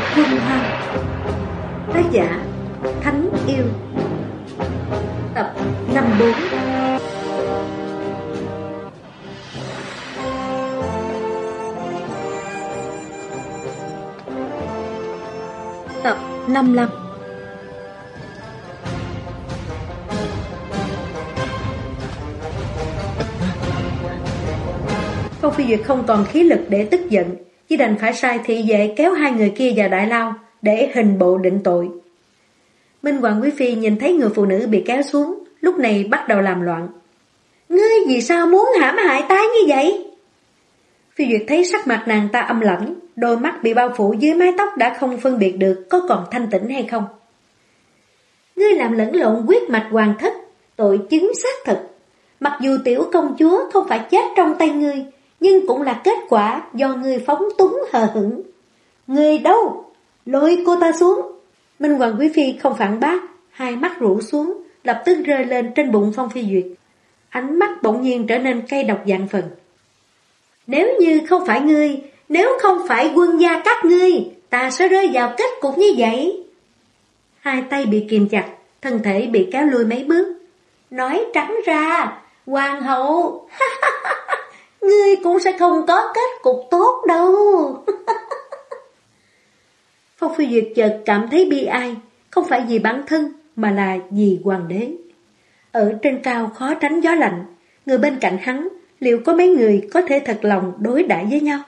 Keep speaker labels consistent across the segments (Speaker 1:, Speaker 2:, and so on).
Speaker 1: Hung hăng. Tác giả Thánh Yêu. Tập 54. Tập 55. Phong Phi Duyệt không còn khí lực để tức giận, chỉ đành phải sai thị vệ kéo hai người kia vào đại lao để hình bộ định tội. Minh Hoàng Quý Phi nhìn thấy người phụ nữ bị kéo xuống, lúc này bắt đầu làm loạn. Ngươi vì sao muốn hãm hại ta như vậy? Phi Duyệt thấy sắc mặt nàng ta âm lãnh, đôi mắt bị bao phủ dưới mái tóc đã không phân biệt được có còn thanh tĩnh hay không. Ngươi làm lẫn lộn huyết mạch hoàng thất, tội chứng xác thực. Mặc dù tiểu công chúa không phải chết trong tay ngươi, nhưng cũng là kết quả do ngươi phóng túng hờ hững. Ngươi đâu? Lôi cô ta xuống. Minh Hoàng Quý Phi không phản bác, hai mắt rũ xuống, lập tức rơi lên trên bụng Phong Phi Duyệt. Ánh mắt bỗng nhiên trở nên cay độc vạn phần. Nếu như không phải ngươi, nếu không phải quân gia các ngươi, ta sẽ rơi vào kết cục như vậy. Hai tay bị kìm chặt, thân thể bị kéo lui mấy bước. Nói trắng ra, hoàng hậu, ngươi cũng sẽ không có kết cục tốt đâu. Phong Phi Duyệt chợt cảm thấy bi ai, không phải vì bản thân mà là vì hoàng đế. Ở trên cao khó tránh gió lạnh, người bên cạnh hắn liệu có mấy người có thể thật lòng đối đãi với nhau?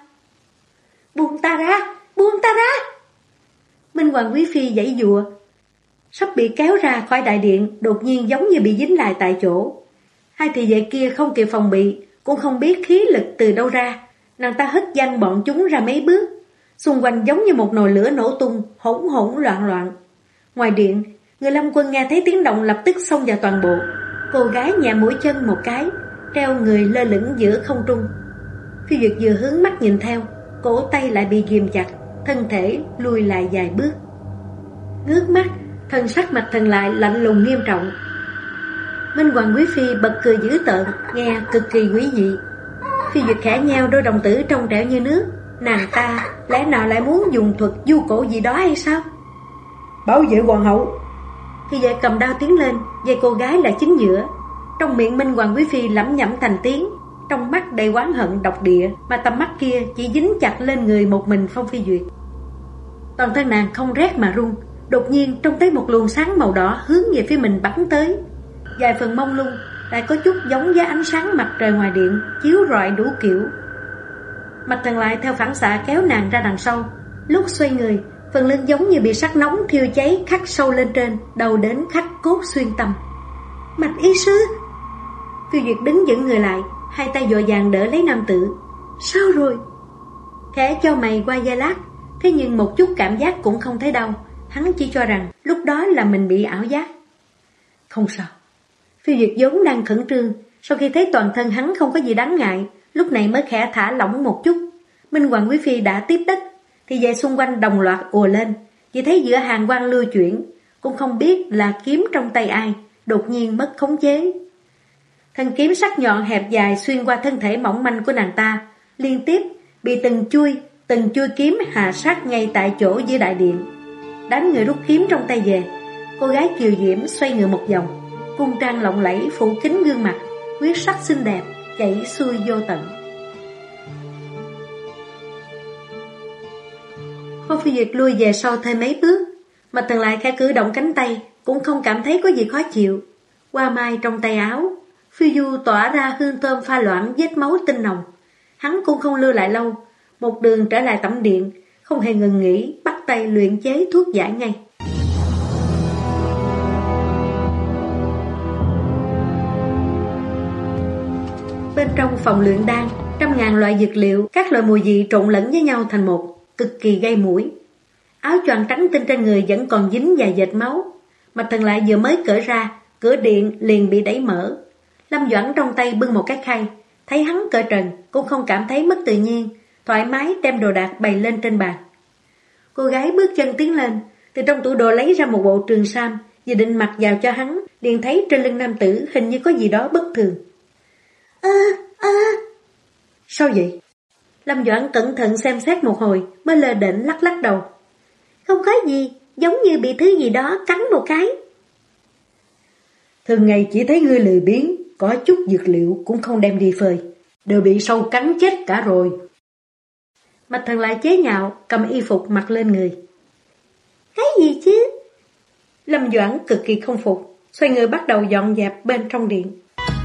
Speaker 1: Buông ta ra, buông ta ra. Minh Hoàng Quý Phi giãy giụa, sắp bị kéo ra khỏi đại điện, đột nhiên giống như bị dính lại tại chỗ. Hai thị vệ kia không kịp phòng bị, cũng không biết khí lực từ đâu ra, nàng ta hất văng bọn chúng ra mấy bước. Xung quanh giống như một nồi lửa nổ tung, hỗn hỗn loạn loạn. Ngoài điện, người Lâm Quân nghe thấy tiếng động lập tức xông vào toàn bộ. Cô gái nhẹ mũi chân một cái, treo người lơ lửng giữa không trung. Phi Duyệt vừa hướng mắt nhìn theo, cổ tay lại bị ghìm chặt, thân thể lùi lại vài bước. Ngước mắt, thân sắc Mạch Thần lại lạnh lùng nghiêm trọng. Minh Hoàng Quý Phi bật cười dữ tợn, nghe cực kỳ quý dị. Phi Duyệt khẽ nheo đôi đồng tử trong trẻo như nước. Nàng ta lẽ nào lại muốn dùng thuật du cổ gì đó hay sao? Bảo vệ hoàng hậu. Thị vệ cầm đao tiến lên, dây cô gái là chính giữa. Trong miệng Minh Hoàng Quý Phi lẩm nhẩm thành tiếng, trong mắt đầy oán hận độc địa, mà tầm mắt kia chỉ dính chặt lên người một mình Phong Phi Duyệt. Toàn thân nàng không rét mà run. Đột nhiên trông thấy một luồng sáng màu đỏ hướng về phía mình bắn tới. Vài phần mông lung, lại có chút giống với ánh sáng mặt trời ngoài điện, chiếu rọi đủ kiểu. Mạch Thần lại theo phản xạ kéo nàng ra đằng sau. Lúc xoay người, phần lưng giống như bị sắt nóng thiêu cháy khắc sâu lên trên, đầu đến khắc cốt xuyên tâm. Mạch y sư. Phi Duyệt đứng vững người lại, hai tay vội vàng đỡ lấy nam tử. Sao rồi? Khẽ cho mày qua giây lát, thế nhưng một chút cảm giác cũng không thấy đau. Hắn chỉ cho rằng lúc đó là mình bị ảo giác. Không sao. Phi Duyệt vốn đang khẩn trương, sau khi thấy toàn thân hắn không có gì đáng ngại, lúc này mới khẽ thả lỏng một chút. Minh Hoàng Quý Phi đã tiếp đất, thì về xung quanh đồng loạt ùa lên. Chỉ thấy giữa hàng quang lưu chuyển, cũng không biết là kiếm trong tay ai, đột nhiên mất khống chế. Thân kiếm sắc nhọn hẹp dài xuyên qua thân thể mỏng manh của nàng ta, liên tiếp bị từng chuôi kiếm hạ sát ngay tại chỗ giữa đại điện. Đám người rút kiếm trong tay về. Cô gái kiều diễm xoay người một vòng, cung trang lộng lẫy phủ kín gương mặt, huyết sắc xinh đẹp chảy xuôi vô tận. Phong Phi Duyệt lui về sau thêm mấy bước, Mạch Thần lại khẽ cử động cánh tay, cũng không cảm thấy có gì khó chịu. Hoa mai trong tay áo, phiêu du tỏa ra hương thơm pha loãng vết máu tinh nồng. Hắn cũng không lưu lại lâu, một đường trở lại tẩm điện, không hề ngừng nghỉ, bắt tay luyện chế thuốc giải ngay. Bên trong phòng luyện đan, trăm ngàn loại dược liệu, các loại mùi vị trộn lẫn với nhau thành một, cực kỳ gây mũi. Áo choàng trắng tinh trên người vẫn còn dính vài vệt máu. Mạch Thần lại vừa mới cởi ra, cửa điện liền bị đẩy mở. Lâm Doãn trong tay bưng một cái khay, thấy hắn cởi trần cũng không cảm thấy mất tự nhiên, thoải mái đem đồ đạc bày lên trên bàn. Cô gái bước chân tiến lên, từ trong tủ đồ lấy ra một bộ trường sam, vừa định mặc vào cho hắn, liền thấy trên lưng nam tử hình như có gì đó bất thường. Sao vậy? Lâm Doãn cẩn thận xem xét một hồi mới lơ đễnh lắc lắc đầu. Không có gì, giống như bị thứ gì đó cắn một cái.
Speaker 2: Thường ngày chỉ thấy ngươi lười biếng, có chút dược liệu cũng không đem đi phơi, đều bị sâu cắn chết cả rồi.
Speaker 1: Mạch Thần lại chế nhạo, cầm y phục mặc lên người. Cái gì chứ? Lâm Doãn cực kỳ không phục, xoay người bắt đầu dọn dẹp bên trong điện.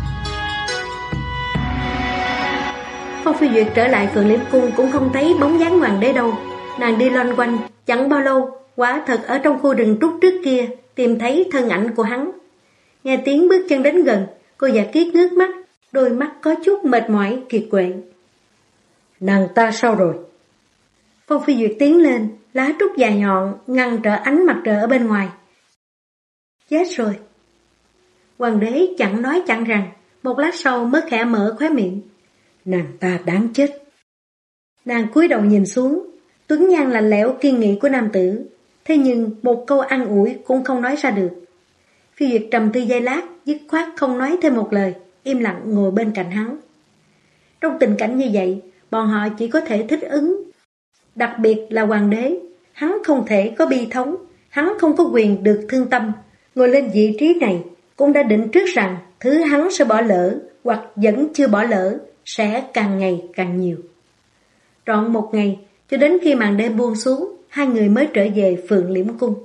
Speaker 1: Phong Phi Duyệt trở lại Phượng Liễm Cung cũng không thấy bóng dáng hoàng đế đâu. Nàng đi loanh quanh, chẳng bao lâu, quả thật ở trong khu rừng trúc trước kia, tìm thấy thân ảnh của hắn. Nghe tiếng bước chân đến gần, cô giả kiết ngước mắt, đôi mắt có chút mệt mỏi kiệt quệ.
Speaker 2: Nàng ta sao rồi?
Speaker 1: Phong Phi Duyệt tiến lên, lá trúc dài nhọn ngăn trở ánh mặt trời ở bên ngoài. Chết rồi. Hoàng đế chẳng nói chẳng rằng, một lát sau mới khẽ mở khóe miệng.
Speaker 2: Nàng ta đáng chết.
Speaker 1: Nàng cúi đầu nhìn xuống, tuấn nhan lạnh lẽo kiên nghị của nam tử, thế nhưng một câu an ủi cũng không nói ra được. Phi Duyệt trầm tư giây lát, dứt khoát không nói thêm một lời, im lặng ngồi bên cạnh hắn. Trong tình cảnh như vậy, bọn họ chỉ có thể thích ứng. Đặc biệt là hoàng đế, hắn không thể có bi thống, hắn không có quyền được thương tâm. Ngồi lên vị trí này cũng đã định trước rằng thứ hắn sẽ bỏ lỡ hoặc vẫn chưa bỏ lỡ sẽ càng ngày càng nhiều. Trọn một ngày, cho đến khi màn đêm buông xuống, hai người mới trở về Phượng Liễm Cung.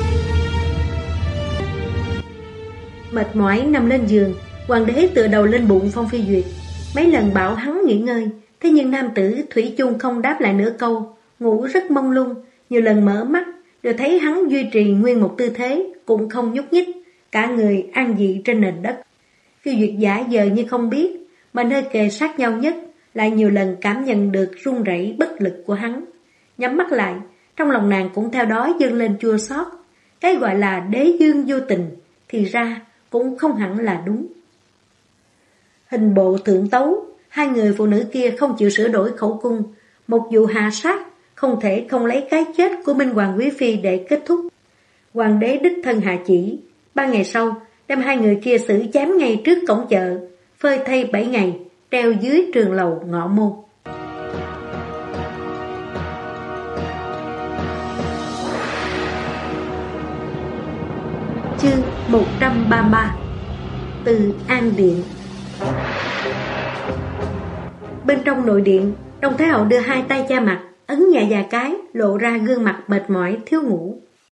Speaker 1: Mệt mỏi nằm lên giường, hoàng đế tựa đầu lên bụng Phong Phi Duyệt. Mấy lần bảo hắn nghỉ ngơi, thế nhưng nam tử thủy chung không đáp lại nửa câu, ngủ rất mông lung, nhiều lần mở mắt, đều thấy hắn duy trì nguyên một tư thế, cũng không nhúc nhích, cả người an dị trên nền đất. Phi Duyệt giả vờ như không biết, mà nơi kề sát nhau nhất, lại nhiều lần cảm nhận được run rẩy bất lực của hắn. Nhắm mắt lại, trong lòng nàng cũng theo đó dâng lên chua xót. Cái gọi là đế dương vô tình, thì ra cũng không hẳn là đúng. Hình bộ thượng tấu, hai người phụ nữ kia không chịu sửa đổi khẩu cung, một vụ hạ sát, không thể không lấy cái chết của Minh Hoàng Quý Phi để kết thúc. Hoàng đế đích thân hạ chỉ, 3 ngày sau, đem hai người kia xử chém ngay trước cổng chợ, phơi thây 7 ngày, treo dưới trường lầu Ngọ Môn. Chương 133. Từ An Điện. Bên trong nội điện, Đông Thái Hậu đưa hai tay che mặt, ấn nhẹ vài cái, lộ ra gương mặt mệt mỏi thiếu ngủ.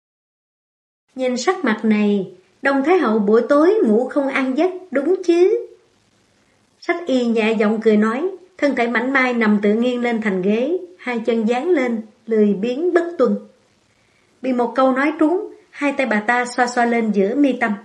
Speaker 1: Nhìn sắc mặt này, Đông Thái Hậu buổi tối ngủ không ăn giấc đúng chứ? Sách y nhẹ giọng cười nói, thân thể mảnh mai nằm tự nghiêng lên thành ghế, hai chân dán lên, lười biếng bất tuân. Bị một câu nói trúng, hai tay bà ta xoa xoa lên giữa mi tâm.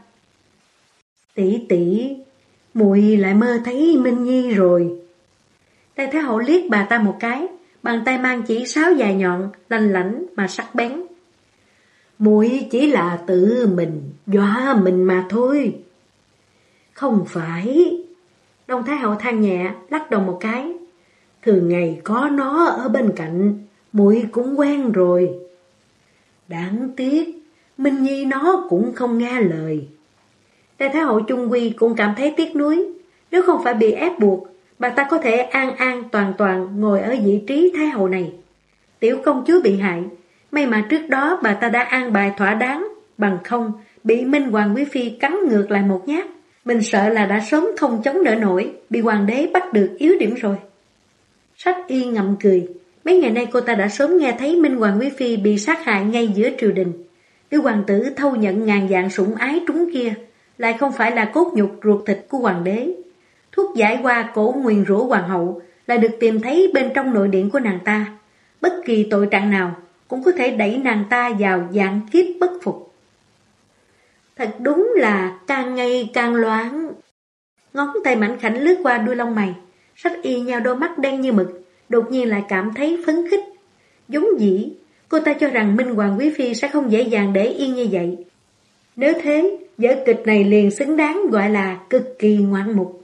Speaker 1: Tỷ tỷ, muội lại mơ thấy Minh Nhi rồi. Đại Thái Hậu liếc bà ta một cái, bàn tay mang chỉ sáo dài nhọn, lanh lảnh mà sắc bén. Muội chỉ là tự mình dọa mình mà thôi. Không phải. Đông Thái Hậu than nhẹ, lắc đầu một cái. Thường ngày có nó ở bên cạnh, muội cũng quen rồi. Đáng tiếc, Minh Nhi nó cũng không nghe lời. Đại Thái Hậu chung quy cũng cảm thấy tiếc nuối. Nếu không phải bị ép buộc, bà ta có thể an an toàn toàn ngồi ở vị trí Thái Hậu này. Tiểu công chúa bị hại, may mà trước đó bà ta đã an bài thỏa đáng, bằng không bị Minh Hoàng Quý Phi cắn ngược lại một nhát. Mình sợ là đã sớm không chống đỡ nổi, bị hoàng đế bắt được yếu điểm rồi. Sách y ngậm cười, mấy ngày nay cô ta đã sớm nghe thấy Minh Hoàng Quý Phi bị sát hại ngay giữa triều đình. Đứa hoàng tử thâu nhận ngàn vạn sủng ái trúng kia, lại không phải là cốt nhục ruột thịt của hoàng đế. Thuốc giải qua cổ nguyền rủa hoàng hậu là được tìm thấy bên trong nội điện của nàng ta. Bất kỳ tội trạng nào cũng có thể đẩy nàng ta vào vạn kiếp bất phục. Thật đúng là càng ngày càng loạn. Ngón tay mảnh khảnh lướt qua đuôi lông mày, Sách y nheo đôi mắt đen như mực, đột nhiên lại cảm thấy phấn khích. Giống dĩ, cô ta cho rằng Minh Hoàng Quý Phi sẽ không dễ dàng để yên như vậy. Nếu thế, vở kịch này liền xứng đáng gọi là cực kỳ ngoạn mục.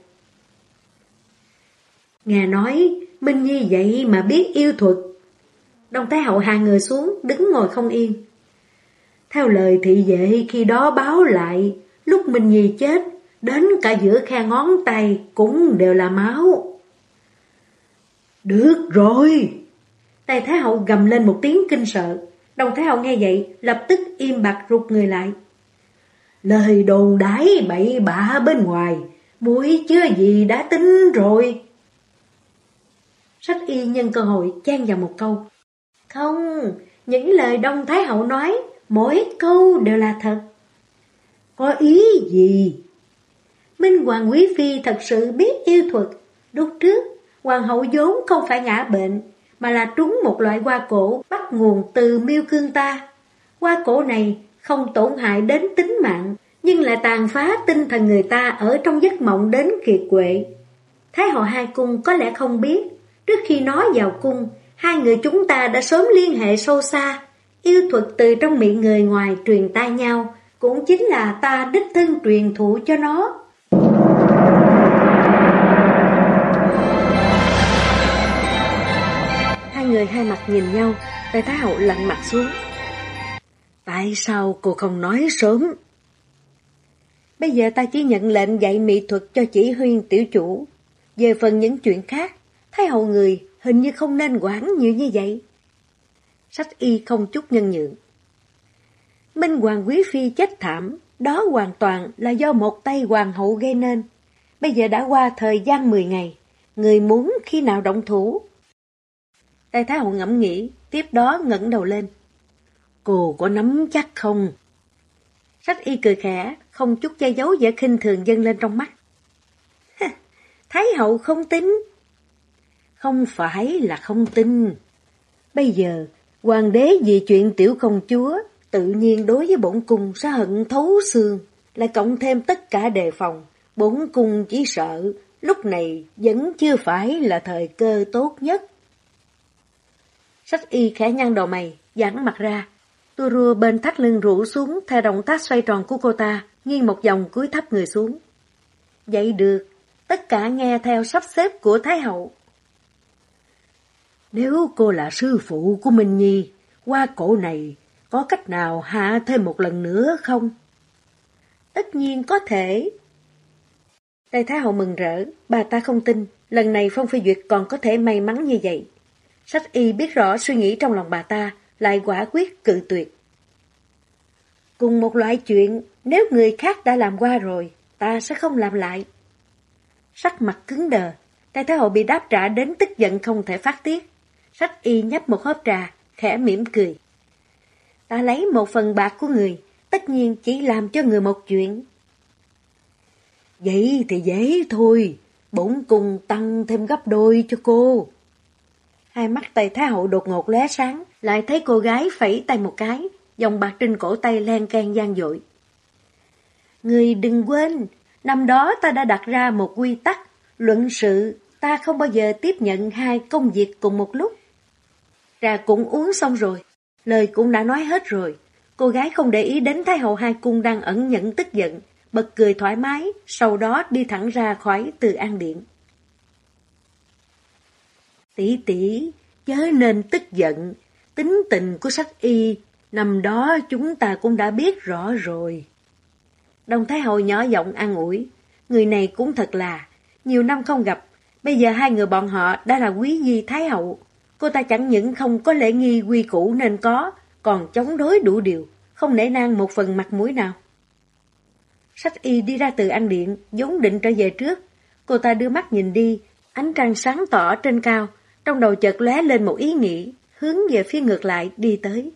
Speaker 1: Nghe nói, Minh Nhi vậy mà biết yêu thuật. Đông Thái Hậu hạ người xuống, đứng ngồi không yên. Theo lời thị vệ khi đó báo lại, lúc Minh Nhi chết, đến cả giữa khe ngón tay cũng đều là máu. Được rồi! Tây Thái Hậu gầm lên một tiếng kinh sợ. Đồng Thái Hậu nghe vậy, lập tức im bặt rụt người lại.
Speaker 2: Lời đồn đãi bậy bạ bên ngoài, muội chưa gì đã tính rồi.
Speaker 1: Sách Y nhân cơ hội chen vào một câu. Không, những lời Đông Thái Hậu nói, mỗi câu đều là thật.
Speaker 2: Có ý gì?
Speaker 1: Minh Hoàng Quý Phi thật sự biết yêu thuật. Lúc trước, Hoàng hậu vốn không phải ngã bệnh, mà là trúng một loại hoa cổ bắt nguồn từ miêu cương ta. Hoa cổ này không tổn hại đến tính mạng, nhưng lại tàn phá tinh thần người ta ở trong giấc mộng đến kiệt quệ. Thái hậu hai cung có lẽ không biết, trước khi nó vào cung, hai người chúng ta đã sớm liên hệ sâu xa. Yêu thuật từ trong miệng người ngoài truyền tai nhau, cũng chính là ta đích thân truyền thụ cho nó. Hai người hai mặt nhìn nhau, Tề Thái hậu lạnh mặt xuống.
Speaker 2: Tại sao cô không nói sớm?
Speaker 1: Bây giờ ta chỉ nhận lệnh dạy mỹ thuật cho chỉ huyên tiểu chủ. Về phần những chuyện khác, Thái hậu người hình như không nên quản nhiều như vậy. Sách Y không chút nhân nhượng. Minh Hoàng Quý Phi chết thảm, đó hoàn toàn là do một tay hoàng hậu gây nên. Bây giờ đã qua thời gian 10 ngày, người muốn khi nào động thủ? Tề Thái hậu ngẫm nghĩ, tiếp đó ngẩng đầu lên.
Speaker 2: Cô có nắm chắc không?
Speaker 1: Sách Y cười khẽ, không chút che giấu vẻ khinh thường dâng lên trong mắt. Thái hậu không tin.
Speaker 2: Không phải là không tin. Bây giờ, hoàng đế vì chuyện tiểu công chúa, tự nhiên đối với bổn cung sẽ hận thấu xương, lại cộng thêm tất cả đề phòng. Bổn cung chỉ sợ, lúc này vẫn chưa phải là thời cơ tốt nhất.
Speaker 1: Sách Y khẽ nhăn đầu mày, giãn mặt ra. Tua rua bên thắt lưng rũ xuống theo động tác xoay tròn của cô ta, nghiêng một vòng cúi thấp người xuống. Vậy được, tất cả nghe theo sắp xếp của Thái hậu.
Speaker 2: Nếu cô là sư phụ của Minh Nhi, hoa cổ này có cách nào hạ thêm một lần nữa không?
Speaker 1: Tất nhiên có thể. Tề Thái hậu mừng rỡ, bà ta không tin, lần này Phong Phi Duyệt còn có thể may mắn như vậy. Sách Y biết rõ suy nghĩ trong lòng bà ta, lại quả quyết cự tuyệt. Cùng một loại chuyện, nếu người khác đã làm qua rồi, ta sẽ không làm lại. Sắc mặt cứng đờ, Tề Thái hậu bị đáp trả đến tức giận không thể phát tiết. Sách Y nhấp một hớp trà, khẽ mỉm cười. Ta lấy 1/10 bạc của người, tất nhiên chỉ làm cho người một chuyện.
Speaker 2: Vậy thì dễ thôi, bổn cung tăng thêm gấp đôi cho cô.
Speaker 1: Hai mắt Tề Thái hậu đột ngột lóe sáng, lại thấy cô gái phẩy tay một cái, vòng bạc trên cổ tay len keng vang dội. Người đừng quên, năm đó ta đã đặt ra một quy tắc, luận sự, ta không bao giờ tiếp nhận 2 công việc cùng một lúc. Trà cũng uống xong rồi, lời cũng đã nói hết rồi. Cô gái không để ý đến Thái hậu hai cung đang ẩn nhẫn tức giận, bật cười thoải mái, sau đó đi thẳng ra khỏi Từ An Điện.
Speaker 2: Tỷ tỷ, chớ nên tức giận, tính tình của Sách Y, năm đó chúng ta cũng đã biết rõ rồi.
Speaker 1: Đồng Thái hậu nhỏ giọng an ủi, người này cũng thật là, nhiều năm không gặp, bây giờ hai người bọn họ đã là quý di Thái hậu. Cô ta chẳng những không có lễ nghi quy củ nên có, còn chống đối đủ điều, không nể nang một phần mặt mũi nào. Sách Y đi ra Từ An Điện, vốn định trở về trước. Cô ta đưa mắt nhìn đi, ánh trăng sáng tỏ trên cao, trong đầu chợt lóe lên một ý nghĩ, hướng về phía ngược lại đi tới.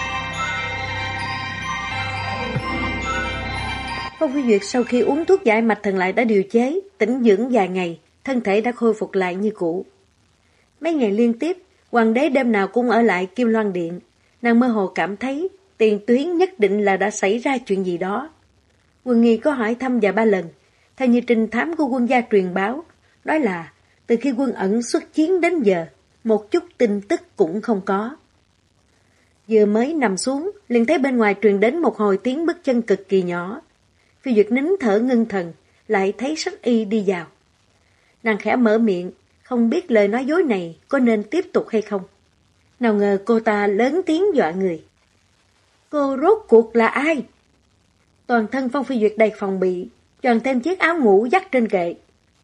Speaker 1: Phong Phi Duyệt sau khi uống thuốc giải mạch thần lại đã điều chế, tĩnh dưỡng vài ngày, thân thể đã khôi phục lại như cũ. Mấy ngày liên tiếp, hoàng đế đêm nào cũng ở lại Kim Loan Điện. Nàng mơ hồ cảm thấy tiền tuyến nhất định là đã xảy ra chuyện gì đó. Quân Nghi có hỏi thăm vài ba lần, theo như trinh thám của quân gia truyền báo, nói là từ khi quân ẩn xuất chiến đến giờ, một chút tin tức cũng không có. Vừa mới nằm xuống, liền thấy bên ngoài truyền đến một hồi tiếng bước chân cực kỳ nhỏ. Phi Duyệt nín thở ngưng thần, lại thấy Sách Y đi vào. Nàng khẽ mở miệng, không biết lời nói dối này có nên tiếp tục hay không. Nào ngờ cô ta lớn tiếng dọa người. Cô rốt cuộc là ai? Toàn thân Phong Phi Duyệt đầy phòng bị, tròn thêm chiếc áo ngủ dắt trên kệ.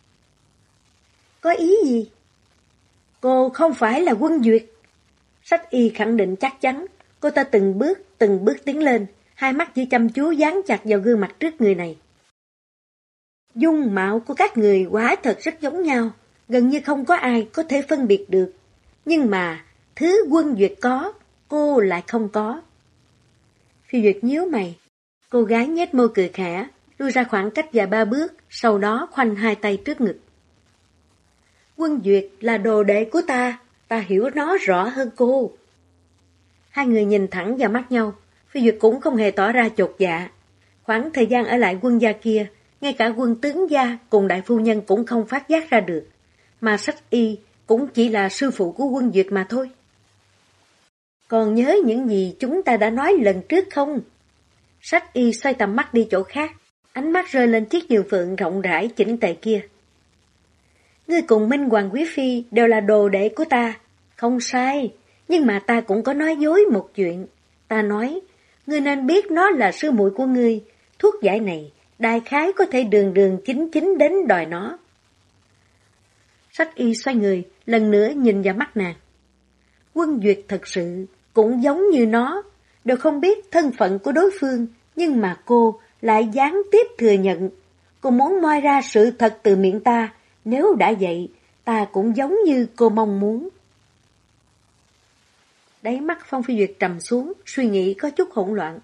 Speaker 1: Có ý gì? Cô không phải là Quân Duyệt. Sách Y khẳng định chắc chắn,
Speaker 2: Cô ta từng bước tiến lên, hai mắt chỉ chăm chú dán chặt vào gương mặt trước người này. Dung mạo của các người quả thật rất giống nhau, gần như không có ai có thể phân biệt được. Nhưng mà, thứ Quân Duyệt có, cô lại không có. Phi Duyệt nhíu mày, cô gái nhếch môi cười khẽ, lui ra khoảng cách vài ba bước, sau đó khoanh hai tay trước ngực. Quân Duyệt là đồ đệ của ta hiểu nó rõ hơn cô. Hai người nhìn thẳng vào mắt nhau, Phi Duyệt cũng không hề tỏ ra chột dạ. Khoảng thời gian ở lại Quân gia kia, ngay cả Quân tướng gia cùng đại phu nhân cũng không phát giác ra được, mà Sách Y cũng chỉ là sư phụ của Quân Duyệt mà thôi. Còn nhớ những gì chúng ta đã nói lần trước không? Sách Y xoay tầm mắt đi chỗ khác, ánh mắt rơi lên chiếc giường phượng rộng rãi chỉnh tề kia. Ngươi cùng Minh Hoàng Quý Phi đều là đồ đệ của ta, không sai, nhưng mà ta cũng có nói dối một chuyện. Ta nói, ngươi nên biết nó là sư muội của ngươi, thuốc giải này, đại khái có thể đường đường chính chính đến đòi nó. Sách Y xoay người, lần nữa nhìn vào mắt nàng. Quân Duyệt thật sự cũng giống như nó, đều không biết thân phận của đối phương, nhưng mà cô lại gián tiếp thừa nhận. Cô muốn moi ra sự thật từ miệng ta, nếu đã vậy, ta cũng giống như cô mong muốn. Đáy mắt Phong Phi Duyệt trầm xuống, suy nghĩ có chút hỗn loạn.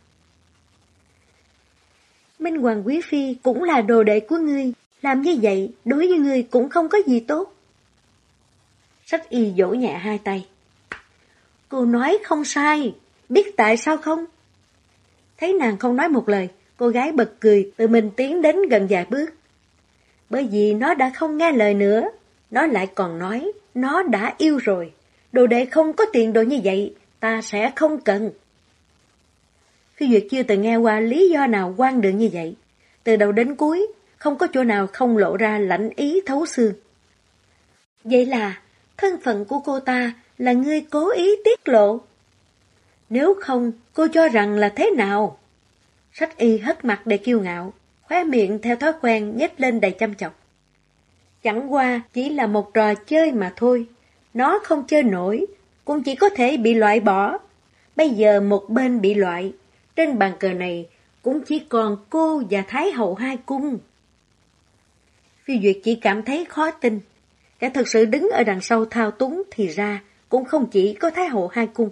Speaker 2: Minh Hoàng Quý Phi cũng là đồ đệ của ngươi, làm như vậy đối với ngươi cũng không có gì tốt. Sách Y vỗ nhẹ hai tay. Cô nói không sai, biết tại sao không? Thấy nàng không nói một lời, cô gái bật cười tự mình tiến đến gần vài bước. Bởi vì nó đã không nghe lời nữa, nó lại còn nói nó đã yêu rồi. Đồ đệ không có tiền đồ như vậy, ta sẽ không cần. Phi Duyệt chưa từng nghe qua lý do nào quan đường như vậy. Từ đầu đến cuối, không có chỗ nào không lộ ra lãnh ý thấu xương. Vậy là, thân phận của cô ta là ngươi cố ý tiết lộ. Nếu không, cô cho rằng là thế nào? Sách Y hất mặt đầy kiêu ngạo, khóe miệng theo thói quen nhếch lên đầy chăm chọc. Chẳng qua chỉ là một trò chơi mà thôi. Nó không chơi nổi, cũng chỉ có thể bị loại bỏ. Bây giờ một bên bị loại, trên bàn cờ này cũng chỉ còn cô và Thái hậu hai cung. Phi Duyệt chỉ cảm thấy khó tin. Kẻ thực sự đứng ở đằng sau thao túng thì ra cũng không chỉ có Thái hậu hai cung.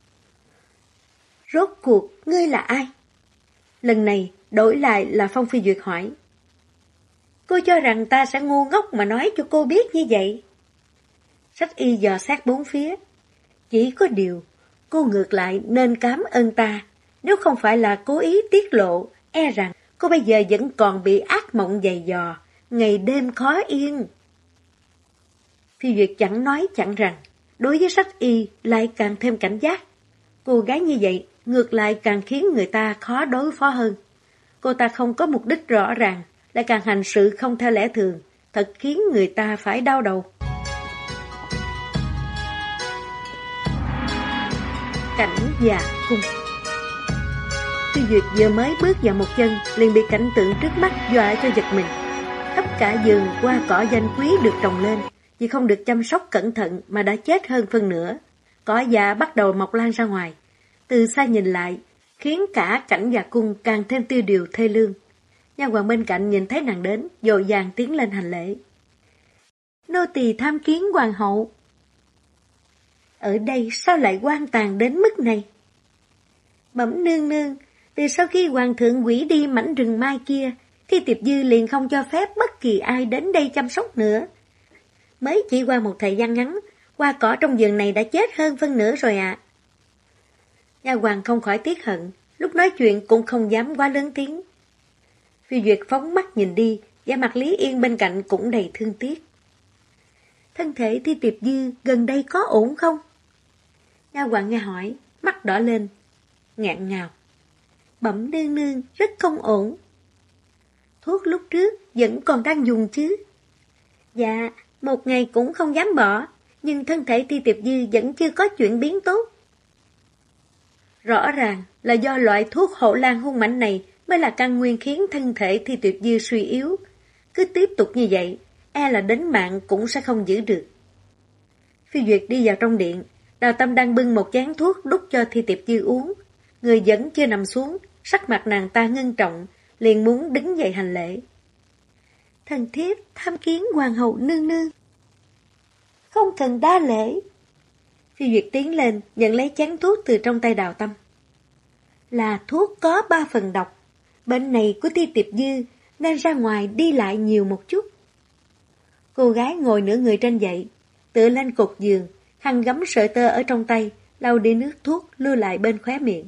Speaker 2: Rốt cuộc ngươi là ai? Lần này đổi lại là Phong Phi Duyệt hỏi. Cô cho rằng ta sẽ ngu ngốc mà nói cho cô biết như vậy? Sách Y dò xét bốn phía. Chỉ có điều, cô ngược lại nên cảm ơn ta. Nếu không phải là cố ý tiết lộ, e rằng cô bây giờ vẫn còn bị ác mộng dày dò, ngày đêm khó yên. Phi Duyệt chẳng nói chẳng rằng, đối với Sách Y lại càng thêm cảnh giác. Cô gái như vậy ngược lại càng khiến người ta khó đối phó hơn. Cô ta không có mục đích rõ ràng, lại càng hành sự không theo lẽ thường, thật khiến người ta phải đau đầu. Cảnh và cung. Phi Duyệt vừa mới bước vào một chân, liền bị cảnh tượng trước mắt dọa cho giật mình. Khắp cả vườn hoa cỏ danh quý được trồng lên, vì không được chăm sóc cẩn thận mà đã chết hơn phân nửa. Cỏ già bắt đầu mọc lan ra ngoài. Từ xa nhìn lại, khiến cả cảnh và cung càng thêm tiêu điều thê lương. Nha hoàn bên cạnh nhìn thấy nàng đến, vội vàng tiến lên hành lễ. Nô tỳ tham kiến hoàng hậu. Ở đây sao lại hoang tàn đến mức này? Bẩm nương nương, từ sau khi hoàng thượng hủy đi mảnh rừng mai kia, Thi Tiệp Dư liền không cho phép bất kỳ ai đến đây chăm sóc nữa. Mới chỉ qua một thời gian ngắn, hoa cỏ trong vườn này đã chết hơn phân nửa rồi ạ. Nha hoàn không khỏi tiếc hận, lúc nói chuyện cũng không dám quá lớn tiếng. Phi Duyệt phóng mắt nhìn đi, vẻ mặt Lý Yên bên cạnh cũng đầy thương tiếc. Thân thể Thi Tiệp Dư gần đây có ổn không? Nha hoàn nghe hỏi, mắt đỏ lên, ngạn ngào. Bẩm nương nương, rất không ổn. Thuốc lúc trước vẫn còn đang dùng chứ? Dạ, một ngày cũng không dám bỏ, nhưng thân thể Thi Tiệp Dư vẫn chưa có chuyển biến tốt. Rõ ràng là do loại thuốc hổ lan hung mạnh này mới là căn nguyên khiến thân thể Thi Tiệp Dư suy yếu. Cứ tiếp tục như vậy, e là đến mạng cũng sẽ không giữ được. Phi Duyệt đi vào trong điện,
Speaker 1: Đào Tâm đang bưng một chén thuốc đút cho Thi Tiệp Dư uống. Người vẫn chưa nằm xuống, sắc mặt nàng ta ngưng trọng, liền muốn đứng dậy hành lễ. Thần thiếp tham kiến hoàng hậu nương nương. Không cần đa lễ. Phi Duyệt tiến lên, nhận lấy chén thuốc từ trong tay Đào Tâm. Là thuốc có 3 phần độc. Bệnh này của Thi Tiệp Dư nên ra ngoài đi lại nhiều một chút. Cô gái ngồi nửa người trên dậy, tựa lên cột giường, khăn gấm sợi tơ ở trong tay, lau đi nước thuốc lưu lại bên khóe miệng.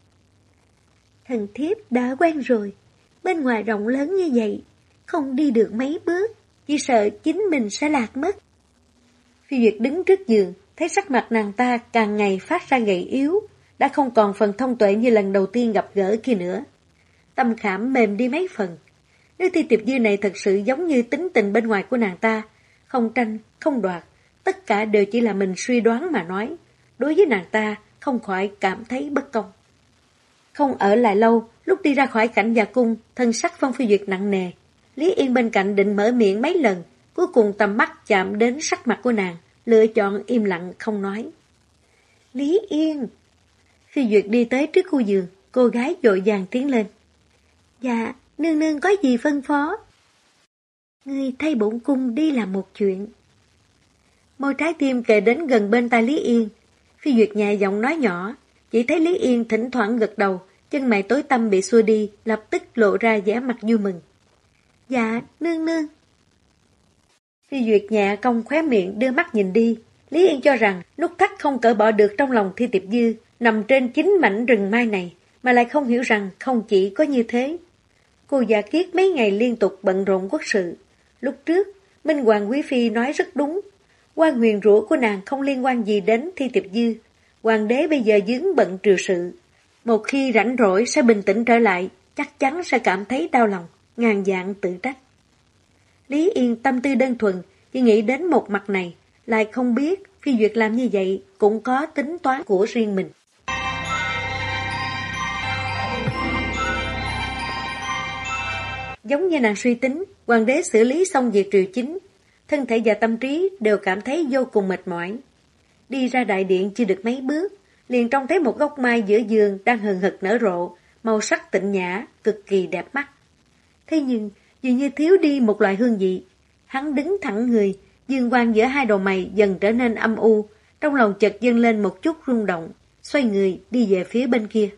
Speaker 1: Thần thiếp đã quen rồi, bên ngoài rộng lớn như vậy, không đi được mấy bước, chỉ sợ chính mình sẽ lạc mất. Phi Duyệt đứng trước giường, thấy sắc mặt nàng ta càng ngày phát ra gầy yếu, đã không còn phần thông tuệ như lần đầu tiên gặp gỡ kia nữa. Tâm khảm mềm đi mấy phần. Nếu Thi Tiệp Dư này thật sự giống như tính tình bên ngoài của nàng ta, không tranh, không đoạt, tất cả đều chỉ là mình suy đoán mà nói. Đối với nàng ta, không khỏi cảm thấy bất công. Không ở lại lâu, lúc đi ra khỏi cảnh Dạ Cung, thân sắc Phong Phi Duyệt nặng nề. Lý Yên bên cạnh định mở miệng mấy lần, cuối cùng tầm mắt chạm đến sắc mặt của nàng, lựa chọn im lặng không nói. Lý Yên! Phi Duyệt đi tới trước khu giường, cô gái vội vàng tiến lên. Dạ, nương nương có gì phân phó? Ngươi thay bổn cung đi làm một chuyện. Môi trái tim kề đến gần bên tai Lý Yên. Phi Duyệt nhẹ giọng nói nhỏ, chỉ thấy Lý Yên thỉnh thoảng gật đầu, chân mày tối tăm bị xua đi, lập tức lộ ra vẻ mặt vui mừng. Dạ, nương nương. Phi Duyệt nhẹ cong khóe miệng đưa mắt nhìn đi. Lý Yên cho rằng nút thắt không cởi bỏ được trong lòng Thi Tiệp Dư nằm trên chính mảnh rừng mai này, mà lại không hiểu rằng không chỉ có như thế. Cô Dạ Kiết mấy ngày liên tục bận rộn quốc sự. Lúc trước, Minh Hoàng Quý Phi nói rất đúng. Quan nguyền rủa của nàng không liên quan gì đến Thi Tiệp Dư. Hoàng đế bây giờ vướng bận triều sự. Một khi rảnh rỗi sẽ bình tĩnh trở lại, chắc chắn sẽ cảm thấy đau lòng, ngàn vạn tự trách. Lý Yên tâm tư đơn thuần, chỉ nghĩ đến một mặt này, lại không biết Phi Duyệt làm như vậy cũng có tính toán của riêng mình. Giống như nàng suy tính, hoàng đế xử lý xong việc triều chính, thân thể và tâm trí đều cảm thấy vô cùng mệt mỏi. Đi ra đại điện chưa được mấy bước, liền trông thấy một gốc mai giữa giường đang hừng hực nở rộ, màu sắc tịnh nhã, cực kỳ đẹp mắt. Thế nhưng, dường như thiếu đi một loại hương vị. Hắn đứng thẳng người, dương quang giữa hai đầu mày dần trở nên âm u, trong lòng chợt dâng lên một chút rung động, xoay người đi về phía bên kia.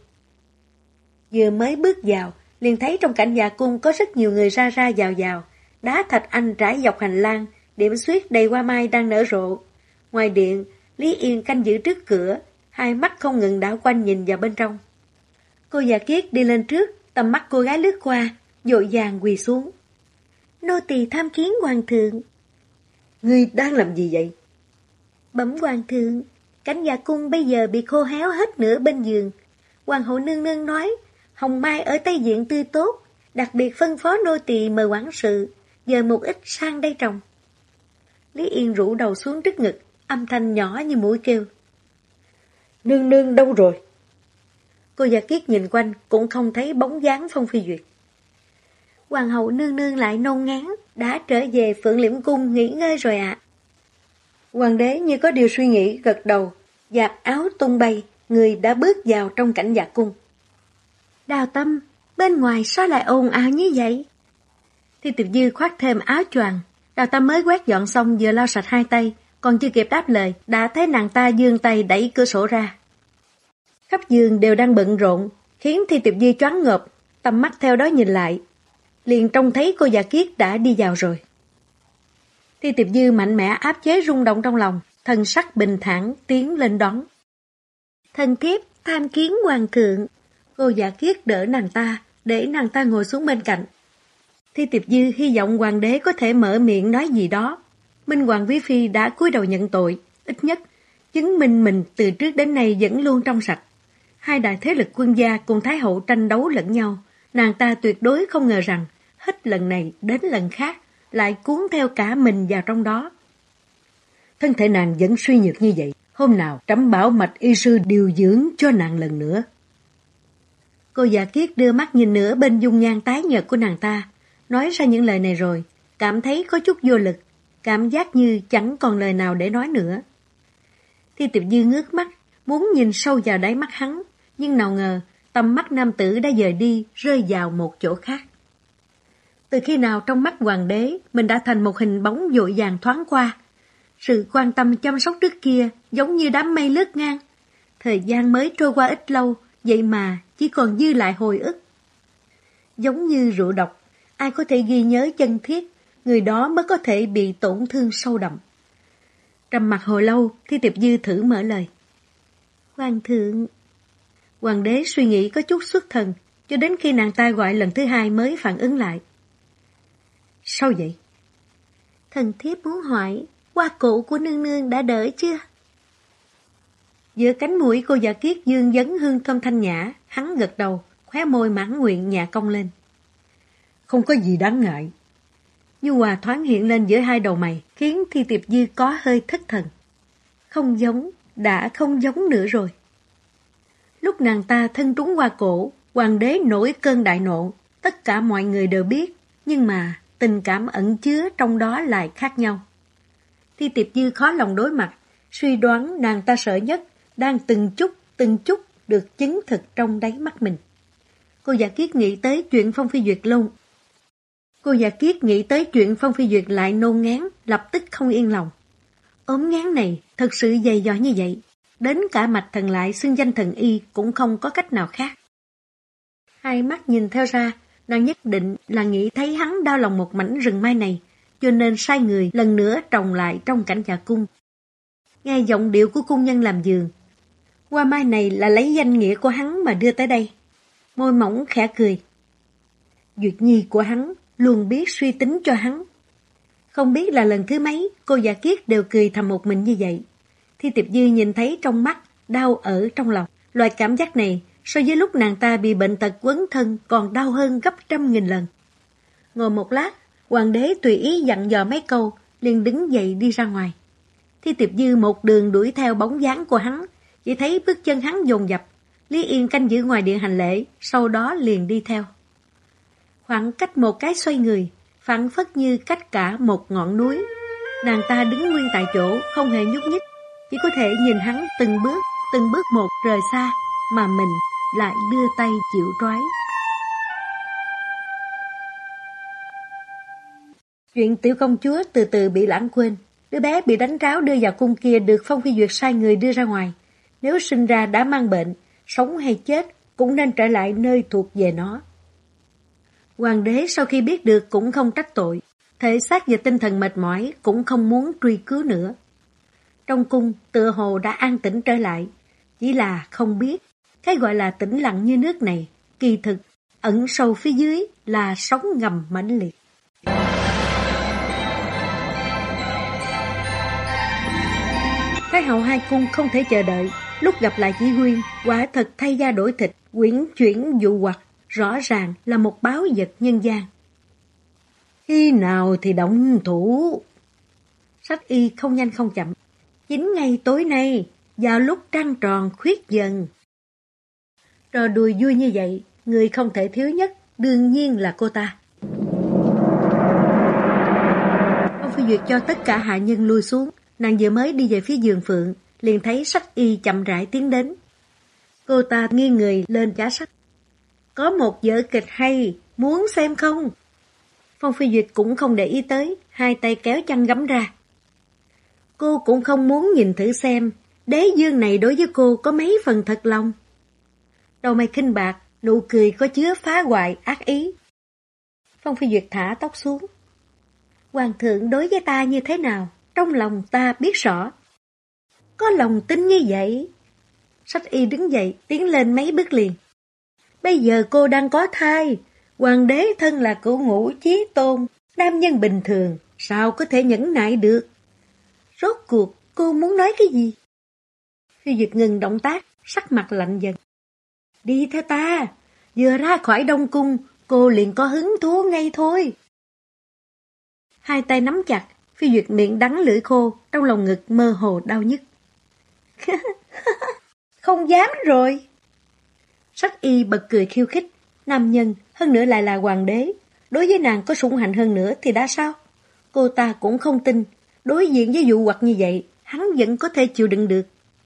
Speaker 1: Vừa mới bước vào, liền thấy trong cảnh Dạ Cung có rất nhiều người ra ra vào vào, đá thạch anh trải dọc hành lang, điểm xuyết đầy hoa mai đang nở rộ. Ngoài điện, Lý Yên canh giữ trước cửa, hai mắt không ngừng đảo quanh nhìn vào bên trong. Cô Dạ Kiết đi lên trước, tầm mắt cô gái lướt qua, vội vàng quỳ xuống. Nô tỳ tham kiến hoàng thượng. Ngươi đang làm gì vậy? Bẩm hoàng thượng, cảnh Dạ Cung bây giờ bị khô héo hết nửa bên giường. Hoàng hậu nương nương nói, hồng mai ở Tây Diện tươi tốt, đặc biệt phân phó nô tỳ mời quản sự, dời một ít sang đây trồng. Lý Yên rũ đầu xuống trước ngực, âm thanh nhỏ như mũi kêu. Nương nương đâu rồi? Cô Dạ Kiết nhìn quanh cũng không thấy bóng dáng Phong Phi Duyệt. Hoàng hậu nương nương lại nôn ngán, đã trở về Phượng Liễm Cung nghỉ ngơi rồi ạ. Hoàng đế như có điều suy nghĩ gật đầu, giặt áo tung bay, người đã bước vào trong cảnh Dạ Cung. Đào Tâm, bên ngoài sao lại ồn ào như vậy? Thi Tiệp Dư khoác thêm áo choàng. Đào Tâm mới quét dọn xong vừa lau sạch hai tay, còn chưa kịp đáp lời, đã thấy nàng ta giương tay đẩy cửa sổ ra. Khắp giường đều đang bận rộn, khiến Thi Tiệp Dư choáng ngợp, tầm mắt theo đó nhìn lại. Liền trông thấy cô Dạ Kiết đã đi vào rồi. Thi Tiệp Dư mạnh mẽ áp chế rung động trong lòng, thân sắc bình thản tiến lên đón. Thần thiếp tham kiến hoàng thượng. Cô Dạ Kiết đỡ nàng ta, để nàng ta ngồi xuống bên cạnh. Thi Tiệp Dư hy vọng hoàng đế có thể mở miệng nói gì đó. Minh Hoàng Quý Phi đã cúi đầu nhận tội, ít nhất chứng minh mình từ trước đến nay vẫn luôn trong sạch. Hai đại thế lực quân gia cùng Thái hậu tranh đấu lẫn nhau, nàng ta tuyệt đối không ngờ rằng hết lần này đến lần khác lại cuốn theo cả mình vào trong đó. Thân thể nàng vẫn suy nhược như vậy, hôm nào trẫm bảo mạch y sư điều dưỡng cho nàng lần nữa. Cô Dạ Kiết đưa mắt nhìn nửa bên dung nhan tái nhợt của nàng ta, nói ra những lời này rồi, cảm thấy có chút vô lực, cảm giác như chẳng còn lời nào để nói nữa. Thi Tiệp Dư ngước mắt, muốn nhìn sâu vào đáy mắt hắn, nhưng nào ngờ tầm mắt nam tử đã dời đi, rơi vào một chỗ khác. Từ khi nào trong mắt hoàng đế, mình đã thành một hình bóng vội vàng thoáng qua. Sự quan tâm chăm sóc trước kia giống như đám mây lướt ngang. Thời gian mới trôi qua ít lâu, vậy mà chỉ còn dư lại hồi ức. Giống như rượu độc, ai có thể ghi nhớ chân thiết, người đó mới có thể bị tổn thương sâu đậm. Trầm mặc hồi lâu, Thi Tiệp Dư thử mở lời. Hoàng thượng. Hoàng đế suy nghĩ có chút xuất thần, cho đến khi nàng ta gọi lần thứ hai mới phản ứng lại. Sao vậy? Thần thiếp muốn hỏi, hoa cụ của nương nương đã đỡ chưa? Giữa cánh mũi cô Dạ Kiết dương vấn hương thơm thanh nhã, hắn gật đầu, khóe môi mãn nguyện nhả cong lên. Không có gì đáng ngại. Nhu hòa thoáng hiện lên giữa hai đầu mày, khiến Thi Tiệp Dư có hơi thất thần. Không giống, đã không giống nữa rồi. Lúc nàng ta thân trúng hoa cổ, hoàng đế nổi cơn đại nộ, tất cả mọi người đều biết, nhưng mà tình cảm ẩn chứa trong đó lại khác nhau. Thi Tiệp Dư khó lòng đối mặt, suy đoán nàng ta sợ nhất, đang từng chút được chứng thực trong đáy mắt mình. Cô Dạ Kiết nghĩ tới chuyện Phong Phi Duyệt lại nôn ngán, lập tức không yên lòng. Ốm ngán này thật sự dày dò như vậy, đến cả Mạch Thần lại xưng danh thần y cũng không có cách nào khác. Hai mắt nhìn theo ra, nàng nhất định là nghĩ thấy hắn đau lòng một mảnh rừng mai này, cho nên sai người lần nữa trồng lại trong cảnh dạ cung. Nghe giọng điệu của cung nhân làm giường, hoa mai này là lấy danh nghĩa của hắn mà đưa tới đây. Môi mỏng khẽ cười. Duyệt nhi của hắn luôn biết suy tính cho hắn. Không biết là lần thứ mấy, cô Dạ Kiết đều cười thầm một mình như vậy. Thi Tiệp Dư nhìn thấy trong mắt, đau ở trong lòng. Loại cảm giác này, so với lúc nàng ta bị bệnh tật quấn thân còn đau hơn gấp 100.000 lần. Ngồi một lát, hoàng đế tùy ý dặn dò mấy câu, liền đứng dậy đi ra ngoài. Thi Tiệp Dư một đường đuổi theo bóng dáng của hắn, chỉ thấy bước chân hắn dồn dập. Lý Yên canh giữ ngoài điện hành lễ, sau đó liền đi theo. Khoảng cách một cái xoay người, phảng phất như cách cả một ngọn núi. Nàng ta đứng nguyên tại chỗ, không hề nhúc nhích, chỉ có thể nhìn hắn từng bước một rời xa, mà mình lại đưa tay chịu trói. Chuyện tiểu công chúa từ từ bị lãng quên. Đứa bé bị đánh tráo đưa vào cung kia được Phong Phi Duyệt sai người đưa ra ngoài. Nếu sinh ra đã mang bệnh, sống hay chết cũng nên trở lại nơi thuộc về nó. Hoàng đế sau khi biết được cũng không trách tội, thể xác và tinh thần mệt mỏi cũng không muốn truy cứu nữa. Trong cung tựa hồ đã an tĩnh trở lại, chỉ là không biết cái gọi là tĩnh lặng như nước này, kỳ thực ẩn sâu phía dưới là sóng ngầm mãnh liệt. Thái hậu hai cung không thể chờ đợi, lúc gặp lại Chỉ Huyên, quả thật thay da đổi thịt, quyển chuyển dụ hoặc, rõ ràng là một báo vật nhân gian. Khi nào thì động thủ? Sách y không nhanh không chậm. Chính ngay tối nay, vào lúc trăng tròn khuyết dần. Trò đùa vui như vậy, người không thể thiếu nhất, đương nhiên là cô ta. Phong Phi Duyệt cho tất cả hạ nhân lui xuống, nàng vừa mới đi về phía giường Phượng, liền thấy Sách y chậm rãi tiến đến. Cô ta nghiêng người lên giá sách. Có một vở kịch hay, muốn xem không? Phong Phi Duyệt cũng không để ý tới, hai tay kéo chăn gấm ra. Cô cũng không muốn nhìn thử xem, đế dương này đối với cô có mấy phần thật lòng. Đầu mày khinh bạc, nụ cười có chứa phá hoại, ác ý. Phong Phi Duyệt thả tóc xuống. Hoàng thượng đối với ta như thế nào, trong lòng ta biết rõ. Có lòng tin như vậy. Sách y đứng dậy, tiến lên mấy bước liền. Bây giờ cô đang có thai, hoàng đế thân là cửu ngũ chí tôn, nam nhân bình thường, sao có thể nhẫn nại được? Rốt cuộc, cô muốn nói cái gì? Phi Duyệt ngừng động tác, sắc mặt lạnh dần. Đi theo ta, vừa ra khỏi Đông Cung, cô liền có hứng thú ngay thôi. Hai tay nắm chặt, Phi Duyệt miệng đắng lưỡi khô, trong lòng ngực mơ hồ đau nhức. Không dám rồi. Sách y bật cười khiêu khích, nam nhân, hơn nữa lại là hoàng đế. Đối với nàng có sủng hạnh hơn nữa thì đã sao? Cô ta cũng không tin, đối diện với dụ hoặc như vậy, hắn vẫn có thể chịu đựng được.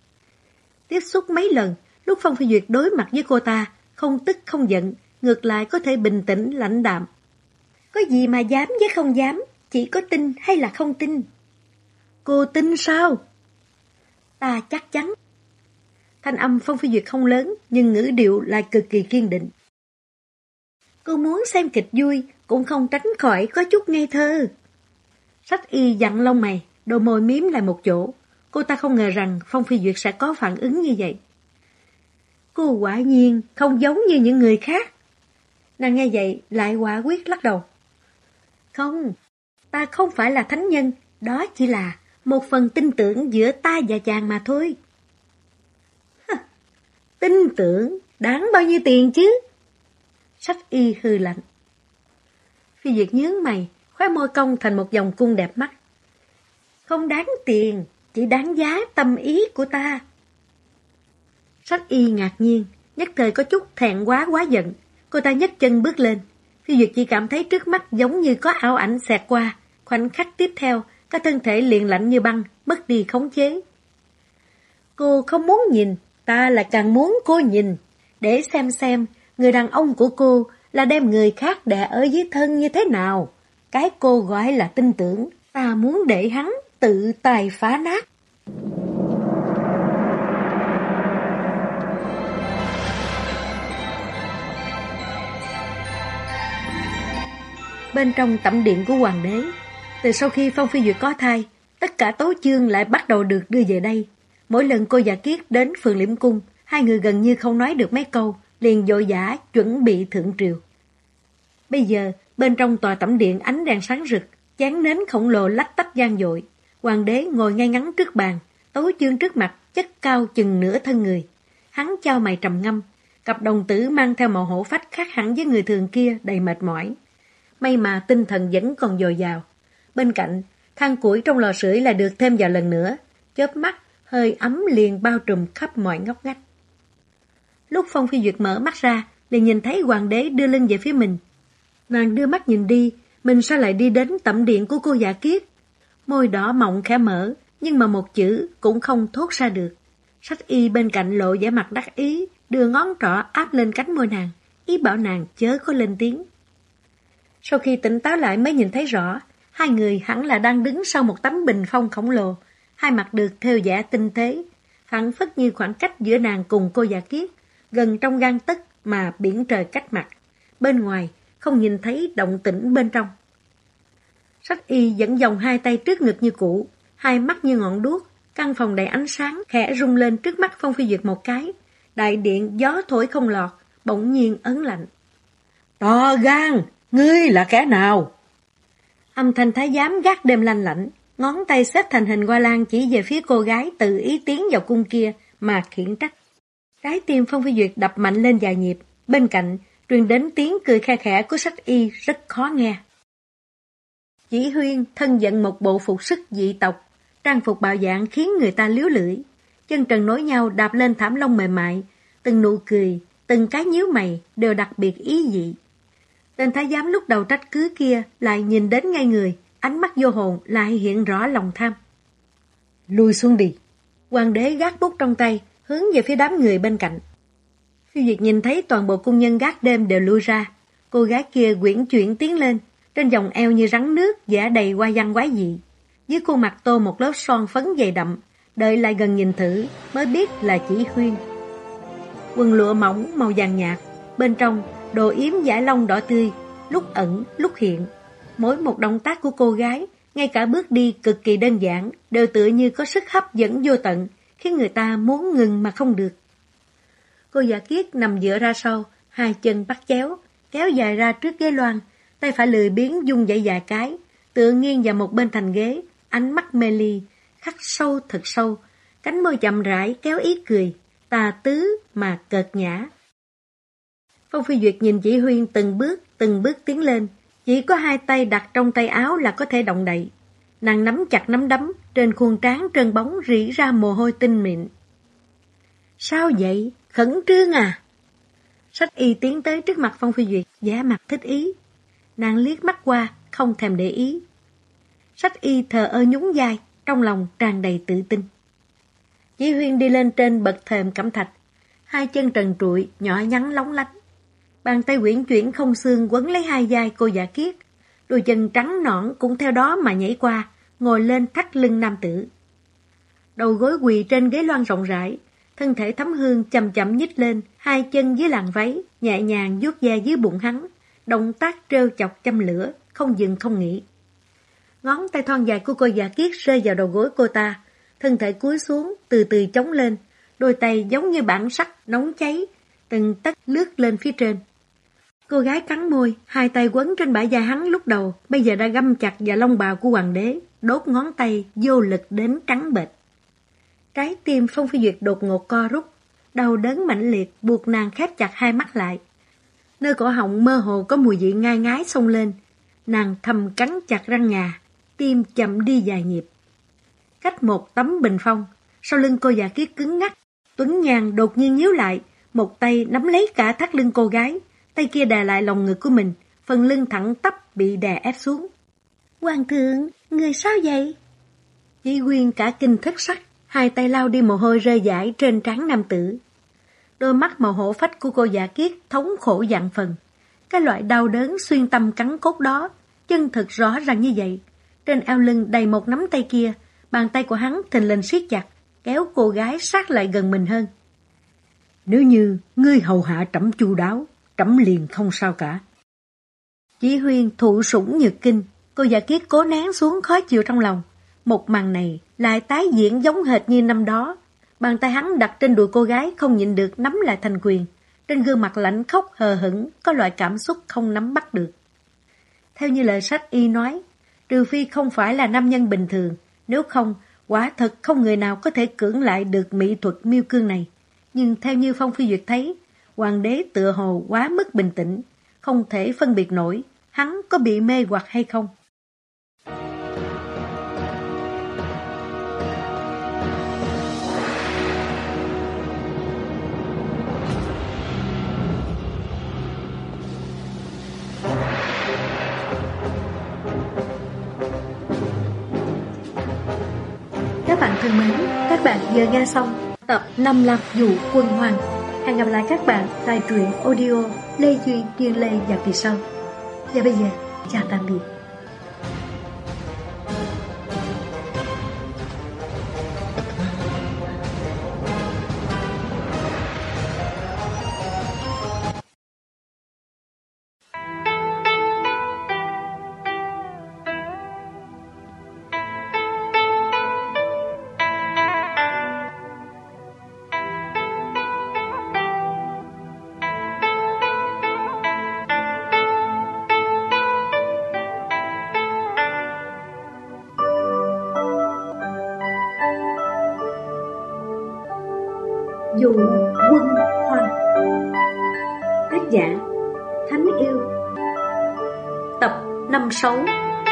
Speaker 1: Tiếp xúc mấy lần, lúc Phong Phi Duyệt đối mặt với cô ta, không tức không giận, ngược lại có thể bình tĩnh lãnh đạm. Có gì mà dám với không dám, chỉ có tin hay là không tin. Cô tin sao? Ta chắc chắn. Thanh âm Phong Phi Duyệt không lớn, nhưng ngữ điệu lại cực kỳ kiên định. Cô muốn xem kịch vui, cũng không tránh khỏi có chút ngây thơ. Sách Y dặn lông mày, đôi môi miếm lại một chỗ. Cô ta không ngờ rằng Phong Phi Duyệt sẽ có phản ứng như vậy. Cô quả nhiên không giống như những người khác. Nàng nghe vậy lại quả quyết lắc đầu. Không, ta không phải là thánh nhân, đó chỉ là một phần tin tưởng giữa ta và chàng mà thôi. Tin tưởng, đáng bao nhiêu tiền chứ? Sách Y hừ lạnh. Phi Duyệt nhướng mày, khóe môi cong thành một vòng cung đẹp mắt. Không đáng tiền, chỉ đáng giá tâm ý của ta. Sách Y ngạc nhiên, nhất thời có chút thẹn quá giận. Cô ta nhấc chân bước lên. Phi Duyệt chỉ cảm thấy trước mắt giống như có ảo ảnh xẹt qua. Khoảnh khắc tiếp theo, cả thân thể liền lạnh như băng, mất đi khống chế. Cô không muốn nhìn, ta là càng muốn cô nhìn. Để xem người đàn ông của cô là đem người khác đè ở dưới thân như thế nào. Cái cô gọi là tin tưởng, ta muốn để hắn tự tài phá nát. Bên trong tẩm điện của hoàng đế, từ sau khi Phong Phi Duyệt có thai, tất cả tấu chương lại bắt đầu được đưa về đây. Mỗi lần cô và Kiết đến Phượng Liễm Cung, hai người gần như không nói được mấy câu, liền vội vã chuẩn bị thượng triều. Bây giờ, bên trong tòa tẩm điện ánh đèn sáng rực, chén nến khổng lồ lách tách vang dội. Hoàng đế ngồi ngay ngắn trước bàn, tấu chương trước mặt, chất cao chừng nửa thân người. Hắn chau mày trầm ngâm, cặp đồng tử mang theo màu hổ phách khác hẳn với người thường kia đầy mệt mỏi. May mà tinh thần vẫn còn dồi dào. Bên cạnh, than củi trong lò sưởi lại được thêm vào lần nữa, chớp mắt, hơi ấm liền bao trùm khắp mọi ngóc ngách. Lúc Phong Phi Duyệt mở mắt ra, liền nhìn thấy hoàng đế đưa lưng về phía mình. Nàng đưa mắt nhìn đi, mình sao lại đi đến tẩm điện của cô Dạ Kiết? Môi đỏ mọng khẽ mở, nhưng mà một chữ cũng không thốt ra được. Sách Y bên cạnh lộ vẻ mặt đắc ý, đưa ngón trỏ áp lên cánh môi nàng, ý bảo nàng chớ có lên tiếng. Sau khi tỉnh táo lại mới nhìn thấy rõ, hai người hẳn là đang đứng sau một tấm bình phong khổng lồ, hai mặt được thêu vẽ tinh tế, phảng phất như khoảng cách giữa nàng cùng cô Dạ Kiết, gần trong gang tấc mà biển trời cách mặt. Bên ngoài không nhìn thấy động tĩnh bên trong. Sách Y vẫn vòng hai tay trước ngực như cũ, hai mắt như ngọn đuốc, căn phòng đầy ánh sáng khẽ rung lên trước mắt Phong Phi Duyệt một cái. Đại điện gió thổi không lọt, bỗng nhiên ấn lạnh. To gan, ngươi là kẻ nào? Âm thanh thái giám gác đêm lanh lảnh, ngón tay xếp thành hình hoa lan chỉ về phía cô gái tự ý tiến vào cung kia mà khiển trách. Trái tim Phong Phi Duyệt đập mạnh lên vài nhịp, bên cạnh truyền đến tiếng cười khe khẽ của Sách Y rất khó nghe. Chỉ Huyên thân dẫn một bộ phục sức dị tộc, trang phục bạo dạng khiến người ta líu lưỡi, chân trần nối nhau đạp lên thảm lông mềm mại, từng nụ cười, từng cái nhíu mày đều đặc biệt ý dị. Tên thái giám lúc đầu trách cứ kia lại nhìn đến ngay người, ánh mắt vô hồn lại hiện rõ lòng tham. Lùi xuống đi. Hoàng đế gác bút trong tay, hướng về phía đám người bên cạnh. Phi Duyệt nhìn thấy toàn bộ cung nhân gác đêm đều lui ra. Cô gái kia uyển chuyển tiến lên, trên vòng eo như rắn nước vẽ đầy hoa văn quái dị. Dưới khuôn mặt tô một lớp son phấn dày đậm, đợi lại gần nhìn thử mới biết là Chỉ Huyên. Quần lụa mỏng màu vàng nhạt, bên trong đồ yếm dải lông đỏ tươi, lúc ẩn lúc hiện. Mỗi một động tác của cô gái, ngay cả bước đi cực kỳ đơn giản, đều tựa như có sức hấp dẫn vô tận, khiến người ta muốn ngừng mà không được. Cô Dạ Kiết nằm dựa ra sau, hai chân bắt chéo, kéo dài ra trước ghế loan, tay phải lười biếng dung dãy vài cái, tựa nghiêng vào một bên thành ghế, ánh mắt mê ly, khắc sâu thật sâu, cánh môi chậm rãi kéo ý cười, tà tứ mà cợt nhã. Phong Phi Duyệt nhìn Chỉ Huyên từng bước tiến lên, chỉ có hai tay đặt trong tay áo là có thể động đậy. Nàng nắm chặt nắm đấm, trên khuôn trán trơn bóng rỉ ra mồ hôi tinh mịn. Sao vậy? Khẩn trương à? Sách Y tiến tới trước mặt Phong Phi Duyệt, vẻ mặt thích ý. Nàng liếc mắt qua, không thèm để ý. Sách Y thờ ơ nhún vai, trong lòng tràn đầy tự tin.
Speaker 2: Chí Huyên đi lên trên bậc thềm cẩm thạch, hai chân trần trụi, nhỏ nhắn lóng lánh. Bàn tay uyển chuyển không xương quấn lấy hai vai cô Dạ Kiết, đôi chân trắng nõn cũng theo đó mà nhảy qua, ngồi lên thắt lưng nam tử. Đầu gối quỳ trên ghế loan rộng rãi, thân thể thấm hương chậm chậm nhích lên, hai chân dưới làn váy, nhẹ nhàng vuốt ve dưới bụng hắn, động tác trêu chọc châm lửa, không dừng không nghỉ. Ngón tay thon dài của cô Dạ Kiết rơi vào đầu gối cô ta, thân thể cúi xuống, từ từ chống lên, đôi tay giống như bản sắt nóng cháy, từng tấc lướt lên phía trên. Cô gái cắn môi, hai tay quấn trên bả vai hắn lúc đầu, bây giờ đã găm chặt vào lông bào của hoàng đế, đốt ngón tay vô lực đến trắng bệch. Trái tim Phong Phi Duyệt đột ngột co rút, đau đớn mãnh liệt buộc nàng khép chặt hai mắt lại. Nơi cổ họng mơ hồ có mùi vị ngai ngái xông lên, nàng thầm cắn chặt răng ngà, tim chậm đi vài nhịp. Cách một tấm bình phong, sau lưng cô Dạ Kiết cứng ngắc, Tuấn Nhan đột nhiên nhíu lại, một tay nắm lấy cả thắt lưng cô gái, tay kia đè lại lòng ngực của mình, phần lưng thẳng tắp bị đè ép xuống. Hoàng thượng, người sao vậy? Chí Huyên cả kinh thất sắc, hai tay lau đi mồ hôi rơi rải trên trán nam tử. Đôi mắt màu hổ phách của cô Dạ Kiết thống khổ vạn phần. Cái loại đau đớn xuyên tâm cắn cốt đó, chân thực rõ ràng như vậy. Trên eo lưng đầy một nắm tay kia, bàn tay của hắn thình lình siết chặt, kéo cô gái sát lại gần mình hơn. Nếu như ngươi hầu hạ trẫm chu đáo, trẫm liền không sao cả. Chí Huyên thụ sủng nhược kinh, cô Dạ Kiết cố nén xuống khó chịu trong lòng. Một màn này lại tái diễn giống hệt như năm đó. Bàn tay hắn đặt trên đùi cô gái không nhịn được nắm lại thành quyền. Trên gương mặt lạnh khóc hờ hững có loại cảm xúc không nắm bắt được. Theo như lời sách y nói, trừ phi không phải là nam nhân bình thường, nếu không, quả thật không người nào có thể cưỡng lại được mỹ thuật miêu cương này. Nhưng theo như Phong Phi Duyệt thấy, hoàng đế tựa hồ quá mức bình tĩnh, không thể phân biệt nổi hắn có bị mê hoặc hay không.
Speaker 1: Các bạn thân mến, các bạn vừa nghe xong tập 55 Dụ Quân Hoàng. Hẹn gặp lại các bạn tại truyện audio Lê Duy, Duyên Lê và kỳ sau. Và bây giờ, chào tạm biệt. Dụ Quân Hoàng. Tác giả Thánh Yêu. Tập 56.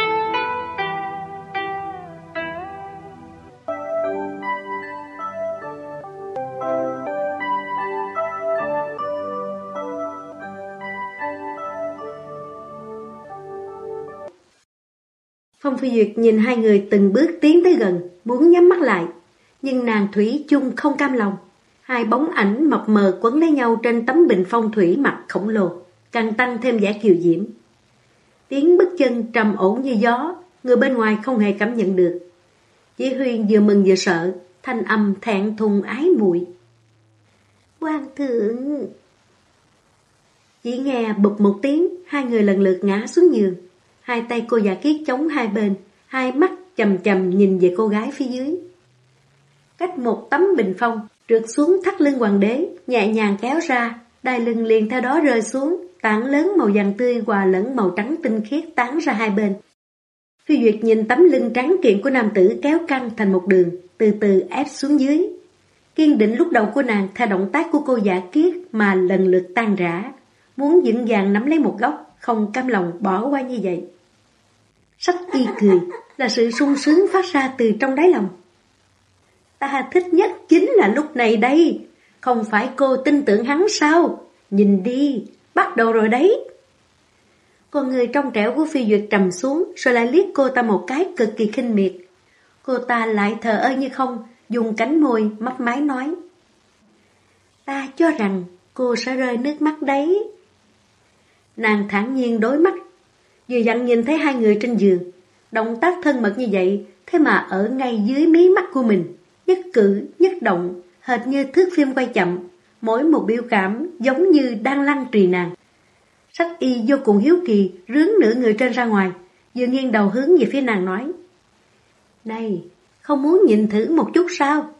Speaker 1: Phong Phi Duyệt nhìn hai người từng bước tiến tới gần, muốn nhắm mắt lại, nhưng nàng thủy chung không cam lòng. Hai bóng ảnh mập mờ quấn lấy nhau trên tấm bình phong thủy mặc khổng lồ, càng tăng thêm vẻ kiều diễm. Tiếng bước chân trầm ổn như gió, người bên ngoài không hề cảm nhận được. Chí Huyên vừa mừng vừa sợ, thanh âm thẹn thùng ái muội. Hoàng thượng! Chỉ nghe bụp một tiếng, hai người lần lượt ngã xuống giường. Hai tay cô Dạ Kiết chống hai bên, hai mắt chầm chầm nhìn về cô gái phía dưới. Cách một tấm bình phong, trượt xuống thắt lưng hoàng đế, nhẹ nhàng kéo ra, đai lưng liền theo đó rơi xuống, tảng lớn màu vàng tươi hòa lẫn màu trắng tinh khiết tán ra hai bên. Phi Duyệt nhìn tấm lưng trắng kiện của nam tử kéo căng thành một đường, từ từ ép xuống dưới. Kiên định lúc đầu của nàng theo động tác của cô Dạ Kiết mà lần lượt tan rã, muốn vững vàng nắm lấy một góc, không cam lòng bỏ qua như vậy. Sách y cười là sự sung sướng phát ra từ trong đáy lòng. Ta thích nhất chính là lúc này đây. Không phải cô tin tưởng hắn sao? Nhìn đi, bắt đầu rồi đấy. Con người trong trẻo của Phi Duyệt trầm xuống, rồi lại liếc cô ta một cái cực kỳ khinh miệt. Cô ta lại thờ ơ như không, dùng cánh môi mấp máy nói: Ta cho rằng cô sẽ rơi nước mắt đấy. Nàng thản nhiên đối mắt, vừa dặn nhìn thấy hai người trên giường, động tác thân mật như vậy, thế mà ở ngay dưới mí mắt của mình, nhất cử nhất động, hệt như thước phim quay chậm, mỗi một biểu cảm giống như đang lăng trì nàng. Sách y vô cùng hiếu kỳ, rướn nửa người trên ra ngoài, vừa nghiêng đầu hướng về phía nàng nói: Này, không muốn nhìn thử một chút sao?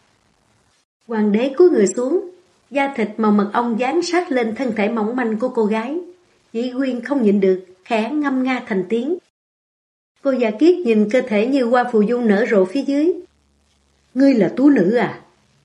Speaker 1: Hoàng đế cúi người xuống, da thịt màu mật ong dán sát lên thân thể mỏng manh của cô gái. Dĩ Huyên không nhịn được, khẽ ngâm nga thành tiếng. Cô già kiết nhìn cơ thể như hoa phù dung nở rộ phía dưới. Ngươi là tú nữ à?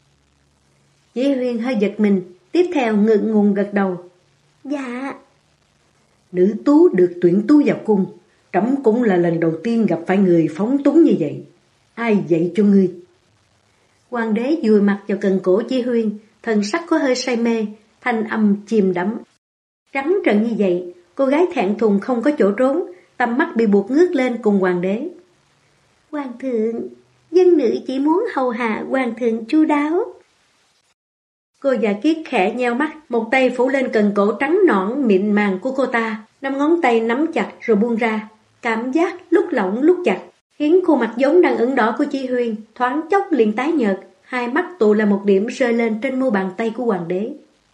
Speaker 1: Dĩ Huyên hơi giật mình, tiếp theo ngượng ngùng gật đầu. Dạ. Nữ tú được tuyển tú vào cung, trẫm cũng là lần đầu tiên gặp phải người phóng túng như vậy. Ai dạy cho ngươi? Hoàng đế dùi mặt vào cần cổ Dĩ Huyên, thần sắc có hơi say mê, thanh âm chìm đắm. Trắng trợn như vậy, cô gái thẹn thùng không có chỗ trốn, tầm mắt bị buộc ngước lên cùng hoàng đế. Hoàng thượng, dân nữ chỉ muốn hầu hạ hoàng thượng chu đáo. Cô già kiết khẽ nheo mắt, một tay phủ lên cần cổ trắng nõn mịn màng của cô ta, 5 ngón tay nắm chặt rồi buông ra, cảm giác lúc lỏng lúc chặt, khiến khuôn mặt giống đang ửng đỏ của Chí Huyên thoáng chốc liền tái nhợt, hai mắt tụ là một điểm rơi lên trên mu bàn tay của hoàng đế.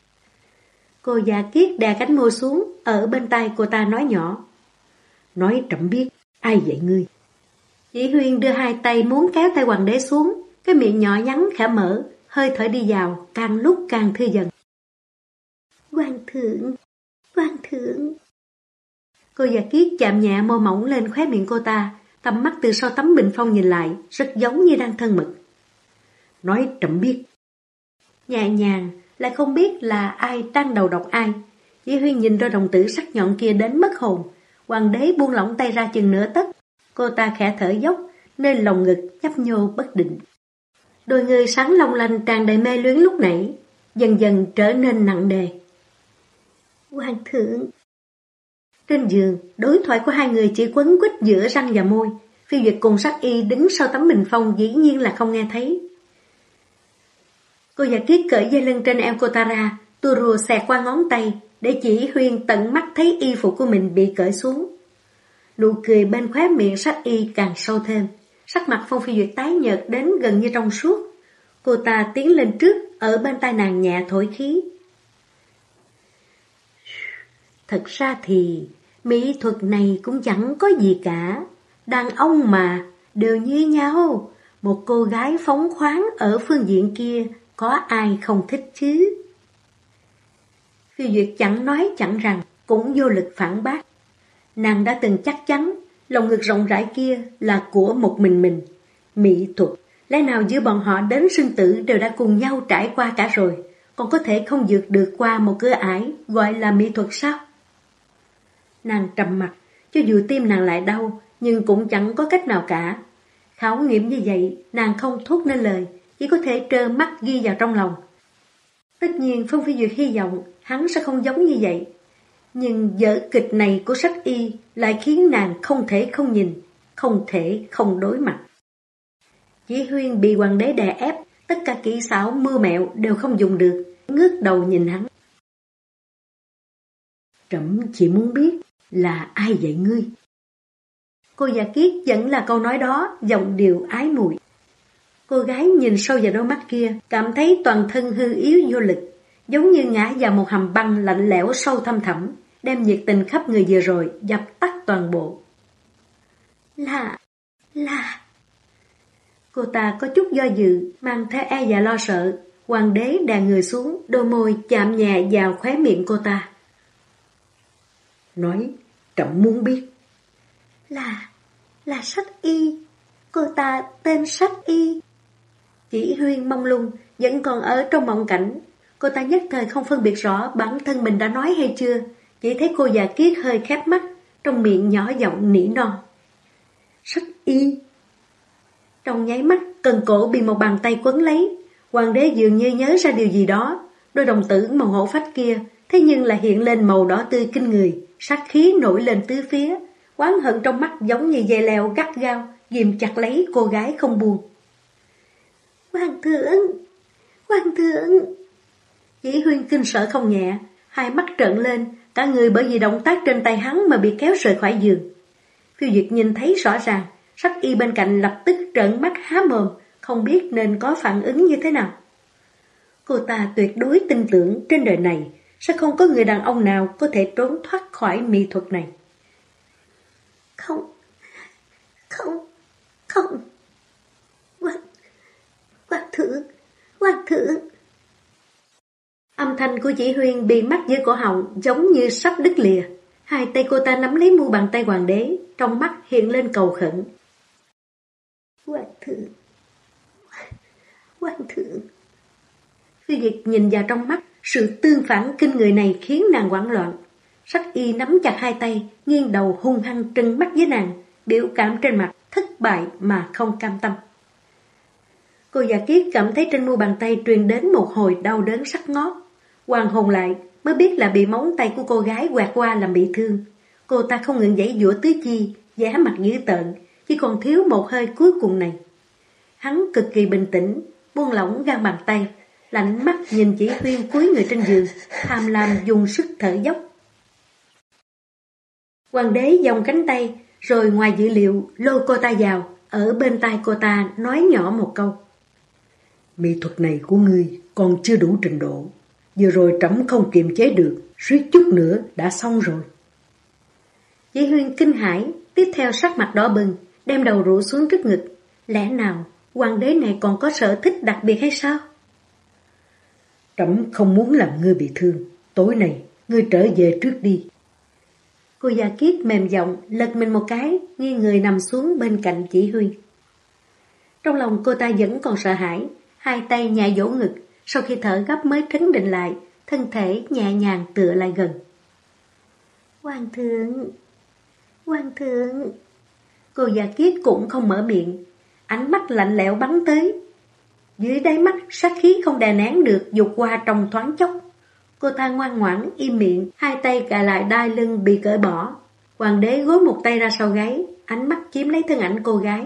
Speaker 1: Cô già kiết đè cánh môi xuống, ở bên tai cô ta nói nhỏ: Nói trẫm biết, ai dạy ngươi? Dĩ Huyên đưa hai tay muốn kéo tay hoàng đế xuống, cái miệng nhỏ nhắn khẽ mở, hơi thở đi vào, càng lúc càng thư dần. Hoàng thượng, hoàng thượng. Cô già kiết chạm nhẹ môi mỏng lên khóe miệng cô ta, tầm mắt từ sau tấm bình phong nhìn lại, rất giống như đang thân mật. Nói trẫm biết. Nhẹ nhàng, lại không biết là ai đang đầu độc ai. Dĩ Huyên nhìn đôi đồng tử sắc nhọn kia đến mất hồn. Hoàng đế buông lỏng tay ra chừng nửa tấc. Cô ta khẽ thở dốc, nơi lồng ngực nhấp nhô bất định. Đôi người sáng long lanh tràn đầy mê luyến lúc nãy, dần dần trở nên nặng nề. Hoàng thượng. Trên giường, đối thoại của hai người chỉ quấn quýt giữa răng và môi. Phi Duyệt cùng Sắc Y đứng sau tấm bình phong dĩ nhiên là không nghe thấy. Cô già kiết cởi dây lưng trên eo cô ta ra, tua rùa xẹt qua ngón tay, để chỉ Huyên tận mắt thấy y phục của mình bị cởi xuống. Nụ cười bên khóe miệng Sắc Y càng sâu thêm, sắc mặt Phong Phi Duyệt tái nhợt đến gần như trong suốt. Cô ta tiến lên trước, ở bên tai nàng nhẹ thổi khí. Thật ra thì mỹ thuật này cũng chẳng có gì cả. Đàn ông mà, đều như nhau. Một cô gái phóng khoáng ở phương diện kia, có ai không thích chứ? Phi Duyệt chẳng nói chẳng rằng, cũng vô lực phản bác. Nàng đã từng chắc chắn, lòng ngực rộng rãi kia là của một mình. Mỹ thuật, lẽ nào giữa bọn họ đến sinh tử đều đã cùng nhau trải qua cả rồi, còn có thể không vượt được qua một cửa ải gọi là mỹ thuật sao? Nàng trầm mặt, cho dù tim nàng lại đau, nhưng cũng chẳng có cách nào cả. Khảo nghiệm như vậy, nàng không thốt nên lời, chỉ có thể trơ mắt ghi vào trong lòng. Tất nhiên Phong Phi Duyệt hy vọng hắn sẽ không giống như vậy. Nhưng vở kịch này của Sách Y lại khiến nàng không thể không nhìn, không thể không đối mặt. Dĩ Huyên bị hoàng đế đè ép, tất cả kỹ xảo mưu mẹo đều không dùng được, ngước đầu nhìn hắn. Trẫm chỉ muốn biết là ai dạy ngươi? Cô già kiết vẫn là câu nói đó, giọng điệu ái muội. Cô gái nhìn sâu vào đôi mắt kia, cảm thấy toàn thân hư yếu vô lực, giống như ngã vào một hầm băng lạnh lẽo sâu thăm thẳm, đem nhiệt tình khắp người vừa rồi dập tắt toàn bộ. Là... Cô ta có chút do dự, mang theo e và lo sợ. Hoàng đế đè người xuống, đôi môi chạm nhẹ vào khóe miệng cô ta. Nói, trẫm muốn biết. Là Sách Y. Cô ta tên Sách Y. Chỉ Huyên mông lung, vẫn còn ở trong mộng cảnh. Cô ta nhất thời không phân biệt rõ bản thân mình đã nói hay chưa, chỉ thấy cô già kiết hơi khép mắt, trong miệng nhỏ giọng nỉ non. Sách Y. Trong nháy mắt, cần cổ bị một bàn tay quấn lấy. Hoàng đế dường như nhớ ra điều gì đó. Đôi đồng tử màu hổ phách kia, thế nhưng lại hiện lên màu đỏ tươi kinh người, sát khí nổi lên tứ phía. Oán hận trong mắt giống như dây leo gắt gao, ghìm chặt lấy cô gái không buông. Hoàng thượng, Hoàng thượng. Chỉ Huyên kinh sợ không nhẹ, hai mắt trợn lên, cả người bởi vì động tác trên tay hắn mà bị kéo rời khỏi giường. Phiêu Duyệt nhìn thấy rõ ràng, Sách Y bên cạnh lập tức trợn mắt há mồm, không biết nên có phản ứng như thế nào. Cô ta tuyệt đối tin tưởng trên đời này sẽ không có người đàn ông nào có thể trốn thoát khỏi mỹ thuật này. Không. Hoàng thượng. Âm thanh của Chỉ Huyên bị mắc dưới cổ họng giống như sắp đứt lìa. Hai tay cô ta nắm lấy mu bàn tay hoàng đế, trong mắt hiện lên cầu khẩn. Hoàng thượng. Phiêu Duyệt nhìn vào trong mắt, sự tương phản kinh người này khiến nàng hoảng loạn. Sách Y nắm chặt hai tay, nghiêng đầu hung hăng trừng mắt với nàng, biểu cảm trên mặt thất bại mà không cam tâm. Cô Già Kiết cảm thấy trên mu bàn tay truyền đến một hồi đau đớn sắc ngót. Hoàn hồn lại mới biết là bị móng tay của cô gái quẹt qua làm bị thương. Cô ta không ngừng giãy giụa tứ chi, vẻ mặt dữ tợn, chỉ còn thiếu một hơi cuối cùng này. Hắn cực kỳ bình tĩnh, buông lỏng gan bàn tay, lạnh mắt nhìn Chỉ Huyên cúi người trên giường, tham lam dùng sức thở dốc. Hoàng đế vòng cánh tay, rồi ngoài dữ liệu lôi cô ta vào, ở bên tai cô ta nói nhỏ một câu. Mỹ thuật này của ngươi còn chưa đủ trình độ. Vừa rồi trẫm không kiềm chế được, suýt chút nữa đã xong rồi. Chỉ Huyên kinh hãi, tiếp theo sắc mặt đỏ bừng, đem đầu rũ xuống trước ngực. Lẽ nào hoàng đế này còn có sở thích đặc biệt hay sao? Trẫm không muốn làm ngươi bị thương. Tối nay ngươi trở về trước đi. Cô Già Kiết mềm giọng lật mình một cái, nghiêng người nằm xuống bên cạnh Chỉ Huyên. Trong lòng cô ta vẫn còn sợ hãi, hai tay nhẹ vỗ ngực, sau khi thở gấp mới trấn định lại, thân thể nhẹ nhàng tựa lại gần. Hoàng thượng. Cô Già Kiết cũng không mở miệng, ánh mắt lạnh lẽo bắn tới. Dưới đáy mắt sát khí không đè nén được dục qua trong thoáng chốc. Cô ta ngoan ngoãn im miệng, hai tay cài lại đai lưng bị cởi bỏ. Hoàng đế gối một tay ra sau gáy, ánh mắt chiếm lấy thân ảnh cô gái.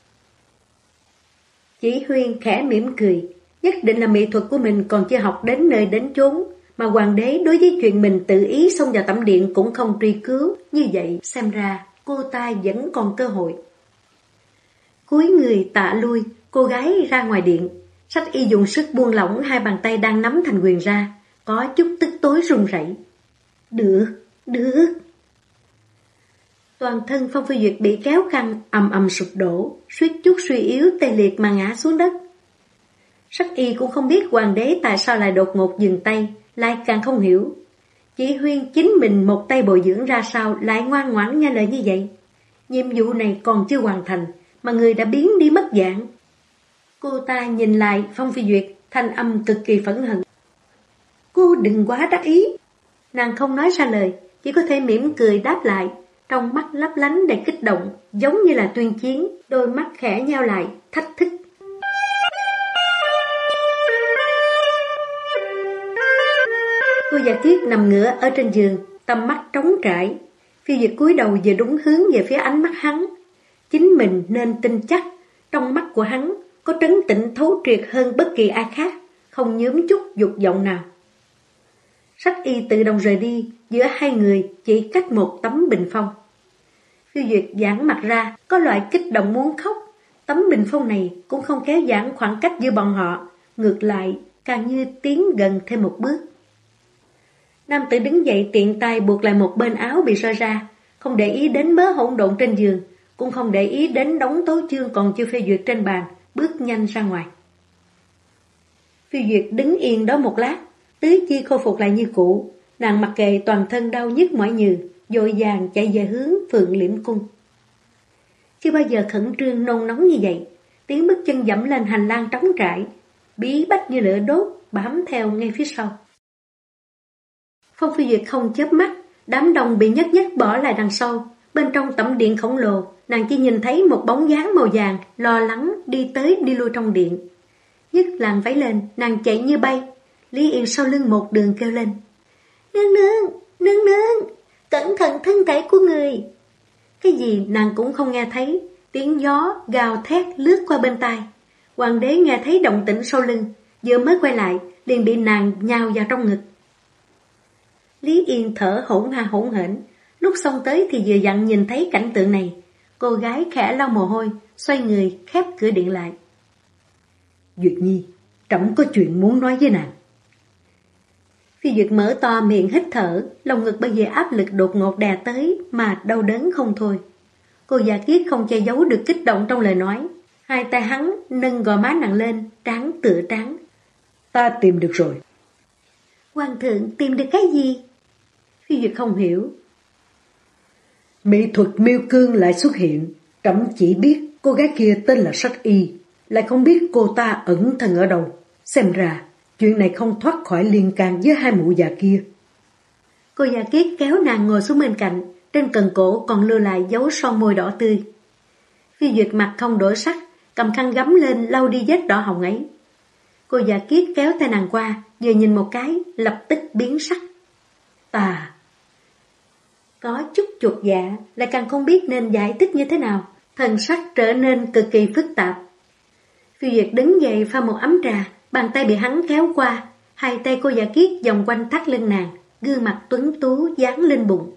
Speaker 1: Chỉ Huyên khẽ mỉm cười, nhất định là mỹ thuật của mình còn chưa học đến nơi đến chốn, mà hoàng đế đối với chuyện mình tự ý xông vào tẩm điện cũng không truy cứu, như vậy xem ra cô ta vẫn còn cơ hội. Cúi người tạ lui, cô gái ra ngoài điện, Sách Y dùng sức buông lỏng hai bàn tay đang nắm thành quyền ra, có chút tức tối run rẩy. Được. Toàn thân Phong Phi Duyệt bị kéo căng, ầm ầm sụp đổ, suýt chút suy yếu tê liệt mà ngã xuống đất. Sách Y cũng không biết hoàng đế tại sao lại đột ngột dừng tay, lại càng không hiểu. Chỉ Huyên chính mình một tay bồi dưỡng ra sao lại ngoan ngoãn nghe lời như vậy. Nhiệm vụ này còn chưa hoàn thành, mà người đã biến đi mất dạng. Cô ta nhìn lại Phong Phi Duyệt, thanh âm cực kỳ phẫn hận. Cô đừng quá đắc ý. Nàng không nói ra lời, chỉ có thể mỉm cười đáp lại, trong mắt lấp lánh đầy kích động, giống như là tuyên chiến, đôi mắt khẽ nheo lại, thách thức. Cô Già Kiết nằm ngửa ở trên giường, tầm mắt trống trải. Phiêu Duyệt cúi đầu về đúng hướng về phía ánh mắt hắn. Chính mình nên tin chắc, trong mắt của hắn có trấn tĩnh thấu triệt hơn bất kỳ ai khác, không nhuốm chút dục vọng nào. Sách Y tự động rời đi, giữa hai người chỉ cách một tấm bình phong. Phiêu Duyệt giãn mặt ra, có loại kích động muốn khóc. Tấm bình phong này cũng không kéo giãn khoảng cách giữa bọn họ, ngược lại càng như tiến gần thêm một bước. Nam tử đứng dậy tiện tay buộc lại một bên áo bị rơi ra, không để ý đến mớ hỗn độn trên giường, cũng không để ý đến đống tấu chương còn chưa phê duyệt trên bàn, bước nhanh ra ngoài. Phiêu Duyệt đứng yên đó một lát, tứ chi khôi phục lại như cũ, nàng mặc kệ toàn thân đau nhức mỏi nhừ, vội vàng chạy về hướng Phượng Liễm Cung. Chưa bao giờ khẩn trương nôn nóng như vậy, tiếng bước chân dẫm lên hành lang trống trải, bí bách như lửa đốt, bám theo ngay phía sau. Phong Phi Duyệt không chớp mắt, đám đông bị nhất nhất bỏ lại đằng sau. Bên trong tẩm điện khổng lồ, nàng chỉ nhìn thấy một bóng dáng màu vàng lo lắng đi tới đi lui trong điện. Nhấc làn váy lên, nàng chạy như bay. Lý Yên sau lưng một đường kêu lên: Nương, cẩn thận thân thể của người. Cái gì nàng cũng không nghe thấy, tiếng gió gào thét lướt qua bên tai. Hoàng đế nghe thấy động tĩnh sau lưng, vừa mới quay lại, liền bị nàng nhào vào trong ngực. Lý Yên thở hổn hển, lúc xông tới thì vừa dặn nhìn thấy cảnh tượng này. Cô gái khẽ lau mồ hôi, xoay người khép cửa điện lại.
Speaker 2: Duyệt Nhi, trẫm có chuyện muốn nói với nàng.
Speaker 1: Phi Duyệt mở to miệng hít thở, lòng ngực bởi vì áp lực đột ngột đè tới mà đau đớn không thôi. Cô Giả Kiết không che giấu được kích động trong lời nói. Hai tay hắn nâng gò má nàng lên, trán tựa trán.
Speaker 2: Ta tìm được rồi.
Speaker 1: Hoàng thượng tìm được cái gì? Phi Duyệt không hiểu.
Speaker 2: Mỹ thuật miêu cương lại xuất hiện. Trẫm chỉ biết cô gái kia tên là Sách Y, lại không biết cô ta ẩn thân ở đâu. Xem ra chuyện này không thoát khỏi liên can với hai mụ già kia.
Speaker 1: Cô Giả Kiết kéo nàng ngồi xuống bên cạnh, trên cần cổ còn lưu lại dấu son môi đỏ tươi. Phi Duyệt mặt không đổi sắc, cầm khăn gấm lên lau đi vết đỏ hồng ấy. Cô Giả Kiết kéo tay nàng qua, vừa nhìn một cái, lập tức biến sắc. Ta có chút chuột dạ, lại càng không biết nên giải thích như thế nào, thần sắc trở nên cực kỳ phức tạp. Phi Duyệt đứng dậy pha một ấm trà, bàn tay bị hắn kéo qua, hai tay cô Giả Kiết vòng quanh thắt lưng nàng, gương mặt tuấn tú dán lên bụng.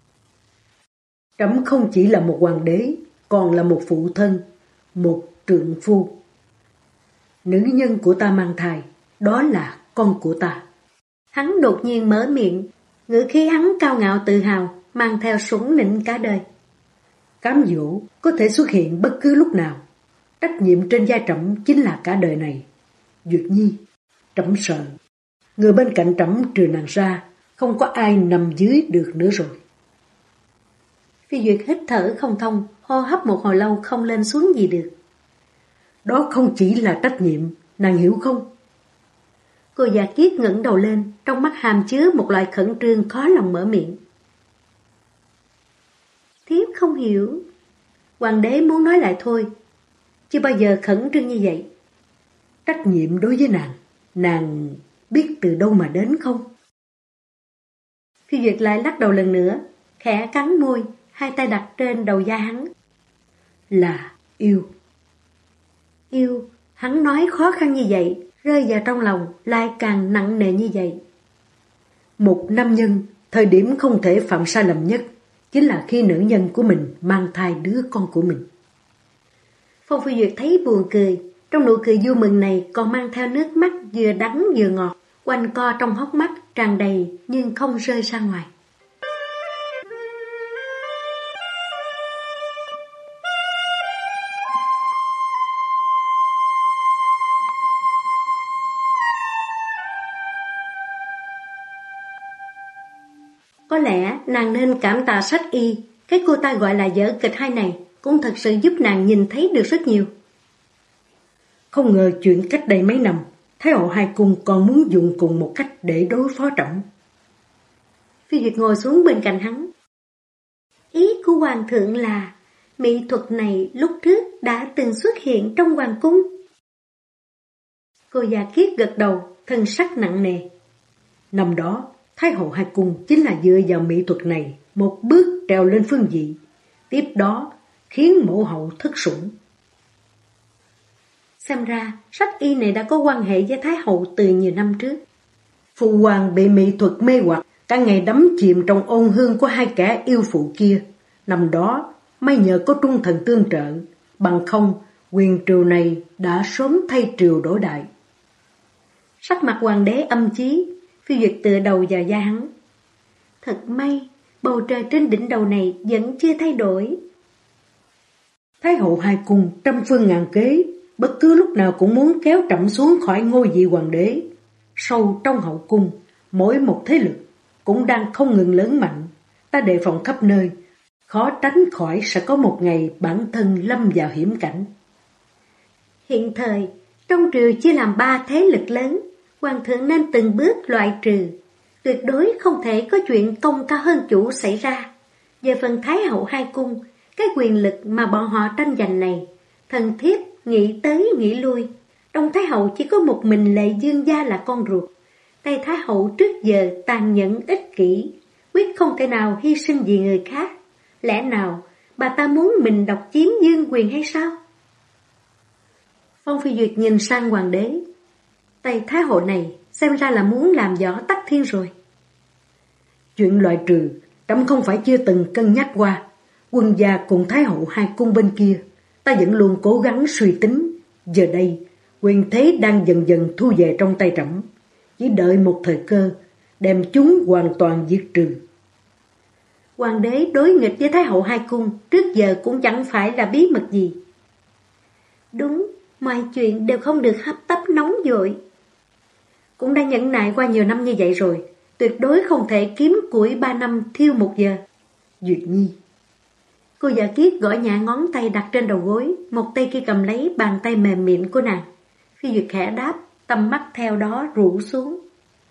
Speaker 2: Trẫm không chỉ là một hoàng đế, còn là một phụ thân, một trượng phu. Nữ nhân của ta mang thai, đó là con của ta.
Speaker 1: Hắn đột nhiên mở miệng, ngữ khí hắn cao ngạo tự hào, mang theo sủng nịnh cả đời.
Speaker 2: Cám dỗ có thể xuất hiện bất cứ lúc nào. Trách nhiệm trên vai trẫm chính là cả đời này. Duyệt Nhi, trẫm sợ. Người bên cạnh trẫm trừ nàng ra, không có ai nằm dưới được nữa rồi.
Speaker 1: Phi Duyệt hít thở không thông, hô hấp một hồi lâu không lên xuống gì được.
Speaker 2: Đó không chỉ là trách nhiệm, nàng hiểu không?
Speaker 1: Cô Giả Kiết ngẩng đầu lên, trong mắt hàm chứa một loại khẩn trương khó lòng mở miệng. Thiếp không hiểu. Hoàng đế muốn nói lại thôi, chưa bao giờ khẩn trương như vậy.
Speaker 2: Trách nhiệm đối với nàng biết từ đâu mà đến không?
Speaker 1: Phi Duyệt lại lắc đầu lần nữa, khẽ cắn môi, hai tay đặt trên đầu da hắn.
Speaker 2: Là yêu.
Speaker 1: Yêu, hắn nói khó khăn như vậy, rơi vào trong lòng lại càng nặng nề như vậy.
Speaker 2: Một nam nhân, thời điểm không thể phạm sai lầm nhất, chính là khi nữ nhân của mình mang thai đứa con của mình.
Speaker 1: Phong Phi Duyệt thấy buồn cười, trong nụ cười vui mừng này còn mang theo nước mắt vừa đắng vừa ngọt, quanh co trong hốc mắt tràn đầy nhưng không rơi ra ngoài. Có lẽ nàng nên cảm tạ Sách Y, cái cô ta gọi là vở kịch hay này cũng thật sự giúp nàng nhìn thấy được rất nhiều.
Speaker 2: Không ngờ chuyện cách đây mấy năm, Thái hậu hai cung còn muốn dùng cùng một cách để đối phó trẫm.
Speaker 1: Phi Duyệt ngồi xuống bên cạnh hắn. Ý của hoàng thượng là mỹ thuật này lúc trước đã từng xuất hiện trong hoàng cung. Cô Giả Kiết gật đầu, thân sắc nặng nề.
Speaker 2: Năm đó, Thái hậu hai cung chính là dựa vào mỹ thuật này một bước trèo lên phương vị, tiếp đó khiến mẫu hậu thất sủng.
Speaker 1: Xem ra, Sách Y này đã có quan hệ với Thái hậu từ nhiều năm trước.
Speaker 2: Phụ hoàng bị mỹ thuật mê hoặc, cả ngày đắm chìm trong ôn hương của hai kẻ yêu phụ kia. Năm đó, may nhờ có trung thần tương trợ, bằng không, quyền triều này đã sớm thay triều đổi đại.
Speaker 1: Sắc mặt hoàng đế âm chí, Phi Duyệt tựa đầu vào da hắn. Thật may, bầu trời trên đỉnh đầu này vẫn chưa thay đổi.
Speaker 2: Thái hậu hai cung trăm phương ngàn kế, bất cứ lúc nào cũng muốn kéo trẫm xuống khỏi ngôi vị hoàng đế. Sâu trong hậu cung, mỗi một thế lực cũng đang không ngừng lớn mạnh. Ta đề phòng khắp nơi, khó tránh khỏi sẽ có một ngày bản thân lâm vào hiểm cảnh.
Speaker 1: Hiện thời, trong triều chia làm 3 thế lực lớn, hoàng thượng nên từng bước loại trừ. Tuyệt đối không thể có chuyện công cao hơn chủ xảy ra. Về phần Thái hậu hai cung, cái quyền lực mà bọn họ tranh giành này, thần thiếp nghĩ tới nghĩ lui. Trong Thái hậu chỉ có một mình Lệ Dương gia là con ruột. Tây Thái hậu trước giờ tàn nhẫn ích kỷ, quyết không thể nào hy sinh vì người khác. Lẽ nào bà ta muốn mình độc chiếm dương quyền hay sao? Phong Phi Duyệt nhìn sang hoàng đế. Tay Thái Hậu này xem ra là muốn làm võ tắc thiên rồi.
Speaker 3: Chuyện loại trừ, trẫm không phải chưa từng cân nhắc qua. Quân gia cùng Thái Hậu hai cung bên kia, ta vẫn luôn cố gắng suy tính. Giờ đây, quyền thế đang dần dần thu về trong tay trẫm. Chỉ đợi một thời cơ, đem chúng hoàn toàn diệt trừ.
Speaker 1: Hoàng đế đối nghịch với Thái Hậu hai cung trước giờ cũng chẳng phải là bí mật gì. Đúng, mọi chuyện đều không được hấp tấp nóng vội. Cũng đã nhẫn nại qua nhiều năm như vậy rồi, tuyệt đối không thể kiếm củi 3 năm thiêu 1 giờ.
Speaker 3: Duyệt Nhi.
Speaker 1: Cô Dạ Kiết gõ nhẹ ngón tay đặt trên đầu gối, một tay kia cầm lấy bàn tay mềm mịn của nàng. Phi Duyệt khẽ đáp, tầm mắt theo đó rũ xuống.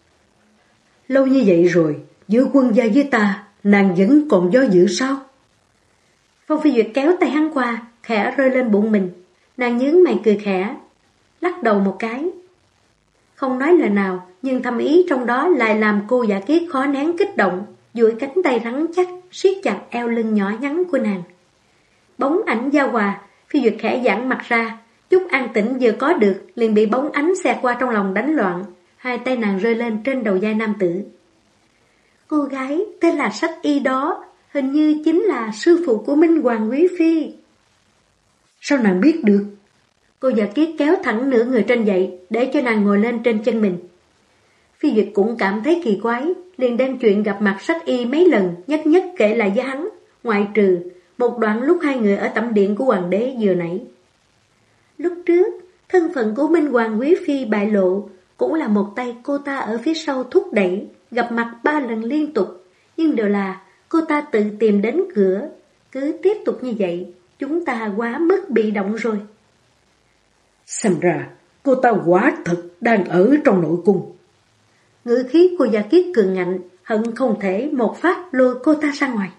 Speaker 3: Lâu như vậy rồi, giữa quân gia với ta, nàng vẫn còn do dự sao?
Speaker 1: Phong Phi Duyệt kéo tay hắn qua, khẽ rơi lên bụng mình. Nàng nhướng mày cười khẽ, lắc đầu một cái. Không nói lời nào, nhưng thâm ý trong đó lại làm cô Dạ Kiết khó nén kích động, duỗi cánh tay rắn chắc, siết chặt eo lưng nhỏ nhắn của nàng. Bóng ảnh giao hòa, Phi Duyệt khẽ giãn mặt ra, chút an tĩnh vừa có được, liền bị bóng ánh xẹt qua trong lòng đánh loạn. Hai tay nàng rơi lên trên đầu vai nam tử. Cô gái tên là Sách Y đó, hình như chính là sư phụ của Minh Hoàng Quý Phi.
Speaker 3: Sao nàng biết được?
Speaker 1: Cô Dạ Kiết kéo thẳng nửa người trên dậy, để cho nàng ngồi lên trên chân mình. Phi Duyệt cũng cảm thấy kỳ quái, liền đem chuyện gặp mặt Sách Y mấy lần nhất nhất kể lại với hắn, ngoại trừ một đoạn lúc hai người ở tẩm điện của hoàng đế vừa nãy. Lúc trước, thân phận của Minh Hoàng Quý Phi bại lộ, cũng là một tay cô ta ở phía sau thúc đẩy, gặp mặt 3 lần liên tục, nhưng đều là cô ta tự tìm đến cửa. Cứ tiếp tục như vậy, chúng ta quá mức bị động rồi.
Speaker 3: Xem ra, cô ta quả thật đang ở trong nội cung.
Speaker 1: Ngữ khí của Dạ Kiết cường ngạnh, hận không thể một phát lôi cô ta ra ngoài.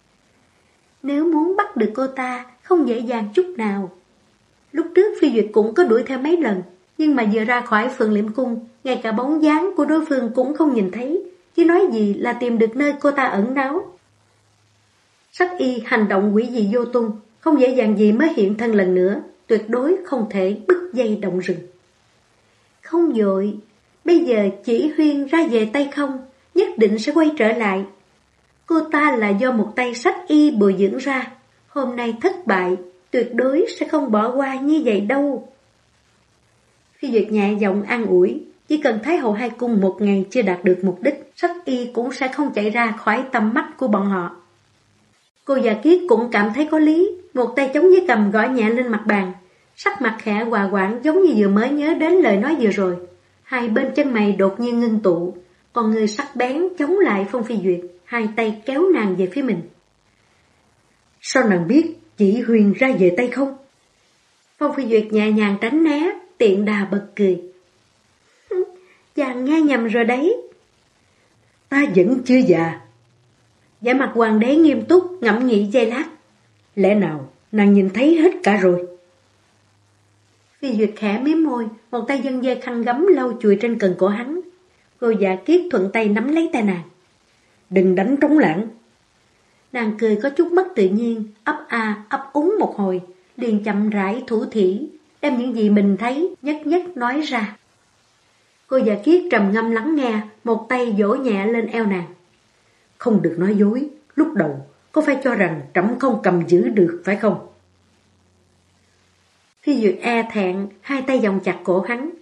Speaker 1: Nếu muốn bắt được cô ta, không dễ dàng chút nào. Lúc trước Phi Duyệt cũng có đuổi theo mấy lần, nhưng mà vừa ra khỏi Phượng Liễm Cung, ngay cả bóng dáng của đối phương cũng không nhìn thấy, chứ nói gì là tìm được nơi cô ta ẩn náu. Sách Y hành động quỷ dị vô tung, không dễ dàng gì mới hiện thân lần nữa, tuyệt đối không thể bứt dây động rừng. Không vội, bây giờ chỉ Huyên ra về tay không, nhất định sẽ quay trở lại. Cô ta là do một tay Sách Y bồi dưỡng ra, hôm nay thất bại, tuyệt đối sẽ không bỏ qua như vậy đâu. Phi Duyệt nhẹ giọng an ủi, chỉ cần Thái Hậu hai cung một ngày chưa đạt được mục đích, Sách Y cũng sẽ không chạy ra khỏi tầm mắt của bọn họ. Cô Dạ Kiết cũng cảm thấy có lý, một tay chống với cầm gõ nhẹ lên mặt bàn, sắc mặt khẽ hòa quảng giống như vừa mới nhớ đến lời nói vừa rồi. Hai bên chân mày đột nhiên ngưng tụ, còn người sắc bén chống lại Phong Phi Duyệt, hai tay kéo nàng về phía mình.
Speaker 3: Sao nàng biết chỉ Huyền ra về tay không?
Speaker 1: Phong Phi Duyệt nhẹ nhàng tránh né, tiện đà bật cười. Chàng nghe nhầm rồi đấy.
Speaker 3: Ta vẫn chưa già.
Speaker 1: Vẻ mặt hoàng đế nghiêm túc, ngẫm nghĩ giây lát.
Speaker 3: Lẽ nào nàng nhìn thấy hết cả rồi?
Speaker 1: Phi Duyệt khẽ mím môi, một tay giơ dây khăn gấm lau chùi trên cần cổ hắn. Cô Dạ Kiết thuận tay nắm lấy tay nàng.
Speaker 3: Đừng đánh trống lãng.
Speaker 1: Nàng cười có chút mất tự nhiên, ấp a ấp úng một hồi, liền chậm rãi thủ thỉ, đem những gì mình thấy nhất nhất nói ra. Cô Dạ Kiết trầm ngâm lắng nghe, một tay vỗ nhẹ lên eo nàng.
Speaker 3: Không được nói dối, lúc đầu có phải cho rằng trẫm không cầm giữ được phải không?
Speaker 1: Phi Duyệt e thẹn, hai tay vòng chặt cổ hắn.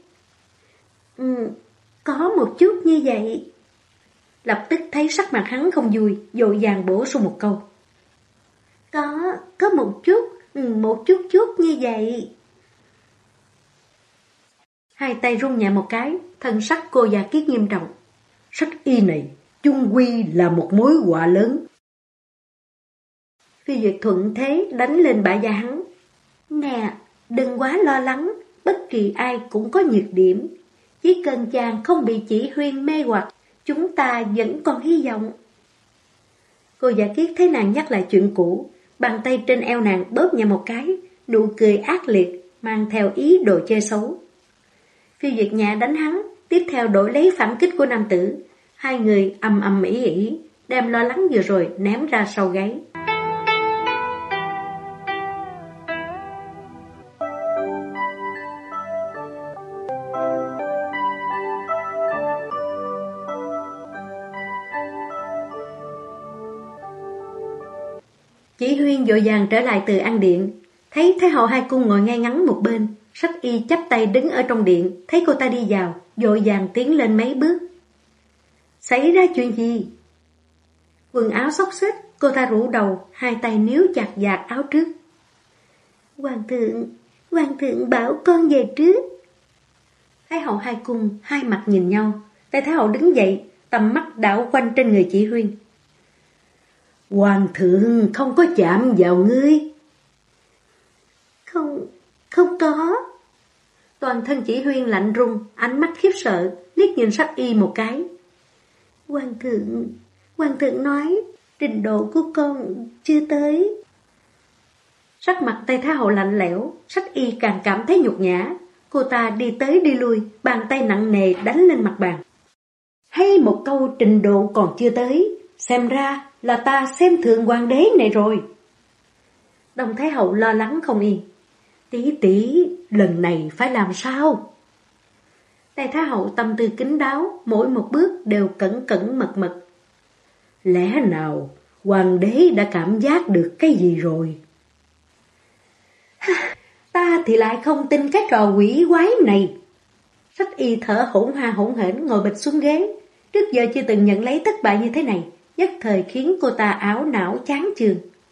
Speaker 1: Có một chút như vậy. Lập tức thấy sắc mặt hắn không vui, vội vàng bổ sung một câu. Có một chút như vậy. Hai tay rung nhẹ một cái, thân sắc cô Dạ Kiết nghiêm trọng.
Speaker 3: Sách Y này chung quy là một mối họa lớn.
Speaker 1: Phi Duyệt thuận thế đánh lên bả vai hắn. Nè, đừng quá lo lắng, bất kỳ ai cũng có nhược điểm. Chỉ cần chàng không bị chỉ Huyên mê hoặc, chúng ta vẫn còn hy vọng. Cô Dạ Kiết thấy nàng nhắc lại chuyện cũ, bàn tay trên eo nàng bóp nhẹ một cái, nụ cười ác liệt, mang theo ý đồ chơi xấu. Phi Duyệt nhẹ đánh hắn, tiếp theo đổi lấy phản kích của nam tử. Hai người ầm ầm ĩ ĩ, đem lo lắng vừa rồi ném ra sau gáy. Chỉ Huyên vội vàng trở lại từ ăn điện, thấy Thái hậu hai cung ngồi ngay ngắn một bên, Sách Y chắp tay đứng ở trong điện, thấy cô ta đi vào, vội vàng tiến lên mấy bước. Xảy ra chuyện gì? Quần áo xốc xếch, cô ta rũ đầu, hai tay níu chặt vạt áo trước. Hoàng thượng bảo con về trước. Thái hậu hai cung hai mặt nhìn nhau, tay Thái hậu đứng dậy, tầm mắt đảo quanh trên người Chỉ Huyên. Hoàng thượng không có chạm vào ngươi. Không có. Toàn thân Chỉ Huyên lạnh run, ánh mắt khiếp sợ, liếc nhìn Sách Y một cái. Hoàng thượng nói trình độ của con chưa tới. Sắc mặt tay Thái hậu lạnh lẽo, Sách Y càng cảm thấy nhục nhã. Cô ta đi tới đi lui, bàn tay nặng nề đánh lên mặt bàn. Hay một câu trình độ còn chưa tới, xem ra là ta xem thường hoàng đế này rồi. Đồng Thái hậu lo lắng không yên. Tỷ, lần này phải làm sao? Tay Thái hậu tâm tư kín đáo, mỗi một bước đều cẩn cẩn mật mật. Lẽ nào hoàng đế đã cảm giác được cái gì rồi? Ta thì lại không tin cái trò quỷ quái này. Sách Y thở hổn hển ngồi bịch xuống ghế. Trước giờ chưa từng nhận lấy thất bại như thế này, nhất thời khiến cô ta ảo não chán chường.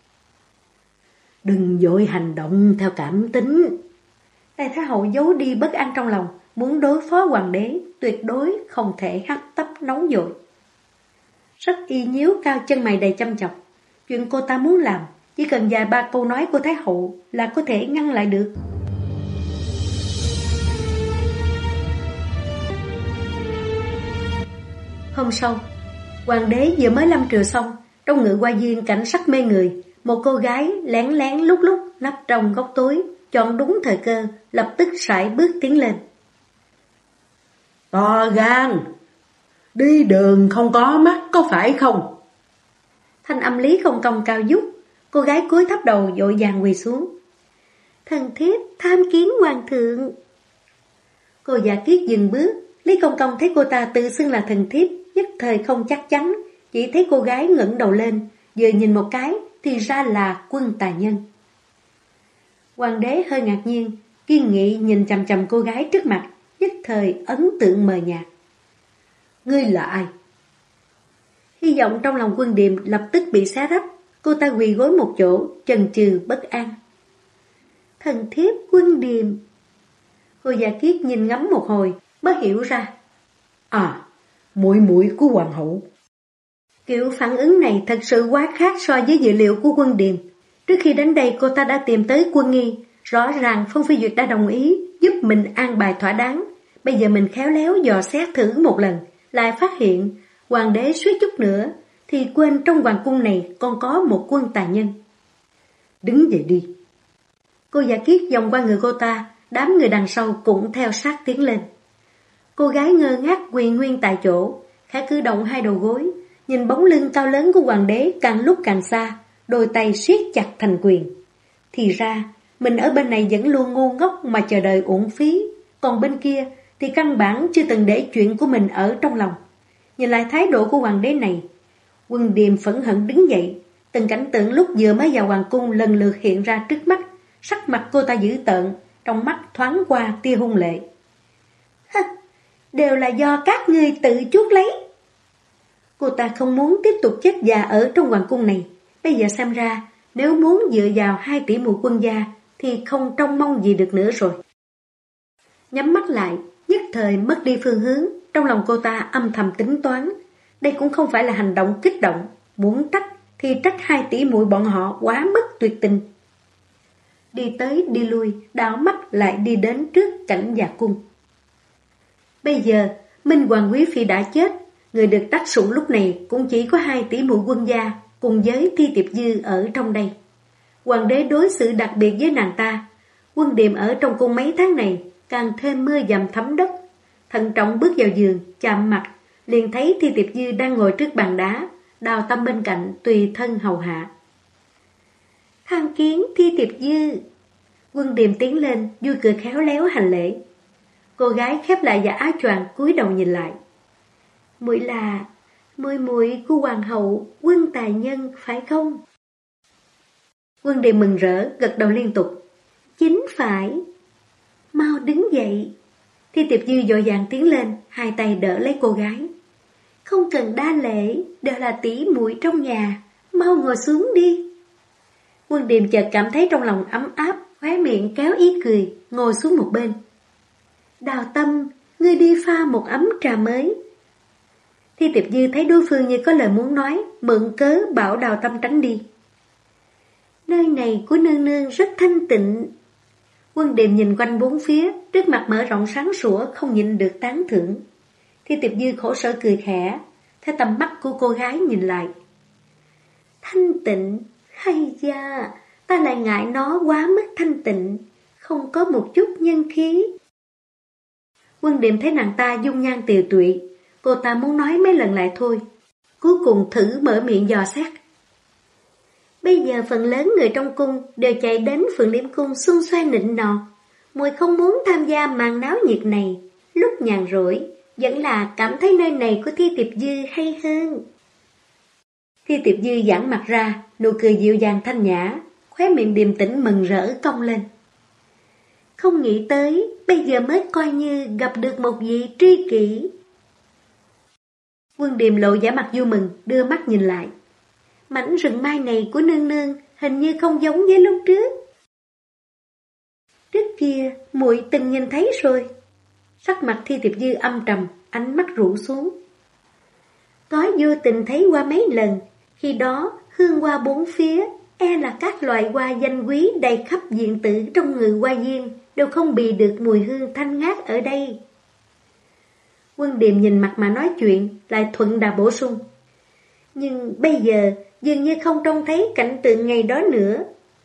Speaker 1: Đừng vội hành động theo cảm tính. Tay Thái hậu giấu đi bất an trong lòng, muốn đối phó hoàng đế, tuyệt đối không thể hấp tấp nóng vội. Sách Y nhíu cao chân mày đầy chăm chọc. Chuyện cô ta muốn làm, chỉ cần vài ba câu nói của Thái hậu là có thể ngăn lại được. Hôm sau, hoàng đế vừa mới lâm triều xong, trong ngự hoa viên cảnh sắc mê người, một cô gái lén lén lúc lúc nấp trong góc tối, chọn đúng thời cơ, lập tức sải bước tiến lên.
Speaker 3: To gan, đi đường không có mắt có phải không?
Speaker 1: Thanh âm Lý Công Công cao vút, cô gái cúi thấp đầu vội vàng quỳ xuống. Thần thiếp tham kiến hoàng thượng. Cô Dạ Kiết dừng bước, Lý Công Công thấy cô ta tự xưng là thần thiếp, nhất thời không chắc chắn, chỉ thấy cô gái ngẩng đầu lên, vừa nhìn một cái thì ra là Quân Tà Nhân. Hoàng đế hơi ngạc nhiên, kiên nghị nhìn chằm chằm cô gái trước mặt, nhất thời ấn tượng mờ nhạt. Ngươi là ai? Hy vọng trong lòng Quân Điềm lập tức bị xé rách, cô ta quỳ gối một chỗ, chần chừ bất an. Thần thiếp Quân Điềm. Cô Dạ Kiết nhìn ngắm một hồi, mới hiểu ra.
Speaker 3: À, muội muội của hoàng hậu.
Speaker 1: Kiểu phản ứng này thật sự quá khác so với dự liệu của Quân Điềm. Trước khi đến đây cô ta đã tìm tới Quân Nghi, rõ ràng Phong Phi Duyệt đã đồng ý giúp mình an bài thỏa đáng. Bây giờ mình khéo léo dò xét thử một lần, lại phát hiện hoàng đế suýt chút nữa thì quên trong hoàng cung này còn có một Quân Tà Nhân.
Speaker 3: Đứng dậy đi.
Speaker 1: Cô Dạ Kiết vòng qua người cô ta, đám người đằng sau cũng theo sát tiến lên. Cô gái ngơ ngác quỳ nguyên tại chỗ, khẽ cử động hai đầu gối, nhìn bóng lưng cao lớn của hoàng đế càng lúc càng xa, đôi tay siết chặt thành quyền. Thì ra, mình ở bên này vẫn luôn ngu ngốc mà chờ đợi uổng phí, còn bên kia thì căn bản chưa từng để chuyện của mình ở trong lòng. Nhìn lại thái độ của hoàng đế này, Quân Điềm phẫn hận đứng dậy, từng cảnh tượng lúc vừa mới vào hoàng cung lần lượt hiện ra trước mắt, sắc mặt cô ta dữ tợn, trong mắt thoáng qua tia hung lệ. Đều là do các ngươi tự chuốc lấy. Cô ta không muốn tiếp tục chết già ở trong hoàng cung này. Bây giờ xem ra, nếu muốn dựa vào 2 tỷ muội Quân gia thì không trông mong gì được nữa rồi. Nhắm mắt lại, nhất thời mất đi phương hướng. Trong lòng cô ta âm thầm tính toán. Đây cũng không phải là hành động kích động. Muốn trách thì trách 2 tỷ muội bọn họ quá mức tuyệt tình. Đi tới đi lui, đảo mắt lại đi đến trước cảnh Dạ Cung. Bây giờ, Minh Hoàng Quý Phi đã chết, người được đắc sủng lúc này cũng chỉ có 2 tỷ muội Quân gia cùng với Thi Tiệp Dư ở trong đây. Hoàng đế đối xử đặc biệt với nàng ta. Quân Điềm ở trong cung mấy tháng này càng thêm mưa dầm thấm đất. Thận trọng bước vào giường, chạm mặt, liền thấy Thi Tiệp Dư đang ngồi trước bàn đá, Đào Tâm bên cạnh tùy thân hầu hạ. Tham kiến Thi Tiệp Dư. Quân Điềm tiến lên, vui cười khéo léo hành lễ. Cô gái khép lại và áo choàng cúi đầu nhìn lại. Muội là muội của hoàng hậu Quân Tà Nhân phải không? Quân Điềm mừng rỡ, gật đầu liên tục. Chính phải. Mau đứng dậy. Thi Tiệp Dư vội vàng tiến lên, hai tay đỡ lấy cô gái. Không cần đa lễ, đều là tỷ muội trong nhà, mau ngồi xuống đi. Quân Điềm chợt cảm thấy trong lòng ấm áp, khóe miệng kéo ý cười, ngồi xuống một bên. Đào Tâm, ngươi đi pha một ấm trà mới. Thi Tiệp Dư thấy đối phương như có lời muốn nói, mượn cớ bảo Đào Tâm tránh đi. Nơi này của nương nương rất thanh tịnh. Quân Điềm nhìn quanh bốn phía, trước mặt mở rộng sáng sủa, không nhịn được tán thưởng. Thi Tiệp Dư khổ sở cười khẽ, theo tầm mắt của cô gái nhìn lại. Thanh tịnh, hay da, ta lại ngại nó quá mức thanh tịnh, không có một chút nhân khí. Quân Điềm thấy nàng ta dung nhan tiều tụy, cô ta muốn nói mấy lần lại thôi, cuối cùng thử mở miệng dò xét. Bây giờ phần lớn người trong cung đều chạy đến Phượng Liễm Cung xuân xoe nịnh nọt, muội không muốn tham gia màn náo nhiệt này, lúc nhàn rỗi, vẫn là cảm thấy nơi này của Thi Tiệp Dư hay hơn. Thi Tiệp Dư giãn mặt ra, nụ cười dịu dàng thanh nhã, khóe miệng điềm tĩnh mừng rỡ cong lên. Không nghĩ tới, bây giờ mới coi như gặp được một vị tri kỷ. Quân Điềm lộ vẻ mặt vui mừng, đưa mắt nhìn lại. Mảnh rừng mai này của nương nương hình như không giống với lúc trước. Trước kia, muội từng nhìn thấy rồi. Sắc mặt Thi Tiệp Dư âm trầm, ánh mắt rũ xuống. Có vô tình thấy qua mấy lần, khi đó hương hoa bốn phía, e là các loại hoa danh quý đầy khắp diện tử trong người hoa viên, đều không bì được mùi hương thanh ngát ở đây. Quân Điềm nhìn mặt mà nói chuyện, lại thuận đà bổ sung. Nhưng bây giờ dường như không trông thấy cảnh tượng ngày đó nữa.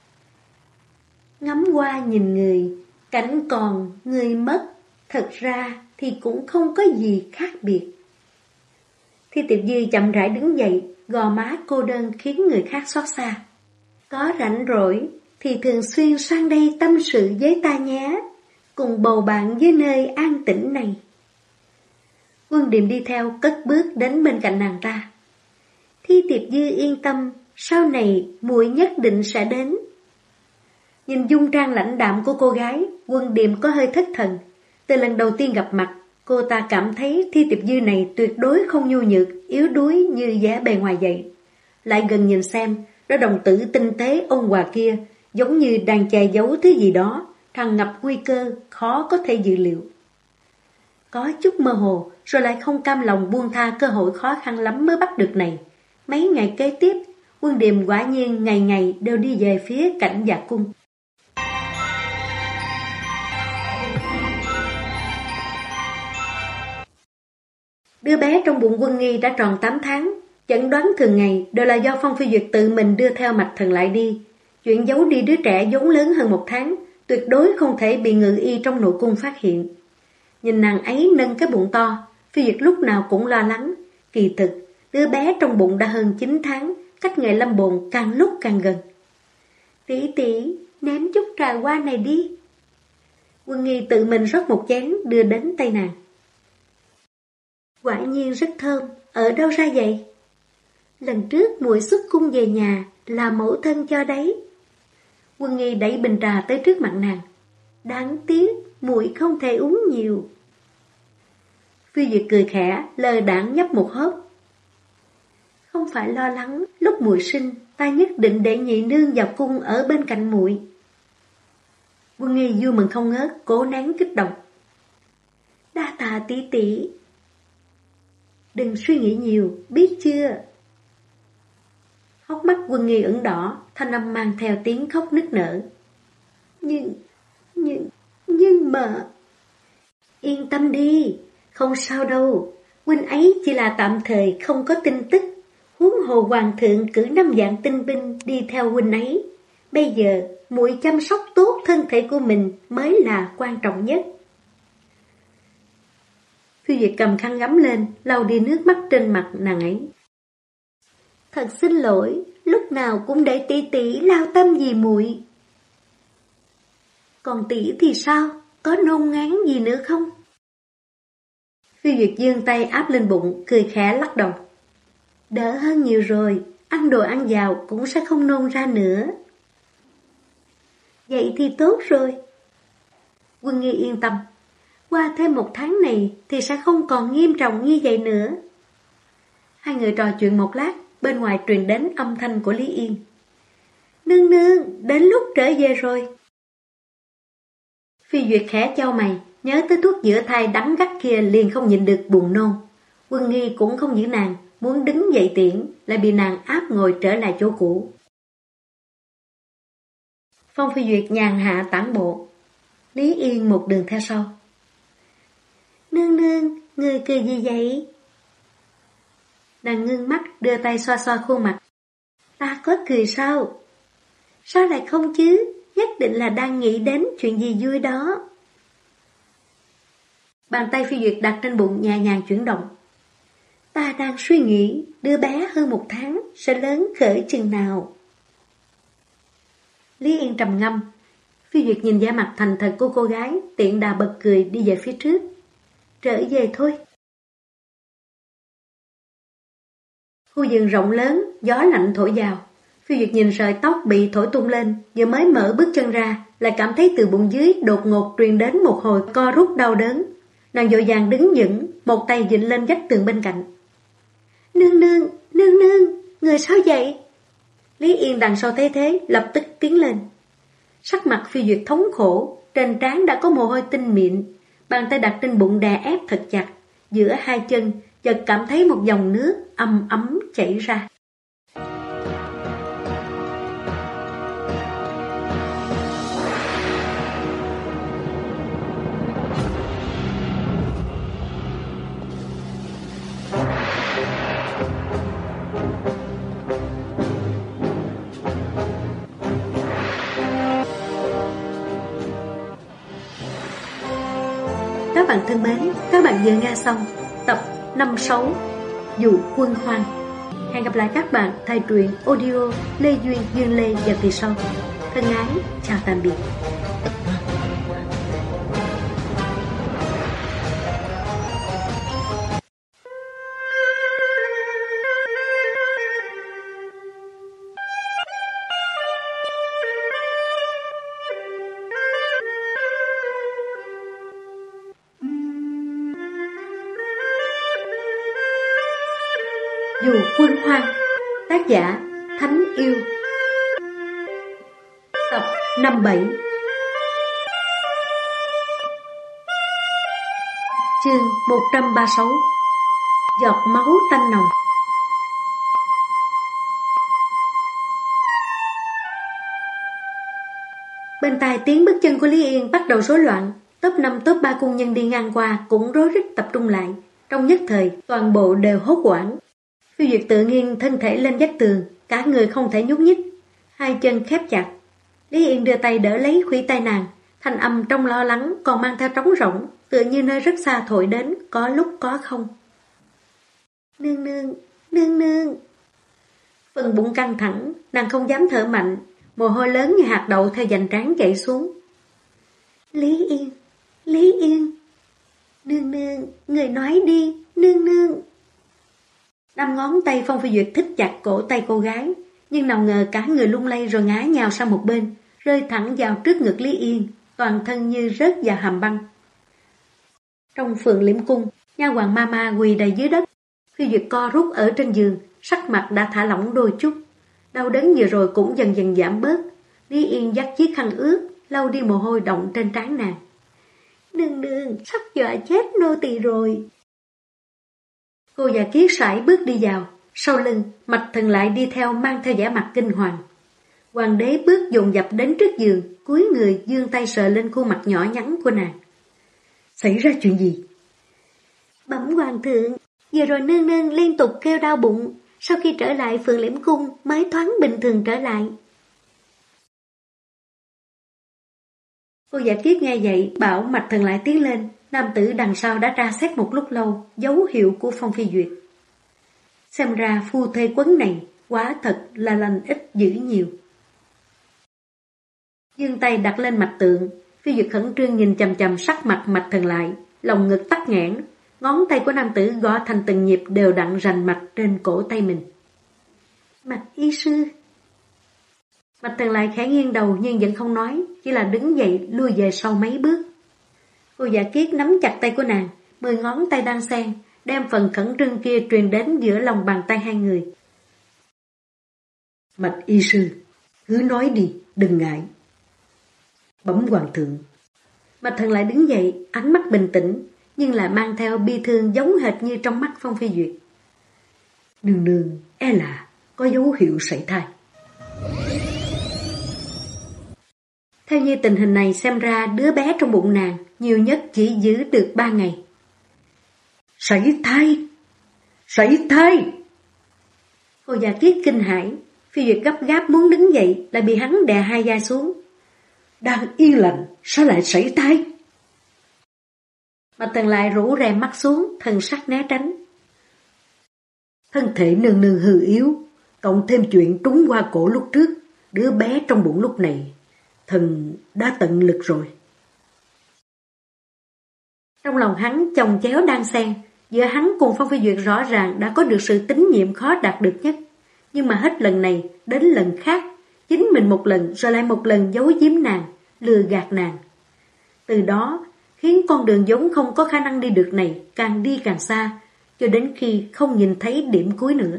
Speaker 1: Ngắm qua nhìn người, cảnh còn, người mất, thật ra thì cũng không có gì khác biệt. Thi Tiệp Dư chậm rãi đứng dậy, gò má cô đơn khiến người khác xót xa. Có rảnh rỗi thì thường xuyên sang đây tâm sự với ta nhé, cùng bầu bạn với nơi an tĩnh này. Quân Điềm đi theo cất bước đến bên cạnh nàng ta. Thi Tiệp Dư yên tâm, sau này muội nhất định sẽ đến. Nhìn dung trang lãnh đạm của cô gái, Quân Điềm có hơi thất thần. Từ lần đầu tiên gặp mặt, cô ta cảm thấy Thi Tiệp Dư này tuyệt đối không nhu nhược, yếu đuối như vẻ bề ngoài vậy. Lại gần nhìn xem, đôi đồng tử tinh tế ôn hòa kia, giống như đang che giấu thứ gì đó, tràn ngập nguy cơ, khó có thể dự liệu. Có chút mơ hồ, rồi lại không cam lòng buông tha cơ hội khó khăn lắm mới bắt được này. Mấy ngày kế tiếp, Quân Điềm quả nhiên ngày ngày đều đi về phía Cảnh Dạ Cung. Đứa bé trong bụng Quân Nghi đã tròn 8 tháng, chẩn đoán thường ngày đều là do Phong Phi Duyệt tự mình đưa theo mạch thần lại đi. Chuyện giấu đi đứa trẻ vốn lớn hơn 1 tháng, tuyệt đối không thể bị ngự y trong nội cung phát hiện. Nhìn nàng ấy nâng cái bụng to, Phi Duyệt lúc nào cũng lo lắng. Kỳ thực, đứa bé trong bụng đã hơn 9 tháng, cách ngày lâm bồn càng lúc càng gần. Tỷ tỷ, nếm chút trà hoa này đi. Quân Nghi tự mình rót một chén đưa đến tay nàng. Quả nhiên rất thơm, ở đâu ra vậy? Lần trước muội xuất cung về nhà là mẫu thân cho đấy. Quân Nghi đẩy bình trà tới trước mặt nàng. Đáng tiếc, muội không thể uống nhiều. Phi Duyệt cười khẽ, lơ đãng nhấp một hớp. Không phải lo lắng, lúc muội sinh, ta nhất định để nhị nương vào cung ở bên cạnh muội. Quân Nghi vui mừng không ngớt, cố nén kích động. Đa tạ tỷ tỷ. Đừng suy nghĩ nhiều, biết chưa? Hốc mắt Quân Nghi ửng đỏ, thanh âm mang theo tiếng khóc nức nở. Nhưng mà... Yên tâm đi, không sao đâu. Huynh ấy chỉ là tạm thời không có tin tức. Huống hồ hoàng thượng cử 5 vạn tinh binh đi theo huynh ấy. Bây giờ, muội chăm sóc tốt thân thể của mình mới là quan trọng nhất. Phi Duyệt cầm khăn gắm lên, lau đi nước mắt trên mặt nàng ấy. Thật xin lỗi, lúc nào cũng để tỷ tỷ lao tâm vì muội. Còn tỷ thì sao? Có nôn ngán gì nữa không? Phi Duyệt giương tay áp lên bụng, cười khẽ lắc đầu. Đỡ hơn nhiều rồi, ăn đồ ăn vào cũng sẽ không nôn ra nữa. Vậy thì tốt rồi. Quân Nghi yên tâm. Qua thêm 1 tháng này thì sẽ không còn nghiêm trọng như vậy nữa. Hai người trò chuyện một lát, bên ngoài truyền đến âm thanh của Lý Yên. Nương nương, đến lúc trở về rồi. Phi Duyệt khẽ chau mày, nhớ tới thuốc chữa thai đắng gắt kia liền không nhịn được buồn nôn. Quân Nghi cũng không giữ nàng, muốn đứng dậy tiễn, lại bị nàng áp ngồi trở lại chỗ cũ. Phong Phi Duyệt nhàn hạ tản bộ. Lý Yên một đường theo sau. Nương nương, người cười gì vậy? Nàng ngưng mắt đưa tay xoa xoa khuôn mặt. Ta có cười sao? Sao lại không chứ? Nhất định là đang nghĩ đến chuyện gì vui đó. Bàn tay Phi Duyệt đặt trên bụng nhẹ nhàng chuyển động. Ta đang suy nghĩ đứa bé hơn 1 tháng sẽ lớn cỡ chừng nào. Lý Yên trầm ngâm. Phi Duyệt nhìn vẻ mặt thành thật của cô gái, tiện đà bật cười đi về phía trước. Trở về thôi. Khu vườn rộng lớn, gió lạnh thổi vào. Phi Duyệt nhìn sợi tóc bị thổi tung lên, vừa mới mở bước chân ra, lại cảm thấy từ bụng dưới đột ngột truyền đến một hồi co rút đau đớn. Nàng vội vàng đứng vững, một tay vịn lên vách tường bên cạnh. Nương nương, nương nương, người sao vậy? Lý Yên đằng sau thấy thế, lập tức tiến lên. Sắc mặt Phi Duyệt thống khổ, trên trán đã có mồ hôi tinh mịn, bàn tay đặt trên bụng đè ép thật chặt, giữa hai chân chợt cảm thấy một dòng nước ấm ấm chảy ra. Các bạn thân mến, các bạn vừa nghe xong tập 56 Dụ Quân Hoang. Hẹn gặp lại các bạn tại truyện audio Lê Duyên Dương Lê vào kỳ sau. Thân ái, chào tạm biệt. Dụ Quân Hoang. Tác giả Thánh Yêu. Tập 57. Chương 136. Giọt máu tanh nồng. Bên tai tiếng bước chân của Lý Yên bắt đầu rối loạn. Top 5 top 3 cung nhân đi ngang qua cũng rối rít tập trung lại. Trong nhất thời toàn bộ đều hốt hoảng. Phi Duyệt tự nghiêng thân thể lên vách tường, cả người không thể nhúc nhích, hai chân khép chặt. Lý Yên đưa tay đỡ lấy khuỷu tay nàng, thanh âm trong lo lắng còn mang theo trống rỗng, tựa như nơi rất xa thổi đến, có lúc có không. Nương nương, nương nương. Phần bụng căng thẳng, nàng không dám thở mạnh, mồ hôi lớn như hạt đậu theo vành trán chảy xuống. Lý Yên, Lý Yên. Nương nương, người nói đi, nương nương. 5 ngón tay Phong Phi Duyệt thích chặt cổ tay cô gái, nhưng nào ngờ cả người lung lay rồi ngã nhào sang một bên, rơi thẳng vào trước ngực Lý Yên, toàn thân như rớt vào hầm băng. Trong Phượng Liễm Cung, nha hoàn Mama quỳ đầy dưới đất. Phi Duyệt co rút ở trên giường, sắc mặt đã thả lỏng đôi chút. Đau đớn vừa rồi cũng dần dần giảm bớt. Lý Yên dắt chiếc khăn ướt, lau đi mồ hôi động trên trán nàng. Nương nương, sắp dọa chết nô tỳ rồi. Cô già Kiết sải bước đi vào, sau lưng, Mạch Thần lại đi theo mang theo vẻ mặt kinh hoàng. Hoàng đế bước dồn dập đến trước giường, cúi người giương tay sờ lên khuôn mặt nhỏ nhắn của nàng. Xảy ra chuyện gì? Bẩm hoàng thượng, vừa rồi nương nương liên tục kêu đau bụng, sau khi trở lại Phượng Liễm Cung mới thoáng bình thường trở lại. Cô giả Kiết nghe vậy bảo Mạch Thần lại tiến lên. Nam tử đằng sau đã tra xét một lúc lâu dấu hiệu của Phong Phi Duyệt. Xem ra phu thê quấn này quả thật là lành ít dữ nhiều. Dương tay đặt lên mạch tượng, Phi Duyệt khẩn trương nhìn chằm chằm sắc mặt Mạch Thần lại, lòng ngực tắc nghẽn, ngón tay của nam tử gõ thành từng nhịp đều đặn rành mạch trên cổ tay mình. Mạch y sư. Mạch Thần lại khẽ nghiêng đầu nhưng vẫn không nói, chỉ là đứng dậy lui về sau mấy bước. Cô Dạ Kiết nắm chặt tay của nàng, 10 ngón tay đan xen, đem phần khẩn trương kia truyền đến giữa lòng bàn tay hai người.
Speaker 3: Mạch y sư, cứ nói đi, đừng ngại. Bẩm hoàng thượng.
Speaker 1: Mạch Thần lại đứng dậy, ánh mắt bình tĩnh, nhưng lại mang theo bi thương giống hệt như trong mắt Phong Phi Duyệt.
Speaker 3: Nương nương, e là có dấu hiệu sảy thai.
Speaker 1: Theo như tình hình này xem ra đứa bé trong bụng nàng nhiều nhất chỉ giữ được 3 ngày.
Speaker 3: Sảy thai! Sảy thai!
Speaker 1: Cô Dạ Kiết kinh hãi, Phi Duyệt gấp gáp muốn đứng dậy lại bị hắn đè hai vai xuống.
Speaker 3: Đang yên lành, sao lại sảy thai?
Speaker 1: Mạch Thần lại rũ rèm mắt xuống, thần sắc né tránh.
Speaker 3: Thân thể nương nương hư yếu, cộng thêm chuyện trúng qua cổ lúc trước, đứa bé trong bụng lúc này, thần đã tận lực rồi.
Speaker 1: Trong lòng hắn chồng chéo đan xen, giữa hắn cùng Phong Phi Duyệt rõ ràng đã có được sự tín nhiệm khó đạt được nhất. Nhưng mà hết lần này đến lần khác, chính mình một lần rồi lại một lần giấu giếm nàng, lừa gạt nàng. Từ đó khiến con đường vốn không có khả năng đi được này càng đi càng xa, cho đến khi không nhìn thấy điểm cuối nữa.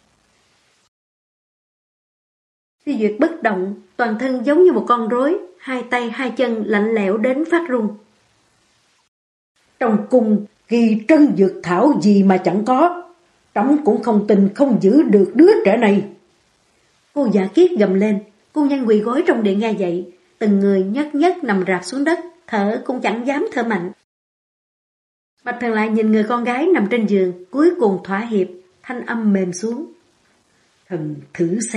Speaker 1: Phi Duyệt bất động, toàn thân giống như một con rối, hai tay hai chân lạnh lẽo đến phát run.
Speaker 3: Trong cung kỳ trân dược thảo gì mà chẳng có, trẫm cũng không tin không giữ được đứa trẻ này.
Speaker 1: Cô Dạ Kiết gầm lên, cung nhân quỳ gối trong điện nghe dậy, từng người nhất nhất nằm rạp xuống đất, thở cũng chẳng dám thở mạnh. Mạch Thần lại nhìn người con gái nằm trên giường, cuối cùng thỏa hiệp, thanh âm mềm xuống.
Speaker 3: Thần thử xem.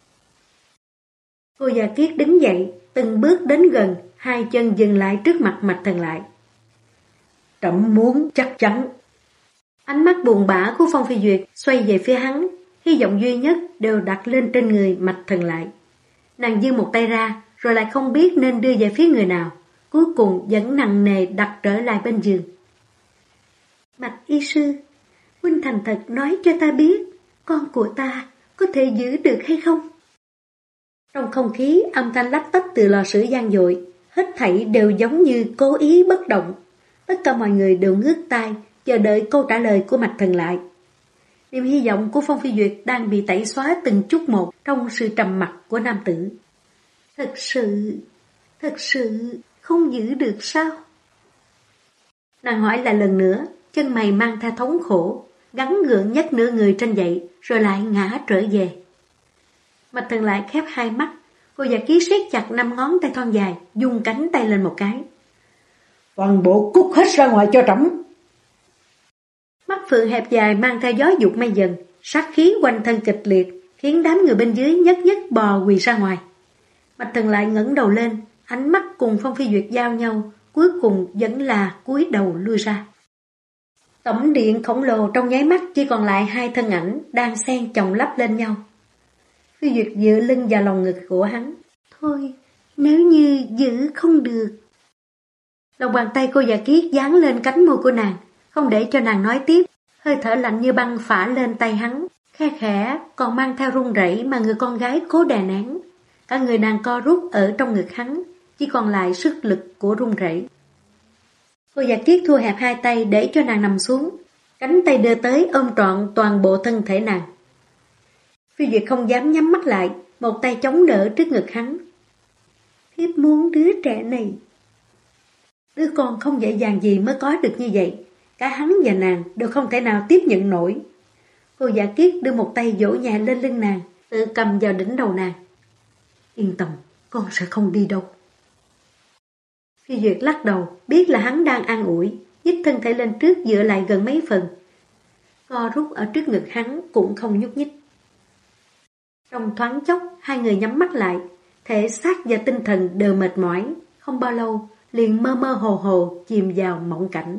Speaker 1: Cô Dạ Kiết đứng dậy, từng bước đến gần, hai chân dừng lại trước mặt Mạch Thần lại.
Speaker 3: Trẫm muốn chắc chắn.
Speaker 1: Ánh mắt buồn bã của Phong Phi Duyệt xoay về phía hắn, hy vọng duy nhất đều đặt lên trên người Mạch Thần lại. Nàng giương một tay ra, rồi lại không biết nên đưa về phía người nào, cuối cùng vẫn nặng nề đặt trở lại bên giường. Bạch y sư, huynh thành thật nói cho ta biết, con của ta có thể giữ được hay không? Trong không khí âm thanh lách tách từ lò sưởi vang dội, hết thảy đều giống như cố ý bất động. Tất cả mọi người đều ngước tai, chờ đợi câu trả lời của Mạch Thần lại. Niềm hy vọng của Phong Phi Duyệt đang bị tẩy xóa từng chút một trong sự trầm mặc của nam tử. Thật sự không giữ được sao? Nàng hỏi lại lần nữa, chân mày mang theo thống khổ, gắng gượng nhấc nửa người trên dậy, rồi lại ngã trở về. Mạch Thần lại khép hai mắt, cô Dạ Kiết siết chặt 5 ngón tay thon dài, dùng cánh tay lên một cái.
Speaker 3: Toàn bộ cút hết ra ngoài cho trẫm.
Speaker 1: Mắt phượng hẹp dài mang theo gió dục mây dần, sát khí quanh thân kịch liệt, khiến đám người bên dưới nhất nhất bò quỳ ra ngoài. Mạch Thần lại ngẩng đầu lên, ánh mắt cùng Phong Phi Duyệt giao nhau, cuối cùng vẫn là cúi đầu lui ra. Tổng điện khổng lồ trong nháy mắt chỉ còn lại hai thân ảnh đang xen chồng lắp lên nhau. Phi Duyệt dựa lưng vào lòng ngực của hắn. Thôi, nếu như giữ không được. Lòng bàn tay cô Dạ Kiết dán lên cánh môi của nàng, không để cho nàng nói tiếp, hơi thở lạnh như băng phả lên tay hắn, khe khẽ còn mang theo run rẩy mà người con gái cố đè nén. Cả người nàng co rút ở trong ngực hắn, chỉ còn lại sức lực của run rẩy. Cô Dạ Kiết thu hẹp hai tay để cho nàng nằm xuống, cánh tay đưa tới ôm trọn toàn bộ thân thể nàng. Phi Duyệt không dám nhắm mắt lại, một tay chống đỡ trước ngực hắn. Thiếp muốn đứa trẻ này. Đứa con không dễ dàng gì mới có được như vậy, cả hắn và nàng đều không thể nào tiếp nhận nổi. Cô Dạ Kiết đưa một tay vỗ nhẹ lên lưng nàng, tự cầm vào đỉnh đầu nàng. Yên tâm, con sẽ không đi đâu. Phi Duyệt lắc đầu, biết là hắn đang an ủi, nhích thân thể lên trước dựa lại gần mấy phần. Co rút ở trước ngực hắn cũng không nhúc nhích. Trong thoáng chốc, hai người nhắm mắt lại, thể xác và tinh thần đều mệt mỏi, không bao lâu liền mơ mơ hồ hồ chìm vào mộng cảnh.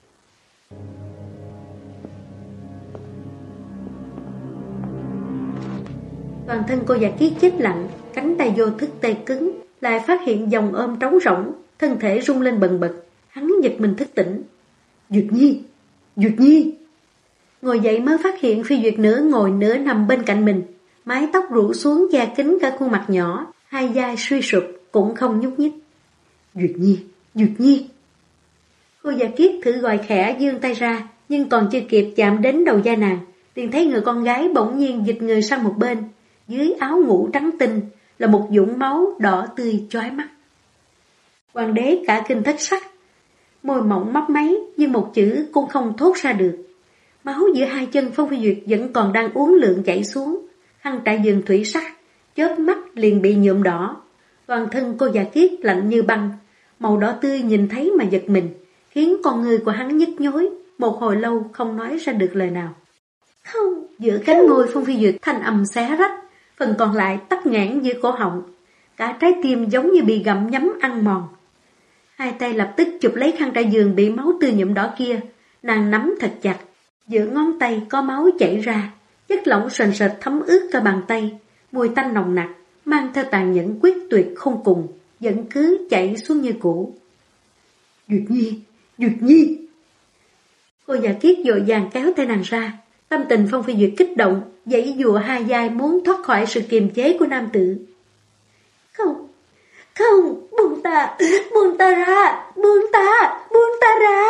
Speaker 1: Toàn thân cô Dạ Kiết chết lặng, cánh tay vô thức tê cứng, lại phát hiện vòng ôm trống rỗng, thân thể rung lên bần bật, hắn giật mình thức tỉnh.
Speaker 3: Duyệt Nhi! Duyệt Nhi!
Speaker 1: Ngồi dậy mới phát hiện Phi Duyệt nửa ngồi nửa nằm bên cạnh mình, mái tóc rủ xuống che kín cả khuôn mặt nhỏ, hai vai suy sụp cũng không nhúc nhích.
Speaker 3: Duyệt Nhi, Duyệt Nhi.
Speaker 1: Cô Già Kiết thử gọi khẽ giương tay ra, nhưng còn chưa kịp chạm đến đầu da nàng, liền thấy người con gái bỗng nhiên dịch người sang một bên, dưới áo ngủ trắng tinh là một vũng máu đỏ tươi chói mắt. Hoàng đế cả kinh thất sắc, môi mỏng mấp máy nhưng một chữ cũng không thốt ra được. Máu giữa hai chân Phong Phi Duyệt vẫn còn đang uốn lượn chảy xuống, khăn trải giường thủy sắc, chớp mắt liền bị nhuộm đỏ. Toàn thân cô Già Kiết lạnh như băng, màu đỏ tươi nhìn thấy mà giật mình, khiến con người của hắn nhức nhối, một hồi lâu không nói ra được lời nào. Không, giữa cánh môi Phong Phi Duyệt thanh âm xé rách, phần còn lại tắc nghẽn giữa cổ họng, cả trái tim giống như bị gặm nhấm ăn mòn. Hai tay lập tức chụp lấy khăn trải giường bị máu tươi nhuộm đỏ kia, nàng nắm thật chặt, giữa ngón tay có máu chảy ra, chất lỏng sền sệt thấm ướt cả bàn tay, mùi tanh nồng nặc, mang theo tàn nhẫn quyết tuyệt không cùng, vẫn cứ chảy xuống như cũ.
Speaker 3: Duyệt Nhi, Duyệt Nhi.
Speaker 1: Cô Già Kiết vội vàng kéo tay nàng ra, tâm tình Phong Phi Duyệt kích động, giãy giụa hai vai muốn thoát khỏi sự kiềm chế của nam tử. Không, không, buông ta ra, buông ta ra.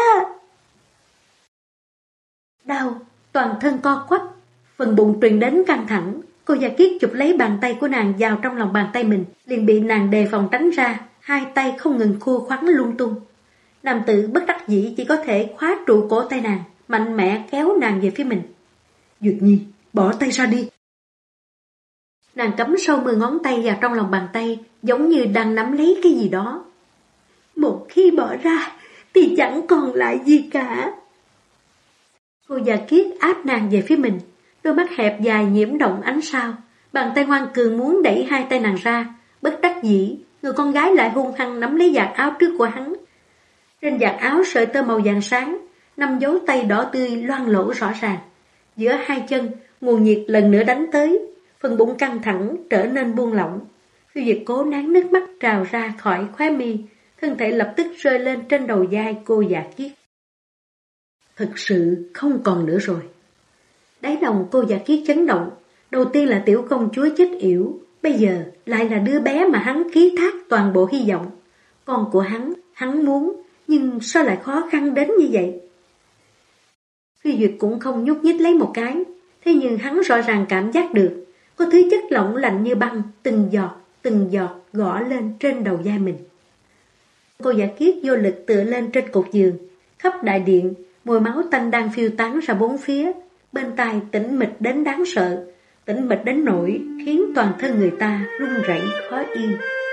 Speaker 1: Đau, toàn thân co quắp, phần bụng truyền đến căng thẳng. Cô Già Kiết chụp lấy bàn tay của nàng vào trong lòng bàn tay mình, liền bị nàng đề phòng tránh ra, hai tay không ngừng khua khoắn lung tung. Nam tử bất đắc dĩ chỉ có thể khóa trụ cổ tay nàng, mạnh mẽ kéo nàng về phía mình.
Speaker 3: Duyệt Nhi, bỏ tay ra đi.
Speaker 1: Nàng cắm sâu 10 ngón tay vào trong lòng bàn tay, giống như đang nắm lấy cái gì đó. Một khi bỏ ra, thì chẳng còn lại gì cả. Cô Già Kiết áp nàng về phía mình, đôi mắt hẹp dài nhiễm động ánh sao, bàn tay ngoan cường muốn đẩy hai tay nàng ra, bất đắc dĩ, người con gái lại hung hăng nắm lấy vạt áo trước của hắn. Trên vạt áo sợi tơ màu vàng sáng, 5 dấu tay đỏ tươi loang lổ rõ ràng. Giữa hai chân, nguồn nhiệt lần nữa đánh tới, phần bụng căng thẳng trở nên buông lỏng. Phiêu Diệt cố nén nước mắt trào ra khỏi khóe mi, thân thể lập tức rơi lên trên đầu vai cô Già Kiết.
Speaker 3: Thực sự không còn nữa rồi.
Speaker 1: Đáy lòng cô Già Kiết chấn động, đầu tiên là tiểu công chúa chết yểu, bây giờ lại là đứa bé mà hắn ký thác toàn bộ hy vọng. Con của hắn muốn, nhưng sao lại khó khăn đến như vậy? Phi Duyệt cũng không nhúc nhích lấy một cái, thế nhưng hắn rõ ràng cảm giác được, có thứ chất lỏng lạnh như băng, từng giọt gõ lên trên đầu vai mình. Cô Già Kiết vô lực tựa lên trên cột giường, khắp đại điện, mùi máu tanh đang phiêu tán ra bốn phía, bên tai tĩnh mịch đến đáng sợ, tĩnh mịch đến nỗi khiến toàn thân người ta run rẩy khó yên.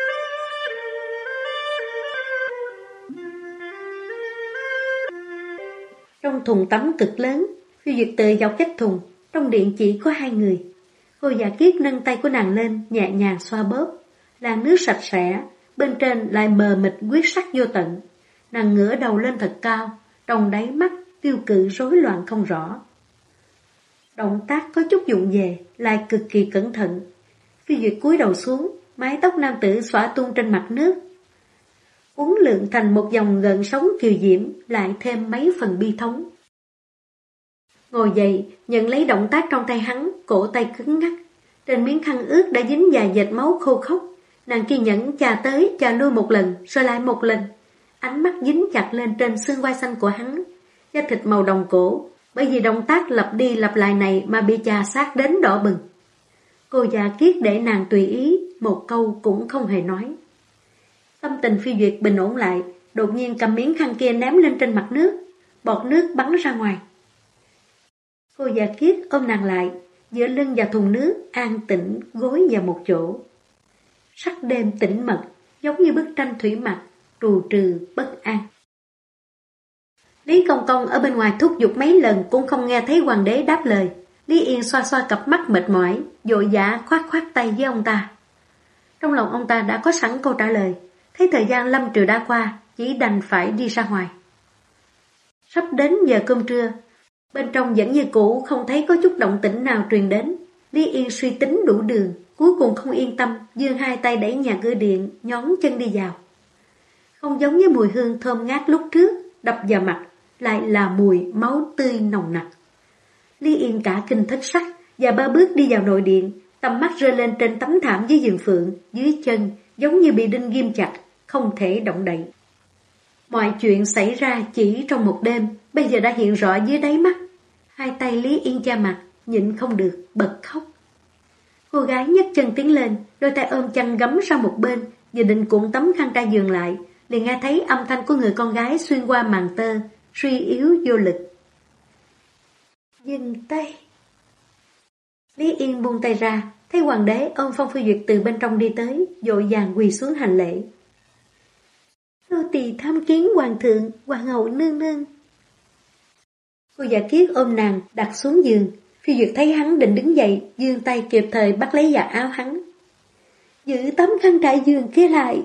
Speaker 1: Trong thùng tắm cực lớn, Phiêu Duyệt tự dọc cách thùng, trong điện chỉ có 2 người. Cô Già Kiết nâng tay của nàng lên, nhẹ nhàng xoa bóp, làn nước sạch sẽ, bên trên lại mờ mịt quyết sắc vô tận. Nàng ngửa đầu lên thật cao, trong đáy mắt tiêu cự rối loạn không rõ. Động tác có chút dụng về, lại cực kỳ cẩn thận. Phiêu Duyệt cúi đầu xuống, mái tóc nam tử xõa tung trên mặt nước, uốn lượn thành một dòng gợn sóng kiều diễm, lại thêm mấy phần bi thống. Ngồi dậy, nhận lấy động tác trong tay hắn, cổ tay cứng ngắc. Trên miếng khăn ướt đã dính vài vệt máu khô khốc. Nàng kiên nhẫn chà tới, chà lui một lần, rồi lại một lần. Ánh mắt dính chặt lên trên xương quai xanh của hắn, da thịt màu đồng cổ, bởi vì động tác lặp đi lặp lại này mà bị chà sát đến đỏ bừng. Cô Già Kiết để nàng tùy ý, một câu cũng không hề nói. Tâm tình Phi Duyệt bình ổn lại, đột nhiên cầm miếng khăn kia ném lên trên mặt nước, bọt nước bắn ra ngoài. Cô Già Kiết ôm nàng lại, dựa lưng vào thùng nước, an tĩnh gối vào một chỗ. Sắc đêm tĩnh mật, giống như bức tranh thủy mặc, trù trừ bất an. Lý Công Công ở bên ngoài thúc giục mấy lần cũng không nghe thấy hoàng đế đáp lời. Lý Yên xoa xoa cặp mắt mệt mỏi, vội vã khoát tay với ông ta. Trong lòng ông ta đã có sẵn câu trả lời, thấy thời gian lâm triều đã qua, chỉ đành phải đi ra ngoài. Sắp đến giờ cơm trưa, bên trong vẫn như cũ không thấy có chút động tĩnh nào truyền đến. Lý Yên suy tính đủ đường, cuối cùng không yên tâm, giương hai tay đẩy nhà cửa điện, nhón chân đi vào. Không giống như mùi hương thơm ngát lúc trước, đập vào mặt, lại là mùi máu tươi nồng nặc. Lý Yên cả kinh thất sắc và ba bước đi vào nội điện, tầm mắt rơi lên trên tấm thảm dưới giường phượng, dưới chân, giống như bị đinh ghim chặt, không thể động đậy. Mọi chuyện xảy ra chỉ trong một đêm, bây giờ đã hiện rõ dưới đáy mắt. Hai tay Lý Yên che mặt, nhịn không được, bật khóc. Cô gái nhấc chân tiến lên, đôi tay ôm chăn gắm sang một bên, vừa định cuộn tấm khăn ra giường lại, liền nghe thấy âm thanh của người con gái xuyên qua màn tơ, suy yếu vô lực. Dừng tay. Lý Yên buông tay ra, thấy hoàng đế ôm Phong Phi Duyệt từ bên trong đi tới, vội vàng quỳ xuống hành lễ. Nô tỳ tham kiến hoàng thượng, hoàng hậu nương nương. Cô giả kiết ôm nàng đặt xuống giường. Phi Duyệt thấy hắn định đứng dậy, giương tay kịp thời bắt lấy vạt áo hắn. Giữ tấm khăn trải giường kia lại.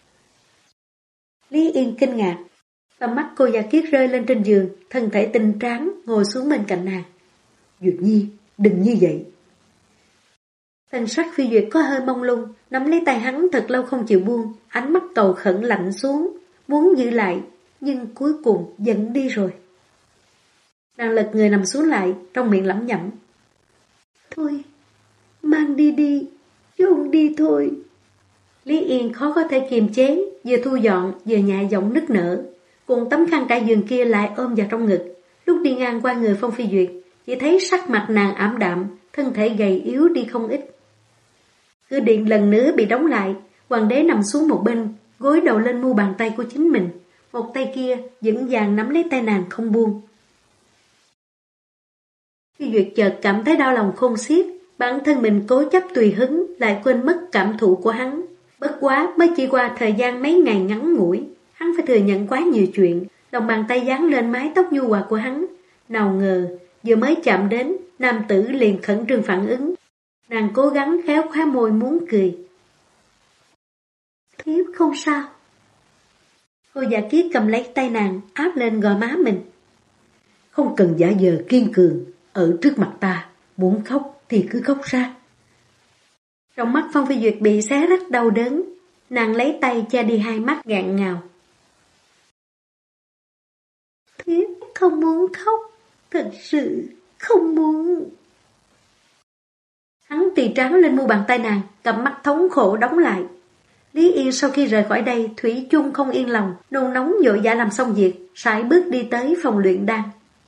Speaker 1: Lý Yên kinh ngạc, tầm mắt cô giả kiết rơi lên trên giường, thân thể tinh tráng ngồi xuống bên cạnh nàng.
Speaker 3: Duyệt Nhi, đừng như vậy.
Speaker 1: Thần sắc Phi Duyệt có hơi mông lung, nắm lấy tay hắn thật lâu không chịu buông, ánh mắt cầu khẩn lạnh xuống, muốn giữ lại, nhưng cuối cùng dẫn đi rồi. Nàng lật người nằm xuống lại, trong miệng lẩm nhẩm. Thôi, mang đi đi, chôn đi thôi. Lý Yên khó có thể kiềm chế, vừa thu dọn, vừa nhẹ giọng nức nở, cùng tấm khăn trải giường kia lại ôm vào trong ngực. Lúc đi ngang qua người Phong Phi Duyệt, chỉ thấy sắc mặt nàng ảm đạm, thân thể gầy yếu đi không ít. Cửa điện lần nữa bị đóng lại, hoàng đế nằm xuống một bên, gối đầu lên mu bàn tay của chính mình, một tay kia vững vàng nắm lấy tay nàng không buông. Phi Duyệt chợt cảm thấy đau lòng khôn xiết, bản thân mình cố chấp tùy hứng, lại quên mất cảm thụ của hắn. Bất quá mới chỉ qua thời gian mấy ngày ngắn ngủi, hắn phải thừa nhận quá nhiều chuyện, lòng bàn tay dán lên mái tóc nhu hòa của hắn. Nào ngờ, vừa mới chạm đến, nam tử liền khẩn trương phản ứng. Nàng cố gắng khéo khóe môi muốn cười. Thiếp không sao. Cô giả kiết cầm lấy tay nàng, áp lên gò má mình.
Speaker 3: Không cần giả vờ kiên cường, ở trước mặt ta, muốn khóc thì cứ khóc ra.
Speaker 1: Trong mắt Phong Phi Duyệt bị xé rách đau đớn, nàng lấy tay che đi hai mắt gạn ngào. Thiếp không muốn khóc, thật sự không muốn. Hắn tì tráng lên mu bàn tay nàng, cặp mắt thống khổ đóng lại. Lý Yên sau khi rời khỏi đây, thủy chung không yên lòng, nôn nóng vội vã làm xong việc, sải bước đi tới phòng luyện đan.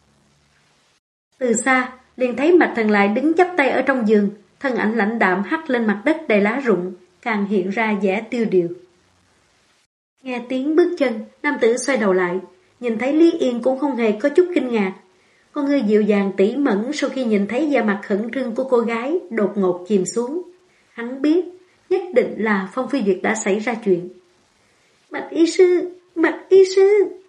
Speaker 1: Từ xa, liền thấy Mạch Thần Lại đứng chắp tay ở trong giường, thân ảnh lãnh đạm hắt lên mặt đất đầy lá rụng, càng hiện ra vẻ tiêu điều. Nghe tiếng bước chân, nam tử xoay đầu lại, nhìn thấy Lý Yên cũng không hề có chút kinh ngạc. Con ngươi dịu dàng tỉ mẫn sau khi nhìn thấy da mặt khẩn trương của cô gái đột ngột chìm xuống. Hắn biết, nhất định là Phong Phi Duyệt đã xảy ra chuyện. Bạch y sư, Bạch y sư.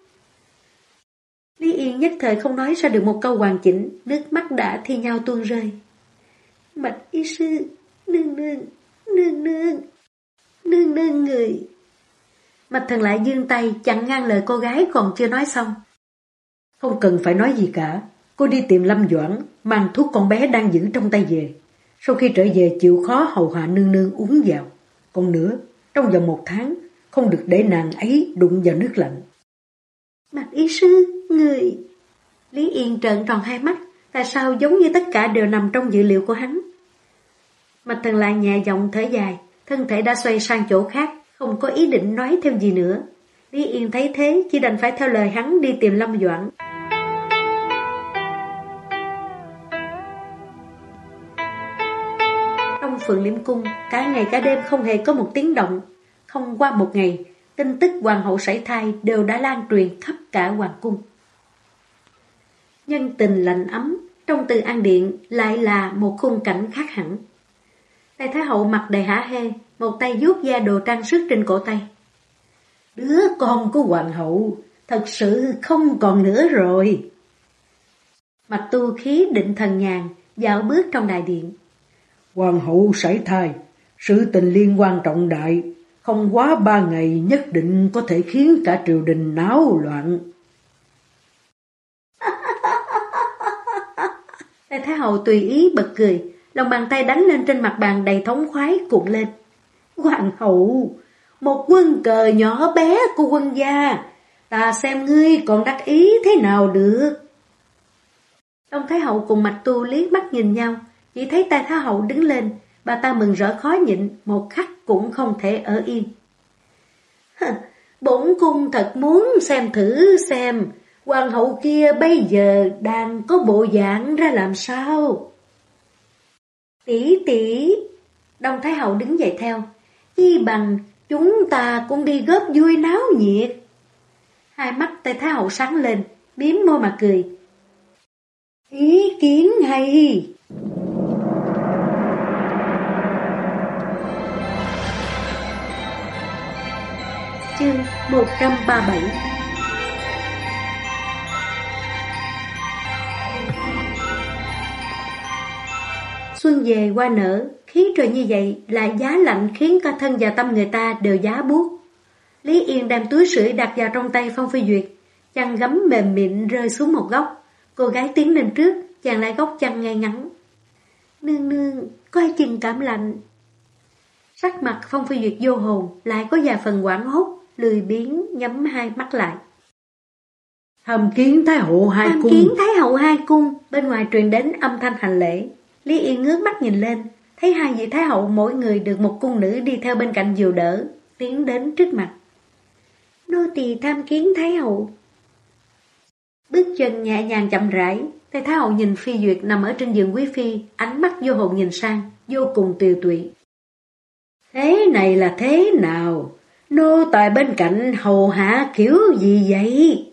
Speaker 1: Lý Yên nhất thời không nói ra được một câu hoàn chỉnh, nước mắt đã thi nhau tuôn rơi. Bạch y sư, nương nương, nương nương, nương nương người. Mạch Thần Lại giương tay chặn ngang lời cô gái còn chưa nói xong.
Speaker 3: Không cần phải nói gì cả, cô đi tìm Lâm Doãn, mang thuốc con bé đang giữ trong tay về. Sau khi trở về chịu khó hầu hạ nương nương uống vào. Còn nữa, trong vòng 1 tháng, không được để nàng ấy đụng vào nước lạnh.
Speaker 1: Bạch y sư, người. Lý Yên trợn tròn hai mắt, tại sao giống như tất cả đều nằm trong dự liệu của hắn. Mạch Thần Lại nhẹ giọng thở dài, thân thể đã xoay sang chỗ khác, không có ý định nói thêm gì nữa. Lý Yên thấy thế, chỉ đành phải theo lời hắn đi tìm Lâm Doãn. Trong Phượng Liễm Cung, cả ngày cả đêm không hề có một tiếng động. Không qua 1 ngày, tin tức hoàng hậu sảy thai đều đã lan truyền khắp cả hoàng cung. Nhân tình lạnh ấm, trong Từ An Điện lại là một khung cảnh khác hẳn. Tây Thái hậu mặt đầy hả hê, một tay vuốt da đồ trang sức trên cổ tay.
Speaker 3: Đứa con của hoàng hậu thật sự không còn nữa rồi.
Speaker 1: Mạch Tu khí định thần nhàn, dạo bước trong đại điện.
Speaker 3: Hoàng hậu sảy thai, sự tình liên quan trọng đại, không quá 3 ngày nhất định có thể khiến cả triều đình náo loạn.
Speaker 1: Tây Thái hậu tùy ý bật cười, lòng bàn tay đánh lên trên mặt bàn đầy thống khoái cuộn lên. Hoàng hậu, một quân cờ nhỏ bé của quân gia, ta xem ngươi còn đắc ý thế nào được. Đông Thái hậu cùng Mạch Tu liếc mắt nhìn nhau, chỉ thấy Tây Thái hậu đứng lên, bà ta mừng rỡ khó nhịn, một khắc cũng không thể ở yên. Bổn cung thật muốn xem thử xem, hoàng hậu kia bây giờ đang có bộ dạng ra làm sao. Tỷ tỷ, Đông Thái hậu đứng dậy theo, chi bằng chúng ta cũng đi góp vui náo nhiệt. Hai mắt Tây Thái hậu sáng lên, biếm môi mà cười. Ý kiến hay. Chương 137. Xuân về hoa nở, khí trời như vậy lại giá lạnh khiến cả thân và tâm người ta đều giá buốt. Lý Yên đem túi sưởi đặt vào trong tay Phong Phi Duyệt, chăn gấm mềm mịn rơi xuống một góc. Cô gái tiến lên trước, chàng lại góc chăn ngay ngắn. Nương nương, coi chừng cảm lạnh. Sắc mặt Phong Phi Duyệt vô hồn, lại có vài phần hoảng hốt, lười biếng nhắm hai mắt lại.
Speaker 3: Tham kiến Thái hậu hai cung.
Speaker 1: Tham kiến Thái hậu hai cung. Bên ngoài truyền đến âm thanh hành lễ. Lý Yên ngước mắt nhìn lên, thấy hai vị Thái hậu mỗi người được một cung nữ đi theo bên cạnh dìu đỡ, tiến đến trước mặt. Nô tỳ tham kiến Thái hậu. Bước chân nhẹ nhàng chậm rãi, Tây Thái hậu nhìn Phi Duyệt nằm ở trên giường quý phi, ánh mắt vô hồn nhìn sang, vô cùng tiều tụy.
Speaker 3: Thế này là thế nào? Nô tài bên cạnh hầu hạ kiểu gì vậy?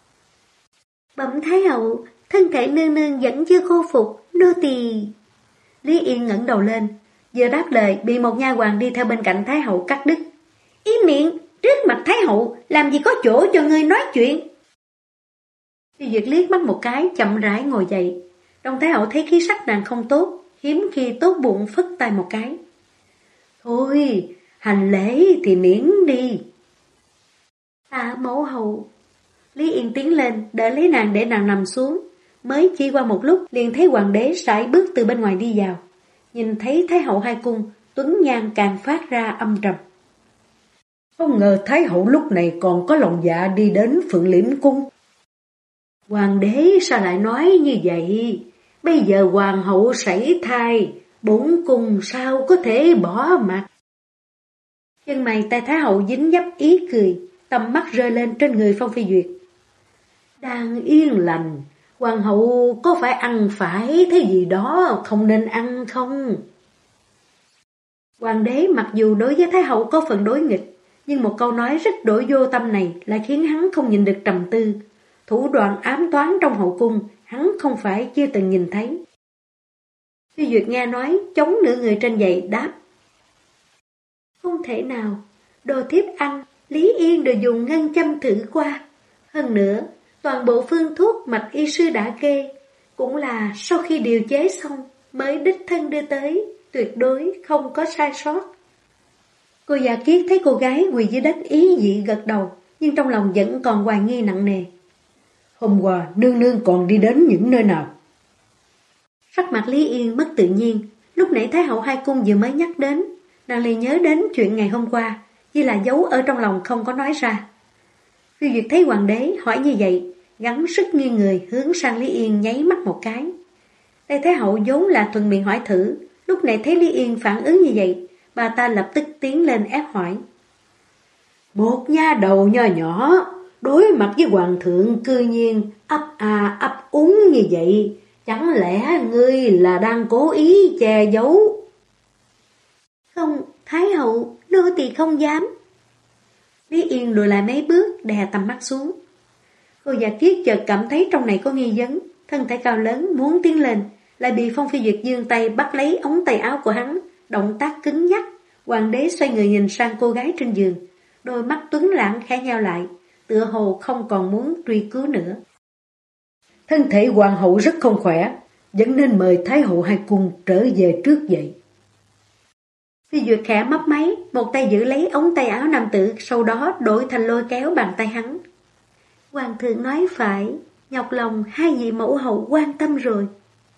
Speaker 1: Bẩm Thái hậu, thân thể nương nương vẫn chưa khôi phục, nô tỳ. Lý Yên ngẩng đầu lên, vừa đáp lời bị một nha hoàn đi theo bên cạnh Thái hậu cắt đứt. Im miệng, trước mặt Thái hậu, làm gì có chỗ cho ngươi nói chuyện. Phi Duyệt liếc mắt một cái, chậm rãi ngồi dậy. Đông Thái hậu thấy khí sắc nàng không tốt, hiếm khi tốt bụng phất tay một cái. Thôi, hành lễ thì miễn đi. Mẫu hậu. Lý Yên tiến lên, đỡ lấy nàng để nàng nằm xuống. Mới chỉ qua một lúc, liền thấy hoàng đế sải bước từ bên ngoài đi vào. Nhìn thấy Thái hậu hai cung, tuấn nhan càng phát ra âm trầm.
Speaker 3: Không ngờ Thái hậu lúc này còn có lòng dạ đi đến Phượng Liễm cung.
Speaker 1: Hoàng đế sao lại nói như vậy? Bây giờ hoàng hậu sảy thai, bổn cung sao có thể bỏ mặt? Chân mày Tây Thái hậu dính dấp ý cười, tầm mắt rơi lên trên người Phong Phi Duyệt. Đang yên lành, hoàng hậu có phải ăn phải thế gì đó không nên ăn không? Hoàng đế mặc dù đối với Thái hậu có phần đối nghịch, nhưng một câu nói rất đổi vô tâm này lại khiến hắn không nhìn được trầm tư. Thủ đoạn ám toán trong hậu cung, hắn không phải chưa từng nhìn thấy. Phi Duyệt nghe nói, chống nửa người trên giày đáp. Không thể nào, đồ thiếp ăn, Lý Yên đều dùng ngân châm thử qua. Hơn nữa, toàn bộ phương thuốc mạch y sư đã kê, cũng là sau khi điều chế xong mới đích thân đưa tới, tuyệt đối không có sai sót. Cô già Kiết thấy cô gái quỳ dưới đất ý dị gật đầu, nhưng trong lòng vẫn còn hoài nghi nặng nề.
Speaker 3: Hôm qua nương nương còn đi đến những nơi nào?
Speaker 1: Sắc mặt Lý Yên mất tự nhiên, lúc nãy Thái hậu hai cung vừa mới nhắc đến, nàng liền nhớ đến chuyện ngày hôm qua, chỉ là giấu ở trong lòng không có nói ra. Phi Duyệt thấy hoàng đế hỏi như vậy, gắng sức nghiêng người hướng sang Lý Yên nháy mắt một cái. Tây Thái hậu vốn là thuận miệng hỏi thử, lúc này thấy Lý Yên phản ứng như vậy, bà ta lập tức tiến lên ép hỏi.
Speaker 3: Một nha đầu nho nhỏ, đối mặt với hoàng thượng cư nhiên ấp úng như vậy, chẳng lẽ ngươi là đang cố ý che giấu?
Speaker 1: Không, Thái hậu, nô tỳ không dám. Lý Yên lùi lại mấy bước, đè tầm mắt xuống. Cô già Kiết chợt cảm thấy trong này có nghi vấn, thân thể cao lớn muốn tiến lên, lại bị Phong Phi Duyệt giương tay bắt lấy ống tay áo của hắn, động tác cứng nhắc. Hoàng đế xoay người nhìn sang cô gái trên giường, đôi mắt tuấn lãng khẽ nheo lại, tựa hồ không còn muốn truy cứu nữa.
Speaker 3: Thân thể hoàng hậu rất không khỏe, vẫn nên mời Thái hậu hai cung trở về trước vậy.
Speaker 1: Phi Duyệt khẽ mấp máy, một tay giữ lấy ống tay áo nam tử, sau đó đổi thành lôi kéo bàn tay hắn. Hoàng thượng nói phải, nhọc lòng hai vị mẫu hậu quan tâm rồi.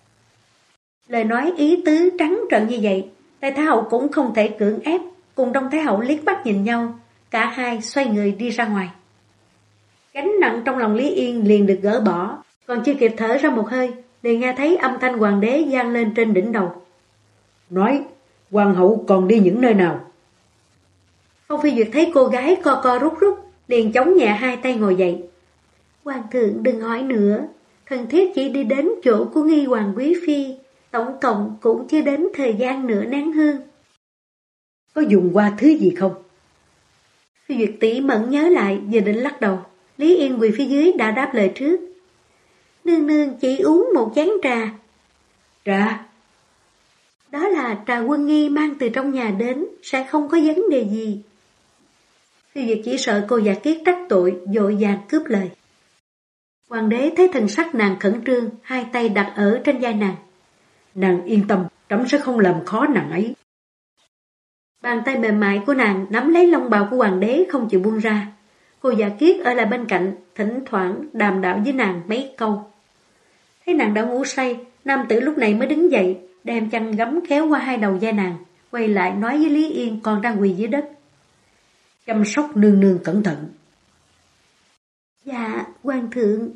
Speaker 1: Lời nói ý tứ trắng trợn như vậy, Tây Thái hậu cũng không thể cưỡng ép, cùng Đông Thái hậu liếc mắt nhìn nhau, cả hai xoay người đi ra ngoài. Gánh nặng trong lòng Lý Yên liền được gỡ bỏ, còn chưa kịp thở ra một hơi, liền nghe thấy âm thanh hoàng đế vang lên trên đỉnh đầu.
Speaker 3: Hoàng hậu còn đi những nơi nào?
Speaker 1: Phong Phi Duyệt thấy cô gái co co rút rút, liền chống nhẹ hai tay ngồi dậy. Hoàng thượng đừng hỏi nữa, thần thiếp chỉ đi đến chỗ của Nghi Hoàng quý phi, tổng cộng cũng chưa đến thời gian nửa nén hương.
Speaker 3: Có dùng qua thứ gì không?
Speaker 1: Phi Duyệt tỷ mẫn nhớ lại, vừa định lắc đầu. Lý Yên quỳ phía dưới đã đáp lời trước. Nương nương chỉ uống một chén trà.
Speaker 3: Trà?
Speaker 1: Đó là trà Quân Nghi mang từ trong nhà đến, sẽ không có vấn đề gì. Phi Duyệt chỉ sợ cô Dạ Kiết trách tội, vội vàng cướp lời. Hoàng đế thấy thần sắc nàng khẩn trương, hai tay đặt ở trên vai nàng.
Speaker 3: Nàng yên tâm, trẫm sẽ không làm khó nàng ấy.
Speaker 1: Bàn tay mềm mại của nàng nắm lấy lông bào của hoàng đế không chịu buông ra. Cô Dạ Kiết ở lại bên cạnh, thỉnh thoảng đàm đạo với nàng mấy câu. Thấy nàng đã ngủ say, nam tử lúc này mới đứng dậy, đem chăn gấm kéo qua hai đầu vai nàng, quay lại nói với Lý Yên còn đang quỳ dưới đất.
Speaker 3: Chăm sóc nương nương cẩn thận.
Speaker 1: Dạ, hoàng thượng.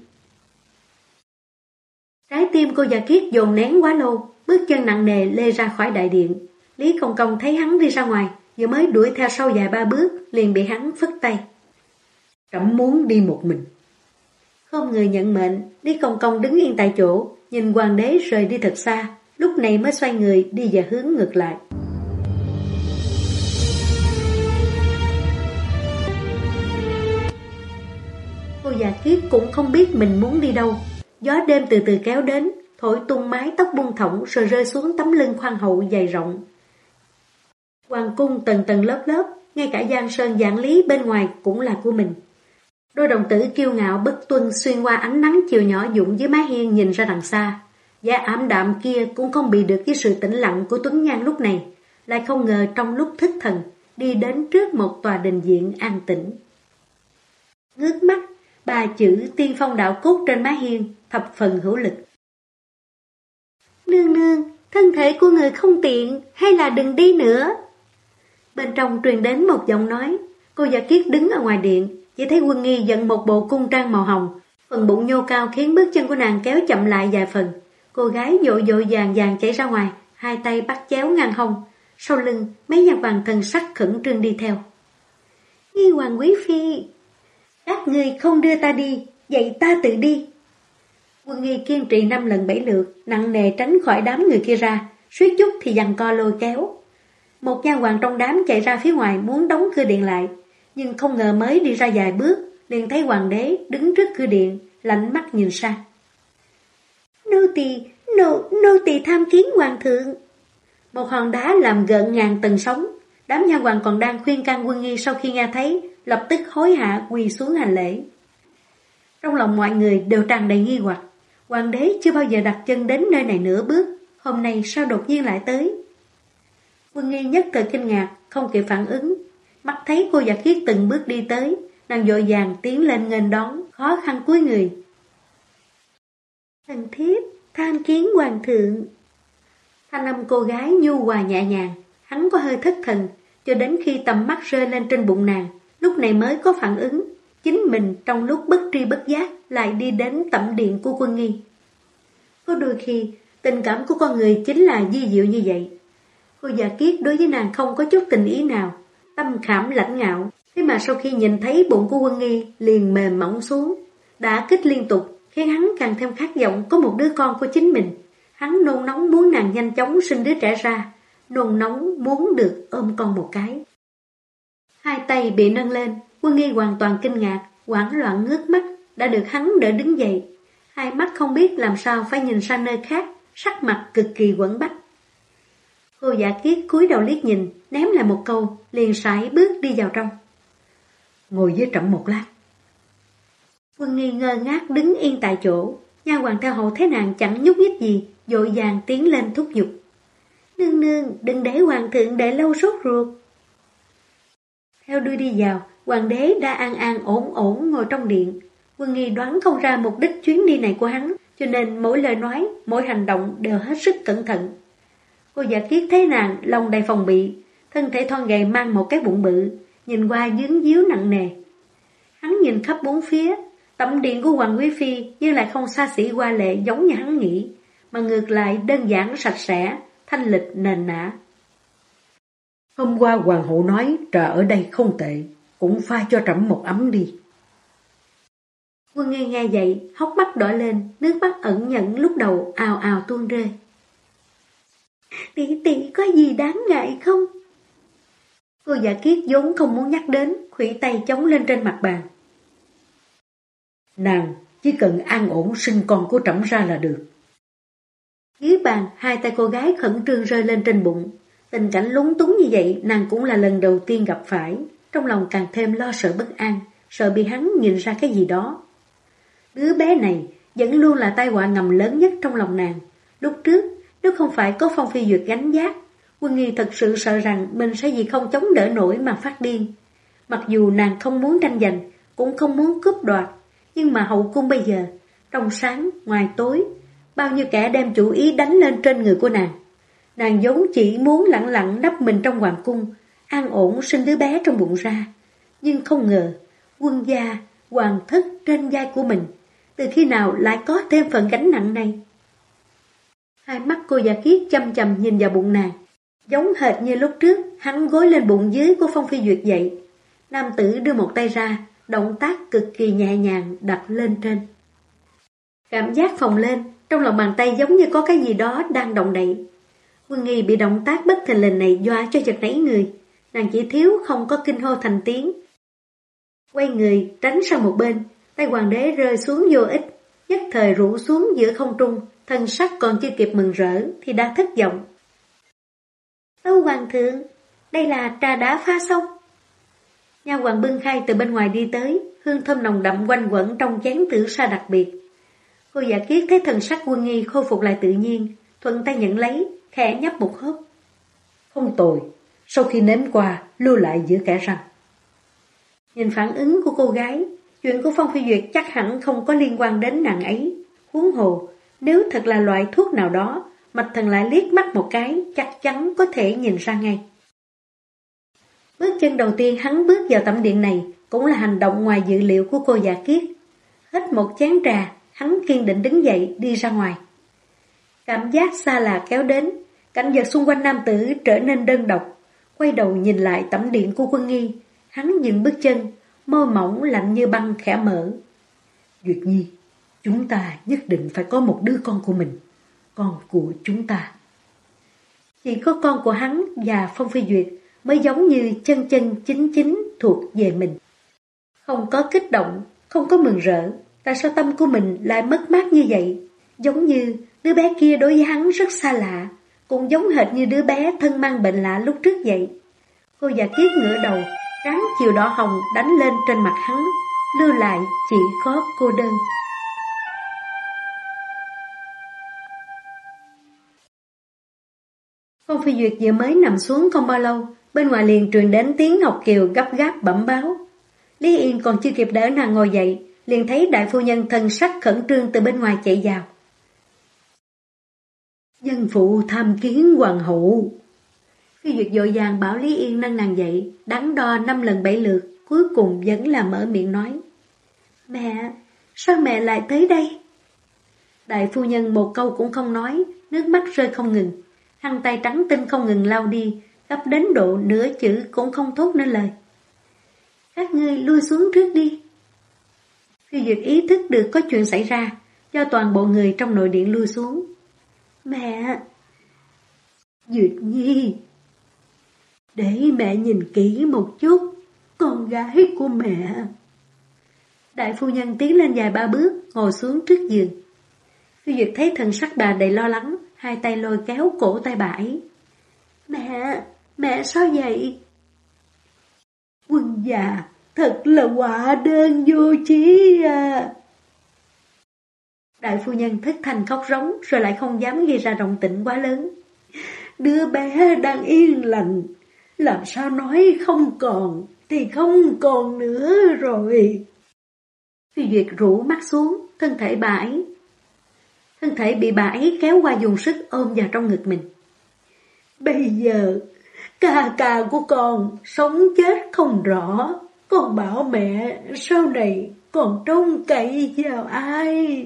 Speaker 1: Trái tim cô Dạ Kiết dồn nén quá lâu, bước chân nặng nề lê ra khỏi đại điện. Lý Công Công thấy hắn đi ra ngoài, vừa mới đuổi theo sau vài ba bước, liền bị hắn phất tay.
Speaker 3: Trẫm muốn đi một mình.
Speaker 1: Không người nhận mệnh, Lý Công Công đứng yên tại chỗ, nhìn hoàng đế rời đi thật xa, lúc này mới xoay người đi về hướng ngược lại. Cô Dạ Kiết cũng không biết mình muốn đi đâu. Gió đêm từ từ kéo đến, thổi tung mái tóc buông thõng rồi rơi xuống tấm lưng khoan hậu dày rộng. Hoàng cung tầng tầng lớp lớp, ngay cả giang sơn vạn lý bên ngoài cũng là của mình. Đôi đồng tử kiêu ngạo bất tuân xuyên qua ánh nắng chiều nhỏ dũng dưới mái hiên nhìn ra đằng xa. Vẻ ảm đạm kia cũng không bị được với sự tĩnh lặng của Tuấn Nhan lúc này, lại không ngờ trong lúc thất thần đi đến trước một tòa đình viện an tĩnh. Ngước mắt, ba chữ Tiên Phong Đạo Cốt trên mái hiên thập phần hữu lực. Nương nương, thân thể của người không tiện, hay là đừng đi nữa. Bên trong truyền đến một giọng nói. Cô Dạ Kiết đứng ở ngoài điện, chỉ thấy Quân Nghi dẫn một bộ cung trang màu hồng, phần bụng nhô cao khiến bước chân của nàng kéo chậm lại vài phần. Cô gái vội vội vàng vàng chạy ra ngoài, hai tay bắt chéo ngang hông, sau lưng mấy nha hoàn thần sắc khẩn trương đi theo. Nghi Hoàng quý phi, các người không đưa ta đi, vậy ta tự đi. Quân Nghi kiên trì 5 lần 7 lượt, nặng nề tránh khỏi đám người kia ra, suýt chút thì giằng co lôi kéo. Một nha hoàn trong đám chạy ra phía ngoài muốn đóng cửa điện lại, nhưng không ngờ mới đi ra vài bước, liền thấy hoàng đế đứng trước cửa điện, lạnh mắt nhìn sang. Nô tỳ tham kiến hoàng thượng. Một hòn đá làm gợn ngàn tầng sóng, đám nha hoàn còn đang khuyên can Quân Nghi sau khi nghe thấy, lập tức hối hả quỳ xuống hành lễ. Trong lòng mọi người đều tràn đầy nghi hoặc, hoàng đế chưa bao giờ đặt chân đến nơi này nửa bước, hôm nay sao đột nhiên lại tới? Quân Nghi nhất thời kinh ngạc, không kịp phản ứng, mắt thấy cô Dạ Kiết từng bước đi tới, nàng vội vàng tiến lên nghênh đón, khó khăn cúi người. Thần thiếp tham kiến hoàng thượng. Thanh âm cô gái nhu hòa nhẹ nhàng, hắn có hơi thất thần, cho đến khi tầm mắt rơi lên trên bụng nàng, lúc này mới có phản ứng, chính mình trong lúc bất tri bất giác lại đi đến tẩm điện của Quân Nghi. Có đôi khi, tình cảm của con người chính là vi diệu như vậy. Cô Dạ Kiết đối với nàng không có chút tình ý nào, tâm khảm lãnh ngạo, thế mà sau khi nhìn thấy bụng của Quân Nghi liền mềm mỏng xuống, đã kích liên tục, khiến hắn càng thêm khát vọng có một đứa con của chính mình. Hắn nôn nóng muốn nàng nhanh chóng sinh đứa trẻ ra, nôn nóng muốn được ôm con một cái. Hai tay bị nâng lên, Quân Nghi hoàn toàn kinh ngạc, hoảng loạn ngước mắt, đã được hắn đỡ đứng dậy. Hai mắt không biết làm sao phải nhìn sang nơi khác, sắc mặt cực kỳ quẫn bách. Cô Dạ Kiết cúi đầu liếc nhìn, ném lại một câu, liền sải bước đi vào trong.
Speaker 3: Ngồi với trẫm một lát.
Speaker 1: Quân Nghi ngơ ngác đứng yên tại chỗ, nha hoàn theo hậu thấy nàng chẳng nhúc nhích gì, vội vàng tiến lên thúc giục. Nương nương, đừng để hoàng thượng để lâu sốt ruột. Theo đuôi đi vào, hoàng đế đã an an ổn ổn ngồi trong điện. Quân Nghi đoán không ra mục đích chuyến đi này của hắn, cho nên mỗi lời nói, mỗi hành động đều hết sức cẩn thận. Cô Dạ Kiết thấy nàng lòng đầy phòng bị, thân thể thon gầy mang một cái bụng bự, nhìn qua dướng díu nặng nề. Hắn nhìn khắp bốn phía, tẩm điện của Hoàng quý phi nhưng lại không xa xỉ hoa lệ giống như hắn nghĩ, mà ngược lại đơn giản sạch sẽ, thanh lịch nền nã.
Speaker 3: Hôm qua hoàng hậu nói trà ở đây không tệ, cũng pha cho trẫm một ấm đi.
Speaker 1: Quân Nghi nghe vậy, hốc mắt đỏ lên, nước mắt ẩn nhẫn lúc đầu ào ào tuôn rơi. Tỷ có gì đáng ngại không? Cô Dạ Kiết vốn không muốn nhắc đến, khuỷu tay chống lên trên mặt bàn.
Speaker 3: Nàng chỉ cần an ổn sinh con của trẫm ra là được.
Speaker 1: Dưới bàn, hai tay cô gái khẩn trương rơi lên trên bụng. Tình cảnh lúng túng như vậy nàng cũng là lần đầu tiên gặp phải, trong lòng càng thêm lo sợ bất an, sợ bị hắn nhìn ra cái gì đó. Đứa bé này vẫn luôn là tai họa ngầm lớn nhất trong lòng nàng. Lúc trước, nếu không phải có Phong Phi Duyệt gánh vác, Quân Nghi thật sự sợ rằng mình sẽ vì không chống đỡ nổi mà phát điên. Mặc dù nàng không muốn tranh giành, cũng không muốn cướp đoạt, nhưng mà hậu cung bây giờ, trong sáng, ngoài tối, bao nhiêu kẻ đem chủ ý đánh lên trên người của nàng. Nàng vốn chỉ muốn lặng lặng đắp mình trong hoàng cung, an ổn sinh đứa bé trong bụng ra. Nhưng không ngờ, quân gia, hoàng thất trên vai của mình, từ khi nào lại có thêm phần gánh nặng này? Hai mắt cô Dạ Kiết chăm chăm nhìn vào bụng nàng, giống hệt như lúc trước hắn gối lên bụng dưới của Phong Phi Duyệt vậy. Nam tử đưa một tay ra, động tác cực kỳ nhẹ nhàng đặt lên trên. Cảm giác phồng lên, trong lòng bàn tay giống như có cái gì đó đang động đậy. Quân Nghi bị động tác bất thình lình này dọa cho giật nảy người, nàng chỉ thiếu không có kinh hô thành tiếng. Quay người tránh sang một bên, tay hoàng đế rơi xuống vô ích, nhất thời rủ xuống giữa không trung, thân sắc còn chưa kịp mừng rỡ thì đã thất vọng. Tâu hoàng thượng, đây là trà đã pha xong. Nha hoàng bưng khay từ bên ngoài đi tới, hương thơm nồng đậm quanh quẩn trong chén tử sa đặc biệt. Cô Dạ Kiết thấy thần sắc Quân Nghi khôi phục lại tự nhiên, thuận tay nhận lấy, khẽ nhấp một hớp.
Speaker 3: Không tồi, sau khi nếm qua, lưu lại giữa kẽ răng.
Speaker 1: Nhìn phản ứng của cô gái, chuyện của Phong Phi Duyệt chắc hẳn không có liên quan đến nàng ấy. Huống hồ, nếu thật là loại thuốc nào đó, Mạch Thần lại liếc mắt một cái, chắc chắn có thể nhìn ra ngay. Bước chân đầu tiên hắn bước vào tẩm điện này cũng là hành động ngoài dự liệu của cô Dạ Kiết. Hết một chén trà, hắn kiên định đứng dậy đi ra ngoài. Cảm giác xa lạ kéo đến, cảnh vật xung quanh nam tử trở nên đơn độc. Quay đầu nhìn lại tẩm điện của Quân Nghi, hắn dừng bước chân, môi mỏng lạnh như băng khẽ mở.
Speaker 3: Duyệt Nhi, chúng ta nhất định phải có một đứa con của mình, con của chúng ta.
Speaker 1: Chỉ có con của hắn và Phong Phi Duyệt mới giống như chân chân chính chính thuộc về mình. Không có kích động, không có mừng rỡ, tại sao tâm của mình lại mất mát như vậy? Giống như đứa bé kia đối với hắn rất xa lạ, cũng giống hệt như đứa bé thân mang bệnh lạ lúc trước vậy. Cô Dạ Kiết ngửa đầu, trán chiều đỏ hồng đánh lên trên mặt hắn, lưu lại chỉ có cô đơn. Phong Phi Duyệt vừa mới nằm xuống không bao lâu, bên ngoài liền truyền đến tiếng Ngọc Kiều gấp gáp bẩm báo. Lý Yên còn chưa kịp đỡ nàng ngồi dậy, liền thấy đại phu nhân thân sắc khẩn trương từ bên ngoài chạy vào.
Speaker 3: Dân phụ tham kiến hoàng hậu.
Speaker 1: Phi Duyệt vội vàng bảo Lý Yên nâng nàng dậy, đắn đo 5 lần 7 lượt, cuối cùng vẫn là mở miệng nói. Mẹ, sao mẹ lại tới đây? Đại phu nhân một câu cũng không nói, nước mắt rơi không ngừng, khăn tay trắng tinh không ngừng lau đi, gấp đến độ nửa chữ cũng không thốt nên lời. Các ngươi lui xuống trước đi. Phi Duyệt ý thức được có chuyện xảy ra, cho toàn bộ người trong nội điện lui xuống. Mẹ!
Speaker 3: Duyệt Nhi! Để mẹ nhìn kỹ một chút, con gái của mẹ.
Speaker 1: Đại phu nhân tiến lên vài ba bước, ngồi xuống trước giường. Phi Duyệt thấy thần sắc bà đầy lo lắng, hai tay lôi kéo cổ tay bà ấy. Mẹ sao vậy?
Speaker 3: Quân già, thật là quả đơn vô chí à.
Speaker 1: Đại phu nhân thất thanh khóc rống, rồi lại không dám gây ra động tĩnh quá lớn.
Speaker 3: Đứa bé đang yên lành, làm sao nói không còn thì không còn nữa rồi.
Speaker 1: Phi Duyệt rũ mắt xuống, thân thể bị bà ấy kéo qua dùng sức ôm vào trong ngực mình.
Speaker 3: Bây giờ, ca của con sống chết không rõ, con bảo mẹ sau này còn trông cậy vào ai?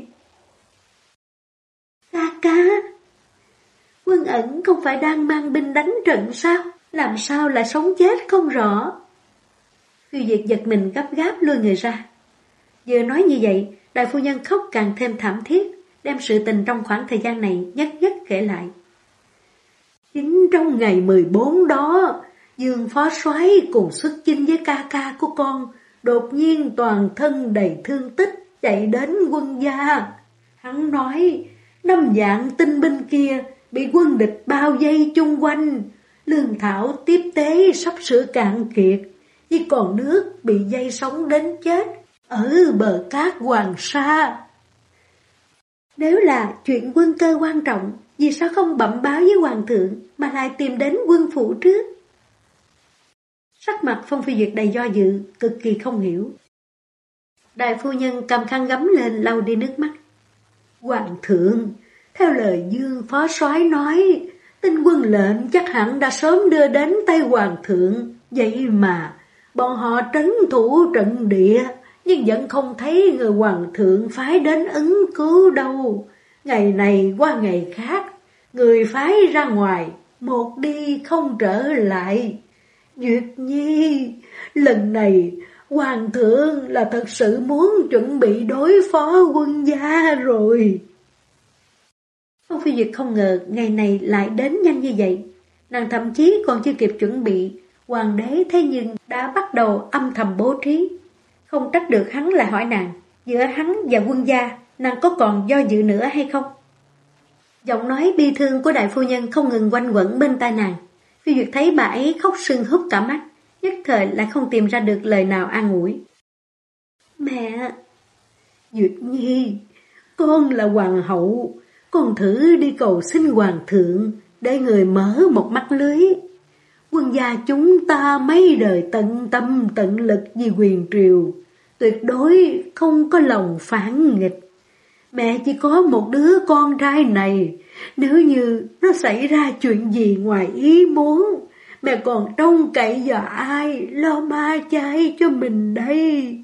Speaker 1: Ca, Quân Ẩn không phải đang mang binh đánh trận sao? làm sao là sống chết không rõ. Phiêu Diệt giật mình gấp gáp lui người ra. Vừa nói như vậy, đại phu nhân khóc càng thêm thảm thiết, đem sự tình trong khoảng thời gian này nhất nhất kể lại. Chính trong ngày 14 đó, Dương phó soái cùng xuất chinh với ca ca của con, đột nhiên toàn thân đầy thương tích chạy đến quân gia. Hắn nói, 5 vạn tinh binh kia bị quân địch bao vây chung quanh, lương thảo tiếp tế sắp sửa cạn kiệt, chỉ còn nước bị dây sống đến chết ở bờ cát Hoàng Sa. Nếu là chuyện quân cơ quan trọng, vì sao không bẩm báo với hoàng thượng mà lại tìm đến quân phủ trước? Sắc mặt Phong Phi Duyệt đầy do dự, cực kỳ không hiểu. Đại phu nhân cầm khăn gấm lên lau đi nước mắt. Hoàng thượng, theo lời Dương phó soái nói, tin quân lệnh chắc hẳn đã sớm đưa đến tay hoàng thượng, vậy mà bọn họ trấn thủ trận địa, nhưng vẫn không thấy người hoàng thượng phái đến ứng cứu đâu. Ngày này qua ngày khác, người phái ra ngoài, một đi không trở lại. Duyệt Nhi, lần này hoàng thượng là thật sự muốn chuẩn bị đối phó quân gia rồi. Phong Phi Duyệt không ngờ ngày này lại đến nhanh như vậy. Nàng thậm chí còn chưa kịp chuẩn bị, hoàng đế thế nhưng đã bắt đầu âm thầm bố trí. Không trách được hắn lại hỏi nàng, giữa hắn và quân gia, nàng có còn do dự nữa hay không? Giọng nói bi thương của đại phu nhân không ngừng quanh quẩn bên tai nàng. Phi Duyệt thấy bà ấy khóc sưng húp cả mắt, nhất thời lại không tìm ra được lời nào an ủi. Mẹ! Duyệt Nhi, con là hoàng hậu, con thử đi cầu xin hoàng thượng, để người mở một mắt lưới. Quân gia chúng ta mấy đời tận tâm tận lực vì quyền triều, tuyệt đối không có lòng phản nghịch. Mẹ chỉ có một đứa con trai này, nếu như nó xảy ra chuyện gì ngoài ý muốn, mẹ còn trông cậy vào ai lo ma chay cho mình đây?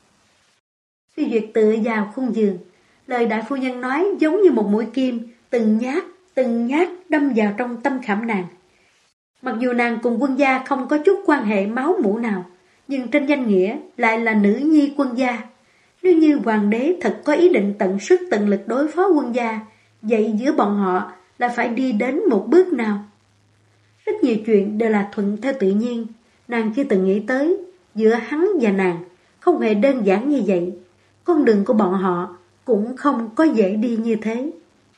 Speaker 1: Phi Duyệt tựa vào khung giường, lời đại phu nhân nói giống như một mũi kim, từng nhát đâm vào trong tâm khảm nàng. Mặc dù nàng cùng quân gia không có chút quan hệ máu mủ nào, nhưng trên danh nghĩa lại là nữ nhi quân gia. Nếu như hoàng đế thật có ý định tận sức tận lực đối phó quân gia, vậy giữa bọn họ là phải đi đến một bước nào? Rất nhiều chuyện đều là thuận theo tự nhiên, nàng chưa từng nghĩ tới, giữa hắn và nàng không hề đơn giản như vậy. Con đường của bọn họ cũng không có dễ đi như thế.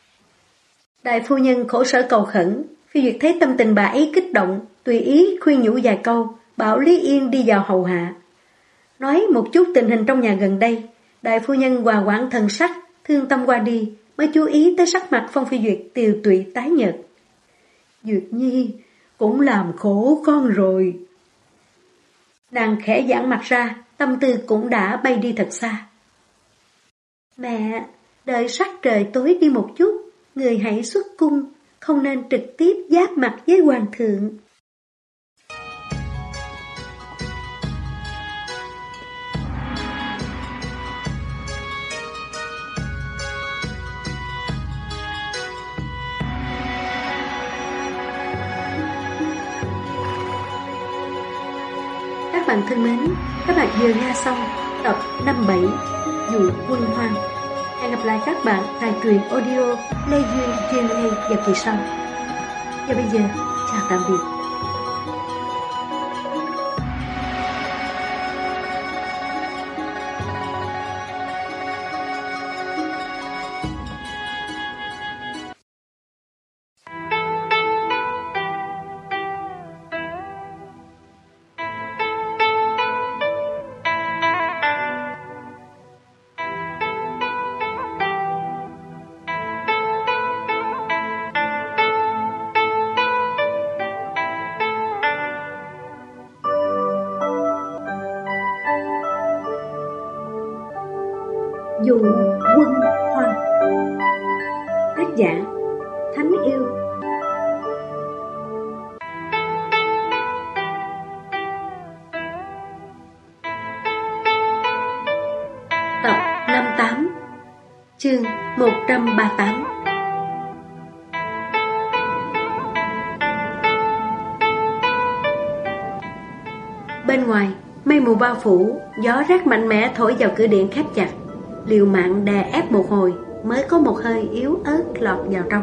Speaker 1: Đại phu nhân khổ sở cầu khẩn, Phi Duyệt thấy tâm tình bà ấy kích động, tùy ý khuyên nhủ vài câu, bảo Lý Yên đi vào hầu hạ. Nói một chút tình hình trong nhà gần đây, đại phu nhân hòa hoãn thần sắc, thương tâm qua đi, mới chú ý tới sắc mặt Phong Phi Duyệt tiều tụy tái nhợt. Duyệt Nhi cũng làm khổ con rồi. Nàng khẽ giãn mặt ra, tâm tư cũng đã bay đi thật xa. Mẹ, đợi sắc trời tối đi một chút, người hãy xuất cung, không nên trực tiếp giáp mặt với hoàng thượng. Các bạn thân mến, các bạn vừa nghe xong tập 57 Dụ Quân Hoang. Hẹn gặp lại các bạn tại truyện audio Lê Duyên trên Lê vào kỳ sau. Và bây giờ, chào tạm biệt. Dụ Quân Hoang. Tác giả Thánh Yêu. Tập 58, chương 138. Bên ngoài, mây mù bao phủ, gió rát mạnh mẽ thổi vào cửa điện khép chặt. Liều mạng đè ép một hồi mới có một hơi yếu ớt lọt vào trong.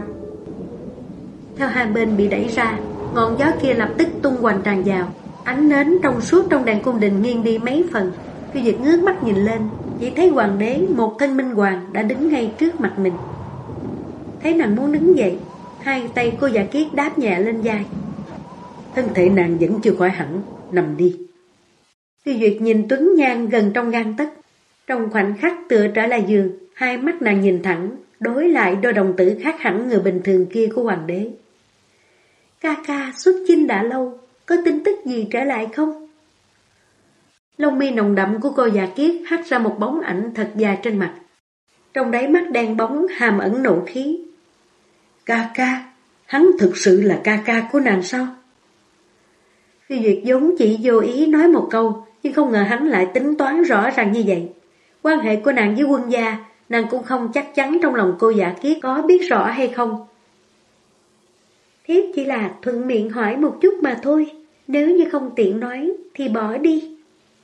Speaker 1: Theo hai bên bị đẩy ra, ngọn gió kia lập tức tung hoành tràn vào. Ánh nến trong suốt trong đàn cung đình nghiêng đi mấy phần. Khi Duyệt ngước mắt nhìn lên, chỉ thấy hoàng đế một thân minh hoàng đã đứng ngay trước mặt mình. Thấy nàng muốn đứng dậy, hai tay cô Dạ Kiết đáp nhẹ lên vai.
Speaker 3: Thân thể nàng vẫn chưa khỏi hẳn, nằm đi.
Speaker 1: Khi Duyệt nhìn Tuấn Nhan gần trong gang tấc, trong khoảnh khắc tựa trở lại giường, hai mắt nàng nhìn thẳng, đối lại đôi đồng tử khác hẳn người bình thường kia của hoàng đế. Ca ca xuất chinh đã lâu, có tin tức gì trở lại không? Lông mi nồng đậm của cô Dạ Kiết hắt ra một bóng ảnh thật dài trên mặt. Trong đáy mắt đen bóng hàm ẩn nộ khí.
Speaker 3: Ca ca, hắn thực sự là ca ca của nàng sao?
Speaker 1: Phi Duyệt vốn chỉ vô ý nói một câu, nhưng không ngờ hắn lại tính toán rõ ràng như vậy. Quan hệ của nàng với quân gia, nàng cũng không chắc chắn trong lòng cô Dạ Kiết có biết rõ hay không. Thiếp chỉ là thuận miệng hỏi một chút mà thôi, nếu như không tiện nói thì bỏ đi.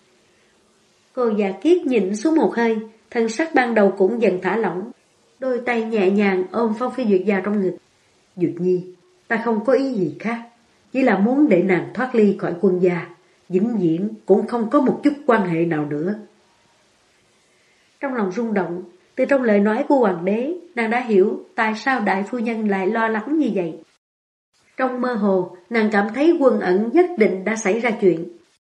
Speaker 1: Cô Dạ Kiết nhịn xuống một hơi, thân sắc ban đầu cũng dần thả lỏng. Đôi tay nhẹ nhàng ôm Phong Phi Duyệt vào trong ngực.
Speaker 3: Duyệt Nhi, ta không có ý gì khác, chỉ là muốn để nàng thoát ly khỏi quân gia, vĩnh viễn cũng không có một chút quan hệ nào nữa.
Speaker 1: Trong lòng rung động, từ trong lời nói của hoàng đế, nàng đã hiểu tại sao đại phu nhân lại lo lắng như vậy. Trong mơ hồ, nàng cảm thấy Quân Ẩn nhất định đã xảy ra chuyện.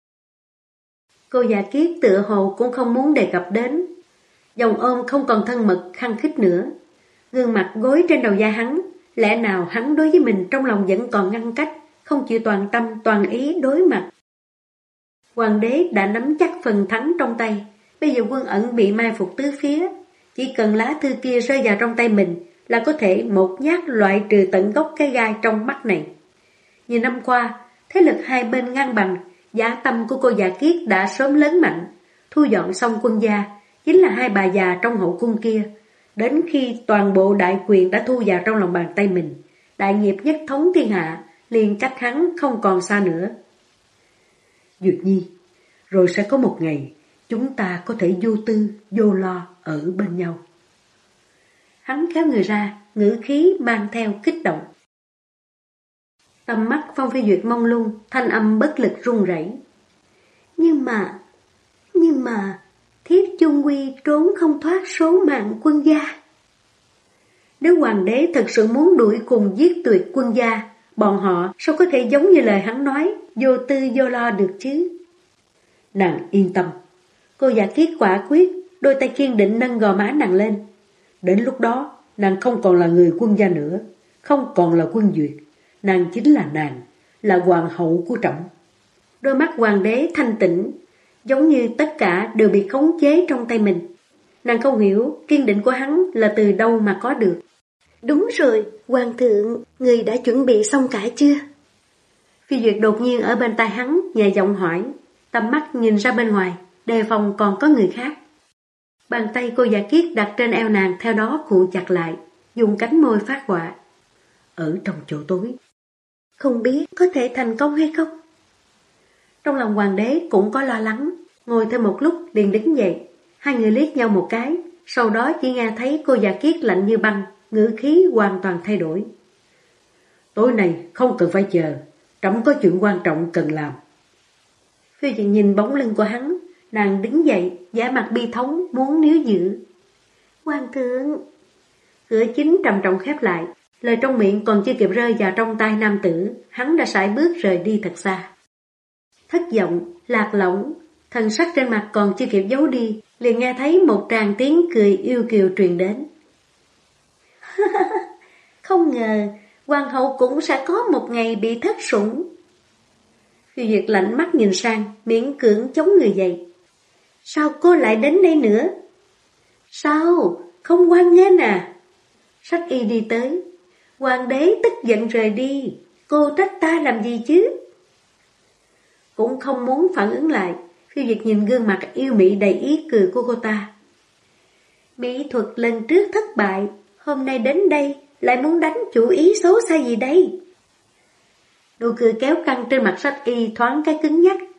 Speaker 1: Cô Dạ Kiết tựa hồ cũng không muốn đề cập đến. Dòng ôm không còn thân mật khăng khít nữa. Gương mặt gối trên đầu da hắn, lẽ nào hắn đối với mình trong lòng vẫn còn ngăn cách, không chịu toàn tâm toàn ý đối mặt. Hoàng đế đã nắm chắc phần thắng trong tay. Bây giờ Quân Ẩn bị mai phục tứ phía, chỉ cần lá thư kia rơi vào trong tay mình là có thể một nhát loại trừ tận gốc cái gai trong mắt này. Nhiều năm qua, thế lực hai bên ngang bằng, dã tâm của cô Dạ Kiết đã sớm lớn mạnh. Thu dọn xong quân gia, chính là hai bà già trong hậu cung kia. Đến khi toàn bộ đại quyền đã thu vào trong lòng bàn tay mình, đại nghiệp nhất thống thiên hạ, liền cách hắn không còn xa nữa.
Speaker 3: Duyệt Nhi, rồi sẽ có một ngày, chúng ta có thể vô tư, vô lo ở bên nhau.
Speaker 1: Hắn kéo người ra, ngữ khí mang theo kích động. Tầm mắt Phong Phi Duyệt mông lung, thanh âm bất lực run rẩy. Nhưng mà, thiếp chung quy trốn không thoát số mạng quân gia. Nếu hoàng đế thật sự muốn đuổi cùng giết tuyệt quân gia, bọn họ sao có thể giống như lời hắn nói, vô tư vô lo được chứ?
Speaker 3: Nàng yên tâm.
Speaker 1: Cô Dạ Kiết quả quyết, đôi tay kiên định nâng gò má nàng lên.
Speaker 3: Đến lúc đó, nàng không còn là người quân gia nữa, không còn là Quân Duyệt. Nàng chính là nàng, là hoàng hậu của trẫm.
Speaker 1: Đôi mắt hoàng đế thanh tịnh, giống như tất cả đều bị khống chế trong tay mình. Nàng không hiểu kiên định của hắn là từ đâu mà có được. Đúng rồi, hoàng thượng, người đã chuẩn bị xong cả chưa? Phi Duyệt đột nhiên ở bên tai hắn nhẹ giọng hỏi, tầm mắt nhìn ra bên ngoài, đề phòng còn có người khác. Bàn tay cô Dạ Kiết đặt trên eo nàng theo đó cuộn chặt lại, dùng cánh môi phát họa.
Speaker 3: Ở trong chỗ tối.
Speaker 1: Không biết có thể thành công hay không? Trong lòng hoàng đế cũng có lo lắng, ngồi thêm một lúc liền đứng dậy. Hai người liếc nhau một cái, sau đó chỉ nghe thấy cô Dạ Kiết lạnh như băng, ngữ khí hoàn toàn thay đổi.
Speaker 3: Tối nay không cần phải chờ, trẫm có chuyện quan trọng cần làm.
Speaker 1: Phi Duyệt nhìn bóng lưng của hắn, nàng đứng dậy, vẻ mặt bi thống muốn níu giữ. Hoàng thượng! Cửa chính trầm trọng khép lại, lời trong miệng còn chưa kịp rơi vào trong tai nam tử, hắn đã sải bước rời đi thật xa. Thất vọng, lạc lõng, thần sắc trên mặt còn chưa kịp giấu đi, liền nghe thấy một tràng tiếng cười yêu kiều truyền đến. Không ngờ, hoàng hậu cũng sẽ có một ngày bị thất sủng. Phi Duyệt lạnh mắt nhìn sang, miễn cưỡng chống người dậy. Sao cô lại đến đây nữa? Sao? Không hoan nghênh à? Sách y đi tới. Hoàng đế tức giận rời đi. Cô trách ta làm gì chứ? Cũng không muốn phản ứng lại. Phi Duyệt nhìn gương mặt yêu mị đầy ý cười của cô ta. Mỹ thuật lần trước thất bại, hôm nay đến đây lại muốn đánh chủ ý xấu xa gì đây? Nụ cười kéo căng trên mặt Sách y thoáng cái cứng nhắc,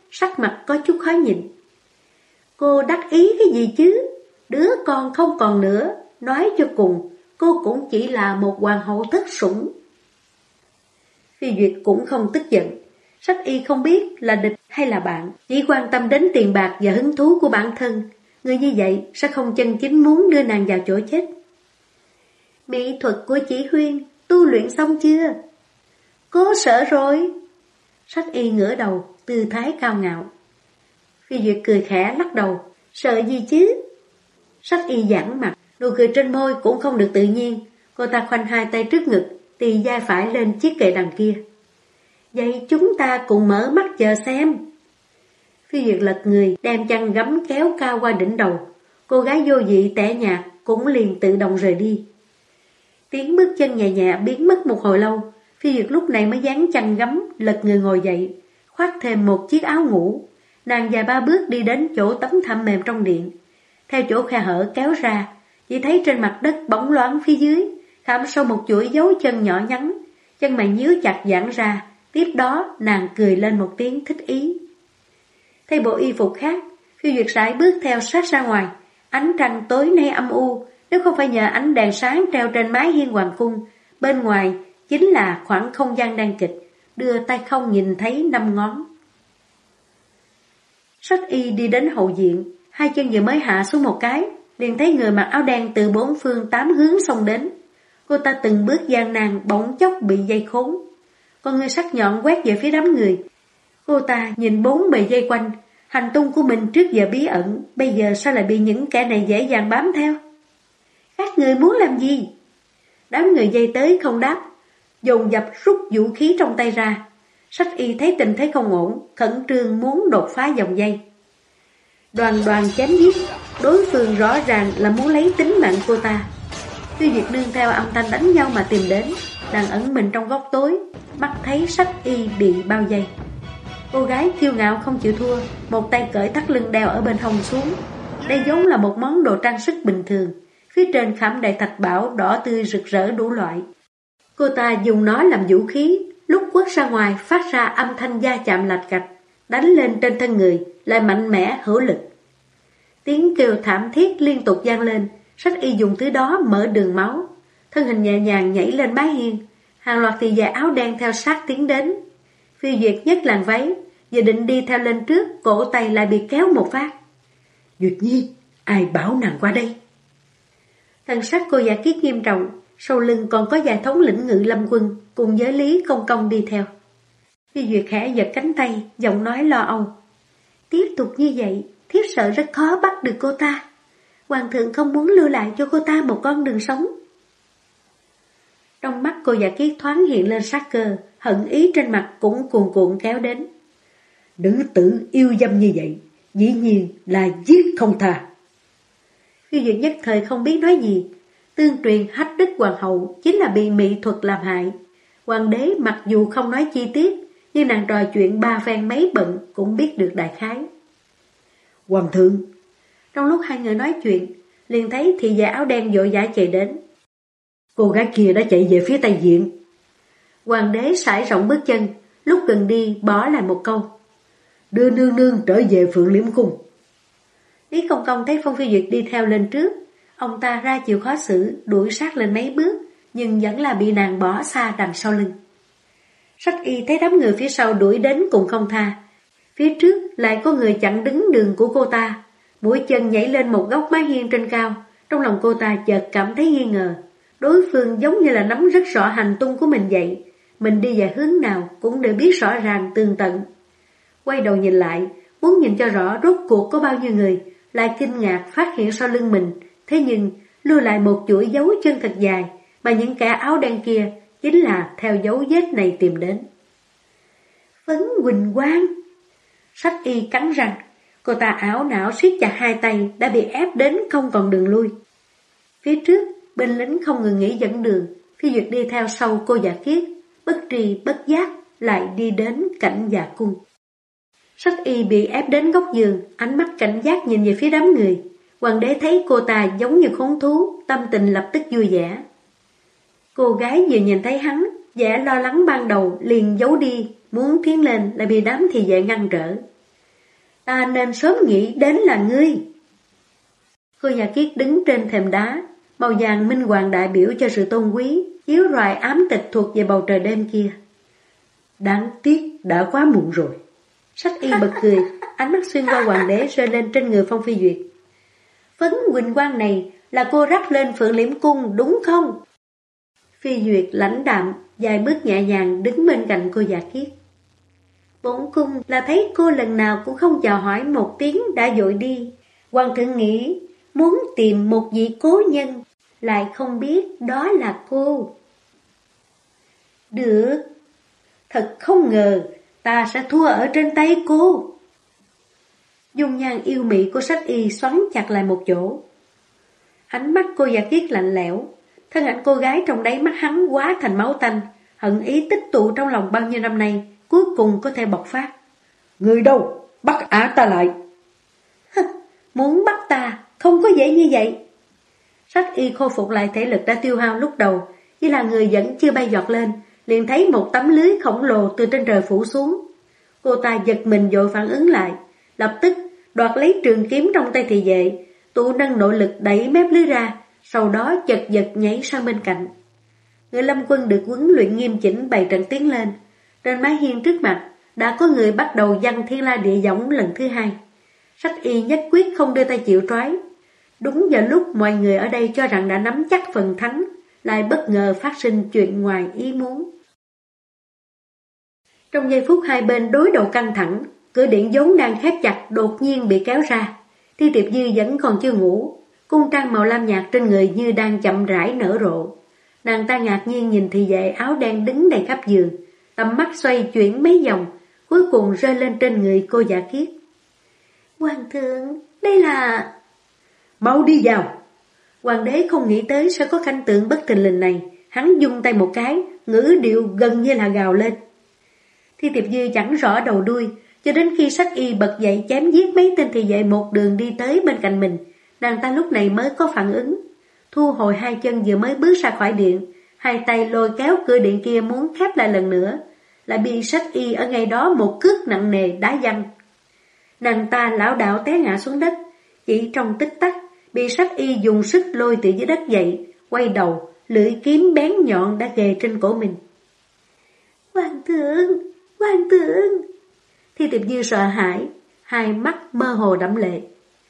Speaker 1: sắc mặt có chút khó nhìn. Cô đắc ý cái gì chứ? Đứa con không còn nữa, nói cho cùng, cô cũng chỉ là một hoàng hậu thất sủng. Phi Duyệt cũng không tức giận. Sách Y không biết là địch hay là bạn, chỉ quan tâm đến tiền bạc và hứng thú của bản thân. Người như vậy sẽ không chân chính muốn đưa nàng vào chỗ chết. Mỹ thuật của chỉ Huyên tu luyện xong chưa? Cô sợ rồi. Sách Y ngửa đầu, tư thái cao ngạo. Phi Duyệt cười khẽ lắc đầu. Sợ gì chứ? Sách Y giãn mặt, nụ cười trên môi cũng không được tự nhiên. Cô ta khoanh hai tay trước ngực, tì vai phải lên chiếc kệ đằng kia. Vậy chúng ta cùng mở mắt chờ xem. Phi Duyệt lật người, đem chăn gấm kéo cao qua đỉnh đầu. Cô gái vô vị tẻ nhạt cũng liền tự động rời đi. Tiếng bước chân nhẹ nhẹ biến mất một hồi lâu. Phi Duyệt lúc này mới dán chăn gấm, lật người ngồi dậy, khoác thêm một chiếc áo ngủ. Nàng dài 3 bước đi đến chỗ tấm thảm mềm trong điện. Theo chỗ khe hở kéo ra, chỉ thấy trên mặt đất bóng loáng phía dưới, khảm sâu một chuỗi dấu chân nhỏ nhắn. Chân mày nhíu chặt giãn ra. Tiếp đó nàng cười lên một tiếng thích ý. Thay bộ y phục khác, Phi Duyệt sải bước theo sát ra ngoài. Ánh trăng tối nay âm u, nếu không phải nhờ ánh đèn sáng treo trên mái hiên hoàng cung, bên ngoài chính là khoảng không gian đang kịch, đưa tay không nhìn thấy 5 ngón. Sách Y đi đến hậu viện, hai chân vừa mới hạ xuống một cái, liền thấy người mặc áo đen từ 4 phương 8 hướng xông đến. Cô ta từng bước gian nan bỗng chốc bị dây khốn. Con người sắc nhọn quét về phía đám người. Cô ta nhìn 4 bề dây quanh, hành tung của mình trước giờ bí ẩn, bây giờ sao lại bị những kẻ này dễ dàng bám theo? Các người muốn làm gì? Đám người dây tới không đáp, dồn dập rút vũ khí trong tay ra. Sách Y thấy tình thế không ổn, khẩn trương muốn đột phá dòng dây. Đoàn chém giết, đối phương rõ ràng là muốn lấy tính mạng cô ta. Phi Duyệt nương theo âm thanh đánh nhau mà tìm đến, đang ẩn mình trong góc tối, mắt thấy Sách Y bị bao vây. Cô gái kiêu ngạo không chịu thua, một tay cởi thắt lưng đeo ở bên hông xuống. Đây giống là một món đồ trang sức bình thường, phía trên khảm đầy thạch bảo đỏ tươi rực rỡ đủ loại. Cô ta dùng nó làm vũ khí, lúc quất ra ngoài phát ra âm thanh va chạm lạch cạch, đánh lên trên thân người lại mạnh mẽ hữu lực. Tiếng kêu thảm thiết liên tục vang lên. Sách Y dùng thứ đó mở đường máu, thân hình nhẹ nhàng nhảy lên mái hiên. Hàng loạt thì dài áo đen theo sát tiến đến. Phi Duyệt nhấc làn váy, vừa định đi theo lên trước, cổ tay lại bị kéo một phát.
Speaker 3: Duyệt Nhi, ai bảo nàng qua đây?
Speaker 1: Thần sắc cô Dạ Kiết nghiêm trọng, sau lưng còn có vài thống lĩnh Ngự Lâm quân cùng với Lý Công Công đi theo. Phi Duyệt khẽ giật cánh tay, giọng nói lo âu. Tiếp tục như vậy, thiếp sợ rất khó bắt được cô ta. Hoàng thượng không muốn lưu lại cho cô ta một con đường sống. Trong mắt cô Dạ Kiết thoáng hiện lên sát cơ, hận ý trên mặt cũng cuồn cuộn kéo đến.
Speaker 3: Nữ tử yêu dâm như vậy, dĩ nhiên là giết không tha.
Speaker 1: Phi Duyệt nhất thời không biết nói gì. Tương truyền Hách Đức Hoàng hậu chính là bị mỹ thuật làm hại. Hoàng đế mặc dù không nói chi tiết, nhưng nàng trò chuyện 3 phen mấy bận cũng biết được đại khái.
Speaker 3: Hoàng thượng.
Speaker 1: Trong lúc hai người nói chuyện, liền thấy thị vệ áo đen vội vã chạy đến.
Speaker 3: Cô gái kia đã chạy về phía Tây Viện.
Speaker 1: Hoàng đế sải rộng bước chân, lúc gần đi bỏ lại một câu.
Speaker 3: Đưa nương nương trở về Phượng Liễm Cung.
Speaker 1: Lý Công Công thấy Phong Phi Duyệt đi theo lên trước. Ông ta ra chiều khó xử, đuổi sát lên mấy bước, nhưng vẫn là bị nàng bỏ xa đằng sau lưng. Sách Y thấy đám người phía sau đuổi đến cùng không tha. Phía trước lại có người chặn đứng đường của cô ta. Mũi chân nhảy lên một góc mái hiên trên cao. Trong lòng cô ta chợt cảm thấy nghi ngờ. Đối phương giống như là nắm rất rõ hành tung của mình vậy. Mình đi về hướng nào cũng đều biết rõ ràng tường tận. Quay đầu nhìn lại, muốn nhìn cho rõ rốt cuộc có bao nhiêu người, lại kinh ngạc phát hiện sau lưng mình. Thế nhưng lưu lại một chuỗi dấu chân thật dài, mà những kẻ áo đen kia chính là theo dấu vết này tìm đến. Phấn Quỳnh Quang. Sách Y cắn răng, cô ta ảo não siết chặt hai tay, đã bị ép đến không còn đường lui. Phía trước, binh lính không ngừng nghỉ dẫn đường. Phi Duyệt đi theo sau cô Dạ Kiết, bất tri bất giác lại đi đến Cảnh Dạ Cung. Sách Y bị ép đến góc giường, ánh mắt cảnh giác nhìn về phía đám người. Hoàng đế thấy cô ta giống như khốn thú, tâm tình lập tức vui vẻ. Cô gái vừa nhìn thấy hắn, vẻ lo lắng ban đầu liền giấu đi, muốn tiến lên lại bị đám thị vệ ngăn trở. Ta nên sớm nghĩ đến là ngươi. Cô Giả Kiết đứng trên thềm đá, màu vàng minh hoàng đại biểu cho sự tôn quý, chiếu rọi ám tịch thuộc về bầu trời đêm kia. Đáng tiếc đã quá muộn rồi. Sách Y bật cười, ánh mắt xuyên qua hoàng đế rơi lên trên người Phong Phi Duyệt. Phấn huỳnh quang này là cô rắc lên Phượng Liễm Cung đúng không? Phi Duyệt lãnh đạm, vài bước nhẹ nhàng đứng bên cạnh cô Giả Kiết. Bổn cung là thấy cô lần nào cũng không chào hỏi một tiếng đã vội đi. Hoàng thượng nghĩ muốn tìm một vị cố nhân, lại không biết đó là cô. Được, thật không ngờ ta sẽ thua ở trên tay cô. Dung nhan yêu mị của Sách Y xoắn chặt lại một chỗ. Ánh mắt cô Giả Kiết lạnh lẽo, thân ảnh cô gái trong đáy mắt hắn hóa thành máu tanh, hận ý tích tụ trong lòng bao nhiêu năm nay, cuối cùng có thể bộc phát. Người đâu? Bắt ả ta lại. Muốn bắt ta, không có dễ như vậy. Sách Y khôi phục lại thể lực đã tiêu hao lúc đầu, chỉ là người vẫn chưa bay giọt lên, liền thấy một tấm lưới khổng lồ từ trên trời phủ xuống. Cô ta giật mình vội phản ứng lại, lập tức đoạt lấy trường kiếm trong tay thị vệ, tụ nâng nội lực đẩy mép lưới ra, sau đó chật vật nhảy sang bên cạnh. Người lâm quân được huấn luyện nghiêm chỉnh bày trận tiến lên. Trên mái hiên trước mặt đã có người bắt đầu giăng thiên la địa võng lần thứ hai. Sách Y nhất quyết không đưa tay chịu trói. Đúng vào lúc mọi người ở đây cho rằng đã nắm chắc phần thắng, lại bất ngờ phát sinh chuyện ngoài ý muốn. Trong giây phút hai bên đối đầu căng thẳng, cửa điện vốn đang khép chặt đột nhiên bị kéo ra. Thi Tiệp Dư vẫn còn chưa ngủ, cung trang màu lam nhạt trên người như đang chậm rãi nở rộ. Nàng ta ngạc nhiên nhìn thị vệ áo đen đứng đầy khắp giường, tầm mắt xoay chuyển mấy vòng, cuối cùng rơi lên trên người cô Giả Kiết. Hoàng thượng, đây là... Mau đi vào. Hoàng đế không nghĩ tới sẽ có cảnh tượng bất thình lình này, hắn dung tay một cái, ngữ điệu gần như là gào lên. Thi Tiệp Dư chẳng rõ đầu đuôi, cho đến khi Sách Y bật dậy chém giết mấy tên thị vệ một đường đi tới bên cạnh mình, nàng ta lúc này mới có phản ứng. Thu hồi hai chân vừa mới bước ra khỏi điện, hai tay lôi kéo cửa điện kia muốn khép lại lần nữa, lại bị Sách Y ở ngay đó một cước nặng nề đá văng. Nàng ta lảo đảo té ngã xuống đất, chỉ trong tích tắc bị Sách Y dùng sức lôi từ dưới đất dậy, quay đầu, lưỡi kiếm bén nhọn đã ghề trên cổ mình. Hoàng thượng, hoàng thượng! Thi Tiệp Dư sợ hãi, hai mắt mơ hồ đẫm lệ.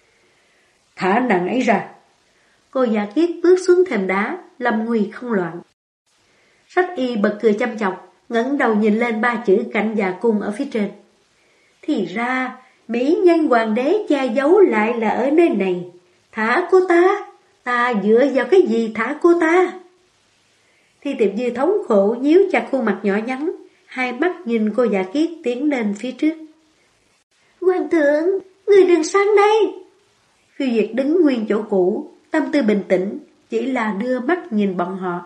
Speaker 1: Thả nàng ấy ra. Cô Giả Kiết bước xuống thềm đá, lâm nguy không loạn. Sách Y bật cười chăm chọc, ngẩng đầu nhìn lên ba chữ Cảnh Dạ Cung ở phía trên. Thì ra, mỹ nhân hoàng đế che giấu lại là ở nơi này. Thả cô ta, ta dựa vào cái gì thả cô ta? Thi Tiệp Dư thống khổ nhíu chặt khuôn mặt nhỏ nhắn, hai mắt nhìn cô Giả Kiết tiến lên phía trước. Hoàng thượng, người đừng sang đây. Phiêu Duyệt đứng nguyên chỗ cũ, tâm tư bình tĩnh, chỉ là đưa mắt nhìn bọn họ.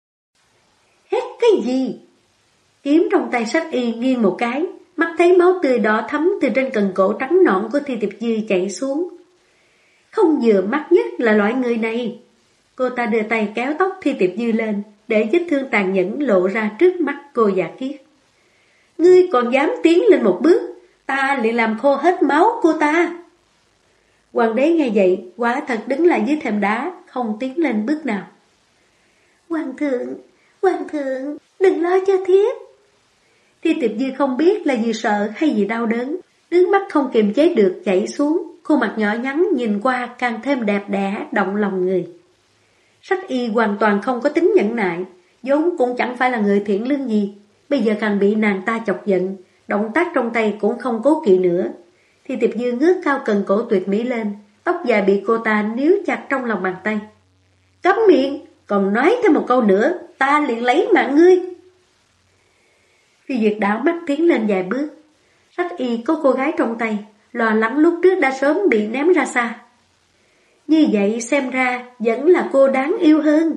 Speaker 1: Hét cái gì? Kiếm trong tay Sách Y nghiêng một cái, mắt thấy máu tươi đỏ thấm từ trên cần cổ trắng nõn của Thi Tiệp Dư chảy xuống. Không vừa mắt nhất là loại người này. Cô ta đưa tay kéo tóc Thi Tiệp Dư lên, để vết thương tàn nhẫn lộ ra trước mắt cô Giả Kiết. Ngươi còn dám tiến lên một bước, ta liền làm khô hết máu cô ta. Hoàng đế nghe vậy, quả thật đứng lại dưới thềm đá, không tiến lên bước nào. Hoàng thượng, đừng lo cho thiếp. Thi Tiệp Dư không biết là vì sợ hay vì đau đớn, nước mắt không kiềm chế được chảy xuống, khuôn mặt nhỏ nhắn nhìn qua càng thêm đẹp đẽ, động lòng người. Sách Y hoàn toàn không có tính nhẫn nại, vốn cũng chẳng phải là người thiện lương gì, bây giờ càng bị nàng ta chọc giận, động tác trong tay cũng không cố kỵ nữa. Thì Tiệp Dư ngước cao cần cổ tuyệt mỹ lên, tóc dài bị cô ta níu chặt trong lòng bàn tay. Cấm miệng, còn nói thêm một câu nữa, ta liền lấy mạng ngươi. Phi Duyệt đảo mắt tiến lên vài bước. Sách Y có cô gái trong tay, lo lắng lúc trước đã sớm bị ném ra xa. Như vậy xem ra vẫn là cô đáng yêu hơn.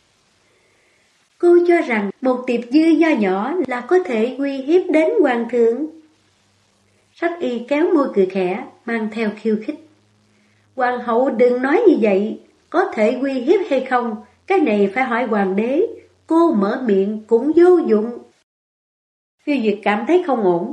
Speaker 1: Cô cho rằng một Tiệp Dư nho nhỏ là có thể uy hiếp đến hoàng thượng. Sách Y kéo môi cười khẽ, mang theo khiêu khích. Hoàng hậu đừng nói như vậy, có thể uy hiếp hay không, cái này phải hỏi hoàng đế, cô mở miệng cũng vô dụng. Phiêu Duyệt cảm thấy không ổn,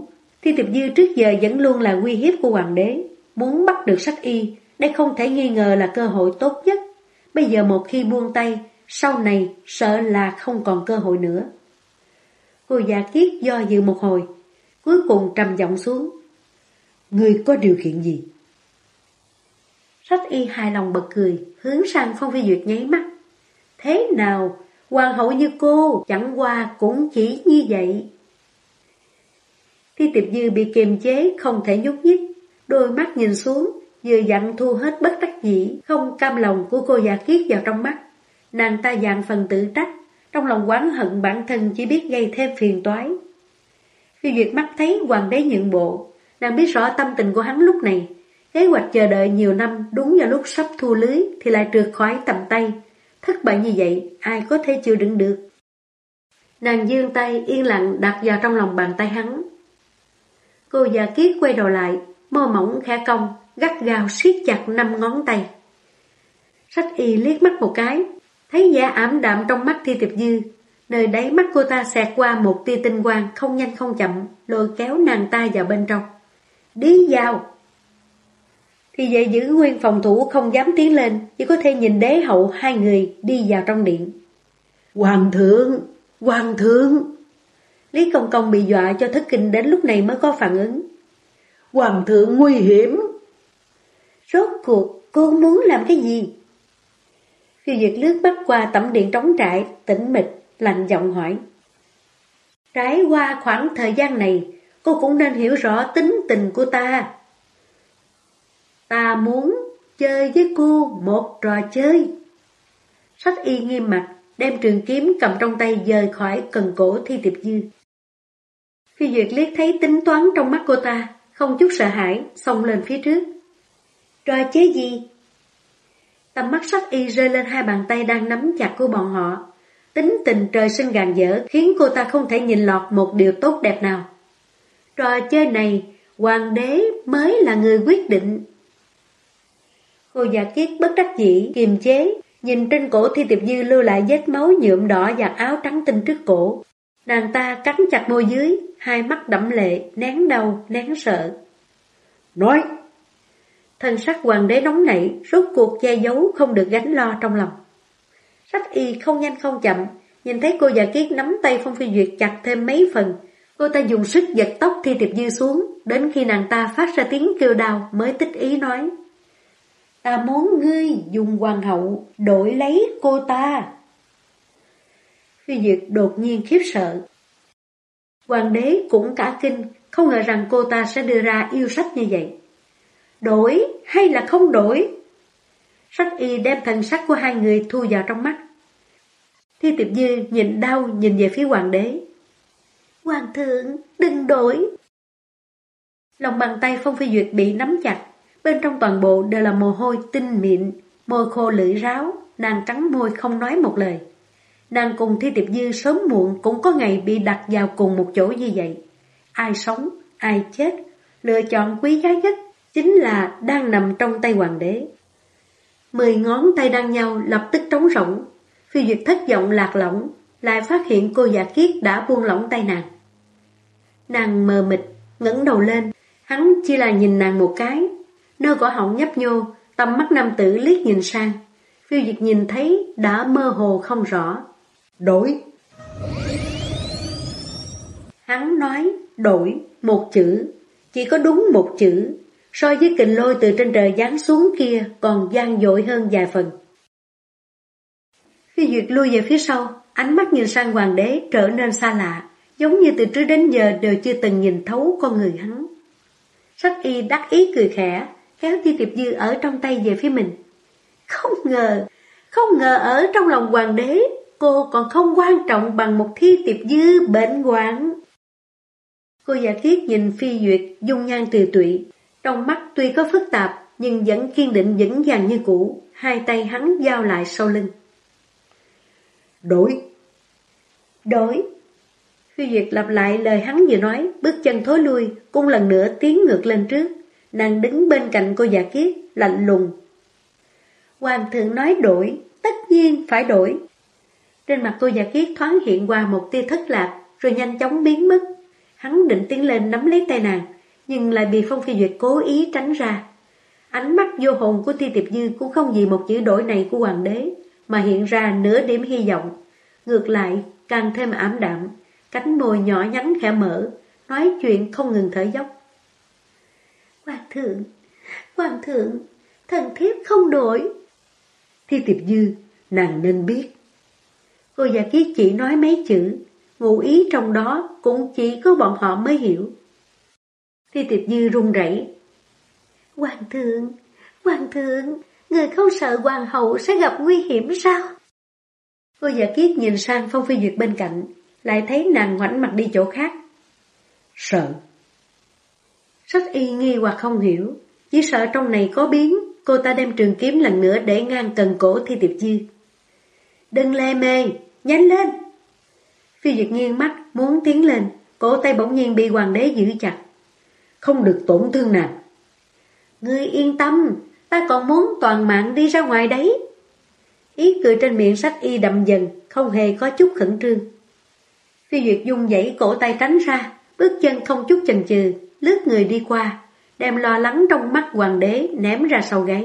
Speaker 1: Thi Tiệp Dư trước giờ vẫn luôn là uy hiếp của hoàng đế. Muốn bắt được Sách Y, đây không thể nghi ngờ là cơ hội tốt nhất. Bây giờ một khi buông tay, sau này sợ là không còn cơ hội nữa. Cô Dạ Kiết do dự một hồi, cuối cùng trầm giọng xuống.
Speaker 3: Ngươi có điều kiện gì?
Speaker 1: Sách Y hài lòng bật cười, hướng sang Phong Phi Duyệt nháy mắt. Thế nào, hoàng hậu như cô chẳng qua cũng chỉ như vậy. Thi Tiệp Dư bị kiềm chế không thể nhúc nhích, đôi mắt nhìn xuống, vừa dặn thu hết bất đắc dĩ, không cam lòng của cô Dạ Kiết vào trong mắt. Nàng ta vạn phần tự trách, trong lòng oán hận bản thân chỉ biết gây thêm phiền toái. Phi Duyệt mắt thấy hoàng đế nhượng bộ, nàng biết rõ tâm tình của hắn lúc này. Kế hoạch chờ đợi nhiều năm đúng vào lúc sắp thu lưới thì lại trượt khỏi tầm tay. Thất bại như vậy, ai có thể chịu đựng được. Nàng giương tay yên lặng đặt vào trong lòng bàn tay hắn. Cô Dạ Kiết quay đầu lại, môi mỏng khẽ cong, gắt gao siết chặt 5 ngón tay. Sách Y liếc mắt một cái, thấy vẻ ảm đạm trong mắt Thi Tiệp Dư. Nơi đáy mắt cô ta xẹt qua một tia tinh quang không nhanh không chậm, lôi kéo nàng ta vào bên trong. Đi vào! Thì vậy giữ nguyên phòng thủ không dám tiến lên, chỉ có thể nhìn đế hậu hai người đi vào trong điện.
Speaker 3: Hoàng thượng! Hoàng thượng!
Speaker 1: Lý Công Công bị dọa cho thất kinh đến lúc này mới có phản ứng.
Speaker 3: Hoàng thượng nguy hiểm!
Speaker 1: Rốt cuộc cô muốn làm cái gì? Phi Duyệt lướt mắt qua tẩm điện trống trải, tĩnh mịch, lạnh giọng hỏi. Trải qua khoảng thời gian này, cô cũng nên hiểu rõ tính tình của ta. Ta muốn chơi với cô một trò chơi. Sách Y nghiêm mặt, đem trường kiếm cầm trong tay dời khỏi cần cổ Thi Tiệp Dư. Phi Duyệt liếc thấy tính toán trong mắt cô ta, không chút sợ hãi, xông lên phía trước. Trò chơi gì? Tầm mắt Sách Y rơi lên hai bàn tay đang nắm chặt của bọn họ. Tính tình trời sinh gàn dở khiến cô ta không thể nhìn lọt một điều tốt đẹp nào. Trò chơi này, hoàng đế mới là người quyết định. Cô Dạ Kiết bất đắc dĩ, kiềm chế, nhìn trên cổ Thi Tiệp Dư lưu lại vết máu nhuộm đỏ và áo trắng tinh trước cổ. Nàng ta cắn chặt môi dưới, hai mắt đẫm lệ, nén đau, nén sợ.
Speaker 3: Nói!
Speaker 1: Thân sắc hoàng đế nóng nảy, rốt cuộc che giấu không được gánh lo trong lòng. Sách Y không nhanh không chậm, nhìn thấy cô Dạ Kiết nắm tay Phong Phi Duyệt chặt thêm mấy phần. Cô ta dùng sức giật tóc Thi Tiệp Dư xuống, đến khi nàng ta phát ra tiếng kêu đau mới tích ý nói. Ta muốn ngươi dùng hoàng hậu đổi lấy cô ta. Phi Duyệt đột nhiên khiếp sợ. Hoàng đế cũng cả kinh, không ngờ rằng cô ta sẽ đưa ra yêu sách như vậy. Đổi hay là không đổi? Sách Y đem thần sắc của hai người thu vào trong mắt. Thi Tiệp Dư nhìn đau nhìn về phía hoàng đế. Hoàng thượng, đừng đổi. Lòng bàn tay Phong Phi Duyệt bị nắm chặt, bên trong toàn bộ đều là mồ hôi tinh mịn, môi khô lưỡi ráo, nàng cắn môi không nói một lời. Nàng cùng Thi Tiệp Dư sớm muộn cũng có ngày bị đặt vào cùng một chỗ như vậy. Ai sống, ai chết, lựa chọn quý giá nhất chính là đang nằm trong tay hoàng đế. 10 ngón tay đan nhau lập tức trống rỗng. Phi Duyệt thất vọng lạc lõng, lại phát hiện cô Dạ Kiết đã buông lỏng tay nàng. Nàng mờ mịt, ngẩng đầu lên, hắn chỉ là nhìn nàng một cái. Nơi cổ họng nhấp nhô, tầm mắt nam tử liếc nhìn sang. Phi Duyệt nhìn thấy đã mơ hồ không rõ.
Speaker 3: Đổi!
Speaker 1: Hắn nói đổi một chữ, chỉ có đúng một chữ, so với kình lôi từ trên trời giáng xuống kia còn vang dội hơn vài phần. Phi Duyệt lui về phía sau, ánh mắt nhìn sang hoàng đế trở nên xa lạ, giống như từ trước đến giờ đều chưa từng nhìn thấu con người hắn. Sách Y đắc ý cười khẽ, kéo Thi Tiệp Dư ở trong tay về phía mình. Không ngờ ở trong lòng hoàng đế, cô còn không quan trọng bằng một Thi Tiệp Dư bệnh hoạn. Cô Dạ Kiết nhìn Phi Duyệt dung nhan tiều tụy, trong mắt tuy có phức tạp nhưng vẫn kiên định vững vàng như cũ, hai tay hắn giao lại sau lưng.
Speaker 3: Đổi!
Speaker 1: Đổi! Phi Duyệt lặp lại lời hắn vừa nói, bước chân thối lui, cung lần nữa tiến ngược lên trước. Nàng đứng bên cạnh cô Dạ Kiết, lạnh lùng. Hoàng thượng nói đổi, tất nhiên phải đổi. Trên mặt cô Dạ Kiết thoáng hiện qua một tia thất lạc, rồi nhanh chóng biến mất. Hắn định tiến lên nắm lấy tay nàng, nhưng lại bị Phong Phi Duyệt cố ý tránh ra. Ánh mắt vô hồn của Thi Tiệp Dư cũng không vì một chữ đổi này của hoàng đế mà hiện ra nửa điểm hy vọng. Ngược lại càng thêm ảm đạm, cánh môi nhỏ nhắn khẽ mở, nói chuyện không ngừng thở dốc. Hoàng thượng, thần thiếp không đổi. Thi Tiệp Dư, nàng nên biết. Cô già kiết chỉ nói mấy chữ, ngụ ý trong đó cũng chỉ có bọn họ mới hiểu. Thi Tiệp Dư run rẩy. Hoàng thượng, người không sợ hoàng hậu sẽ gặp nguy hiểm sao? Cô già kiết nhìn sang Phong Phi Duyệt bên cạnh, lại thấy nàng ngoảnh mặt đi chỗ khác. Sợ. Sách y nghi hoặc không hiểu, chỉ sợ trong này có biến, cô ta đem trường kiếm lần nữa để ngang cần cổ Thi Tiệp Dư. Đừng lê mê, nhanh lên. Phi Duyệt nghiêng mắt muốn tiến lên, cổ tay bỗng nhiên bị hoàng đế giữ chặt. Không được tổn thương nàng. Ngươi yên tâm, ta còn muốn toàn mạng đi ra ngoài đấy. Ý cười trên miệng Sách y đậm dần, không hề có chút khẩn trương. Phi Duyệt dung dãy cổ tay tránh ra, bước chân không chút chần chừ, lướt người đi qua, đem lo lắng trong mắt hoàng đế ném ra sau gáy.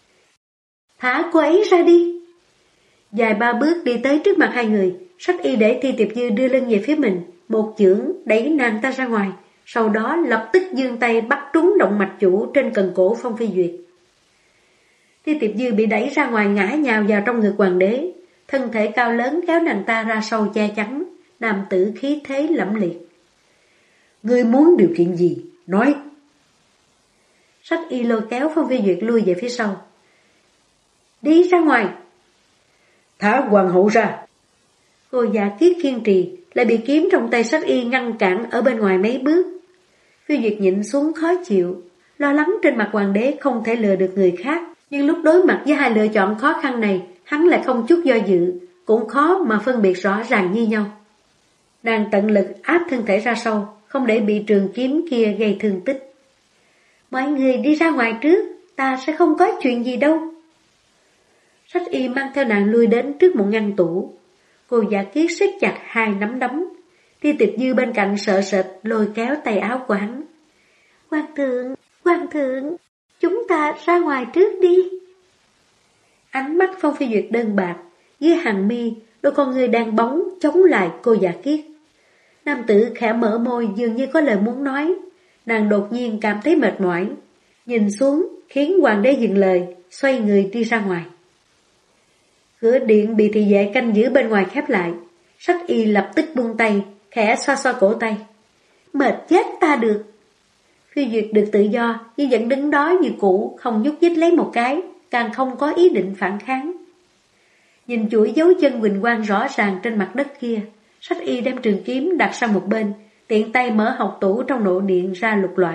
Speaker 1: Thả cô ấy ra đi. Dài 3 bước đi tới trước mặt hai người, Sách y để Thi Tiệp Dư đưa lưng về phía mình, một chưởng đẩy nàng ta ra ngoài, sau đó lập tức giương tay bắt trúng động mạch chủ trên cần cổ Phong Phi Duyệt. Thi Tiệp Dư bị đẩy ra ngoài ngã nhào vào trong ngực hoàng đế, thân thể cao lớn kéo nàng ta ra sau che chắn, nam tử khí thế lẫm liệt. Ngươi muốn điều kiện gì? Nói. Sách y lôi kéo Phong Phi Duyệt lui về phía sau. Đi ra ngoài. Thả hoàng hậu ra. Cô già kiết kiên trì, lại bị kiếm trong tay Sách y ngăn cản ở bên ngoài mấy bước. Phi Duyệt nhịn xuống khó chịu, lo lắng trên mặt hoàng đế không thể lừa được người khác, nhưng lúc đối mặt với hai lựa chọn khó khăn này, hắn lại không chút do dự, cũng khó mà phân biệt rõ ràng như nhau. Nàng tận lực áp thân thể ra sau, không để bị trường kiếm kia gây thương tích. Mọi người đi ra ngoài trước, ta sẽ không có chuyện gì đâu. Sách y mang theo nàng lui đến trước một ngăn tủ. Cô giả kiết siết chặt hai nắm đấm. Thi Tiệp Dư bên cạnh sợ sệt lôi kéo tay áo của hắn. Hoàng thượng, chúng ta ra ngoài trước đi. Ánh mắt Phong Phi Duyệt đơn bạc, dưới hàng mi, đôi con người đang bóng chống lại cô giả kiết. Nam tử khẽ mở môi dường như có lời muốn nói. Nàng đột nhiên cảm thấy mệt mỏi, nhìn xuống khiến hoàng đế dừng lời, xoay người đi ra ngoài. Cửa điện bị thị vệ canh giữ bên ngoài khép lại. Sách y lập tức buông tay, khẽ xoa xoa cổ tay. Mệt chết ta được. Phi Duyệt được tự do, nhưng vẫn đứng đó như cũ, không nhúc nhích lấy một cái, càng không có ý định phản kháng. Nhìn chuỗi dấu chân huỳnh quang rõ ràng trên mặt đất kia, Sách y đem trường kiếm đặt sang một bên, tiện tay mở học tủ trong nội điện ra lục loại.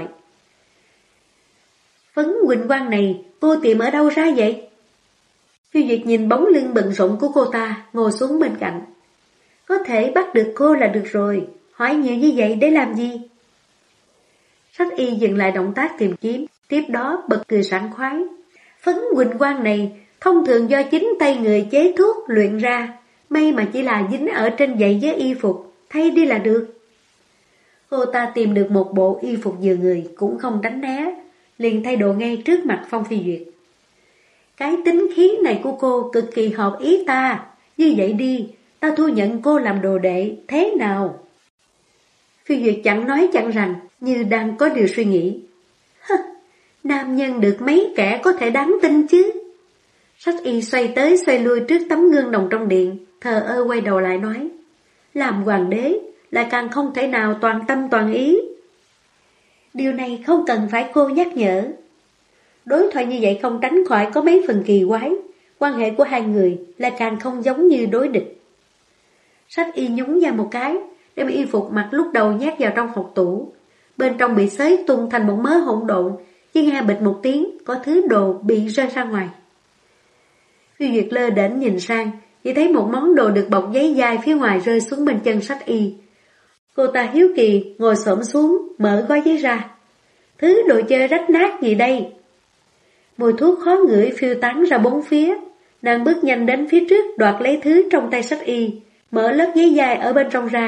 Speaker 1: Phấn huỳnh quang này cô tìm ở đâu ra vậy? Phi Duyệt nhìn bóng lưng bận rộn của cô ta, ngồi xuống bên cạnh. Có thể bắt được cô là được rồi, hỏi nhiều như vậy để làm gì? Sách y dừng lại động tác tìm kiếm, tiếp đó bật cười sảng khoái. Phấn huỳnh quang này thông thường do chính tay người chế thuốc luyện ra, may mà chỉ là dính ở trên giày với y phục, thay đi là được. Cô ta tìm được một bộ y phục vừa người cũng không tránh né, liền thay đồ ngay trước mặt Phong Phi Duyệt. Cái tính khí này của cô cực kỳ hợp ý ta, như vậy đi, ta thu nhận cô làm đồ đệ, thế nào? Phi Duyệt chẳng nói chẳng rằng, như đang có điều suy nghĩ. Nam nhân được mấy kẻ có thể đáng tin chứ? Sách y xoay tới xoay lui trước tấm gương đồng trong điện, thờ ơ quay đầu lại nói. Làm hoàng đế lại càng không thể nào toàn tâm toàn ý. Điều này không cần phải cô nhắc nhở. Đối thoại như vậy không tránh khỏi có mấy phần kỳ quái, quan hệ của hai người lại càng không giống như đối địch. Sách y nhún ra một cái, đem y phục mặc lúc đầu nhét vào trong hộc tủ. Bên trong bị xới tung thành một mớ hỗn độn, chỉ nghe bịch một tiếng, có thứ đồ bị rơi ra ngoài. Phi Duyệt lơ đễnh nhìn sang, chỉ thấy một món đồ được bọc giấy dai phía ngoài rơi xuống bên chân Sách y. Cô ta hiếu kỳ ngồi xổm xuống, mở gói giấy ra. Thứ đồ chơi rách nát gì đây? Mùi thuốc khó ngửi phiêu tán ra bốn phía. Nàng bước nhanh đến phía trước đoạt lấy thứ trong tay Sách y, mở lớp giấy dai ở bên trong ra,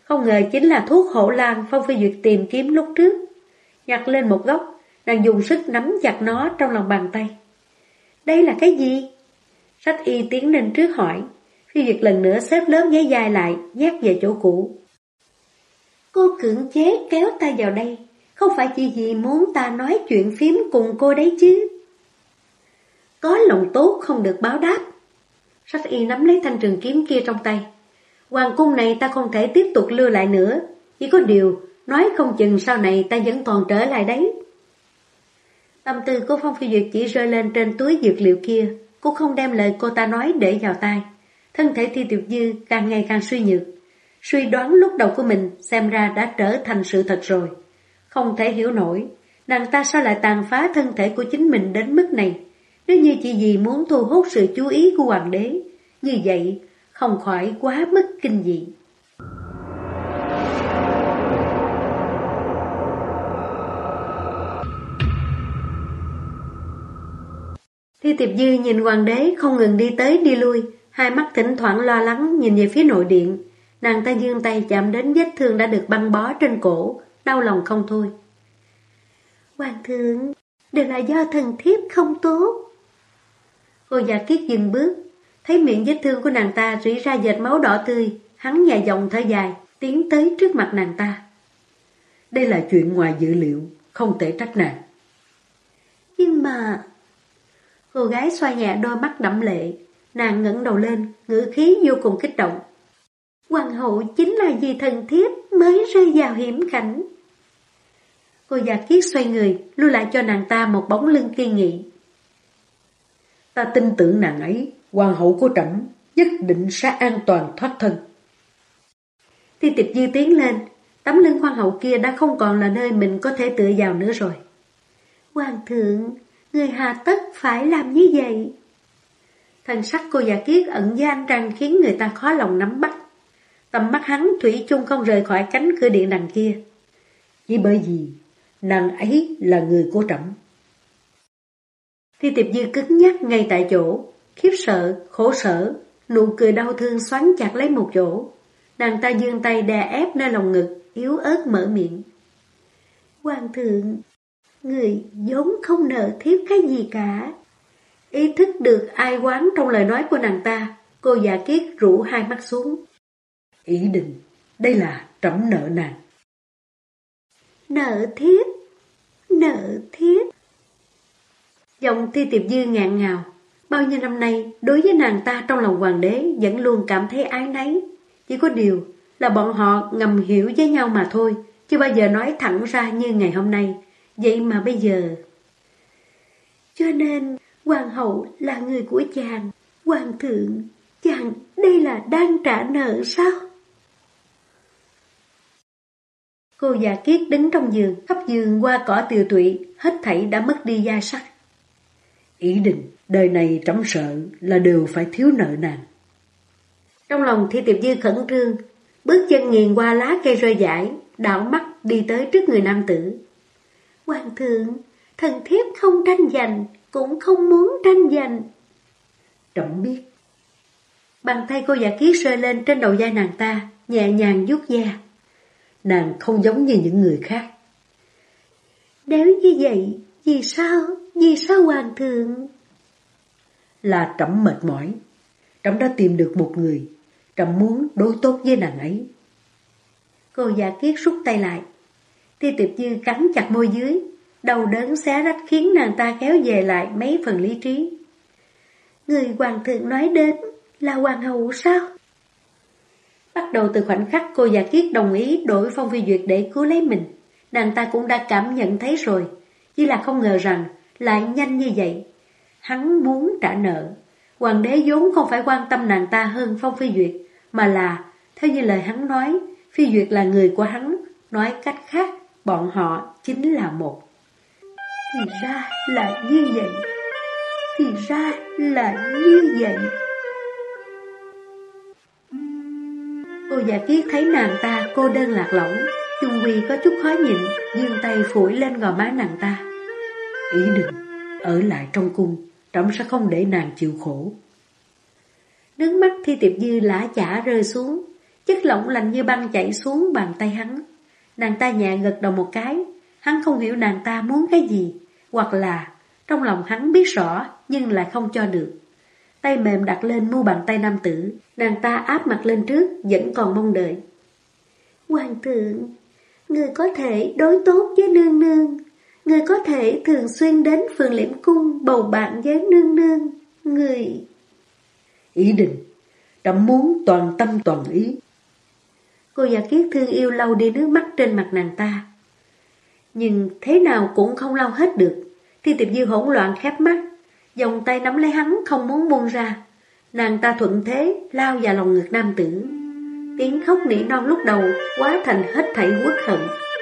Speaker 1: Không ngờ chính là thuốc hộ lan Phong Phi Duyệt tìm kiếm lúc trước. Nhặt lên một góc, nàng dùng sức nắm chặt nó trong lòng bàn tay. Đây là cái gì? Sách y tiến lên trước hỏi. Phi Duyệt lần nữa xếp lớp giấy dài lại, nhét về chỗ cũ. Cô cưỡng chế kéo ta vào đây, không phải chỉ vì muốn ta nói chuyện phím cùng cô đấy chứ. Có lòng tốt không được báo đáp. Sách y nắm lấy thanh trường kiếm kia trong tay. Hoàng cung này ta không thể tiếp tục lưu lại nữa, chỉ có điều nói không chừng sau này ta vẫn còn trở lại đấy. Tâm tư của Phong Phi Duyệt chỉ rơi lên trên túi dược liệu kia, cô không đem lời cô ta nói để vào tai. Thân thể Thi Tiệp Dư càng ngày càng suy nhược. Suy đoán lúc đầu của mình xem ra đã trở thành sự thật rồi. Không thể hiểu nổi, nàng ta sao lại tàn phá thân thể của chính mình đến mức này. Nếu như chỉ vì muốn thu hút sự chú ý của hoàng đế, như vậy không khỏi quá mức kinh dị. Thi Tiệp Dư nhìn hoàng đế không ngừng đi tới đi lui, hai mắt thỉnh thoảng lo lắng nhìn về phía nội điện. Nàng ta giương tay chạm đến vết thương đã được băng bó trên cổ, đau lòng không thôi. Hoàng thượng, đều là do thần thiếp không tốt. Cô Dạ Kiết dừng bước, thấy miệng vết thương của nàng ta rỉ ra dệt máu đỏ tươi, hắn nhẹ giọng thở dài, tiến tới trước mặt nàng ta.
Speaker 3: Đây là chuyện ngoài dự liệu, không thể trách nàng.
Speaker 1: Nhưng mà... Cô gái xoa nhẹ đôi mắt đẫm lệ, nàng ngẩng đầu lên, ngữ khí vô cùng kích động. Hoàng hậu chính là vì thần thiếp mới rơi vào hiểm cảnh. Cô Dạ Kiết xoay người, lưu lại cho nàng ta một bóng lưng kiên nghị.
Speaker 3: Ta tin tưởng nàng ấy, hoàng hậu của trẫm nhất định sẽ an toàn thoát thân.
Speaker 1: Thi Tiệp Dư tiến lên, tấm lưng khoan hậu kia đã không còn là nơi mình có thể tựa vào nữa rồi. Hoàng thượng, người hà tất phải làm như vậy. Thần sắc cô Dạ Kiết ẩn gian răng khiến người ta khó lòng nắm bắt. Tầm mắt hắn thủy chung không rời khỏi cánh cửa điện đằng kia.
Speaker 3: Chỉ bởi vì nàng ấy là người của trẫm.
Speaker 1: Thi Tiệp Dư cứng nhắc ngay tại chỗ, khiếp sợ, khổ sở, nụ cười đau thương xoắn chặt lấy một chỗ. Nàng ta giương tay đè ép nơi lòng ngực, yếu ớt mở miệng. Hoàng thượng, người vốn không nợ thiếp cái gì cả. Ý thức được ai oán trong lời nói của nàng ta, cô Dạ Kiết rũ hai mắt xuống.
Speaker 3: Ý định, đây là trẫm nợ nàng.
Speaker 1: Nợ thiếp, nợ thiếp. Giọng Thi Tiệp Dư ngạn ngào. Bao nhiêu năm nay, đối với nàng ta trong lòng hoàng đế vẫn luôn cảm thấy ái náy. Chỉ có điều là bọn họ ngầm hiểu với nhau mà thôi, chưa bao giờ nói thẳng ra như ngày hôm nay. Vậy mà bây giờ... Cho nên, hoàng hậu là người của chàng. Hoàng thượng, chàng đây là đang trả nợ sao? Cô Dạ Kiết đứng trong giường, khắp giường qua cỏ tiều tụy, hết thảy đã mất đi da sắc.
Speaker 3: Ý định, đời này trẫm sợ là đều phải thiếu nợ nàng.
Speaker 1: Trong lòng Thi Tiệp Dư khẩn trương, bước chân nghiền qua lá cây rơi dại, đảo mắt đi tới trước người nam tử. Hoàng thượng, thần thiếp không tranh giành, cũng không muốn tranh giành.
Speaker 3: Trẫm biết.
Speaker 1: Bàn tay cô Dạ Kiết rơi lên trên đầu vai nàng ta, nhẹ nhàng vuốt da.
Speaker 3: Nàng không giống như những người khác.
Speaker 1: Nếu như vậy, vì sao hoàng thượng?
Speaker 3: Là trẫm mệt mỏi. Trẫm đã tìm được một người, trẫm muốn đối tốt với nàng ấy.
Speaker 1: Cô Dạ Kiết rút tay lại. Thi Tiệp Dư cắn chặt môi dưới, đau đớn xé rách khiến nàng ta kéo về lại mấy phần lý trí. Người hoàng thượng nói đến là hoàng hậu sao? Bắt đầu từ khoảnh khắc cô Dạ Kiết đồng ý đổi Phong Phi Duyệt để cứu lấy mình, nàng ta cũng đã cảm nhận thấy rồi, chỉ là không ngờ rằng lại nhanh như vậy. Hắn muốn trả nợ. Hoàng đế vốn không phải quan tâm nàng ta hơn Phong Phi Duyệt, mà là, theo như lời hắn nói, Phi Duyệt là người của hắn, nói cách khác, bọn họ chính là một. Thì ra là như vậy. Thì ra là như vậy. Cô Dạ Kiết thấy nàng ta cô đơn lạc lõng, chung quy có chút khó nhịn, giương tay phủi lên gò má nàng ta.
Speaker 3: Ý định, ở lại trong cung, trẫm sẽ không để nàng chịu khổ.
Speaker 1: Nước mắt Thi Tiệp Dư lã chả rơi xuống, chất lỏng lạnh như băng chảy xuống bàn tay hắn. Nàng ta nhẹ gật đầu một cái, hắn không hiểu nàng ta muốn cái gì, hoặc là trong lòng hắn biết rõ nhưng lại không cho được. Tay mềm đặt lên mu bàn tay nam tử, nàng ta áp mặt lên trước, vẫn còn mong đợi. Hoàng thượng, người có thể đối tốt với nương nương, người có thể thường xuyên đến Phượng Liễm Cung bầu bạn với nương nương, người...
Speaker 3: Ý định, trẫm muốn toàn tâm toàn ý.
Speaker 1: Cô Giả Kiết thương yêu lau đi nước mắt trên mặt nàng ta. Nhưng thế nào cũng không lau hết được. Thi Tiệp Dư hỗn loạn khép mắt, vòng tay nắm lấy hắn không muốn buông ra. Nàng ta thuận thế lao vào lòng ngực nam tử. Tiếng khóc nỉ non lúc đầu hóa thành hết thảy uất hận.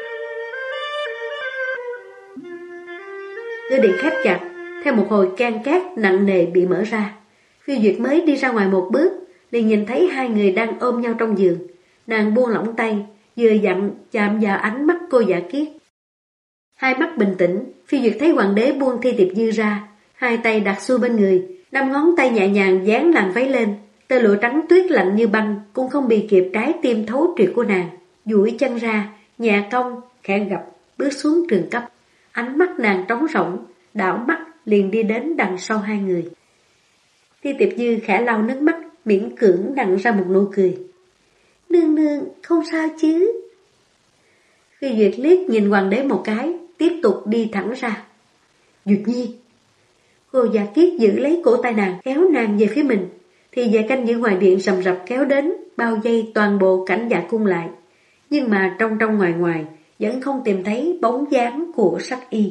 Speaker 1: Cửa điện khép chặt, theo một hồi can cát nặng nề bị mở ra. Phiêu Duyệt mới đi ra ngoài một bước, liền nhìn thấy hai người đang ôm nhau trong giường. Nàng buông lỏng tay, vừa dặn chạm vào ánh mắt cô Giả Kiết. Hai mắt bình tĩnh, Phiêu Duyệt thấy hoàng đế buông Thi Tiệp Dư ra, hai tay đặt xuôi bên người, 5 ngón tay nhẹ nhàng dán làn váy lên, tơ lụa trắng tuyết lạnh như băng cũng không bị kịp trái tim thấu triệt của nàng. Duỗi chân ra, nhẹ cong, khẽ gập, bước xuống trường cấp. Ánh mắt nàng trống rỗng, đảo mắt liền đi đến đằng sau hai người. Thi Tiệp Dư khẽ lau nước mắt, miễn cưỡng nặn ra một nụ cười. Nương nương, không sao chứ? Phi Duyệt liếc nhìn hoàng đế một cái, tiếp tục đi thẳng ra.
Speaker 3: Duyệt Nhi.
Speaker 1: Cô Giả Kiết giữ lấy cổ tay nàng, kéo nàng về phía mình. Thì vệ canh giữ ngoài điện rầm rập kéo đến, bao vây toàn bộ cảnh Dạ cung lại. Nhưng mà trong ngoài ngoài, vẫn không tìm thấy bóng dáng của Sắc Y.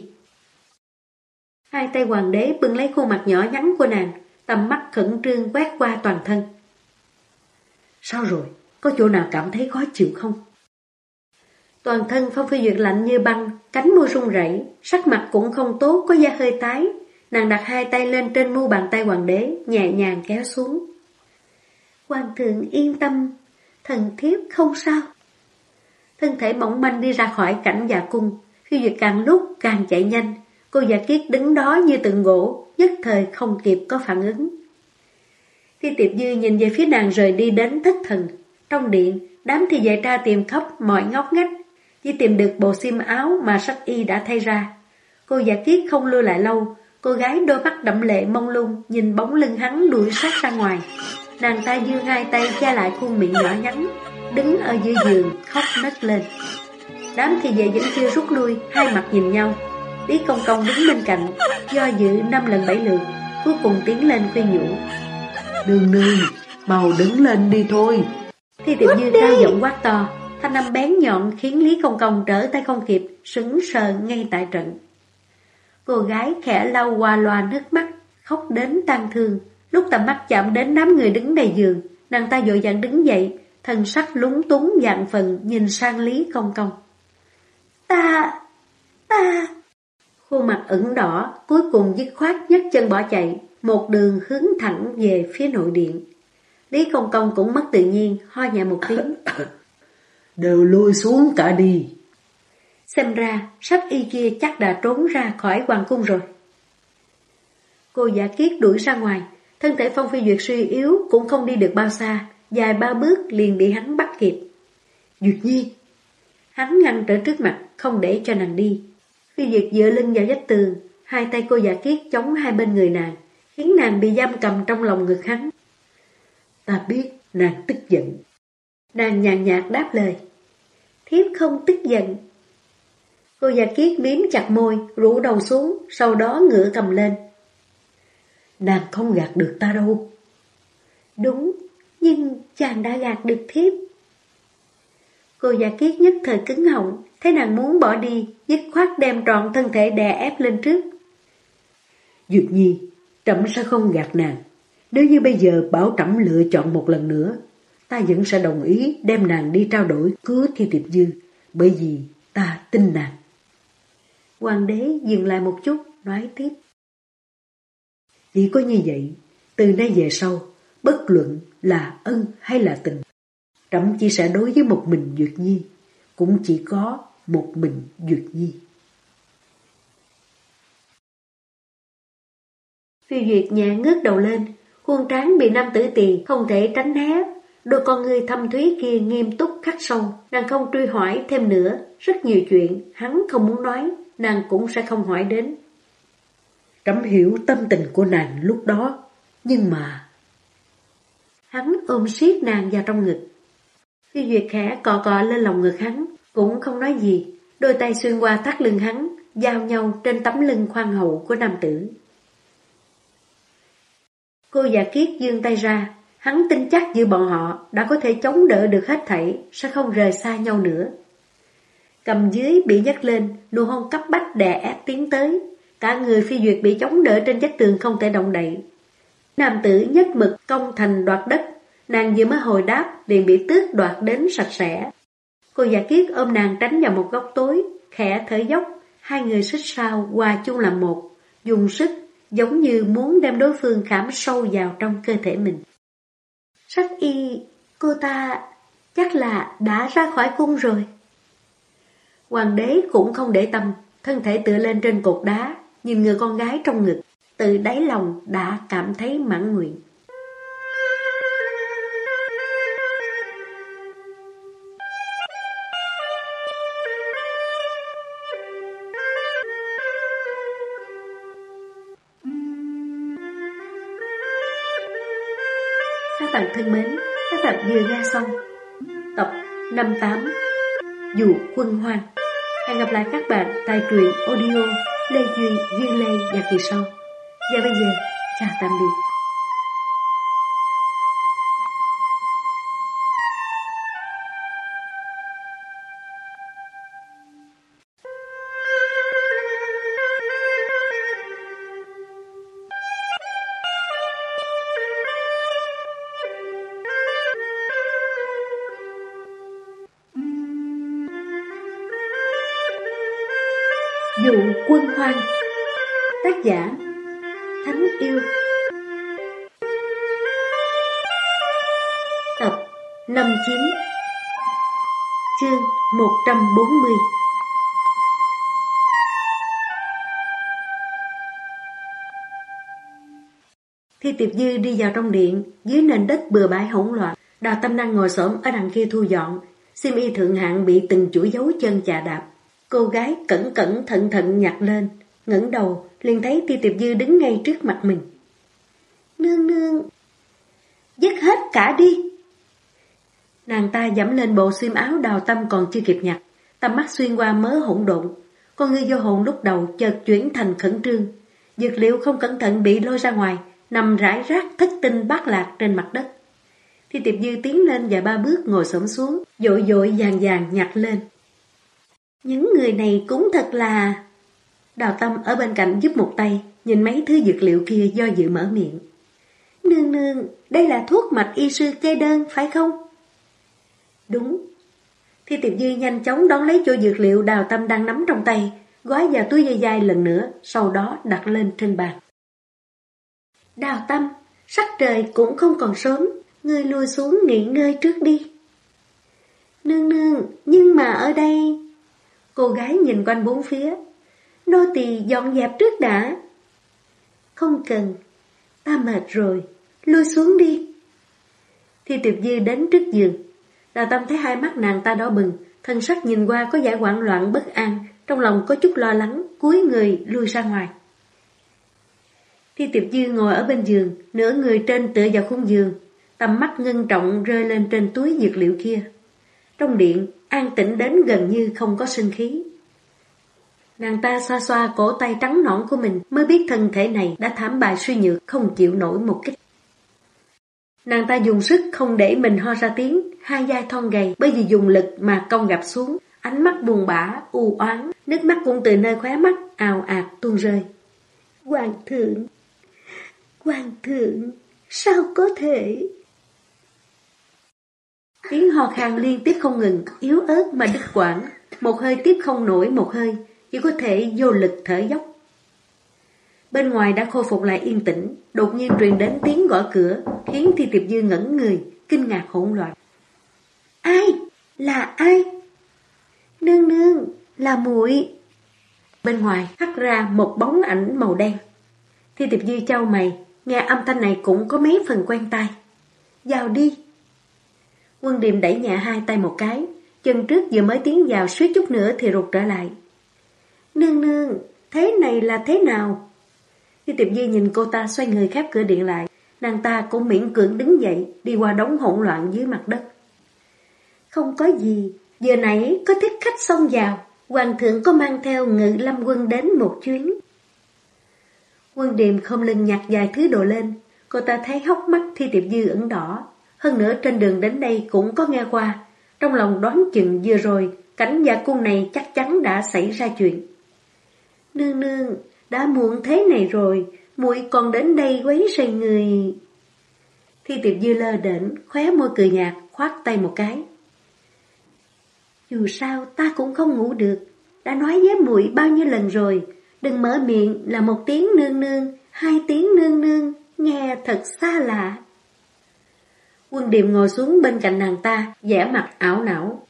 Speaker 1: Hai tay hoàng đế bưng lấy khuôn mặt nhỏ nhắn của nàng, tầm mắt khẩn trương quét qua toàn thân.
Speaker 3: Sao rồi? Có chỗ nào cảm thấy khó chịu không?
Speaker 1: Toàn thân Phong Phi Duyệt lạnh như băng, cánh môi run rẩy, sắc mặt cũng không tốt, có da hơi tái. Nàng đặt hai tay lên trên mu bàn tay hoàng đế, nhẹ nhàng kéo xuống. Hoàng thượng yên tâm, thần thiếp không sao. Thân thể mỏng manh đi ra khỏi cảnh Dạ cung, Phi Duyệt càng lúc càng chạy nhanh. Cô Giả Kiết đứng đó như tượng gỗ, nhất thời không kịp có phản ứng. Thi Tiệp Dư nhìn về phía nàng rời đi đến thất thần. Trong điện, đám thị vệ tra tìm khắp mọi ngóc ngách, chỉ tìm được bộ xiêm áo mà Sắc Y đã thay ra. Cô Giả Kiết không lưu lại lâu, cô gái đôi mắt đẫm lệ mông lung nhìn bóng lưng hắn đuổi sát ra ngoài. Nàng ta giơ hai tay che lại khuôn miệng nhỏ nhắn, đứng ở giữa giường khóc nấc lên. Đám thị vệ vẫn chưa rút lui, hai mặt nhìn nhau. Lý Công Công đứng bên cạnh, do dự 5 lần 7 lượt, cuối cùng tiến lên khuyên nhủ.
Speaker 3: Nương nương, mau đứng lên đi thôi.
Speaker 1: Thi Tiệp Dư cao giọng quát to, thanh âm bén nhọn khiến Lý Công Công trở tay không kịp, sững sờ ngay tại trận. Cô gái khẽ lau qua loa nước mắt, khóc đến tan thương. Lúc tầm mắt chạm đến đám người đứng đầy giường, nàng ta vội vàng đứng dậy, thần sắc lúng túng vạn phần nhìn sang Lý Công Công. Ta... Khuôn mặt ửng đỏ, cuối cùng dứt khoát nhấc chân bỏ chạy, một đường hướng thẳng về phía nội điện. Lý Công Công cũng mất tự nhiên, ho nhẹ một tiếng.
Speaker 3: Đều lui xuống cả đi.
Speaker 1: Xem ra, Sắc Y kia chắc đã trốn ra khỏi hoàng cung rồi. Cô Giả Kiết đuổi ra ngoài, thân thể Phong Phi Duyệt suy yếu cũng không đi được bao xa, dài 3 bước liền bị hắn bắt kịp.
Speaker 3: Duyệt Nhi.
Speaker 1: Hắn ngăn trở trước mặt, không để cho nàng đi. Phi Duyệt dựa lưng vào vách tường, hai tay cô Giả Kiết chống hai bên người nàng, khiến nàng bị giam cầm trong lòng ngực hắn.
Speaker 3: Ta biết nàng tức giận.
Speaker 1: Nàng nhàn nhạt đáp lời. Thiếp không tức giận. Cô Giả Kiết miếm chặt môi, rũ đầu xuống, sau đó ngửa cầm lên.
Speaker 3: Nàng không gạt được ta đâu.
Speaker 1: Đúng, nhưng chàng đã gạt được thiếp. Cô Giả Kiết nhất thời cứng họng, thấy nàng muốn bỏ đi, dứt khoát đem trọn thân thể đè ép lên trước.
Speaker 3: Duyệt Nhi, trẫm sẽ không gạt nàng. Nếu như bây giờ bảo trẫm lựa chọn một lần nữa, ta vẫn sẽ đồng ý đem nàng đi trao đổi cứu Thi Tiệp Dư, bởi vì ta tin nàng.
Speaker 1: Hoàng đế dừng lại một chút, nói tiếp.
Speaker 3: Chỉ có như vậy, từ nay về sau, bất luận là ân hay là tình, trẫm chỉ sẽ đối với một mình Duyệt Nhi, cũng chỉ có một mình Duyệt Nhi.
Speaker 1: Phi Duyệt nhẹ ngước đầu lên, khuôn trán bị nam tử tỳ không thể tránh né, đôi con ngươi thâm thúy kia nghiêm túc khắc sâu. Nàng không truy hỏi thêm nữa. Rất nhiều chuyện hắn không muốn nói, nàng cũng sẽ không hỏi đến.
Speaker 3: Trẫm hiểu tâm tình của nàng lúc đó, nhưng mà...
Speaker 1: Hắn ôm siết nàng vào trong ngực. Phi Duyệt khẽ cọ cọ lên lòng ngực hắn, cũng không nói gì. Đôi tay xuyên qua thắt lưng hắn, giao nhau trên tấm lưng khoan hậu của nam tử. Cô Dạ Kiết giương tay ra, hắn tin chắc giữa bọn họ đã có thể chống đỡ được hết thảy, sẽ không rời xa nhau nữa. Cầm dưới bị nhấc lên, nụ hôn cấp bách đè ép tiến tới. Cả người Phi Duyệt bị chống đỡ trên vách tường không thể động đậy. Nam tử nhất mực công thành đoạt đất, nàng vừa mới hồi đáp liền bị tước đoạt đến sạch sẽ. Cô Dạ Kiết ôm nàng tránh vào một góc tối, khẽ thở dốc, hai người xích sao hòa chung làm một, dùng sức giống như muốn đem đối phương khảm sâu vào trong cơ thể mình. Sắc y, cô ta chắc là đã ra khỏi cung rồi. Hoàng đế cũng không để tâm, thân thể tựa lên trên cột đá, nhìn người con gái trong ngực, từ đáy lòng đã cảm thấy mãn nguyện. Các bạn thân mến, các bạn vừa nghe xong tập 58 Dụ Quân Hoang. Hẹn gặp lại các bạn tại truyện audio Lê Duy, Duyên Lê và kỳ sau. Và bây giờ, chào tạm biệt. Dụ Quân Hoang. Tác giả Thánh Yêu. Tập 59, chương 140. Thi Tiệp Dư đi vào trong điện, dưới nền đất bừa bãi hỗn loạn. Đào Tâm đang ngồi xổm ở đằng kia thu dọn, xiêm y thượng hạng bị từng chuỗi dấu chân chà đạp. Cô gái cẩn cẩn thận thận nhặt lên, ngẩng đầu liền thấy Thi Tiệp Dư đứng ngay trước mặt mình. Nương nương, dứt hết cả đi. Nàng ta dẫm lên bộ xiêm áo Đào Tâm còn chưa kịp nhặt, tầm mắt xuyên qua mớ hỗn độn. Con ngươi vô hồn lúc đầu chợt chuyển thành khẩn trương. Dược liệu không cẩn thận bị lôi ra ngoài, nằm rải rác thất tinh bát lạc trên mặt đất. Thi Tiệp Dư tiến lên vài ba bước ngồi xổm xuống, vội vội vàng vàng nhặt lên. Những người này cũng thật là... Đào Tâm ở bên cạnh giúp một tay, nhìn mấy thứ dược liệu kia do dự mở miệng. Nương nương, đây là thuốc mạch y sư kê đơn, phải không? Đúng. Thi Tiệp Dư nhanh chóng đón lấy chỗ dược liệu Đào Tâm đang nắm trong tay, gói vào túi dây dai lần nữa, sau đó đặt lên trên bàn. Đào Tâm, sắc trời cũng không còn sớm, ngươi lui xuống nghỉ ngơi trước đi. Nương nương, nhưng mà ở đây... Cô gái nhìn quanh bốn phía. Nô tỳ dọn dẹp trước đã. Không cần, ta mệt rồi, lui xuống đi. Thi Tiệp Dư đến trước giường. Đào Tâm thấy hai mắt nàng ta đỏ bừng, thân sắc nhìn qua có vẻ hoảng loạn bất an, trong lòng có chút lo lắng, cúi người lui ra ngoài. Thi Tiệp Dư ngồi ở bên giường, nửa người trên tựa vào khung giường, tầm mắt ngưng trọng rơi lên trên túi dược liệu kia. Trong điện, an tĩnh đến gần như không có sinh khí. Nàng ta xoa xoa cổ tay trắng nõn của mình mới biết thân thể này đã thảm bại suy nhược, không chịu nổi một kích. Nàng ta dùng sức không để mình ho ra tiếng, hai vai thon gầy bởi vì dùng lực mà cong gập xuống, ánh mắt buồn bã, u oán, nước mắt cũng từ nơi khóe mắt ào ạt tuôn rơi. Hoàng thượng, sao có thể... Tiếng ho khan liên tiếp không ngừng, yếu ớt mà đứt quãng, một hơi tiếp không nổi một hơi, chỉ có thể vô lực thở dốc. Bên ngoài đã khôi phục lại yên tĩnh, đột nhiên truyền đến tiếng gõ cửa, khiến Thi Tiệp Dư ngẩn người, kinh ngạc hỗn loạn. Ai? Là ai? Nương nương, là muội. Bên ngoài hắt ra một bóng ảnh màu đen. Thi Tiệp Dư chau mày, nghe âm thanh này cũng có mấy phần quen tai. Vào đi. Quân Điềm đẩy nhẹ hai tay một cái, chân trước vừa mới tiến vào suýt chút nữa thì rụt trở lại. Nương nương, thế này là thế nào? Khi Tiệp Dư nhìn cô ta xoay người khép cửa điện lại, nàng ta cũng miễn cưỡng đứng dậy, đi qua đống hỗn loạn dưới mặt đất. Không có gì, giờ nãy có tiếp khách xông vào, hoàng thượng có mang theo Ngự Lâm quân đến một chuyến. Quân Điềm không lưng nhặt vài thứ đồ lên, cô ta thấy hốc mắt Thi Tiệp Dư ửng đỏ, hơn nữa trên đường đến đây cũng có nghe qua, trong lòng đoán chừng vừa rồi cảnh dạ cung này chắc chắn đã xảy ra chuyện. Nương nương, đã muộn thế này rồi, muội còn đến đây quấy rầy người. Thi Tiệp Dư lơ đễnh, khóe môi cười nhạt, khoát tay một cái. Dù sao ta cũng không ngủ được, đã nói với muội bao nhiêu lần rồi, đừng mở miệng là một tiếng nương nương, hai tiếng nương nương, nghe thật xa lạ. Quân Điềm ngồi xuống bên cạnh nàng ta, vẻ mặt ảo não.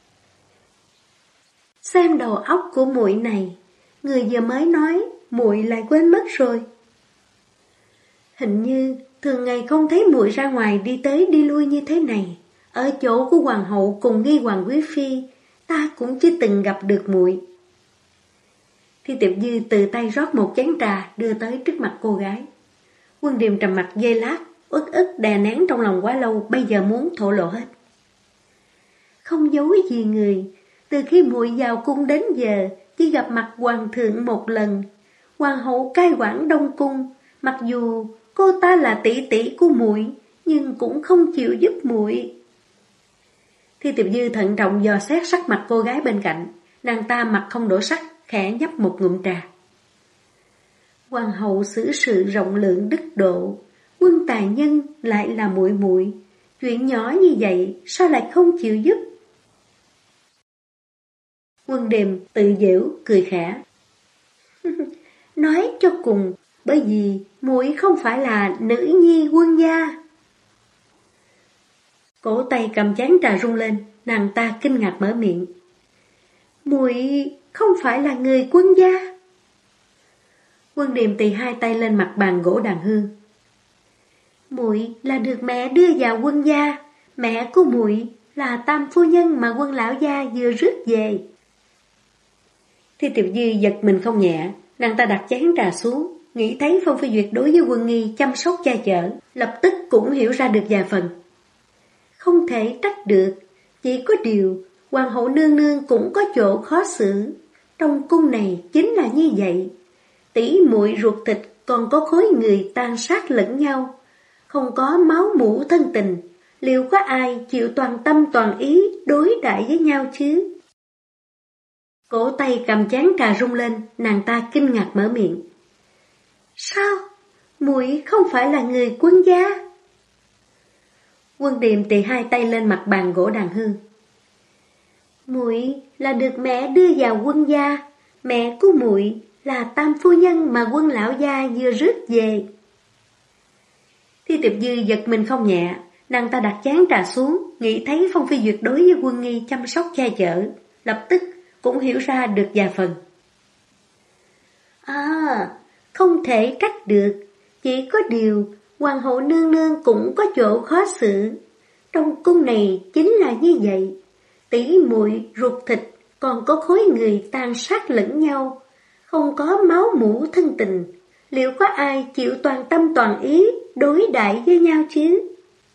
Speaker 1: Xem đầu óc của muội này, người vừa mới nói, muội lại quên mất rồi. Hình như thường ngày không thấy muội ra ngoài đi tới đi lui như thế này. Ở chỗ của hoàng hậu cùng Nghi hoàng quý phi, ta cũng chưa từng gặp được muội. Thi Tiệp Dư từ tay rót một chén trà đưa tới trước mặt cô gái. Quân Điềm trầm mặt giây lát, uất ức đè nén trong lòng quá lâu, bây giờ muốn thổ lộ hết. Không giấu gì người, từ khi muội vào cung đến giờ, chỉ gặp mặt hoàng thượng một lần. Hoàng hậu cai quản Đông cung, mặc dù cô ta là tỷ tỷ của muội, nhưng cũng không chịu giúp muội. Thi Tiệp Dư thận trọng dò xét sắc mặt cô gái bên cạnh, nàng ta mặt không đổi sắc, khẽ nhấp một ngụm trà. Hoàng hậu xử sự rộng lượng đức độ, quân tài nhân lại là muội muội, chuyện nhỏ như vậy sao lại không chịu giúp? Quân Điềm tự giễu cười khẽ. Nói cho cùng, bởi vì muội không phải là nữ nhi quân gia. Cổ tay cầm chén trà rung lên, nàng ta kinh ngạc mở miệng. Muội không phải là người quân gia. Quân Điềm tì hai tay lên mặt bàn gỗ đàn hương. Muội là được mẹ đưa vào quân gia, mẹ của muội là tam phu nhân mà quân lão gia vừa rước về. Thi Tiệp Dư giật mình không nhẹ, nàng ta đặt chén trà xuống, nghĩ thấy Phong Phi Duyệt đối với Quân Nghi chăm sóc che chở, lập tức cũng hiểu ra được vài phần. Không thể trách được, chỉ có điều hoàng hậu nương nương cũng có chỗ khó xử. Trong cung này chính là như vậy, tỷ muội ruột thịt còn có khối người tàn sát lẫn nhau, không có máu mủ thân tình, liệu có ai chịu toàn tâm toàn ý đối đãi với nhau chứ? Cổ tay cầm chén trà rung lên, nàng ta kinh ngạc mở miệng. Sao? Muội không phải là người quân gia? Quân Điềm tì hai tay lên mặt bàn gỗ đàn hương. Muội là được mẹ đưa vào quân gia, mẹ của muội là tam phu nhân mà quân lão gia vừa rước về. Thi Tiệp Dư giật mình không nhẹ, nàng ta đặt chén trà xuống, nghĩ thấy Phong Phi Duyệt đối với Quân Nghi chăm sóc che chở, lập tức cũng hiểu ra được vài phần. Không thể trách được, chỉ có điều hoàng hậu nương nương cũng có chỗ khó xử. Trong cung này chính là như vậy, tỷ muội ruột thịt còn có khối người tàn sát lẫn nhau, không có máu mủ thân tình, liệu có ai chịu toàn tâm toàn ý đối đãi với nhau chứ?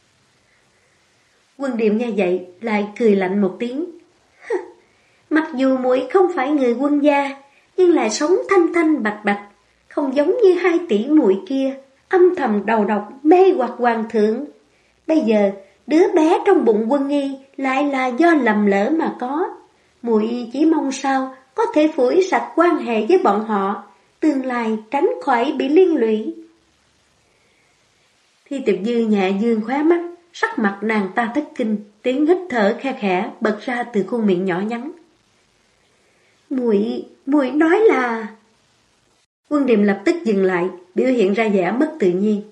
Speaker 1: Quân Điềm nghe vậy lại cười lạnh một tiếng. Mặc dù muội không phải người quân gia, nhưng lại sống thanh thanh bạch bạch, không giống như hai tỷ muội kia, âm thầm đầu độc mê hoặc hoàng thượng. Bây giờ đứa bé trong bụng Quân Nghi lại là do lầm lỡ mà có. Muội chỉ mong sao có thể phủi sạch quan hệ với bọn họ, tương lai tránh khỏi bị liên lụy. Thi Tiệp Dư nhẹ dương khóe mắt, sắc mặt nàng ta thất kinh, tiếng hít thở khe khẽ bật ra từ khuôn miệng nhỏ nhắn. Muội nói là... Quân Điềm lập tức dừng lại, biểu hiện ra vẻ mất tự nhiên.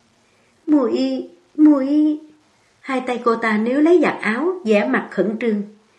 Speaker 1: Muội... Hai tay cô ta níu lấy vạt áo, vẻ mặt khẩn trương.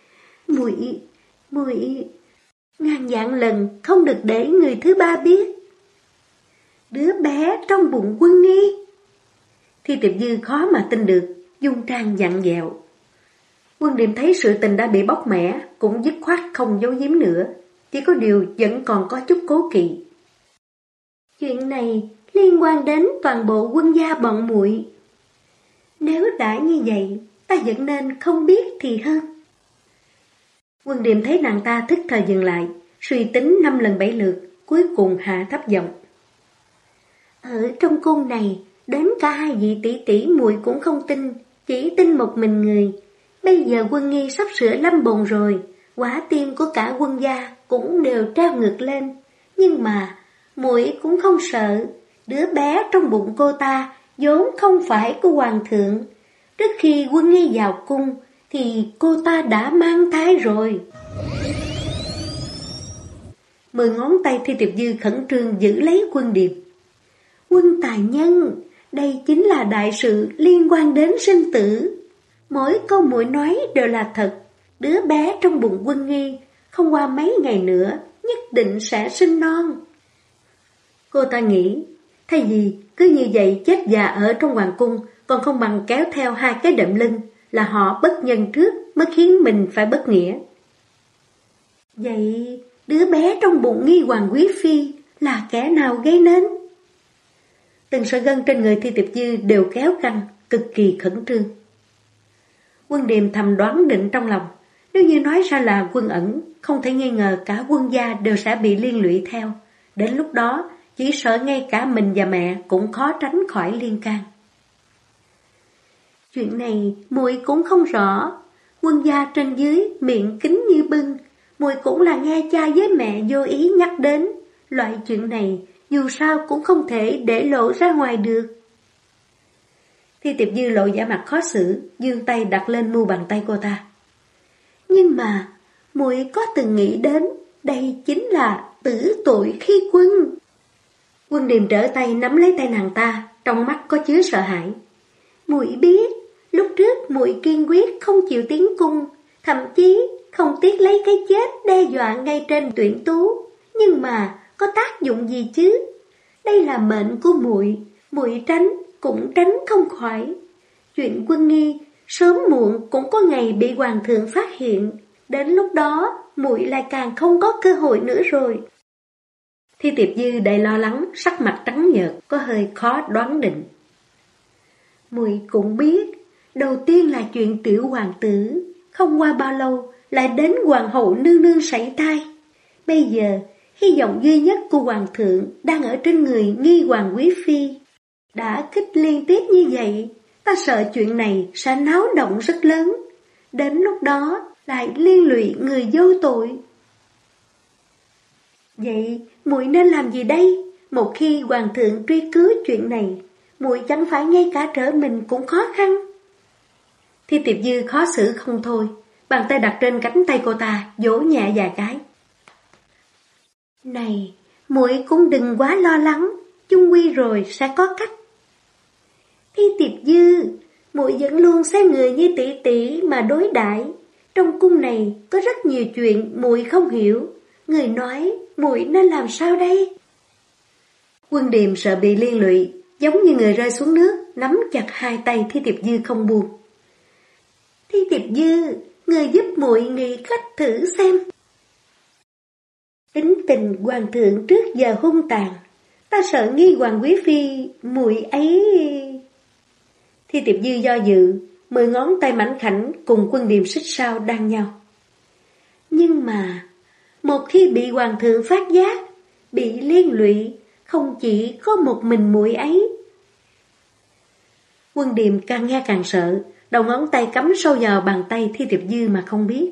Speaker 1: Muội... Ngàn vạn lần không được để người thứ ba biết. Đứa bé trong bụng Quân Nghi. Thi Tiệp Dư khó mà tin được, dung trang dặn dẹo. Quân Điềm thấy sự tình đã bị bóc mẽ, cũng dứt khoát không giấu giếm nữa, chỉ có điều vẫn còn có chút cố kỵ. Chuyện này liên quan đến toàn bộ quân gia bọn muội. Nếu đã như vậy, ta vẫn nên không biết thì hơn. Quân Điềm thấy nàng ta thức thời dừng lại, suy tính 5 lần 7 lượt, cuối cùng hạ thấp giọng. Ở trong cung này, đến cả 2 vị tỷ tỷ muội cũng không tin, chỉ tin một mình người. Bây giờ Quân Nghi sắp sửa lâm bồn rồi, quả tim của cả quân gia cũng đều treo ngược lên. Nhưng mà, muội cũng không sợ, đứa bé trong bụng cô ta vốn không phải của hoàng thượng. Trước khi Quân Nghi vào cung, thì cô ta đã mang thai rồi. 10 ngón tay Thi Tiệp Dư khẩn trương giữ lấy Quân Điềm. Quân tài nhân, đây chính là đại sự liên quan đến sinh tử. Mỗi câu muội nói đều là thật. Đứa bé trong bụng Quân Nghi không qua mấy ngày nữa nhất định sẽ sinh non. Cô ta nghĩ, thay vì cứ như vậy chết già ở trong hoàng cung, còn không bằng kéo theo 2 cái đệm lưng, là họ bất nhân trước mới khiến mình phải bất nghĩa. Vậy đứa bé trong bụng Nghi hoàng quý phi là kẻ nào gây nên? Từng sợi gân trên người Thi Tiệp Dư đều kéo căng, cực kỳ khẩn trương. Quân Điềm thầm đoán định trong lòng, nếu như nói ra là Quân Ẩn, không thể nghi ngờ cả quân gia đều sẽ bị liên lụy theo. Đến lúc đó, chỉ sợ ngay cả mình và mẹ cũng khó tránh khỏi liên can. Chuyện này muội cũng không rõ. Quân gia trên dưới miệng kín như bưng, muội cũng là nghe cha với mẹ vô ý nhắc đến. Loại chuyện này dù sao cũng không thể để lộ ra ngoài được. Thi Tiệp Dư lộ vẻ mặt khó xử, giương tay đặt lên mu bàn tay cô ta. Nhưng mà muội có từng nghĩ đến đây chính là tử tội khi quân. Quân Điềm trở tay nắm lấy tay nàng ta, trong mắt có chứa sợ hãi. Muội biết, lúc trước muội kiên quyết không chịu tiến cung, thậm chí không tiếc lấy cái chết đe dọa ngay trên tuyển tú, nhưng mà có tác dụng gì chứ? Đây là mệnh của muội, muội tránh cũng tránh không khỏi. Chuyện Quân Nghi sớm muộn cũng có ngày bị hoàng thượng phát hiện, đến lúc đó muội lại càng không có cơ hội nữa rồi. Thi Tiệp Dư đầy lo lắng, sắc mặt trắng nhợt, có hơi khó đoán định. Muội cũng biết, đầu tiên là chuyện tiểu hoàng tử, không qua bao lâu lại đến hoàng hậu nương nương sảy thai. Bây giờ, hy vọng duy nhất của hoàng thượng đang ở trên người Nghi hoàng quý phi. Đã kích liên tiếp như vậy, ta sợ chuyện này sẽ náo động rất lớn. Đến lúc đó lại liên lụy người vô tội. Vậy muội nên làm gì đây? Một khi hoàng thượng truy cứu chuyện này, muội chẳng phải ngay cả trở mình cũng khó khăn. Thi Tiệp Dư khó xử không thôi, bàn tay đặt trên cánh tay cô ta, vỗ nhẹ vài cái. Này, muội cũng đừng quá lo lắng, chung quy rồi sẽ có cách. Thi Tiệp Dư, muội vẫn luôn xem người như tỷ tỷ mà đối đãi. Trong cung này có rất nhiều chuyện muội không hiểu, người nói muội nên làm sao đây? Quân Điềm sợ bị liên lụy, giống như người rơi xuống nước, nắm chặt 2 tay Thi Tiệp Dư không buông. Thi Tiệp Dư, người giúp muội nghĩ cách thử xem. Tính tình hoàng thượng trước giờ hung tàn, ta sợ Nghi hoàng quý phi muội ấy. Thi Tiệp Dư do dự, 10 ngón tay mảnh khảnh cùng Quân Điềm xích sao đan nhau. Nhưng mà một khi bị hoàng thượng phát giác, bị liên lụy, không chỉ có một mình muội ấy. Quân Điềm càng nghe càng sợ, đầu ngón tay cắm sâu vào bàn tay Thi Tiệp Dư mà không biết.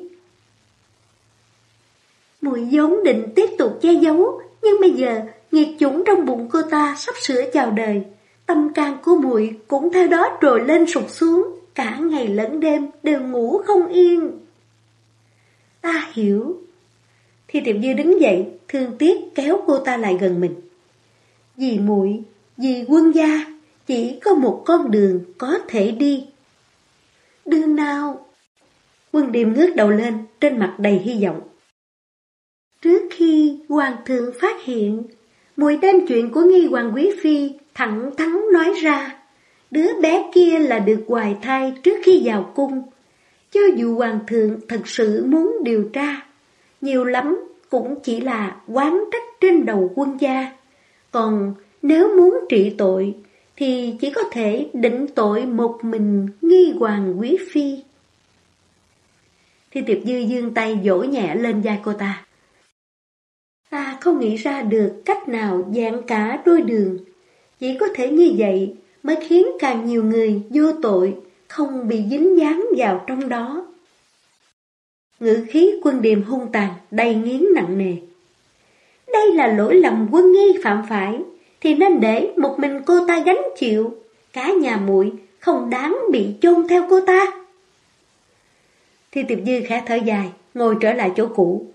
Speaker 1: Muội vốn định tiếp tục che giấu, nhưng bây giờ nghiệt chủng trong bụng cô ta sắp sửa chào đời, tâm can của muội cũng theo đó trồi lên sụt xuống, cả ngày lẫn đêm đều ngủ không yên. Ta hiểu. Thi Tiệp Dư đứng dậy, thương tiếc kéo cô ta lại gần mình. Vì muội, vì quân gia, chỉ có một con đường có thể đi. Đường nào? Quân Điềm ngước đầu lên, trên mặt đầy hy vọng. Trước khi hoàng thượng phát hiện, muội đem chuyện của Nghi hoàng quý phi thẳng thắn nói ra. Đứa bé kia là được hoài thai trước khi vào cung. cho dù hoàng thượng thật sự muốn điều tra, nhiều lắm cũng chỉ là oán trách trên đầu quân gia. Còn nếu muốn trị tội thì chỉ có thể định tội một mình Nghi Hoàng quý phi. Thi Tiệp Dư giương tay vỗ nhẹ lên vai cô ta. Ta không nghĩ ra được cách nào dạn cả đôi đường. Chỉ có thể như vậy mới khiến càng nhiều người vô tội không bị dính dáng vào trong đó. Ngữ khí Quân Điềm hung tàn, đầy nghiến nặng nề. Đây là lỗi lầm Quân Nghi phạm phải, thì nên để một mình cô ta gánh chịu. Cả nhà muội không đáng bị chôn theo cô ta. Thi Tiệp Dư khẽ thở dài, ngồi trở lại chỗ cũ.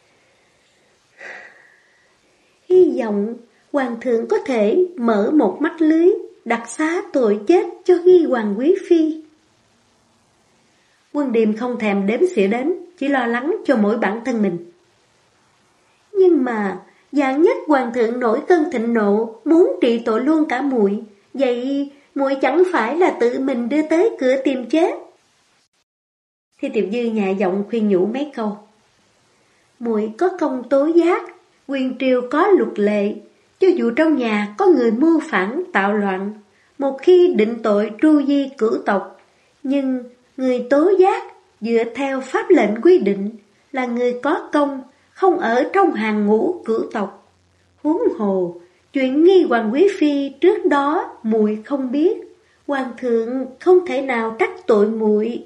Speaker 1: Hy vọng hoàng thượng có thể mở một mắt lưới, đặc xá tội chết cho Nghi Hoàng quý phi. Quân Điềm không thèm đếm xỉa đến, chỉ lo lắng cho mỗi bản thân mình. Nhưng mà vạn nhất hoàng thượng nổi cơn thịnh nộ, muốn trị tội luôn cả muội, vậy muội chẳng phải là tự mình đưa tới cửa tìm chết. Thi Tiệp Dư nhẹ giọng khuyên nhủ mấy câu. Muội có công tố giác, quyền triều có luật lệ, cho dù trong nhà có người mưu phản tạo loạn, một khi định tội tru di cửu tộc, nhưng người tố giác dựa theo pháp lệnh quy định là người có công, không ở trong hàng ngũ cửu tộc. Huống hồ, chuyện Nghi Hoàng quý phi trước đó muội không biết, hoàng thượng không thể nào trách tội muội.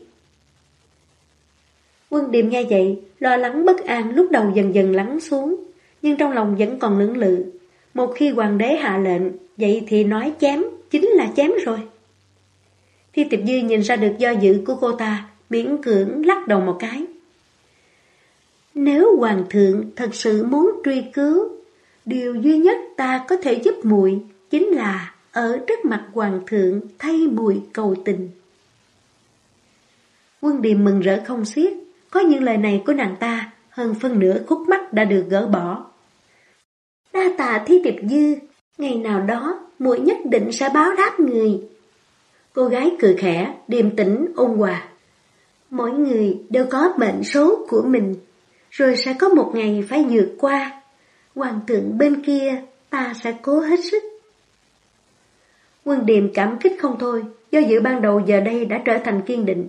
Speaker 1: Quân Điềm nghe vậy, lo lắng bất an lúc đầu dần dần lắng xuống, nhưng trong lòng vẫn còn lưỡng lự. Một khi hoàng đế hạ lệnh, vậy thì nói chém chính là chém rồi. Thi Tiệp Dư nhìn ra được do dự của cô ta, miễn cưỡng lắc đầu một cái. Nếu hoàng thượng thật sự muốn truy cứu, điều duy nhất ta có thể giúp muội chính là ở trước mặt hoàng thượng thay muội cầu tình. Quân Điềm mừng rỡ không xiết, có những lời này của nàng ta, hơn phân nửa khúc mắc đã được gỡ bỏ. Đa tạ Thi Tiệp Dư, ngày nào đó muội nhất định sẽ báo đáp người. Cô gái cười khẽ, điềm tĩnh ôn hòa. Mỗi người đều có mệnh số của mình, rồi sẽ có một ngày phải vượt qua. Hoàng thượng bên kia ta sẽ cố hết sức. Quân Điềm cảm kích không thôi, do dự ban đầu giờ đây đã trở thành kiên định.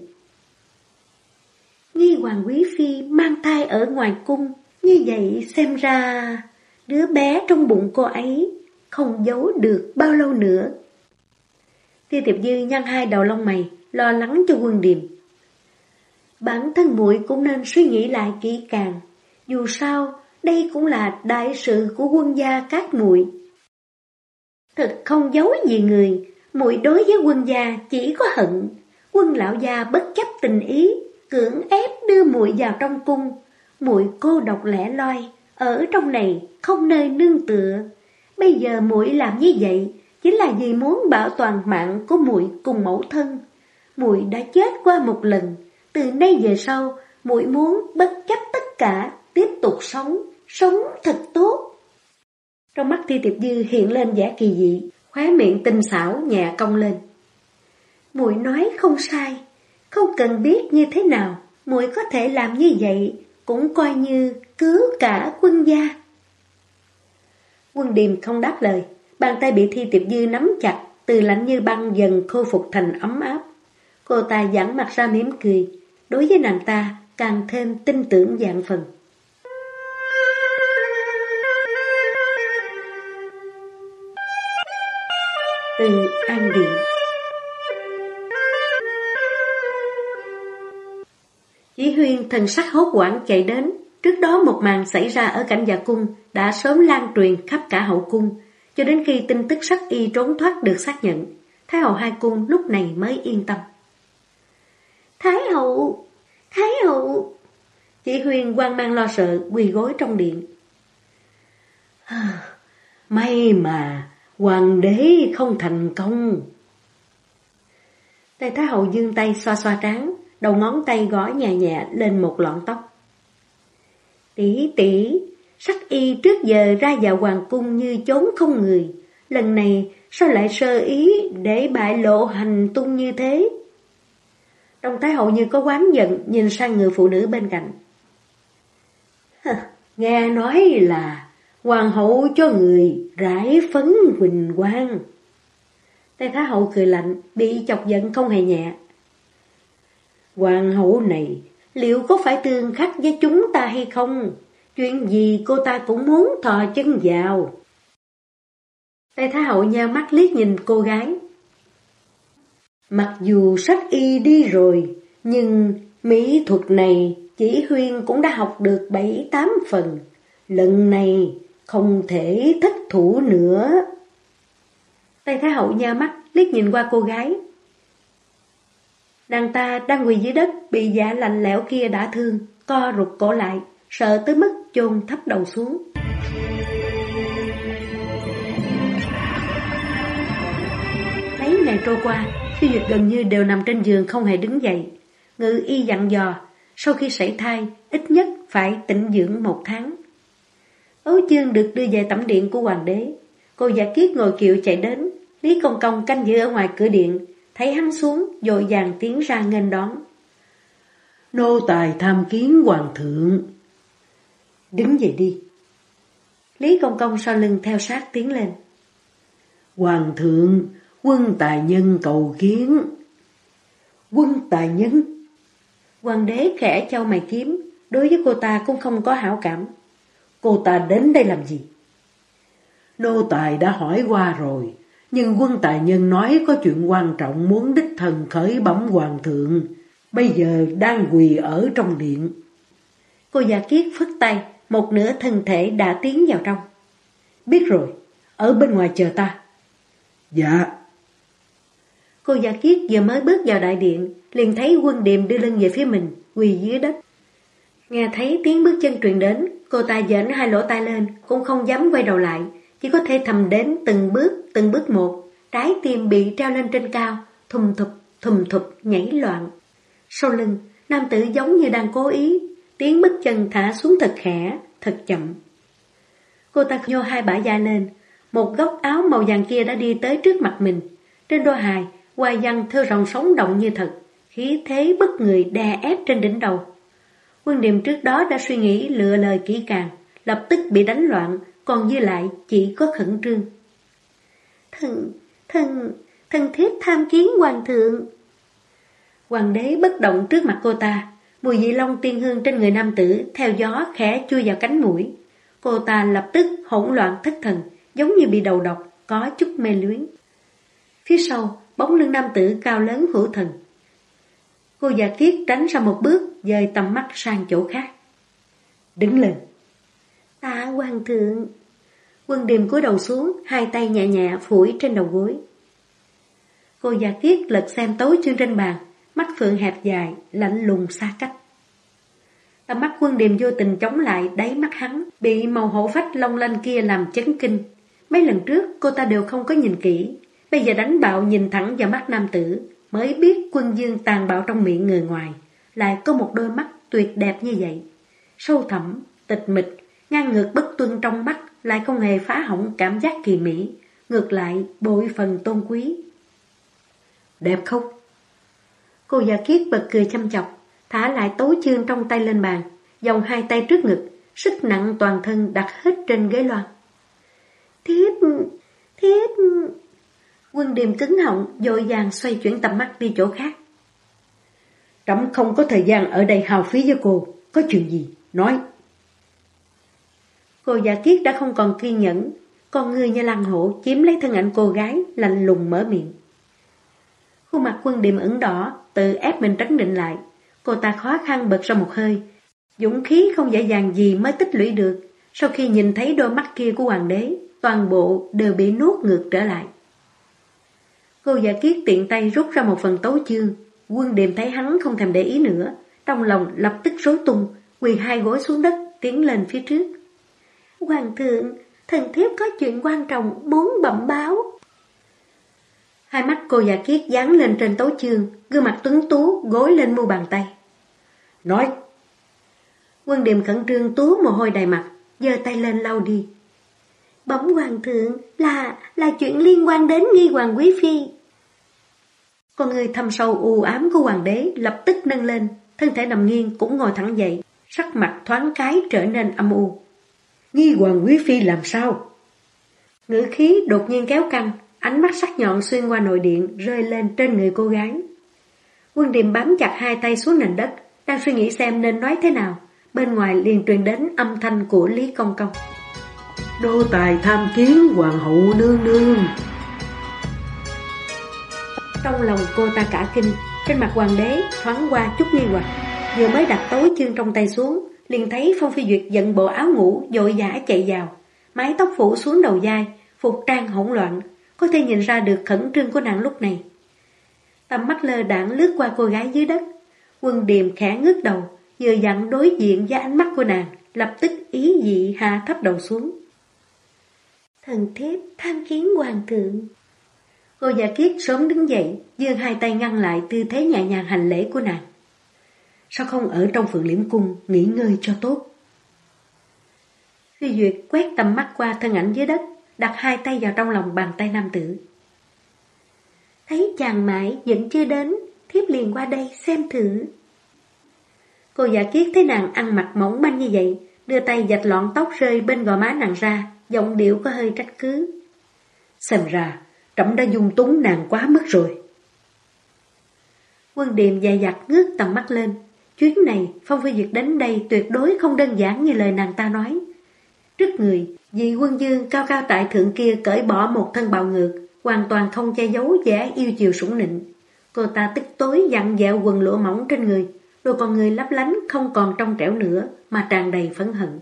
Speaker 1: Nghi Hoàng quý phi mang thai ở ngoài cung, như vậy xem ra đứa bé trong bụng cô ấy không giấu được bao lâu nữa. Thi Tiệp Dư nhăn hai đầu lông mày, lo lắng cho Quân Điềm. Bản thân muội cũng nên suy nghĩ lại kỹ càng, dù sao đây cũng là đại sự của quân gia các muội. Thật không giấu gì người, muội đối với quân gia chỉ có hận. Quân lão gia bất chấp tình ý, cưỡng ép đưa muội vào trong cung. Muội cô độc lẻ loi, ở trong này không nơi nương tựa. Bây giờ muội làm như vậy chính là vì muốn bảo toàn mạng của muội cùng mẫu thân. Muội đã chết qua một lần, từ nay về sau muội muốn bất chấp tất cả tiếp tục sống thật tốt. Trong mắt Thi Tiệp Dư hiện lên vẻ kỳ dị, khóe miệng tinh xảo nhẹ cong lên. Muội nói không sai, không cần biết như thế nào, muội có thể làm như vậy, cũng coi như cứu cả quân gia. Quân Điềm không đáp lời, bàn tay bị Thi Tiệp Dư nắm chặt, từ lạnh như băng dần khôi phục thành ấm áp. Cô ta giãn mặt ra mỉm cười, đối với nàng ta càng thêm tin tưởng vạn phần. Từ An Điện. Chỉ Huyên thần sắc hốt hoảng chạy đến. Trước đó một màn xảy ra ở cảnh dạ cung đã sớm lan truyền khắp cả hậu cung, cho đến khi tin tức Sắc Y trốn thoát được xác nhận, Thái hậu hai cung lúc này mới yên tâm. Thái hậu! Chỉ Huyên hoang mang lo sợ quỳ gối trong điện. May mà hoàng đế không thành công. Tề Thái hậu giương tay xoa xoa trán, đầu ngón tay gõ nhẹ nhẹ lên một lọn tóc. Tỷ, Sắc Y trước giờ ra vào hoàng cung như trốn không người, lần này sao lại sơ ý để bại lộ hành tung như thế? Đồng Thái Hậu như có oán giận nhìn sang người phụ nữ bên cạnh. Nghe nói là hoàng hậu cho người rải phấn huỳnh quang. Tây Thái Hậu cười lạnh, bị chọc giận không hề nhẹ. Hoàng hậu này liệu có phải tương khắc với chúng ta hay không? Chuyện gì cô ta cũng muốn thò chân vào. Tây Thái Hậu nheo mắt liếc nhìn cô gái. Mặc dù sách y đi rồi, nhưng mỹ thuật này chỉ Huyên cũng đã học được 7-8 phần. Lần này không thể thất thủ nữa. Tây Thái Hậu nheo mắt liếc nhìn qua cô gái. Nàng ta đang quỳ dưới đất, bị dạ lạnh lẽo kia đả thương, co rụt cổ lại, sợ tới mức chôn thấp đầu xuống. Mấy ngày trôi qua, Tiêu Duyệt gần như đều nằm trên giường không hề đứng dậy. Ngự y dặn dò, sau khi sảy thai, ít nhất phải tĩnh dưỡng 1 tháng. Ấu Chương được đưa về tẩm điện của hoàng đế. Cô Giả Kiết ngồi kiệu chạy đến, Lý Công Công canh giữ ở ngoài cửa điện, thấy hắn xuống, vội vàng tiến ra nghênh đón.
Speaker 3: Nô tài tham kiến hoàng thượng.
Speaker 1: Đứng dậy đi. Lý Công Công sau lưng theo sát tiến lên.
Speaker 3: Hoàng thượng, quân tài nhân cầu kiến.
Speaker 1: Quân tài nhân? Hoàng đế khẽ chau mày kiếm, đối với cô ta cũng không có hảo cảm.
Speaker 3: Cô ta đến đây làm gì? Nô tài đã hỏi qua rồi, nhưng quân tài nhân nói có chuyện quan trọng muốn đích thân khởi bẩm hoàng thượng, bây giờ đang quỳ ở trong điện.
Speaker 1: Cô Giả Kiết phất tay, một nửa thân thể đã tiến vào trong.
Speaker 3: Biết rồi, ở bên ngoài chờ ta. Dạ.
Speaker 1: Cô Giả Kiết vừa mới bước vào đại điện, liền thấy Quân Điềm đưa lưng về phía mình, quỳ dưới đất. Nghe thấy tiếng bước chân truyền đến, cô ta giãn 2 lỗ tai lên, cũng không dám quay đầu lại, chỉ có thể thầm đến từng bước một, trái tim bị treo lên trên cao, thùm thụp nhảy loạn. Sau lưng, nam tử giống như đang cố ý, tiếng bước chân thả xuống thật khẽ, thật chậm. Cô ta nhô 2 bả vai lên, một góc áo màu vàng kia đã đi tới trước mặt mình. Trên đôi hài, hoa văn thêu rồng sống động như thật, khí thế bức người đè ép trên đỉnh đầu. Quân Điềm trước đó đã suy nghĩ lựa lời kỹ càng, lập tức bị đánh loạn, còn dư lại chỉ có khẩn trương. Thần thiếp tham kiến hoàng thượng. Hoàng đế bất động trước mặt cô ta, mùi vị long tiên hương trên người nam tử theo gió khẽ chui vào cánh mũi. Cô ta lập tức hỗn loạn thất thần, giống như bị đầu độc, có chút mê luyến. Phía sau, bóng lưng nam tử cao lớn hữu thần. Cô Giả Kiết tránh ra một bước, dời tầm mắt sang chỗ khác. Đứng lên. Tạ hoàng thượng. Quân Điềm cúi đầu xuống, 2 tay nhẹ nhẹ phủi trên đầu gối. Cô Giả Kiết lật xem tấu chương trên bàn, mắt phượng hẹp dài, lạnh lùng xa cách. Tầm mắt Quân Điềm vô tình chống lại đáy mắt hắn, bị màu hổ phách long lanh kia làm chấn kinh. Mấy lần trước cô ta đều không có nhìn kỹ, bây giờ đánh bạo nhìn thẳng vào mắt nam tử, mới biết quân dương tàn bạo trong miệng người ngoài, lại có một đôi mắt tuyệt đẹp như vậy. Sâu thẳm, tịch mịch, ngang ngược bất tuân trong mắt lại không hề phá hỏng cảm giác kỳ mỹ, ngược lại bội phần tôn quý. Đẹp không? Cô Giả Kiết bật cười chăm chọc, thả lại tấu chương trong tay lên bàn, vòng 2 tay trước ngực, sức nặng toàn thân đặt hết trên ghế loan. Thiếp... Quân Điềm cứng họng, vội vàng xoay chuyển tầm mắt đi chỗ khác.
Speaker 3: Trẫm không có thời gian ở đây hao phí với cô, có chuyện gì, nói.
Speaker 1: Cô Giả Kiết đã không còn kiên nhẫn, con người như lăng hổ chiếm lấy thân ảnh cô gái, lạnh lùng mở miệng. Khuôn mặt Quân Điềm ửng đỏ, tự ép mình trấn định lại. Cô ta khó khăn bật ra một hơi, dũng khí không dễ dàng gì mới tích lũy được. Sau khi nhìn thấy đôi mắt kia của hoàng đế, toàn bộ đều bị nuốt ngược trở lại. Cô Giả Kiết tiện tay rút ra một phần tấu chương. Quân Điềm thấy hắn không thèm để ý nữa, trong lòng lập tức rối tung, quỳ 2 gối xuống đất, tiến lên phía trước. Hoàng thượng, thần thiếp có chuyện quan trọng muốn bẩm báo. 2 mắt cô Giả Kiết dán lên trên tấu chương, gương mặt tuấn tú gối lên mu bàn tay.
Speaker 3: Nói.
Speaker 1: Quân Điềm khẩn trương túa mồ hôi đầy mặt, giơ tay lên lau đi. Bẩm hoàng thượng, là chuyện liên quan đến nghi hoàng quý phi. Con người thâm sâu u ám của hoàng đế lập tức nâng lên, thân thể nằm nghiêng cũng ngồi thẳng dậy, sắc mặt thoáng cái trở nên âm u.
Speaker 3: Nghi hoàng quý phi làm sao?
Speaker 1: Ngữ khí đột nhiên kéo căng, ánh mắt sắc nhọn xuyên qua nội điện rơi lên trên người cô gái. Quân Điềm bám chặt hai tay xuống nền đất, đang suy nghĩ xem nên nói thế nào. Bên ngoài liền truyền đến âm thanh của Lý Công Công.
Speaker 3: Đô tài tham kiến hoàng hậu nương nương.
Speaker 1: Trong lòng cô ta cả kinh, trên mặt hoàng đế thoáng qua chút nghi hoặc. Vừa mới đặt tối chương trong tay xuống, liền thấy Phong Phi Duyệt giận bộ áo ngủ vội vã chạy vào, mái tóc phủ xuống đầu vai, phục trang hỗn loạn, có thể nhìn ra được khẩn trương của nàng lúc này. Tầm mắt lơ đãng lướt qua cô gái dưới đất, Quân Điềm khẽ ngước đầu, vừa dặn đối diện với ánh mắt của nàng, lập tức ý dị hạ thấp đầu xuống. Thần thiếp tham kiến hoàng thượng. Cô Giả Kiết sớm đứng dậy, giương hai tay ngăn lại tư thế nhẹ nhàng hành lễ của nàng.
Speaker 3: Sao không ở trong Phượng Liễm Cung nghỉ ngơi cho tốt?
Speaker 1: Phi Duyệt quét tầm mắt qua thân ảnh dưới đất, đặt hai tay vào trong lòng bàn tay nam tử. Thấy chàng mãi vẫn chưa đến, thiếp liền qua đây xem thử. Cô Giả Kiết thấy nàng ăn mặc mỏng manh như vậy, đưa tay vạch lọn tóc rơi bên gò má nàng ra, giọng điệu có hơi trách cứ.
Speaker 3: Xem ra trẫm đã dung túng nàng quá mức rồi.
Speaker 1: Quân Điềm dè dặt ngước tầm mắt lên. Chuyến này Phong Phi Duyệt đến đây tuyệt đối không đơn giản như lời nàng ta nói. Trước người, vị quân dương cao cao tại thượng kia cởi bỏ một thân bạo ngược, hoàn toàn không che giấu vẻ yêu chiều sủng nịnh. Cô ta tức tối dặn dẹo quần lụa mỏng trên người, đôi con người lấp lánh không còn trong trẻo nữa mà tràn đầy phẫn hận.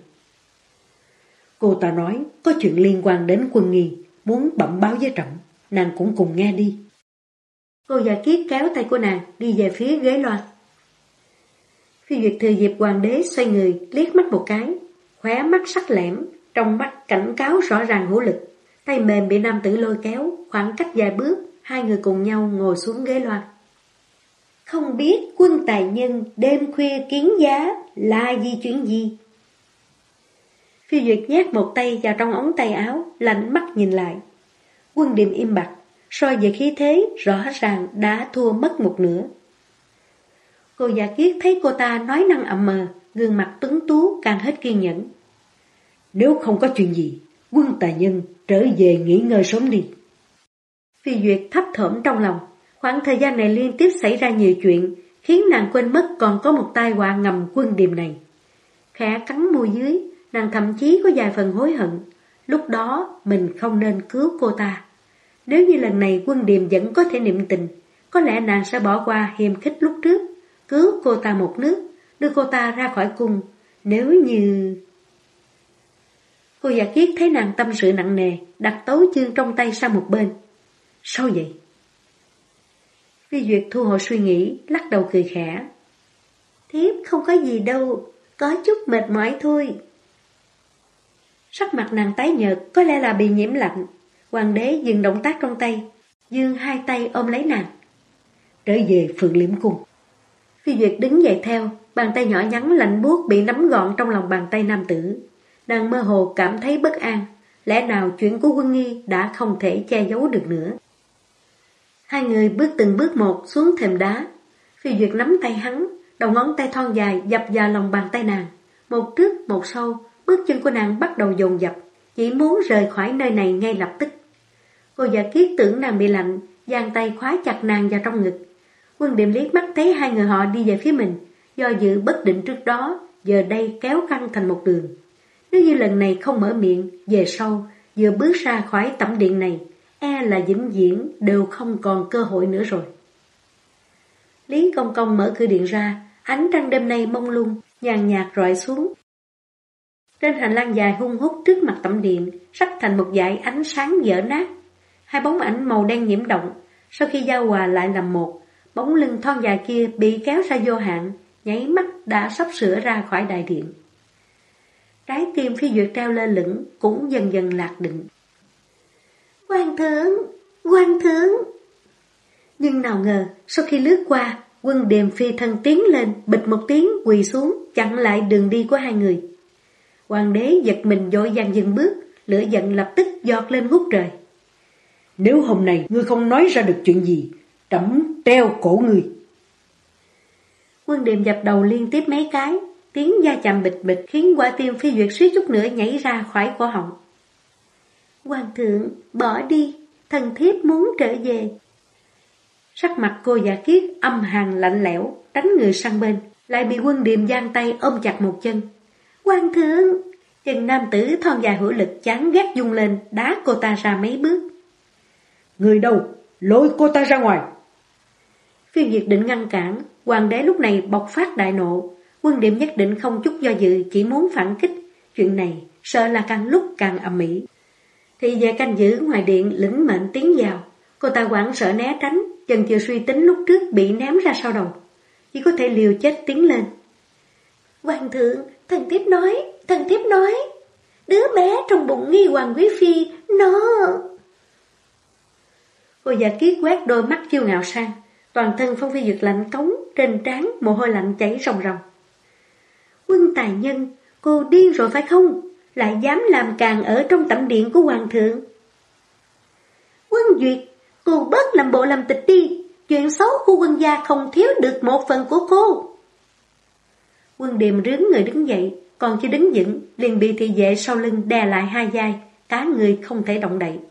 Speaker 3: Cô ta nói có chuyện liên quan đến Quân Nghi, muốn bẩm báo với trẫm, nàng cũng cùng nghe đi.
Speaker 1: Cô Giả Kiết kéo tay của nàng đi về phía ghế loa. Phi Duyệt thừa dịp hoàng đế xoay người liếc mắt một cái, khóe mắt sắc lẻm, trong mắt cảnh cáo rõ ràng hữu lực. Tay mềm bị nam tử lôi kéo, khoảng cách vài bước, hai người cùng nhau ngồi xuống ghế loa. Không biết quân tài nhân đêm khuya kiến giá là chuyện gì? Phi Duyệt nhét một tay vào trong ống tay áo, lạnh mắt nhìn lại. Quân Điềm im bặt, so về khí thế rõ ràng đã thua mất một nửa. Cô Giả Kiết thấy cô ta nói năng ậm mờ, gương mặt tuấn tú càng hết kiên nhẫn.
Speaker 3: Nếu không có chuyện gì, quân tài nhân trở về nghỉ ngơi sớm đi.
Speaker 1: Phi Duyệt thấp thỏm trong lòng, khoảng thời gian này liên tiếp xảy ra nhiều chuyện, khiến nàng quên mất còn có một tai họa ngầm Quân Điềm này. Khẽ cắn môi dưới, nàng thậm chí có vài phần hối hận, lúc đó mình không nên cứu cô ta. Nếu như lần này Quân Điềm vẫn có thể niệm tình, có lẽ nàng sẽ bỏ qua hiềm khích lúc trước, cứu cô ta một nước, đưa cô ta ra khỏi cung. Nếu như... Cô Giả Kiết thấy nàng tâm sự nặng nề, đặt tấu chương trong tay sang một bên. Sao vậy? Phi Duyệt thu hồi suy nghĩ, lắc đầu cười khẽ. Thiếp không có gì đâu, có chút mệt mỏi thôi. Sắc mặt nàng tái nhợt, có lẽ là bị nhiễm lạnh. Hoàng đế dừng động tác trong tay, giương hai tay ôm lấy nàng.
Speaker 3: Trở về Phượng Liễm Cung.
Speaker 1: Phi Duyệt đứng dậy theo, bàn tay nhỏ nhắn lạnh buốt bị nắm gọn trong lòng bàn tay nam tử. Nàng mơ hồ cảm thấy bất an, lẽ nào chuyện của Quân Nghi đã không thể che giấu được nữa. Hai người bước từng bước một xuống thềm đá. Phi Duyệt nắm tay hắn, đầu ngón tay thon dài dập vào lòng bàn tay nàng. Một trước một sau, bước chân của nàng bắt đầu dồn dập, chỉ muốn rời khỏi nơi này ngay lập tức. Cô Giả Kiết tưởng nàng bị lạnh, giang tay khóa chặt nàng vào trong ngực. Quân Điềm liếc mắt thấy hai người họ đi về phía mình, do dự bất định trước đó, giờ đây kéo căng thành một đường. Nếu như lần này không mở miệng, về sau, vừa bước ra khỏi tẩm điện này, e là vĩnh viễn đều không còn cơ hội nữa rồi. Lý Công Công mở cửa điện ra, ánh trăng đêm nay mông lung, nhàn nhạt rọi xuống. Trên hành lang dài hun hút trước mặt tẩm điện, sắc thành một dải ánh sáng vỡ nát. Hai bóng ảnh màu đen nhiễm động, sau khi giao hòa lại làm một, bóng lưng thon dài kia bị kéo ra vô hạn, nháy mắt đã sắp sửa ra khỏi đại điện. Trái tim Phi Duyệt treo lơ lửng cũng dần dần lạc định. Hoàng thượng! Hoàng thượng! Nhưng nào ngờ, sau khi lướt qua, Quân Điềm phi thân tiến lên, bịch một tiếng quỳ xuống, chặn lại đường đi của hai người. Hoàng đế giật mình vội vàng dừng bước, lửa giận lập tức giọt lên ngút trời.
Speaker 3: Nếu hôm nay ngươi không nói ra được chuyện gì, trẫm treo cổ người.
Speaker 1: Quân Điềm dập đầu liên tiếp mấy cái, tiếng da chạm bịch bịch khiến Quả Tim Phi Duyệt suýt chút nữa nhảy ra khỏi cổ họng. Hoàng thượng, bỏ đi, thần thiếp muốn trở về. Sắc mặt cô Dạ Kiết âm hàn lạnh lẽo, đánh người sang bên, lại bị Quân Điềm giang tay ôm chặt một chân. Hoàng thượng! Chân nam tử thon dài hữu lực chán ghét dung lên, đá cô ta ra mấy bước.
Speaker 3: Người đâu? Lôi cô ta ra ngoài!
Speaker 1: Phi Duyệt định ngăn cản, hoàng đế lúc này bộc phát đại nộ. Quân Điềm nhất định không chút do dự, chỉ muốn phản kích. Chuyện này sợ là càng lúc càng ầm ĩ. Thì về canh giữ ngoài điện lĩnh mệnh tiến vào. Cô ta hoảng sợ né tránh, chần chừ suy tính lúc trước bị ném ra sau đầu. Chỉ có thể liều chết tiến lên. Hoàng thượng, thần thiếp nói, đứa bé trong bụng Nghi Hoàng Quý Phi, nó... Cô Dạ Kiết quét đôi mắt kiêu ngạo sang, toàn thân Phong Phi Duyệt lạnh cống, trên trán mồ hôi lạnh chảy ròng ròng. Quân tài nhân, cô điên rồi phải không? Lại dám làm càn ở trong tẩm điện của hoàng thượng. Quân Duyệt, cô bớt làm bộ làm tịch đi, chuyện xấu của quân gia không thiếu được một phần của cô. Quân Điềm rướn người đứng dậy, còn chưa đứng vững, liền bị thị vệ sau lưng đè lại hai vai, cả người không thể động đậy.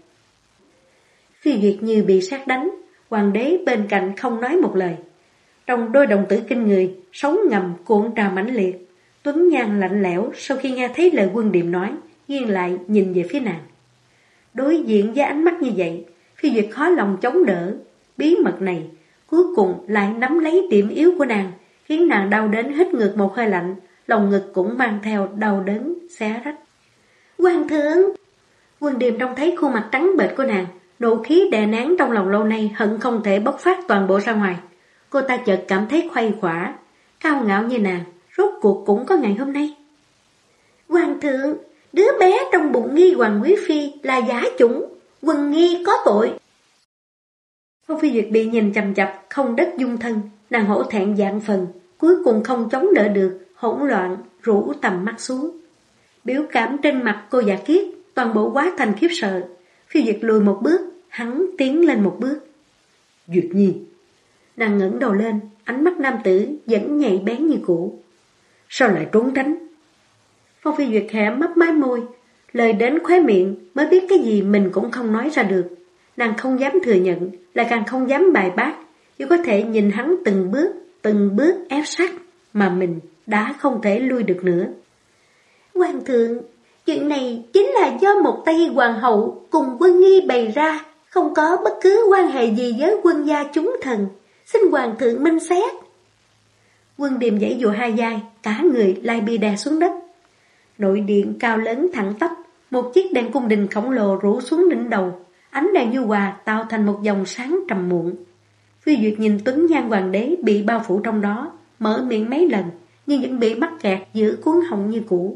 Speaker 1: Phi Duyệt như bị sát đánh, hoàng đế bên cạnh không nói một lời. Trong đôi đồng tử kinh người, sóng ngầm cuộn trào mãnh liệt. Tuấn Nhan lạnh lẽo sau khi nghe thấy lời Quân Điềm nói, nghiêng lại nhìn về phía nàng. Đối diện với ánh mắt như vậy, Phi Duyệt khó lòng chống đỡ. Bí mật này cuối cùng lại nắm lấy điểm yếu của nàng, khiến nàng đau đến hít ngược một hơi lạnh, lòng ngực cũng mang theo đau đớn xé rách. Hoàng thượng! Quân Điềm trông thấy khuôn mặt trắng bệch của nàng, nộ khí đè nén trong lòng lâu nay hận không thể bộc phát toàn bộ ra ngoài. Cô ta chợt cảm thấy khuây khỏa, cao ngạo như nàng, rốt cuộc cũng có ngày hôm nay. Hoàng thượng, đứa bé trong bụng Nghi Hoàng Quý Phi là giả chủng, Quân Nghi có tội. Phong Phi Duyệt bị nhìn chằm chằm, không đất dung thân, nàng hổ thẹn vạn phần, cuối cùng không chống đỡ được, hỗn loạn, rũ tầm mắt xuống. Biểu cảm trên mặt cô Dạ Kiết, toàn bộ hóa thành khiếp sợ. Phi Duyệt lùi một bước, hắn tiến lên một bước.
Speaker 3: Duyệt Nhi.
Speaker 1: Nàng ngẩng đầu lên, ánh mắt nam tử vẫn nhạy bén như cũ.
Speaker 3: Sao lại trốn tránh?
Speaker 1: Phong Phi Duyệt khẽ mấp máy môi, lời đến khóe miệng mới biết cái gì mình cũng không nói ra được. Nàng không dám thừa nhận, lại càng không dám bài bác, chỉ có thể nhìn hắn từng bước ép sát, mà mình đã không thể lui được nữa. Hoàng thượng, chuyện này chính là do một tay hoàng hậu cùng Quân Nghi bày ra, không có bất cứ quan hệ gì với quân gia chúng thần, xin hoàng thượng minh xét. Quân Điềm giãy dụa hai vai, cả người lại bị đè xuống đất. Nội điện cao lớn thẳng tắp, một chiếc đèn cung đình khổng lồ rủ xuống đỉnh đầu, ánh đèn nhu hòa tạo thành một dòng sáng trầm muộn. Phi Duyệt nhìn Tuấn Nhan hoàng đế bị bao phủ trong đó, mở miệng mấy lần, nhưng vẫn bị mắc kẹt giữa cuốn họng như cũ.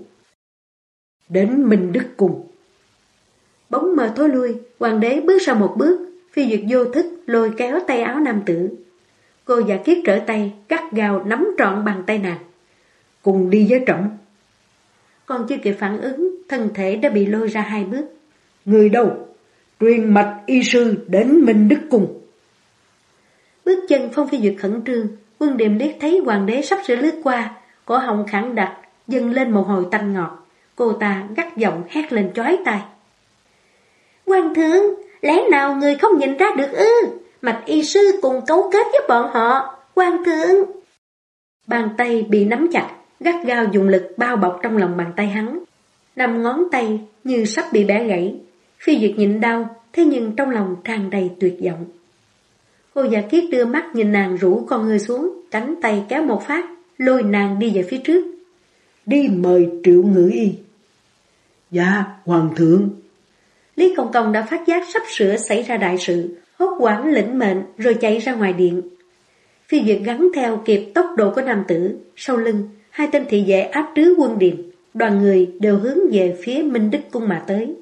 Speaker 3: Đến Minh Đức Cung.
Speaker 1: Bóng mờ thối lui, hoàng đế bước ra một bước, Phi Duyệt vô thức lôi kéo tay áo nam tử. Cô Dạ Kiết trở tay, gắt gao nắm trọn bàn tay nàng.
Speaker 3: Cùng đi với trẫm.
Speaker 1: Còn chưa kịp phản ứng, thân thể đã bị lôi ra hai bước.
Speaker 3: Người đâu? Truyền mạch y sư đến Minh Đức Cung.
Speaker 1: Bước chân Phong Phi Duyệt khẩn trương, Quân Điềm liếc thấy hoàng đế sắp sửa lướt qua, cổ họng khẳng đặc, dâng lên một hồi tanh ngọt. Cô ta gắt giọng hét lên chói tai. Hoàng thượng, lẽ nào người không nhìn ra được ư? Mạch y sư cùng cấu kết với bọn họ. Hoàng thượng! Bàn tay bị nắm chặt, gắt gao dùng lực bao bọc trong lòng bàn tay hắn. 5 ngón tay như sắp bị bẻ gãy. Phi Duyệt nhịn đau, thế nhưng trong lòng tràn đầy tuyệt vọng. Cô Dạ Kiết đưa mắt nhìn nàng rũ con người xuống, cánh tay kéo một phát, lôi nàng đi về phía trước.
Speaker 3: Đi mời Triệu Ngự Y. Dạ, hoàng thượng.
Speaker 1: Lý Công Công đã phát giác sắp sửa xảy ra đại sự, hốt hoảng lĩnh mệnh rồi chạy ra ngoài điện. Phi Duyệt gắn theo kịp tốc độ của nam tử, sau lưng, 2 tên thị vệ áp trứ Quân Điềm, đoàn người đều hướng về phía Minh Đức Cung mà tới.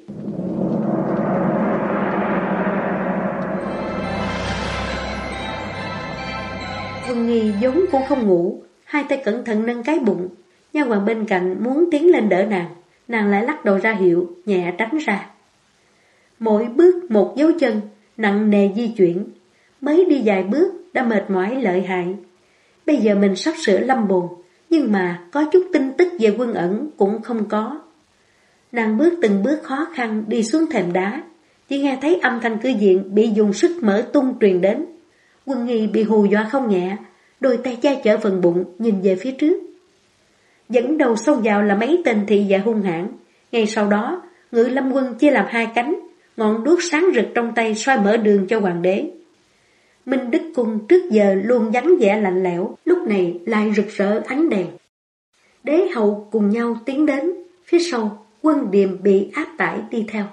Speaker 1: Quân Nghi vốn cũng không ngủ, 2 tay cẩn thận nâng cái bụng, nha hoàn bên cạnh muốn tiến lên đỡ nàng lại lắc đầu ra hiệu, nhẹ tránh ra. Mỗi bước một dấu chân, nặng nề di chuyển. mới đi vài bước đã mệt mỏi lợi hại. Bây giờ mình sắp sửa lâm bồn, nhưng mà có chút tin tức về Quân Ẩn cũng không có. Nàng bước từng bước khó khăn đi xuống thềm đá, chỉ nghe thấy âm thanh cửa viện bị dùng sức mở tung truyền đến. Quân Nghi bị hù dọa không nhẹ, đôi tay che chở phần bụng nhìn về phía trước. Dẫn đầu xông vào là mấy tên thị vệ hung hãn. Ngay sau đó, Ngự Lâm quân chia làm hai cánh, ngọn đuốc sáng rực trong tay soi mở đường cho hoàng đế. Minh Đức Cung trước giờ luôn vắng vẻ lạnh lẽo, lúc này lại rực rỡ ánh đèn. Đế hậu cùng nhau tiến đến, phía sau Quân Điềm bị áp tải đi theo.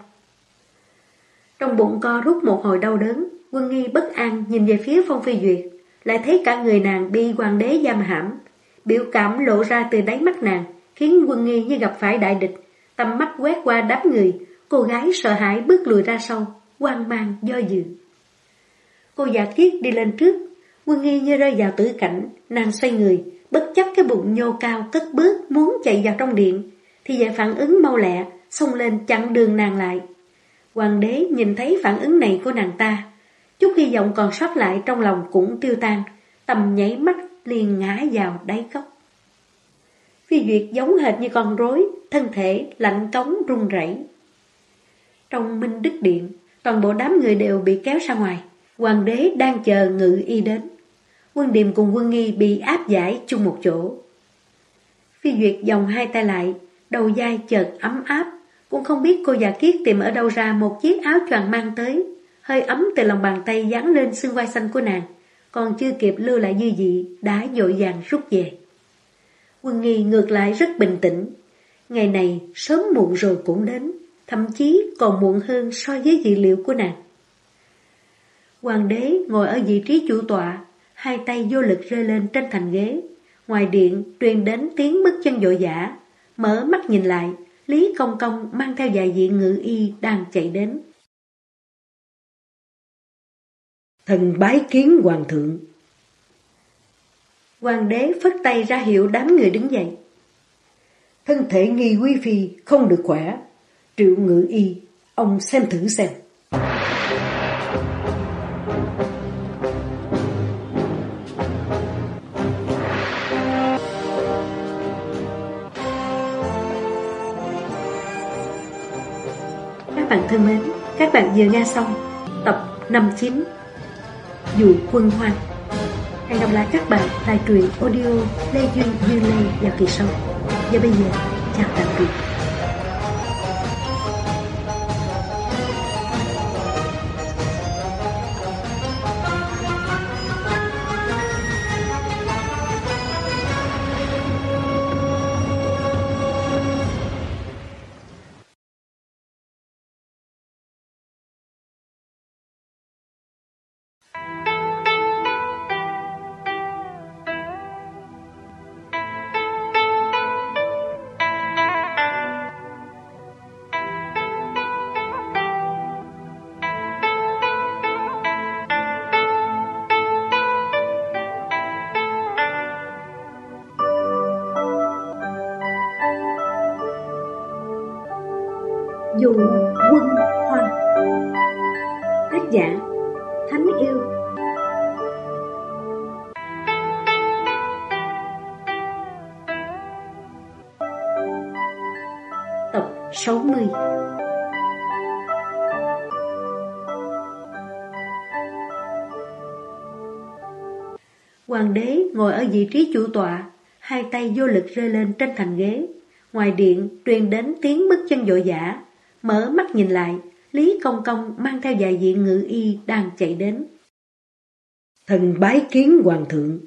Speaker 1: Trong bụng co rút một hồi đau đớn, Quân Nghi bất an nhìn về phía Phong Phi Duyệt, lại thấy cả người nàng bị hoàng đế giam hãm. Biểu cảm lộ ra từ đáy mắt nàng, khiến Quân Nghi như gặp phải đại địch, tầm mắt quét qua đám người, cô gái sợ hãi bước lùi ra sau, hoang mang do dự. Cô Dạ Kiết đi lên trước, Quân Nghi như rơi vào tử cảnh, nàng xoay người, bất chấp cái bụng nhô cao cất bước muốn chạy vào trong điện, thì vậy phản ứng mau lẹ, xông lên chặn đường nàng lại. Hoàng đế nhìn thấy phản ứng này của nàng ta, chút hy vọng còn sót lại trong lòng cũng tiêu tan, tầm nhảy mắt liền ngã vào đáy cốc. Phi Duyệt giống hệt như con rối, thân thể lạnh cống run rẩy. Trong Minh Đức Điện, toàn bộ đám người đều bị kéo ra ngoài. Hoàng đế đang chờ Ngự Y đến. Quân Điềm cùng Quân Nghi bị áp giải chung một chỗ. Phi Duyệt vòng hai tay lại, đầu vai chợt ấm áp, cũng không biết cô Dạ Kiết tìm ở đâu ra một chiếc áo choàng mang tới. Hơi ấm từ lòng bàn tay dán lên xương vai xanh của nàng, còn chưa kịp lưu lại dư vị, đã vội vàng rút về. Quân Nghi ngược lại rất bình tĩnh. Ngày này sớm muộn rồi cũng đến, thậm chí còn muộn hơn so với dự liệu của nàng. Hoàng đế ngồi ở vị trí chủ tọa, hai tay vô lực rơi lên trên thành ghế. Ngoài điện truyền đến tiếng bước chân vội vã, mở mắt nhìn lại, Lý Công Công mang theo vài vị ngự y đang chạy đến.
Speaker 3: Thần bái kiến hoàng thượng.
Speaker 1: Hoàng đế phất tay ra hiệu đám người đứng dậy.
Speaker 3: Thân thể Nghi quý phi không được khỏe, Triệu ngự y, ông xem thử xem.
Speaker 1: Các bạn thân mến, các bạn vừa nghe xong tập 59 Dụ Quân Hoang. Hẹn gặp lại các bạn tại truyện audio Lê Duyên Như Lê vào kỳ sau. Và bây giờ, chào tạm biệt.
Speaker 2: Dụ Quân Hoang. Tác giả Thánh Yêu.
Speaker 1: Tập 60. Hoàng đế ngồi ở vị trí chủ tọa, hai tay vô lực rơi lên trên thành ghế. Ngoài điện truyền đến tiếng bước chân vội vã, mở mắt nhìn lại, Lý Công Công mang theo vài vị ngự y đang chạy đến.
Speaker 3: Thần bái kiến hoàng thượng.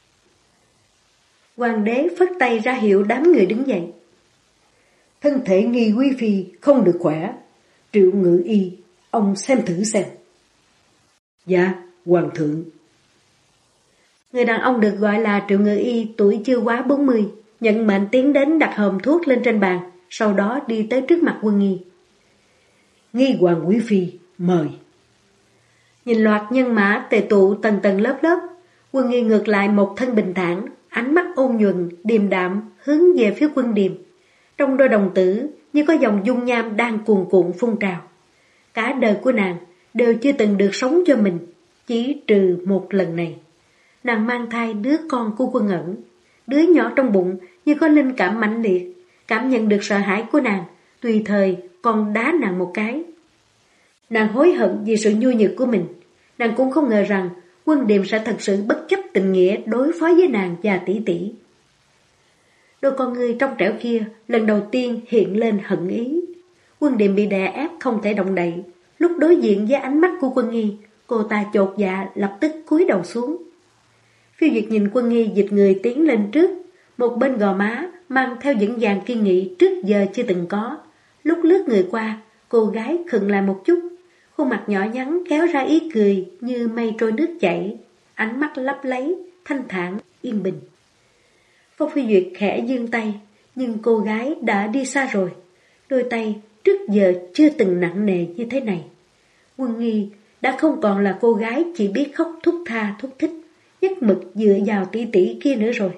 Speaker 1: Hoàng đế phất tay ra hiệu đám người đứng dậy.
Speaker 3: Thân thể Nghi quý phi không được khỏe, Triệu ngự y, ông xem thử xem. Dạ, hoàng thượng.
Speaker 1: Người đàn ông được gọi là Triệu ngự y, tuổi chưa quá 40, nhận mệnh tiến đến đặt hòm thuốc lên trên bàn, sau đó đi tới trước mặt Quân Nghi.
Speaker 3: Nghi hoàng quý phi, mời.
Speaker 1: Nhìn loạt nhân mã tề tụ tầng tầng lớp lớp, Quân Nghi ngược lại một thân bình thản, ánh mắt ôn nhuần, điềm đạm hướng về phía Quân Điềm. Trong đôi đồng tử như có dòng dung nham đang cuồn cuộn phun trào. Cả đời của nàng đều chưa từng được sống cho mình, chỉ trừ một lần này. Nàng mang thai đứa con của Quân Ẩn. Đứa nhỏ trong bụng như có linh cảm mãnh liệt, cảm nhận được sợ hãi của nàng, tùy thời còn đá nàng một cái. Nàng hối hận vì sự nhu nhược của mình. Nàng cũng không ngờ rằng Quân Điềm sẽ thật sự bất chấp tình nghĩa đối phó với nàng và tỷ tỷ. Đôi con người trong trẻo kia lần đầu tiên hiện lên hận ý. Quân Điềm bị đè ép không thể động đậy. Lúc đối diện với ánh mắt của Quân Nghi, cô ta chột dạ lập tức cúi đầu xuống. Phiêu Duyệt nhìn Quân Nghi dịch người tiến lên trước, một bên gò má mang theo những vàng kiên nghị trước giờ chưa từng có. Lúc lướt người qua, cô gái khựng lại một chút, khuôn mặt nhỏ nhắn kéo ra ý cười như mây trôi nước chảy, ánh mắt lấp láy, thanh thản, yên bình. Phong Phi Duyệt khẽ giương tay, nhưng cô gái đã đi xa rồi. Đôi tay trước giờ chưa từng nặng nề như thế này. Quân Nghi đã không còn là cô gái chỉ biết khóc thúc tha thúc thích, nhất mực dựa vào tỷ tỷ kia nữa rồi.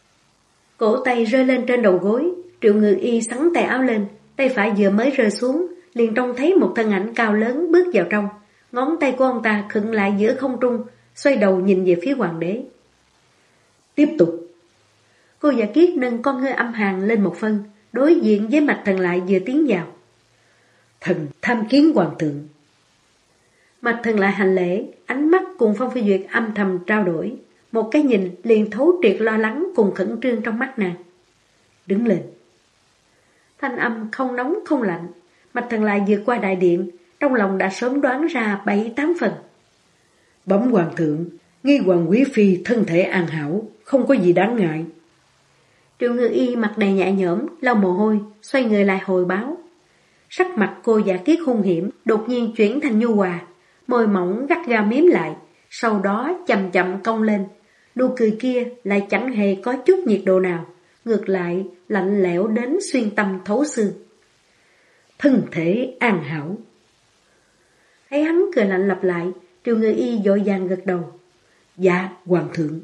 Speaker 1: Cổ tay rơi lên trên đầu gối, Triệu Ngự Y xắn tay áo lên, tay phải vừa mới rơi xuống, liền trông thấy một thân ảnh cao lớn bước vào trong. Ngón tay của ông ta khựng lại giữa không trung, xoay đầu nhìn về phía hoàng đế. Tiếp tục. Cô Giả Kiết nâng con ngươi âm hàn lên một phân, đối diện với Mạch Thần Lại vừa tiến vào. Thần tham kiến hoàng thượng. Mạch Thần Lại hành lễ, ánh mắt cùng Phong Phi Duyệt âm thầm trao đổi. Một cái nhìn liền thấu triệt lo lắng cùng khẩn trương trong mắt nàng. Đứng lên. Thanh âm không nóng không lạnh. Mạch Thần Lại vượt qua đại điện, trong lòng đã sớm đoán ra 7-8 phần. Bẩm hoàng thượng, nghi hoàng quý phi thân thể an hảo, không có gì đáng ngại. Triệu Ngự Y mặt đầy nhẹ nhõm, lau mồ hôi, xoay người lại hồi báo. Sắc mặt cô Giả Kiết hung hiểm, đột nhiên chuyển thành nhu hòa, môi mỏng gắt gao miếm lại, sau đó chậm chậm cong lên. Nụ cười kia lại chẳng hề có chút nhiệt độ nào, ngược lại lạnh lẽo đến xuyên tâm thấu xương. Thân thể an hảo. Thấy hắn cười lạnh lặp lại, Triệu Ngự Y vội vàng gật đầu. Dạ, hoàng thượng.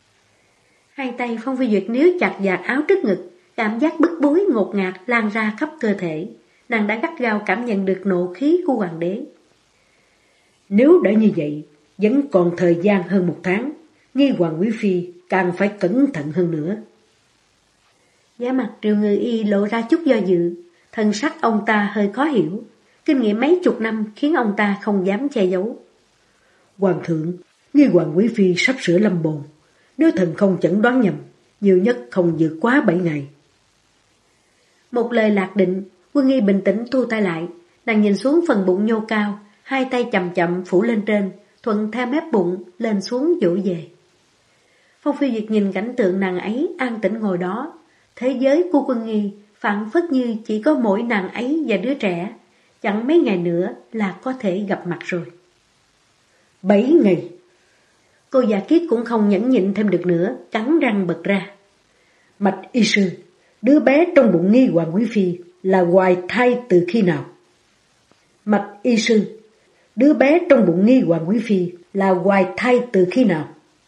Speaker 1: Hai tay Phong Phi Duyệt níu chặt vạt áo trước ngực, cảm giác bức bối ngột ngạt lan ra khắp cơ thể. Nàng đã gắt gao cảm nhận được nộ khí của hoàng đế. Nếu đã như vậy, vẫn còn thời gian hơn 1 tháng, nghi hoàng quý phi càng phải cẩn thận hơn nữa. Giá mặt Triệu Ngự Y lộ ra chút do dự, thần sắc ông ta hơi khó hiểu, kinh nghiệm mấy chục năm khiến ông ta không dám che giấu. Hoàng thượng, nghi hoàng quý phi sắp sửa lâm bồn, nếu thần không chẩn đoán nhầm, nhiều nhất không vượt quá 7 ngày. Một lời lạc định, Quân Nghi bình tĩnh thu tay lại, nàng nhìn xuống phần bụng nhô cao, hai tay chậm chậm phủ lên trên, thuận theo mép bụng lên xuống dỗ về. Phong Phi Duyệt nhìn cảnh tượng nàng ấy an tĩnh ngồi đó, thế giới của Quân Nghi phảng phất như chỉ có mỗi nàng ấy và đứa trẻ, chẳng mấy ngày nữa là có thể gặp mặt rồi. 7 ngày. Cô Giả Kiết cũng không nhẫn nhịn thêm được nữa, cắn răng bật ra. Mạch y sư, đứa bé trong bụng nghi hoàng quý phi là hoài thai từ khi nào? Mạch y sư, đứa bé trong bụng nghi hoàng quý phi là hoài thai từ khi nào?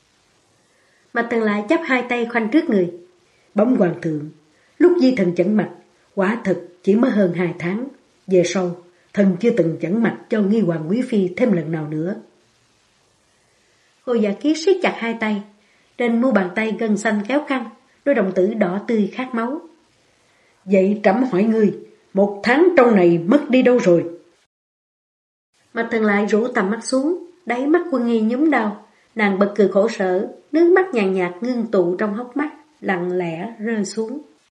Speaker 1: Mạch Thần Lại chắp hai tay khoanh trước người. Bẩm hoàng thượng, lúc di thần chẩn mạch, quả thật chỉ mới hơn 2 tháng. Về sau, thần chưa từng chẩn mạch cho nghi hoàng quý phi thêm lần nào nữa. Cô Giả Kiết siết chặt hai tay, trên mu bàn tay gân xanh kéo căng, đôi đồng tử đỏ tươi khát máu. Vậy trẫm hỏi ngươi, 1 tháng trong này mất đi đâu rồi? Mạch Thần Lại rũ tầm mắt xuống, đáy mắt Quân Nghi nhúm đau, nàng bật cười khổ sở, nước mắt nhàn nhạt ngưng tụ trong hốc mắt, lặng lẽ rơi xuống.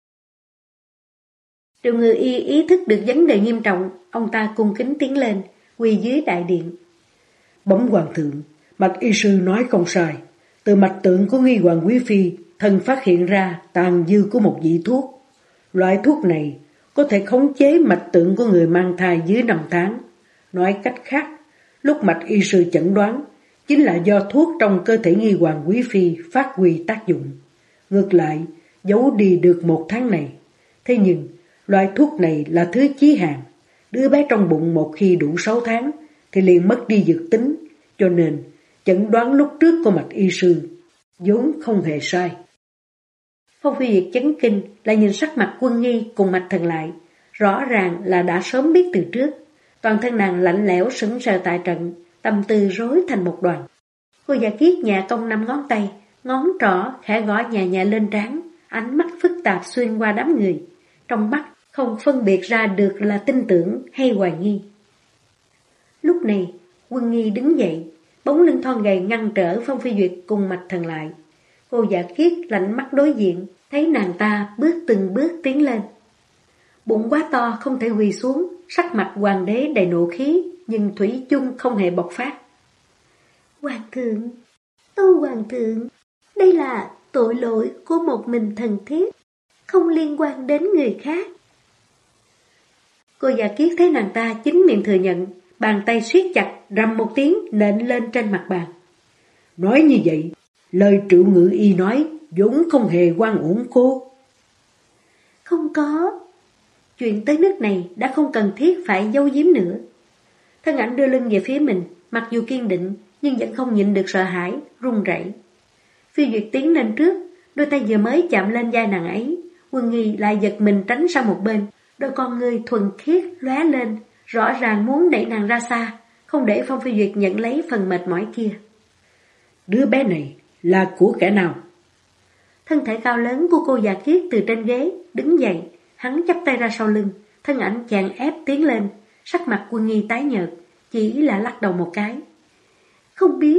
Speaker 1: Triệu Ngự Y ý thức được vấn đề nghiêm trọng, ông ta cung kính tiến lên, quỳ dưới đại điện. Bẩm hoàng thượng, Mạch y sư nói không sai. Từ mạch tượng của nghi hoàng quý phi, thần phát hiện ra tàn dư của một vị thuốc. Loại thuốc này có thể khống chế mạch tượng của người mang thai dưới 5 tháng. Nói cách khác, lúc mạch y sư chẩn đoán, chính là do thuốc trong cơ thể nghi hoàng quý phi phát huy tác dụng. Ngược lại, giấu đi được 1 tháng này. Thế nhưng, loại thuốc này là thứ chí hạn. Đứa bé trong bụng một khi đủ 6 tháng, thì liền mất đi dược tính. Cho nên, chẩn đoán lúc trước của Mạch y sư vốn không hề sai. Phong Phi Duyệt chấn kinh lại nhìn sắc mặt Quân Nghi cùng Mạch Thần Lại, rõ ràng là đã sớm biết từ trước. Toàn thân nàng lạnh lẽo sững sờ tại trận, tâm tư rối thành một đoàn. Cô Giả Kiết nhẹ cong 5 ngón tay, ngón trỏ khẽ gõ nhẹ nhẹ lên trán, ánh mắt phức tạp xuyên qua đám người. Trong mắt không phân biệt ra được là tin tưởng hay hoài nghi. Lúc này, Quân Nghi đứng dậy, bóng lưng thon gầy ngăn trở Phong Phi Duyệt cùng Mạch Thần lại. Cô Giả Kiết lạnh mắt đối diện, thấy nàng ta bước từng bước tiến lên. Bụng quá to không thể quỳ xuống, sắc mặt hoàng đế đầy nộ khí, nhưng thủy chung không hề bộc phát. Hoàng thượng, tâu hoàng thượng, đây là tội lỗi của một mình thần thiếp, không liên quan đến người khác. Cô Giả Kiết thấy nàng ta chính miệng thừa nhận, bàn tay siết chặt, rầm một tiếng nện lên trên mặt bàn.
Speaker 3: Nói như vậy, lời Triệu Ngự Y nói vốn không hề oan uổng cô.
Speaker 1: Không có. Chuyện tới nước này đã không cần thiết phải giấu giếm nữa. Thân ảnh đưa lưng về phía mình, mặc dù kiên định nhưng vẫn không nhịn được sợ hãi, run rẩy. Phi Duyệt tiến lên trước, đôi tay vừa mới chạm lên vai nàng ấy, Quân Nghi lại giật mình tránh sang một bên, đôi con ngươi thuần khiết lóe lên, rõ ràng muốn đẩy nàng ra xa, không để Phong Phi Duyệt nhận lấy phần mệt mỏi kia.
Speaker 3: Đứa bé này là của kẻ nào?
Speaker 1: Thân thể cao lớn của cô Giả Kiết từ trên ghế đứng dậy, hắn chắp tay ra sau lưng, thân ảnh chàng ép tiến lên, sắc mặt Quân Nghi tái nhợt, chỉ là lắc đầu một cái. Không biết.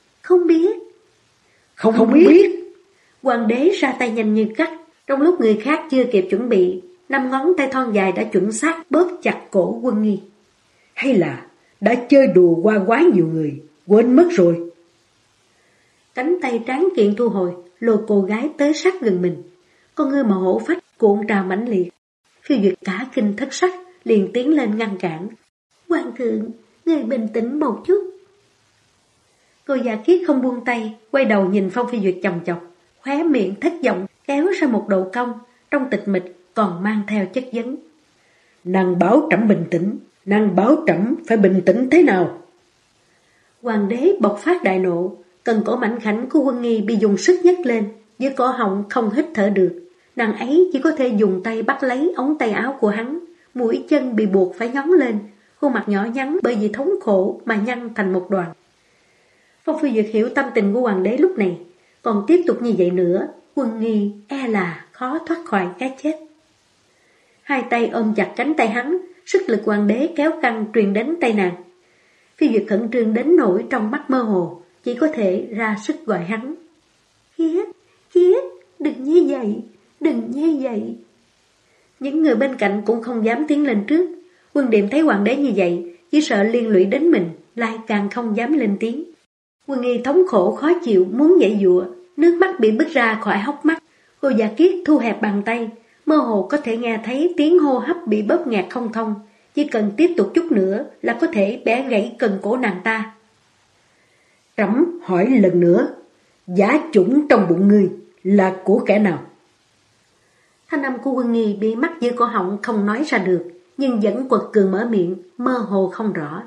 Speaker 3: Không biết.
Speaker 1: Hoàng đế ra tay nhanh như cắt, trong lúc người khác chưa kịp chuẩn bị, 5 ngón tay thon dài đã chuẩn xác bóp chặt cổ Quân Nghi.
Speaker 3: Hay là đã chơi đùa qua quá nhiều người, quên mất rồi.
Speaker 1: Cánh tay tráng kiện thu hồi, lôi cô gái tới sát gần mình. Con ngươi màu hổ phách cuộn trào mãnh liệt. Phi Duyệt cả kinh thất sắc, liền tiến lên ngăn cản. Hoàng thượng, người bình tĩnh một chút. Cô Giả Kiết không buông tay, quay đầu nhìn Phong Phi Duyệt chòng chọc, khóe miệng thất vọng kéo ra một độ cong, trong tịch mịch còn mang theo chất vấn.
Speaker 3: Nàng bảo trẫm bình tĩnh, nàng bảo trẫm phải bình tĩnh thế nào?
Speaker 1: Hoàng đế bộc phát đại nộ, cần cổ mảnh khảnh của Quân Nghi bị dùng sức nhấc lên, giữa cổ họng không hít thở được. Nàng ấy chỉ có thể dùng tay bắt lấy ống tay áo của hắn, mũi chân bị buộc phải nhón lên, khuôn mặt nhỏ nhắn bởi vì thống khổ mà nhăn thành một đoàn. Phong Phi Duyệt hiểu tâm tình của hoàng đế lúc này, còn tiếp tục như vậy nữa, Quân Nghi e là khó thoát khỏi cái chết. Hai tay ôm chặt cánh tay hắn, sức lực hoàng đế kéo căng truyền đến tay nàng. Phi Duyệt khẩn trương đến nỗi trong mắt mơ hồ, chỉ có thể ra sức gọi hắn. Kiết, đừng như vậy. Những người bên cạnh cũng không dám tiến lên trước. Quân Điềm thấy hoàng đế như vậy, chỉ sợ liên lụy đến mình, lại càng không dám lên tiếng. Quân Nghi thống khổ khó chịu muốn giãy giụa, nước mắt bị bứt ra khỏi hốc mắt. Cô Giả Kiết thu hẹp bàn tay, mơ hồ có thể nghe thấy tiếng hô hấp bị bóp nghẹt không thông, chỉ cần tiếp tục chút nữa là có thể bẻ gãy cần cổ nàng ta.
Speaker 3: Trẫm hỏi lần nữa, giá chủng trong bụng ngươi là của kẻ nào?
Speaker 1: Thanh âm của Quân Nghi bị mắc giữa cổ họng không nói ra được, nhưng vẫn quật cường mở miệng, mơ hồ không rõ.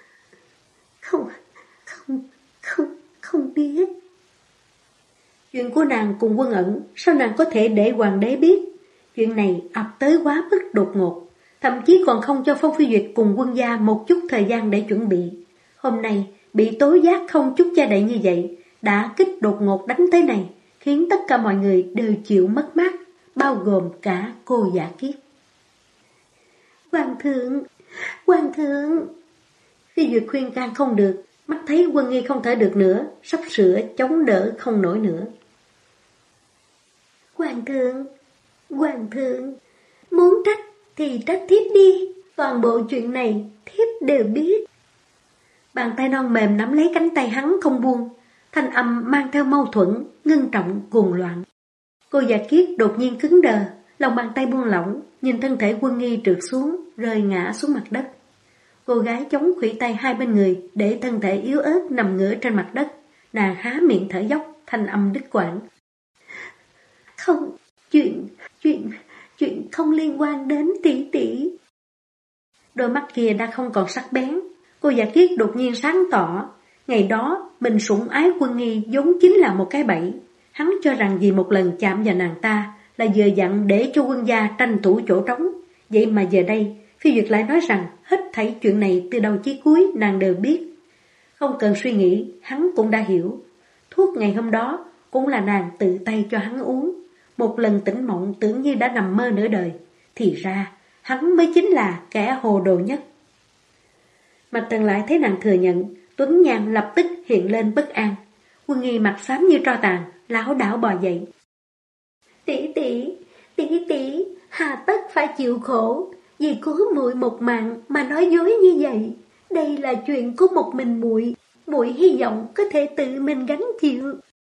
Speaker 1: Không biết. Chuyện của nàng cùng Quân Ẩn, sao nàng có thể để hoàng đế biết? Chuyện này ập tới quá mức đột ngột, thậm chí còn không cho Phong Phi Duyệt cùng quân gia một chút thời gian để chuẩn bị. Hôm nay bị tố giác không chút che đậy như vậy, đã kích đột ngột đánh tới này, khiến tất cả mọi người đều chịu mất mát, bao gồm cả cô Giả Kiết. Hoàng thượng. Phi Duyệt khuyên can không được, mắt thấy Quân Nghi không thở được nữa, sắp sửa chống đỡ không nổi nữa. Hoàng thượng, muốn trách thì trách thiếp đi, toàn bộ chuyện này thiếp đều biết. Bàn tay non mềm nắm lấy cánh tay hắn không buông, thanh âm mang theo mâu thuẫn, ngưng trọng, cuồng loạn. Cô Giả Kiết đột nhiên cứng đờ, lòng bàn tay buông lỏng, nhìn thân thể Quân Nghi trượt xuống, rơi ngã xuống mặt đất. Cô gái chống khuỷu tay hai bên người, để thân thể yếu ớt nằm ngửa trên mặt đất, nàng há miệng thở dốc, thanh âm đứt quãng. Không, chuyện không liên quan đến tỷ. Đôi mắt kia đã không còn sắc bén. Cô Giả Kiết đột nhiên sáng tỏ, ngày đó mình sủng ái Quân Nghi vốn chính là một cái bẫy. Hắn cho rằng vì một lần chạm vào nàng ta là vừa dặn để cho quân gia tranh thủ chỗ trống. Vậy mà giờ đây Phi Duyệt lại nói rằng hết thảy chuyện này từ đầu chí cuối nàng đều biết. Không cần suy nghĩ, hắn cũng đã hiểu. Thuốc ngày hôm đó cũng là nàng tự tay cho hắn uống. Một lần tỉnh mộng tưởng như đã nằm mơ nửa đời. Thì ra, hắn mới chính là kẻ hồ đồ nhất. Mạch Thần lại thấy nàng thừa nhận, Tuấn Nhan lập tức hiện lên bất an. Quân Nghi mặt xám như tro tàn, lảo đảo bò dậy. Tỷ, hà tất phải chịu khổ, vì cứu muội một mạng mà nói dối như vậy. Đây là chuyện của một mình muội hy vọng có thể tự mình gánh chịu.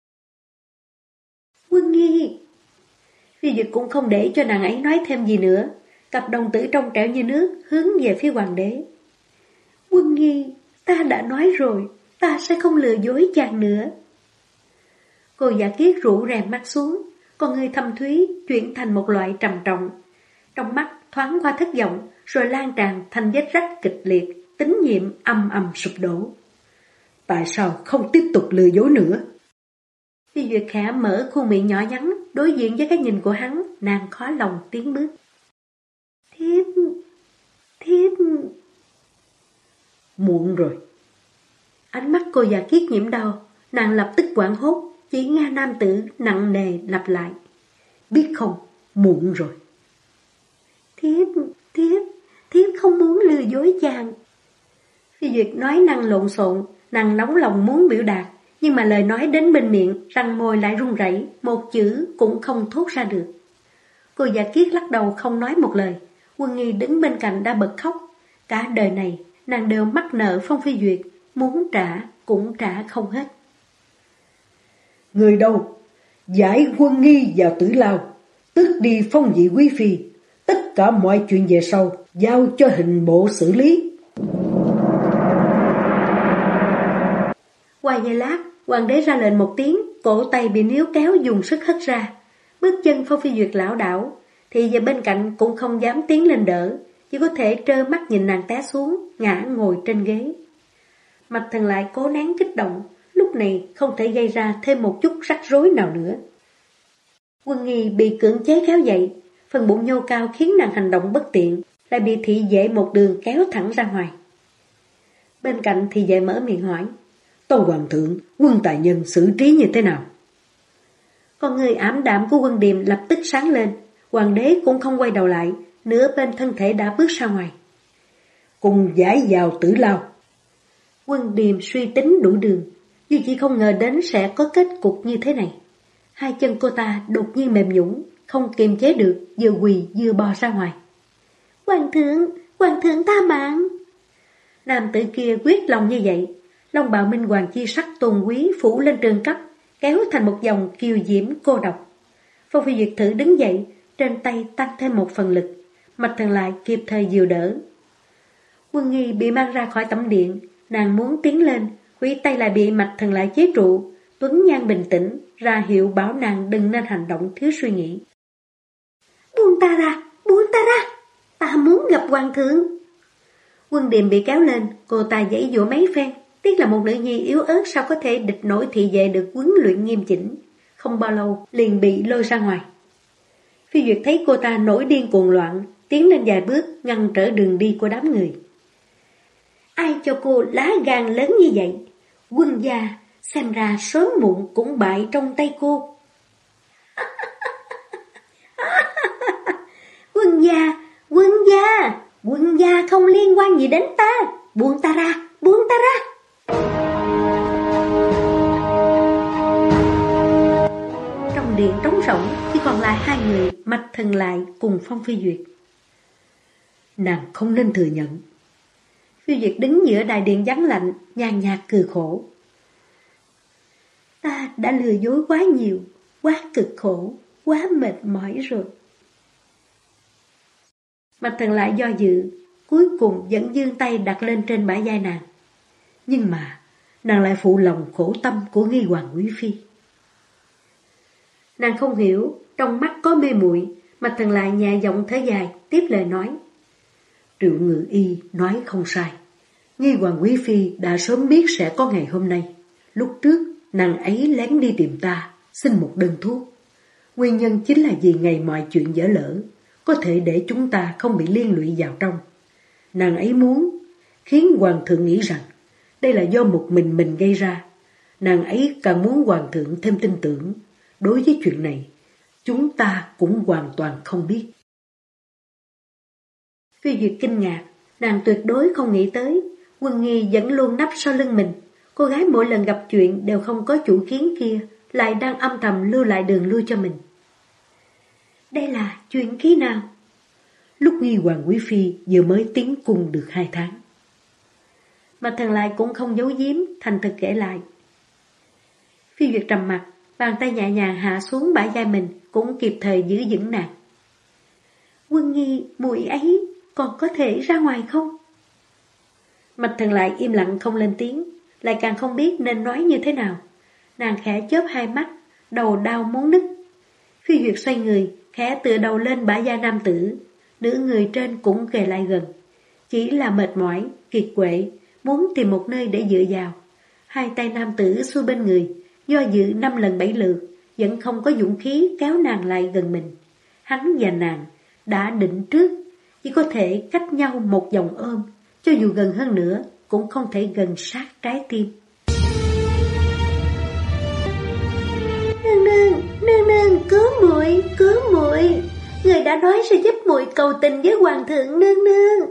Speaker 1: Quân Nghi. Phi Duyệt cũng không để cho nàng ấy nói thêm gì nữa, cặp đồng tử trong trẻo như nước hướng về phía hoàng đế. Quân Nghi, ta đã nói rồi, ta sẽ không lừa dối chàng nữa. Cô Giả Kiết rũ rèm mắt xuống, con người thâm thúy chuyển thành một loại trầm trọng. Trong mắt thoáng qua thất vọng, rồi lan tràn thành vết rách kịch liệt, tín nhiệm ầm ầm sụp đổ.
Speaker 3: Tại sao không tiếp tục lừa dối nữa?
Speaker 1: Phi Duyệt khẽ mở khuôn miệng nhỏ nhắn, đối diện với cái nhìn của hắn, nàng khó lòng tiến bước. Thiếp...
Speaker 3: Muộn rồi.
Speaker 1: Ánh mắt cô Giả Kiết nhiễm đau, nàng lập tức hoảng hốt, chỉ nghe nam tử nặng nề lặp lại.
Speaker 3: Biết không, muộn rồi.
Speaker 1: Thiếp không muốn lừa dối chàng. Phi Duyệt nói năng lộn xộn, nàng nóng lòng muốn biểu đạt, nhưng mà lời nói đến bên miệng, răng môi lại run rẩy, một chữ cũng không thốt ra được. Cô Giả Kiết lắc đầu không nói một lời. Quân Nghi đứng bên cạnh đã bật khóc. Cả đời này, nàng đều mắc nợ Phong Phi Duyệt, muốn trả cũng trả không hết.
Speaker 3: Người đâu? Giải Quân Nghi vào tử lao, tước đi phong vị quý phi. Tất cả mọi chuyện về sau, giao cho hình bộ xử lý.
Speaker 1: Qua giây lát, hoàng đế ra lệnh một tiếng, cổ tay bị níu kéo dùng sức hất ra. Bước chân Phong Phi Duyệt lảo đảo, thì về bên cạnh cũng không dám tiến lên đỡ, chỉ có thể trơ mắt nhìn nàng té xuống, ngã ngồi trên ghế. Mạch Thần lại cố nén kích động, lúc này không thể gây ra thêm một chút rắc rối nào nữa. Quân Nghi bị cưỡng chế kéo dậy, phần bụng nhô cao khiến nàng hành động bất tiện, lại bị thị vệ một đường kéo thẳng ra ngoài. Bên cạnh thị vệ mở miệng hỏi,
Speaker 3: Tâu hoàng thượng, Quân tài nhân xử trí như thế nào?
Speaker 1: Con người ảm đạm của Quân Điềm lập tức sáng lên, hoàng đế cũng không quay đầu lại, nửa bên thân thể đã bước ra ngoài.
Speaker 3: Cùng giải vào tử lao.
Speaker 1: Quân Điềm suy tính đủ đường, nhưng chỉ không ngờ đến sẽ có kết cục như thế này. Hai chân cô ta đột nhiên mềm nhũn, không kiềm chế được, vừa quỳ vừa bò ra ngoài. Hoàng thượng tha mạng. Nam tử kia quyết lòng như vậy, long bào minh hoàng chi sắc tôn quý phủ lên trường cấp, kéo thành một dòng kiều diễm cô độc. Phong Phi Duyệt thử đứng dậy, trên tay tăng thêm một phần lực, Mạch Thần lại kịp thời dìu đỡ. Quân Nghi bị mang ra khỏi tẩm điện, nàng muốn tiến lên, khuỷu tay lại bị Mạch Thần lại chế trụ. Tuấn Nhan bình tĩnh, ra hiệu bảo nàng đừng nên hành động thiếu suy nghĩ. Buông ta ra, ta muốn gặp hoàng thượng. Quân Điềm bị kéo lên, cô ta giãy giụa mấy phen, tiếc là một nữ nhi yếu ớt sao có thể địch nổi thị vệ được huấn luyện nghiêm chỉnh. Không bao lâu liền bị lôi ra ngoài. Phi Duyệt thấy cô ta nổi điên cuồng loạn, tiến lên vài bước ngăn trở đường đi của đám người. Ai cho cô lá gan lớn như vậy? Quân gia, xem ra sớm muộn cũng bại trong tay cô. Quân gia không liên quan gì đến ta. Buông ta ra. Trong điện trống rỗng chỉ còn lại hai người, Mạch Thần lại cùng Phong Phi Duyệt.
Speaker 3: Nàng không nên thừa nhận.
Speaker 1: Phi Duyệt đứng giữa đại điện vắng lạnh, nhàn nhạt cười khổ. Ta đã lừa dối quá nhiều, quá cực khổ, quá mệt mỏi rồi. Mạch Thần lại do dự, cuối cùng vẫn giương tay đặt lên trên bả vai nàng.
Speaker 3: Nhưng mà, nàng lại phụ lòng khổ tâm của Nghi Hoàng quý phi.
Speaker 1: Nàng không hiểu, trong mắt có mê muội. Mạch Thần lại nhẹ giọng thở dài, tiếp lời nói.
Speaker 3: Triệu Ngự Y nói không sai. Nghi Hoàng quý phi đã sớm biết sẽ có ngày hôm nay. Lúc trước, nàng ấy lén đi tìm ta, xin một đơn thuốc. Nguyên nhân chính là vì ngày mọi chuyện dở lỡ, có thể để chúng ta không bị liên lụy vào trong. Nàng ấy muốn khiến hoàng thượng nghĩ rằng Đây là do một mình gây ra. Nàng ấy càng muốn hoàng thượng thêm tin tưởng. Đối với chuyện này, chúng ta cũng hoàn toàn không biết.
Speaker 1: Phi Duyệt kinh ngạc, nàng tuyệt đối không nghĩ tới. Quân Nghi vẫn luôn nấp sau lưng mình. Cô gái mỗi lần gặp chuyện đều không có chủ kiến kia, lại đang âm thầm lưu lại đường lui cho mình. Đây là chuyện khi nào?
Speaker 3: Lúc Nghi Hoàng Quý Phi vừa mới tiến cung được 2 tháng.
Speaker 1: Mà Thần Lại cũng không giấu giếm, thành thực kể lại. Phi Duyệt trầm mặt, bàn tay nhẹ nhàng hạ xuống bả vai mình, cũng kịp thời giữ vững nàng. Quân Nghi, muội ấy còn có thể ra ngoài không? Mạch Thần Lại im lặng không lên tiếng, lại càng không biết nên nói như thế nào. Nàng khẽ chớp hai mắt, đầu đau muốn nứt. Phi Duyệt xoay người, khẽ tựa đầu lên bả vai nam tử. Nửa người trên cũng kề lại gần. Chỉ là mệt mỏi, kiệt quệ, muốn tìm một nơi để dựa vào. Hai tay nam tử xuôi bên người, do dự 5 lần 7 lượt, vẫn không có dũng khí kéo nàng lại gần mình. Hắn và nàng đã định trước, chỉ có thể cách nhau một vòng ôm, cho dù gần hơn nữa cũng không thể gần sát trái tim. Nương, cứu muội. Người đã nói sẽ giúp muội cầu tình với hoàng thượng, nương.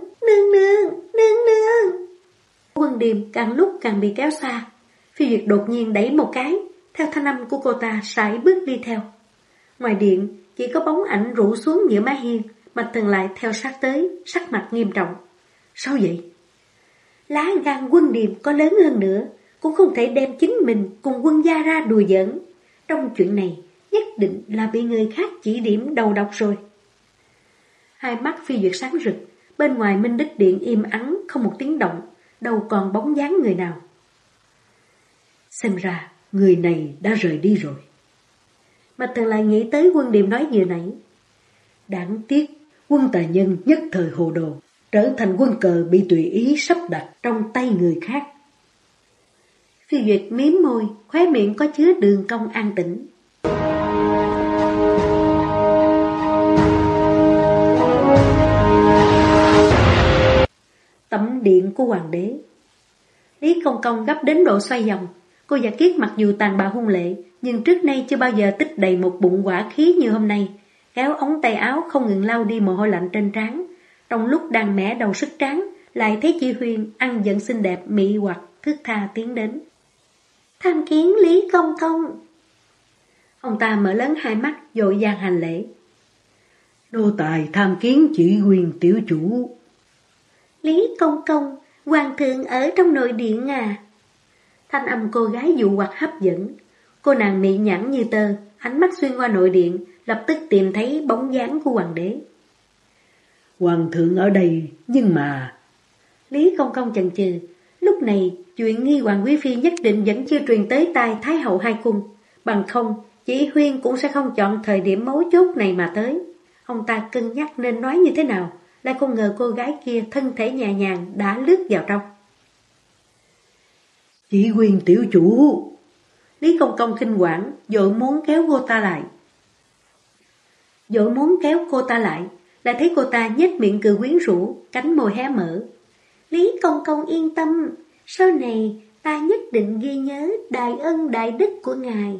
Speaker 1: Quân Điềm càng lúc càng bị kéo xa. Phi Duyệt đột nhiên đẩy một cái, theo thanh âm của cô ta sải bước đi theo. Ngoài điện chỉ có bóng ảnh rủ xuống giữa mái hiên, Mạch Thần Lại theo sát tới, sắc mặt nghiêm trọng. Sao vậy? Lá gan Quân Điềm có lớn hơn nữa, cũng không thể đem chính mình cùng quân gia ra đùa giỡn. Trong chuyện này nhất định là bị người khác chỉ điểm đầu độc rồi. Hai mắt Phi Duyệt sáng rực, bên ngoài Minh Đức Điện im ắng không một tiếng động, đâu còn bóng dáng người nào.
Speaker 3: Xem ra người này đã rời đi rồi.
Speaker 1: Mạch Thần Lại nghĩ tới Quân Điềm nói vừa nãy.
Speaker 3: Đáng tiếc, Quân Tà Nhân nhất thời hồ đồ, trở thành quân cờ bị tùy ý sắp đặt trong tay người khác.
Speaker 1: Phi Duyệt miếm môi, khóe miệng có chứa đường cong an tĩnh. Tẩm điện của hoàng đế. Lý Công Công gấp đến độ xoay vòng. Cô Giả Kiết mặc dù tàn bạo hung lệ, nhưng trước nay chưa bao giờ tích đầy một bụng hỏa khí như hôm nay. Kéo ống tay áo không ngừng lau đi mồ hôi lạnh trên trán. Trong lúc đang mẻ đầu sức tráng, lại thấy Chi Huyên ăn giận xinh đẹp mị hoặc thước tha tiến đến. Tham kiến Lý Công Công. Ông ta mở lớn hai mắt, vội vàng hành lễ.
Speaker 3: Nô tài tham kiến chỉ Huyên tiểu chủ.
Speaker 1: Lý Công Công, hoàng thượng ở trong nội điện à? Thanh âm cô gái dụ hoặc hấp dẫn. Cô nàng mị nhãn như tơ, ánh mắt xuyên qua nội điện, lập tức tìm thấy bóng dáng của hoàng đế.
Speaker 3: Hoàng thượng ở đây, nhưng mà...
Speaker 1: Lý Công Công chần chừ. Lúc này, chuyện Nghi Hoàng Quý Phi nhất định vẫn chưa truyền tới tai Thái hậu hai cung. Bằng không, chỉ Huyên cũng sẽ không chọn thời điểm mấu chốt này mà tới. Ông ta cân nhắc nên nói như thế nào, lại không ngờ cô gái kia thân thể nhẹ nhàng đã lướt vào trong.
Speaker 3: Chỉ Huyên tiểu chủ.
Speaker 1: Lý Công Công kinh quản, vội muốn kéo cô ta lại. Lại thấy cô ta nhếch miệng cười quyến rũ, cánh môi hé mở. Lý Công Công yên tâm, sau này ta nhất định ghi nhớ đại ân đại đức của ngài.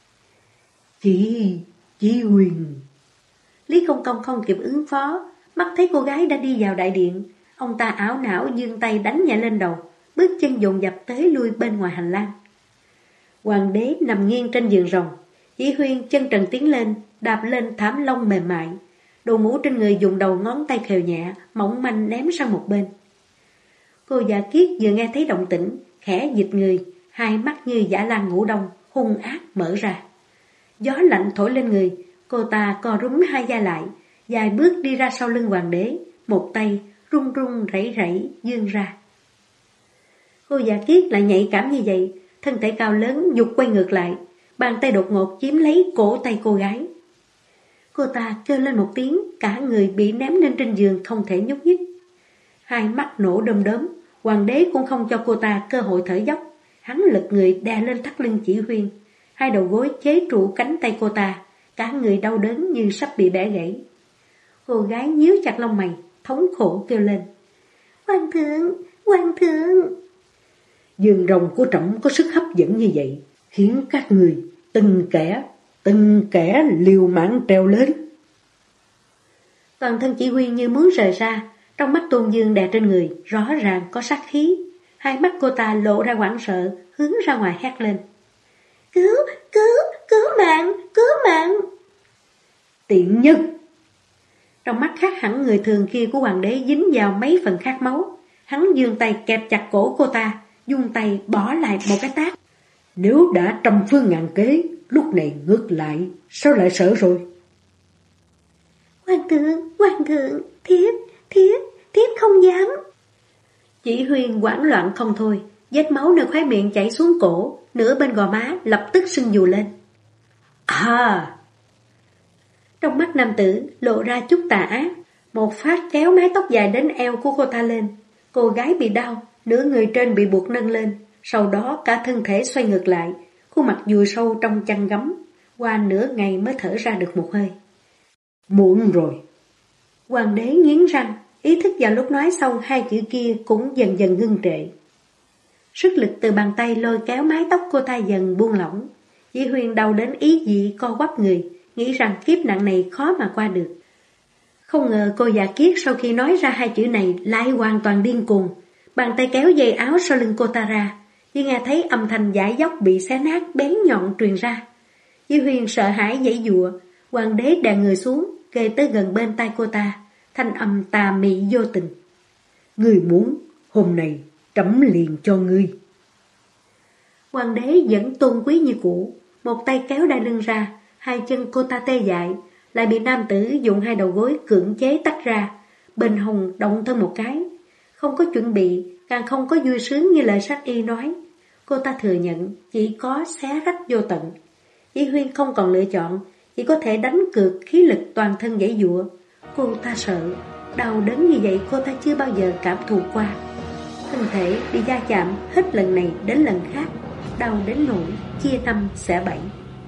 Speaker 3: Chỉ Huyên.
Speaker 1: Lý Công Công không kịp ứng phó, mắt thấy cô gái đã đi vào đại điện. Ông ta ảo não giương tay đánh nhẹ lên đầu, bước chân dồn dập tới lui bên ngoài hành lang. Hoàng đế nằm nghiêng trên giường rồng, Chỉ Huyên chân trần tiến lên, đạp lên thảm lông mềm mại. Đồ mũ trên người dùng đầu ngón tay khều nhẹ, mỏng manh ném sang một bên. Cô Giả Kiết vừa nghe thấy động tĩnh, khẽ dịch người, hai mắt như dã lang ngủ đông, hung ác mở ra. Gió lạnh thổi lên người, cô ta co rúm hai vai lại, vài bước đi ra sau lưng hoàng đế, một tay run run rẩy rẩy vươn ra. Cô Giả Kiết lại nhạy cảm như vậy, thân thể cao lớn giục quay ngược lại, bàn tay đột ngột chiếm lấy cổ tay cô gái. Cô ta kêu lên một tiếng, cả người bị ném lên trên giường không thể nhúc nhích. Hai mắt nổ đom đóm, hoàng đế cũng không cho cô ta cơ hội thở dốc. Hắn lật người đè lên thắt lưng Chỉ Huyên, hai đầu gối chế trụ cánh tay cô ta, cả người đau đớn như sắp bị bẻ gãy. Cô gái nhíu chặt lông mày, thống khổ kêu lên. Hoàng thượng!
Speaker 3: Vườn rồng của trẫm có sức hấp dẫn như vậy, khiến các người từng kẻ liều mạng treo lên.
Speaker 1: Toàn thân chỉ huy như muốn rời ra, trong mắt Tôn Dương đè trên người, rõ ràng có sát khí. Hai mắt cô ta lộ ra hoảng sợ, hướng ra ngoài hét lên. Cứu mạng!
Speaker 3: Tiện nhất!
Speaker 1: Trong mắt khác hẳn người thường kia của hoàng đế dính vào mấy phần khát máu. Hắn giương tay kẹp chặt cổ cô ta, dùng tay bỏ lại một cái tát.
Speaker 3: Nếu đã trăm phương ngàn kế, lúc này ngược lại, sao lại sợ rồi?
Speaker 1: Hoàng thượng, thiếp không dám. Chỉ Huyên hoảng loạn không thôi, vết máu nơi khóe miệng chảy xuống cổ, nửa bên gò má lập tức sưng vù lên. Trong mắt nam tử lộ ra chút tà ác, một phát kéo mái tóc dài đến eo của cô ta lên. Cô gái bị đau, nửa người trên bị buộc nâng lên, sau đó cả thân thể xoay ngược lại, khuôn mặt vùi sâu trong chăn gấm, qua nửa ngày mới thở ra được một hơi.
Speaker 3: Muộn rồi.
Speaker 1: Hoàng đế nghiến răng, ý thức vào lúc nói xong hai chữ kia cũng dần dần ngưng trệ. Sức lực từ bàn tay lôi kéo mái tóc cô ta dần buông lỏng. Chỉ Huyên đau đến ý dị co quắp người, nghĩ rằng kiếp nạn này khó mà qua được. Không ngờ cô già kiết sau khi nói ra hai chữ này lại hoàn toàn điên cuồng. Bàn tay kéo dây áo sau lưng cô ta ra, chỉ nghe thấy âm thanh dải dóc bị xé nát bén nhọn truyền ra. Chỉ Huyên sợ hãi giãy giụa, hoàng đế đè người xuống, kề tới gần bên tai cô ta, thanh âm tà mị vô tình.
Speaker 3: Ngươi muốn, hôm nay trẫm liền cho ngươi.
Speaker 1: Hoàng đế vẫn tôn quý như cũ, một tay kéo đai lưng ra, hai chân cô ta tê dại, lại bị nam tử dùng hai đầu gối cưỡng chế tách ra, bên hông động thân một cái. Không có chuẩn bị, càng không có vui sướng như lời sách y nói. Cô ta thừa nhận chỉ có xé rách vô tận. Chỉ Huyên không còn lựa chọn, chỉ có thể đánh cược khí lực toàn thân giãy giụa. Cô ta sợ, đau đớn như vậy cô ta chưa bao giờ cảm thụ qua. Thân thể bị va chạm hết lần này đến lần khác, đau đến nỗi chia năm xẻ bảy.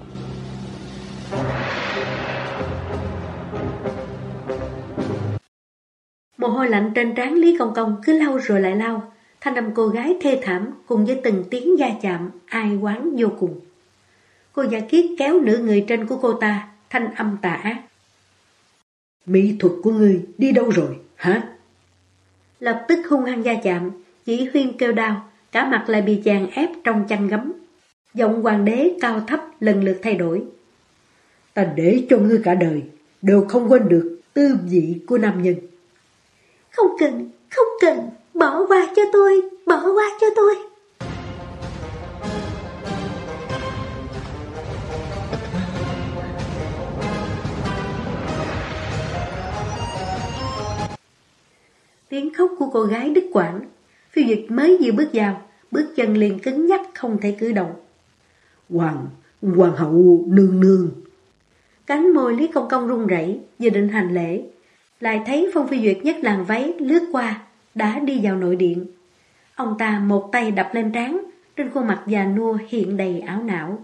Speaker 1: Mồ hôi lạnh trên trán Lý Công Công cứ lau rồi lại lau, thanh âm cô gái thê thảm cùng với từng tiếng va chạm ai oán vô cùng. Cô giả kiết kéo nửa người trên của cô ta, thanh âm tà ác.
Speaker 3: Mỹ thuật của ngươi đi đâu rồi, hả?
Speaker 1: Lập tức hung hăng va chạm, Chỉ Huyên kêu đau, cả mặt lại bị chàng ép trong chăn gấm. Giọng hoàng đế cao thấp lần lượt thay đổi.
Speaker 3: Ta để cho ngươi cả đời, đều không quên được tư vị của nam nhân.
Speaker 1: Không cần, bỏ qua cho tôi. Tiếng khóc của cô gái đứt quãng. Phiêu Duyệt mới vừa bước vào, bước chân liền cứng nhắc không thể cử động.
Speaker 3: Hoàng hậu nương nương.
Speaker 1: Cánh môi Lý Công Công run rẩy, vừa định hành lễ, lại thấy Phong Phi Duyệt nhấc làn váy lướt qua, đã đi vào nội điện. Ông ta một tay đập lên trán, trên khuôn mặt già nua hiện đầy ảo não.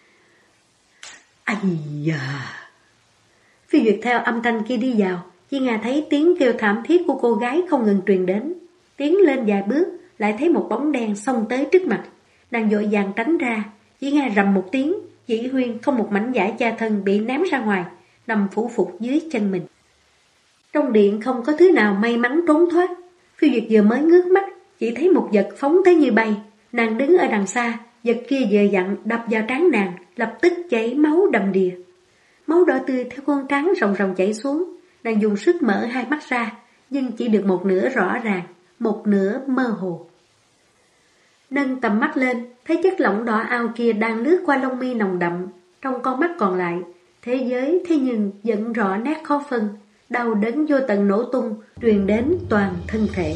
Speaker 3: Ây da!
Speaker 1: Phi Duyệt theo âm thanh kia đi vào, chỉ nghe thấy tiếng kêu thảm thiết của cô gái không ngừng truyền đến. Tiến lên vài bước, lại thấy một bóng đen xông tới trước mặt. Nàng vội vàng tránh ra, chỉ nghe rầm một tiếng, Chỉ Huyên không một mảnh vải cha thân bị ném ra ngoài, nằm phủ phục dưới chân mình. Trong điện không có thứ nào may mắn trốn thoát. Phi Duyệt vừa mới ngước mắt, chỉ thấy một vật phóng tới như bay. Nàng đứng ở đằng xa, vật kia vừa dặn đập vào trán nàng, lập tức chảy máu đầm đìa. Máu đỏ tươi theo khuôn trán ròng ròng chảy xuống. Nàng dùng sức mở hai mắt ra, nhưng chỉ được một nửa rõ ràng, một nửa mơ hồ. Nâng tầm mắt lên, thấy chất lỏng đỏ ao kia đang lướt qua lông mi nồng đậm. Trong con mắt còn lại, thế giới thế nhưng vẫn rõ nét khó phân, đau đớn vô tận nổ tung, truyền đến toàn thân thể.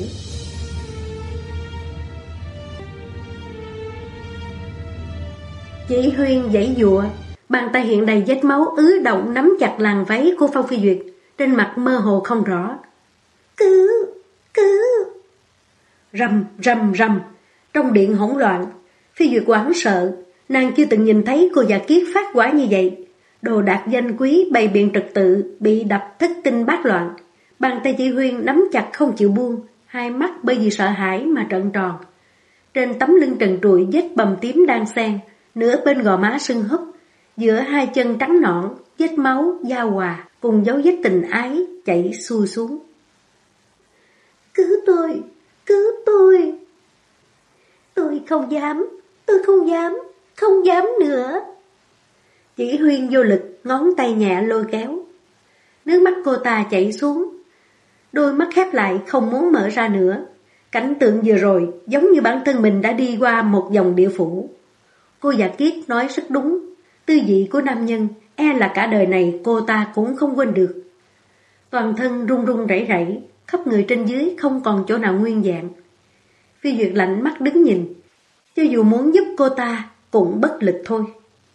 Speaker 1: Chỉ Huyên giãy giụa, bàn tay hiện đầy vết máu ứ động nắm chặt làn váy của Phong Phi Duyệt, trên mặt mơ hồ không rõ. Cứu! Rầm! Trong điện hỗn loạn, Phi Duyệt hoảng sợ, nàng chưa từng nhìn thấy cô già kiết phát quả như vậy. Đồ đạc danh quý bày biện trật tự bị đập thất tinh bát loạn. Bàn tay Chỉ Huyên nắm chặt không chịu buông, hai mắt bởi vì sợ hãi mà trợn tròn. Trên tấm lưng trần trụi vết bầm tím đang xen, nửa bên gò má sưng húp, giữa hai chân trắng nõn, vết máu, da hòa, cùng dấu vết tình ái chảy xuôi xuống. Cứu tôi, cứu tôi. Tôi không dám, không dám nữa. Chỉ Huyên vô lực, ngón tay nhẹ lôi kéo. Nước mắt cô ta chảy xuống, đôi mắt khép lại không muốn mở ra nữa. Cảnh tượng vừa rồi giống như bản thân mình đã đi qua một vòng địa phủ. Cô Dạ Kiết nói rất đúng, tư vị của nam nhân e là cả đời này cô ta cũng không quên được. Toàn thân run run rẩy rẩy, khắp người trên dưới không còn chỗ nào nguyên vẹn. Phi Duyệt lạnh mắt đứng nhìn, cho dù muốn giúp cô ta cũng bất lực thôi.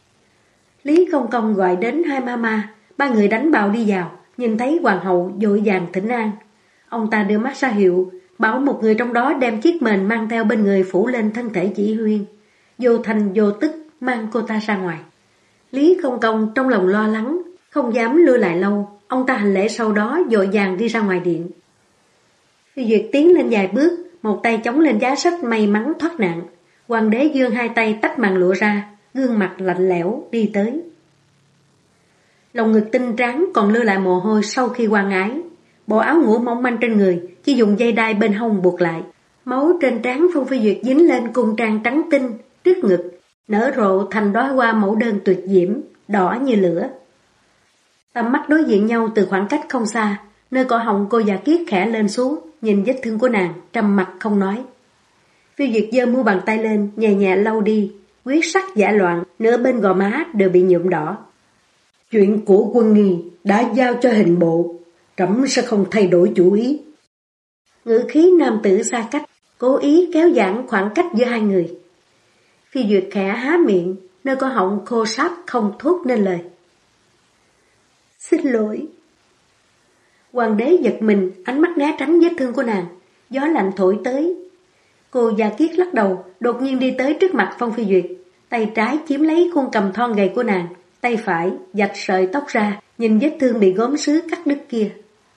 Speaker 1: Lý Công Công gọi đến hai mama, ba người đánh bạo đi vào, nhìn thấy hoàng hậu vội vàng thỉnh an. Ông ta đưa mắt ra hiệu, bảo một người trong đó đem chiếc mền mang theo bên người phủ lên thân thể Chỉ Huyên, vô thành vô tức mang cô ta ra ngoài. Lý Công Công trong lòng lo lắng, không dám lưu lại lâu, ông ta hành lễ sau đó vội vàng đi ra ngoài điện. Phi Duyệt tiến lên vài bước, một tay chống lên giá sách may mắn thoát nạn. Hoàng đế giương hai tay tách màn lụa ra, gương mặt lạnh lẽo đi tới. Lòng ngực tinh trắng còn lưu lại mồ hôi sau khi quan ái. Bộ áo ngủ mỏng manh trên người chỉ dùng dây đai bên hông buộc lại. Máu trên trán Phong Phi Duyệt dính lên cung trang trắng tinh trước ngực, nở rộ thành đóa hoa mẫu đơn tuyệt diễm, đỏ như lửa. Tầm mắt đối diện nhau từ khoảng cách không xa, nơi cổ họng cô Dạ Kiết khẽ lên xuống, nhìn vết thương của nàng, trầm mặt không nói. Phi Duyệt giơ mu bàn tay lên, nhẹ nhẹ lau đi, huyết sắc giả loạn, nửa bên gò má đều bị nhuộm đỏ.
Speaker 3: Chuyện của Quân Nghi đã giao cho hình bộ, trẫm sẽ không thay đổi chủ ý.
Speaker 1: Ngữ khí nam tử xa cách, cố ý kéo giãn khoảng cách giữa hai người. Phi Duyệt khẽ há miệng, nơi cổ họng khô sáp không thốt nên lời. Xin lỗi. Hoàng đế giật mình, ánh mắt né tránh vết thương của nàng, gió lạnh thổi tới. Cô Dạ Kiết lắc đầu, đột nhiên đi tới trước mặt Phong Phi Duyệt, tay trái chiếm lấy khuôn cầm thon gầy của nàng, tay phải vạch sợi tóc ra, nhìn vết thương bị gốm sứ cắt đứt kia.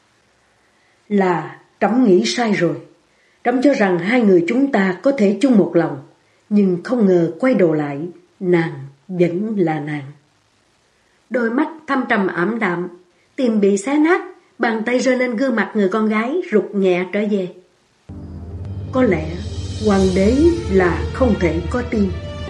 Speaker 3: Là trẫm nghĩ sai rồi. Trẫm cho rằng hai người chúng ta có thể chung một lòng, nhưng không ngờ quay đầu lại, nàng vẫn là nàng.
Speaker 1: Đôi mắt thâm trầm ảm đạm, tim bị xé nát, bàn tay rơi lên gương mặt người con gái rụt nhẹ trở về.
Speaker 3: Có lẽ hoàng đế là không thể có tim.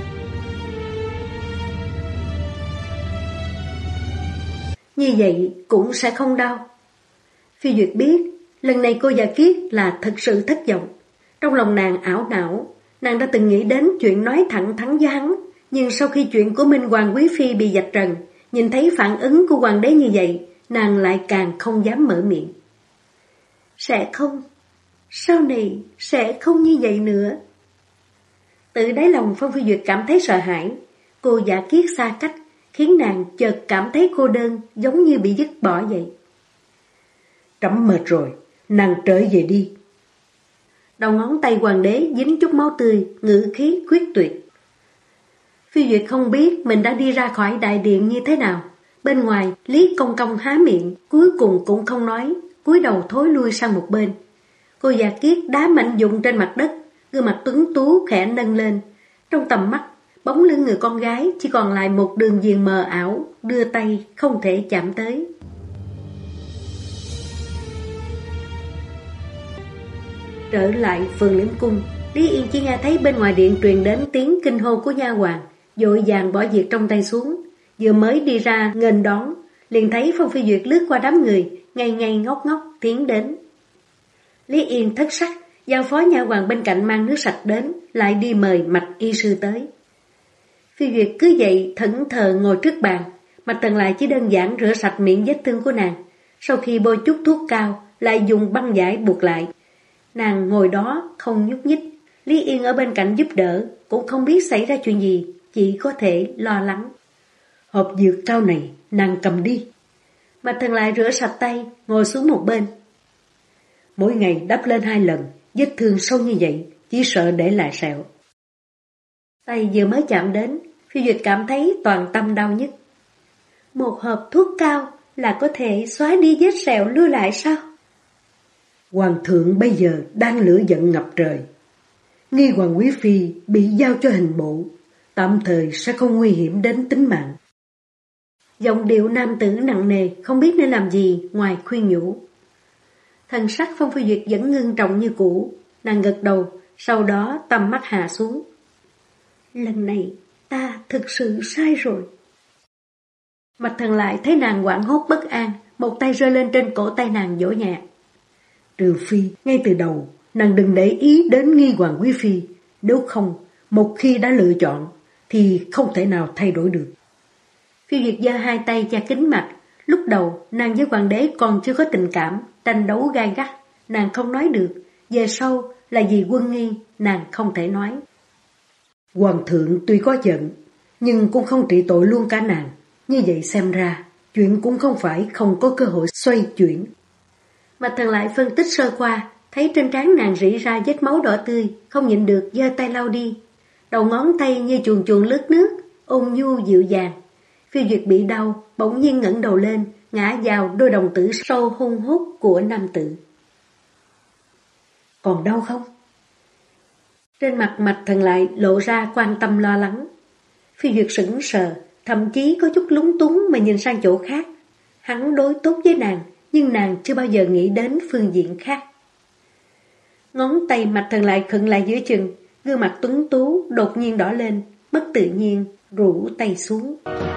Speaker 1: Như vậy cũng sẽ không đau. Phi Duyệt biết, lần này cô Dạ Kiết là thật sự thất vọng. Trong lòng nàng ảo não, nàng đã từng nghĩ đến chuyện nói thẳng thắn với hắn, nhưng sau khi chuyện của Minh Hoàng Quý Phi bị vạch trần, nhìn thấy phản ứng của hoàng đế như vậy, nàng lại càng không dám mở miệng. Sẽ không, sau này sẽ không như vậy nữa. Từ đáy lòng Phong Phi Duyệt cảm thấy sợ hãi, cô Dạ Kiết xa cách, khiến nàng chợt cảm thấy cô đơn, giống như bị dứt bỏ vậy.
Speaker 3: Trẫm mệt rồi, nàng trở về đi.
Speaker 1: Đầu ngón tay hoàng đế dính chút máu tươi, ngữ khí quyết tuyệt. Phi Duyệt không biết mình đã đi ra khỏi đại điện như thế nào. Bên ngoài, Lý Công Công há miệng, cuối cùng cũng không nói, cúi đầu thối lui sang một bên. Cô Dạ Kiết đá mạnh dụng trên mặt đất, gương mặt tuấn tú khẽ nâng lên. Trong tầm mắt, bóng lưng người con gái chỉ còn lại một đường viền mờ ảo, đưa tay không thể chạm tới. Trở lại Phường Liễm Cung, Lý Yên chỉ nghe thấy bên ngoài điện truyền đến tiếng kinh hô của nha hoàn, vội vàng bỏ việc trong tay xuống. Vừa mới đi ra nghênh đón, liền thấy Phong Phi Duyệt lướt qua đám người, ngây ngây ngốc ngốc tiến đến. Lý Yên thất sắc, giao phó nha hoàn bên cạnh mang nước sạch đến, lại đi mời Mạch y sư tới. Phi Duyệt cứ vậy thẫn thờ ngồi trước bàn, Mạch Thần lại chỉ đơn giản rửa sạch miệng vết thương của nàng, sau khi bôi chút thuốc cao, lại dùng băng vải buộc lại. Nàng ngồi đó không nhúc nhích, Lý Yên ở bên cạnh giúp đỡ, cũng không biết xảy ra chuyện gì, chỉ có thể lo lắng.
Speaker 3: Hộp dược cao này, nàng cầm đi.
Speaker 1: Mạch Thần lại rửa sạch tay, ngồi xuống một bên.
Speaker 3: Mỗi ngày đắp lên 2 lần, vết thương sâu như vậy, chỉ sợ để lại sẹo.
Speaker 1: Tay vừa mới chạm đến, Phi Duyệt cảm thấy toàn tâm đau nhức. Một hộp thuốc cao là có thể xóa đi vết sẹo lưu lại sao?
Speaker 3: Hoàng thượng bây giờ đang lửa giận ngập trời. Nghi Hoàng quý phi bị giao cho hình bộ, tạm thời sẽ không nguy hiểm đến tính mạng.
Speaker 1: Giọng điệu nam tử nặng nề, không biết nên làm gì ngoài khuyên nhủ. Thần sắc Phong Phi Duyệt vẫn ngưng trọng như cũ, nàng gật đầu, sau đó tầm mắt hạ xuống. Lần này ta thực sự sai rồi. Mạch Thần lại thấy nàng hoảng hốt bất an, một tay rơi lên trên cổ tay nàng dỗ nhẹ.
Speaker 3: Trừ phi, ngay từ đầu, nàng đừng để ý đến Nghi Hoàng quý phi, nếu không, một khi đã lựa chọn, thì không thể nào thay đổi được.
Speaker 1: Phi Duyệt giơ hai tay che kính mặt, lúc đầu nàng với hoàng đế còn chưa có tình cảm, tranh đấu gai gắt, nàng không nói được, về sau là vì Quân Nghi, nàng không thể nói.
Speaker 3: Hoàng thượng tuy có giận, nhưng cũng không trị tội luôn cả nàng, như vậy xem ra, chuyện cũng không phải không có cơ hội xoay chuyển.
Speaker 1: Mạch Thần lại phân tích sơ qua, thấy trên trán nàng rỉ ra vết máu đỏ tươi, không nhịn được giơ tay lau đi. Đầu ngón tay như chuồn chuồn lướt nước, ôn nhu dịu dàng. Phi Duyệt bị đau, bỗng nhiên ngẩng đầu lên, ngã vào đôi đồng tử sâu hun hút của nam tử.
Speaker 3: Còn đau không?
Speaker 1: Trên mặt Mạch Thần lại lộ ra quan tâm lo lắng. Phi Duyệt sững sờ, thậm chí có chút lúng túng mà nhìn sang chỗ khác. Hắn đối tốt với nàng, nhưng nàng chưa bao giờ nghĩ đến phương diện khác. Ngón tay Mạch Thần lại khựng lại giữa chừng, gương mặt tuấn tú đột nhiên đỏ lên, bất tự nhiên rũ tay xuống.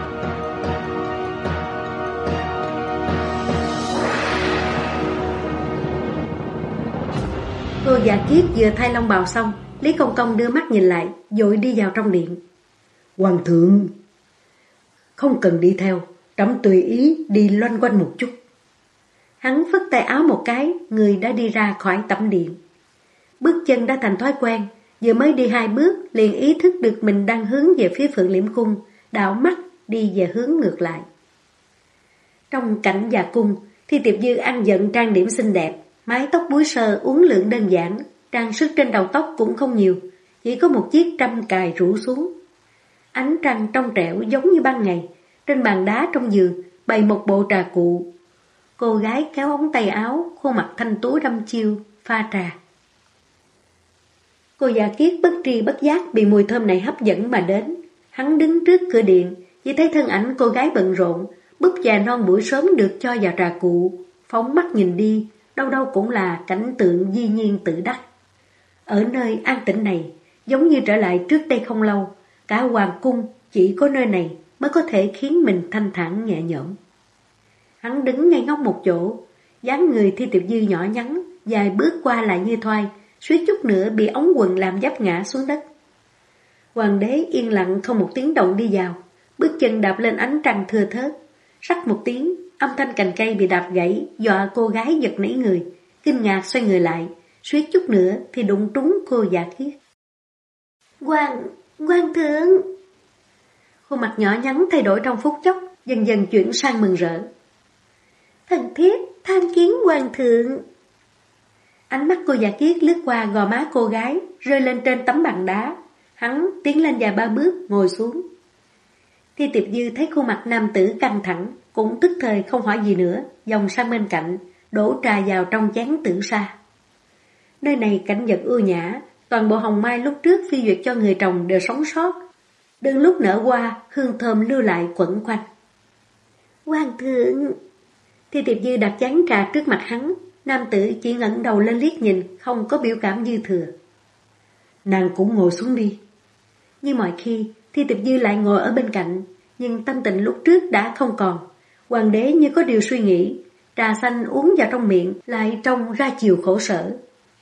Speaker 1: Cô Dạ Kiết vừa thay long bào xong, Lý Công Công đưa mắt nhìn lại, vội đi vào trong điện.
Speaker 3: Hoàng thượng, không cần đi theo, trẫm tùy ý đi loanh quanh một chút.
Speaker 1: Hắn phất tay áo một cái, người đã đi ra khỏi tẩm điện. Bước chân đã thành thói quen, vừa mới đi 2 bước liền ý thức được mình đang hướng về phía Phượng Liễm Cung, đảo mắt đi về hướng ngược lại. Trong cảnh Dạ Cung, Thi Tiệp Dư ăn giận trang điểm xinh đẹp, mái tóc búi sơ uốn lượn đơn giản, trang sức trên đầu tóc cũng không nhiều, chỉ có một chiếc trâm cài rủ xuống. Ánh trăng trong trẻo giống như ban ngày, trên bàn đá trong giường bày một bộ trà cụ. Cô gái kéo ống tay áo, khuôn mặt thanh tú đăm chiêu, pha trà. Cô Dạ Kiết bất tri bất giác bị mùi thơm này hấp dẫn mà đến. Hắn đứng trước cửa điện, chỉ thấy thân ảnh cô gái bận rộn, búp chà non buổi sớm được cho vào trà cụ, phóng mắt nhìn đi, đâu đâu cũng là cảnh tượng di nhiên tự đắc. Ở nơi an tĩnh này, giống như trở lại trước đây không lâu, cả hoàng cung chỉ có nơi này mới có thể khiến mình thanh thản nhẹ nhõm. Hắn đứng ngay ngóc một chỗ, dáng người Thi Tiệp Dư nhỏ nhắn, vài bước qua lại như thoai, suýt chút nữa bị ống quần làm vấp ngã xuống đất. Hoàng đế yên lặng không một tiếng động đi vào, bước chân đạp lên ánh trăng thưa thớt. Rắc một tiếng, âm thanh cành cây bị đạp gãy, dọa cô gái giật nảy người, kinh ngạc xoay người lại, suýt chút nữa thì đụng trúng cô Dạ Kiết. Hoàng thượng! Khuôn mặt nhỏ nhắn thay đổi trong phút chốc, dần dần chuyển sang mừng rỡ. Thần thiếp tham kiến hoàng thượng. Ánh mắt cô Dạ Kiết lướt qua gò má cô gái, rơi lên trên tấm bàn đá. Hắn tiến lên vài 3 bước, ngồi xuống. Thi Tiệp Dư thấy khuôn mặt nam tử căng thẳng, cũng tức thời không hỏi gì nữa, vòng sang bên cạnh, đổ trà vào trong chén tử sa. Nơi này cảnh vật ưu nhã, toàn bộ hồng mai lúc trước Phi Duyệt cho người trồng đều sống sót. Đừng lúc nở qua, hương thơm lưu lại quẩn quanh. Hoàng thượng! Thi Tiệp Dư đặt chén trà trước mặt hắn, nam tử chỉ ngẩng đầu lên liếc nhìn, không có biểu cảm dư thừa.
Speaker 3: Nàng cũng ngồi xuống đi.
Speaker 1: Như mọi khi, Thi Tiệp Dư lại ngồi ở bên cạnh, nhưng tâm tình lúc trước đã không còn. Hoàng đế như có điều suy nghĩ, trà xanh uống vào trong miệng lại trông ra chiều khổ sở.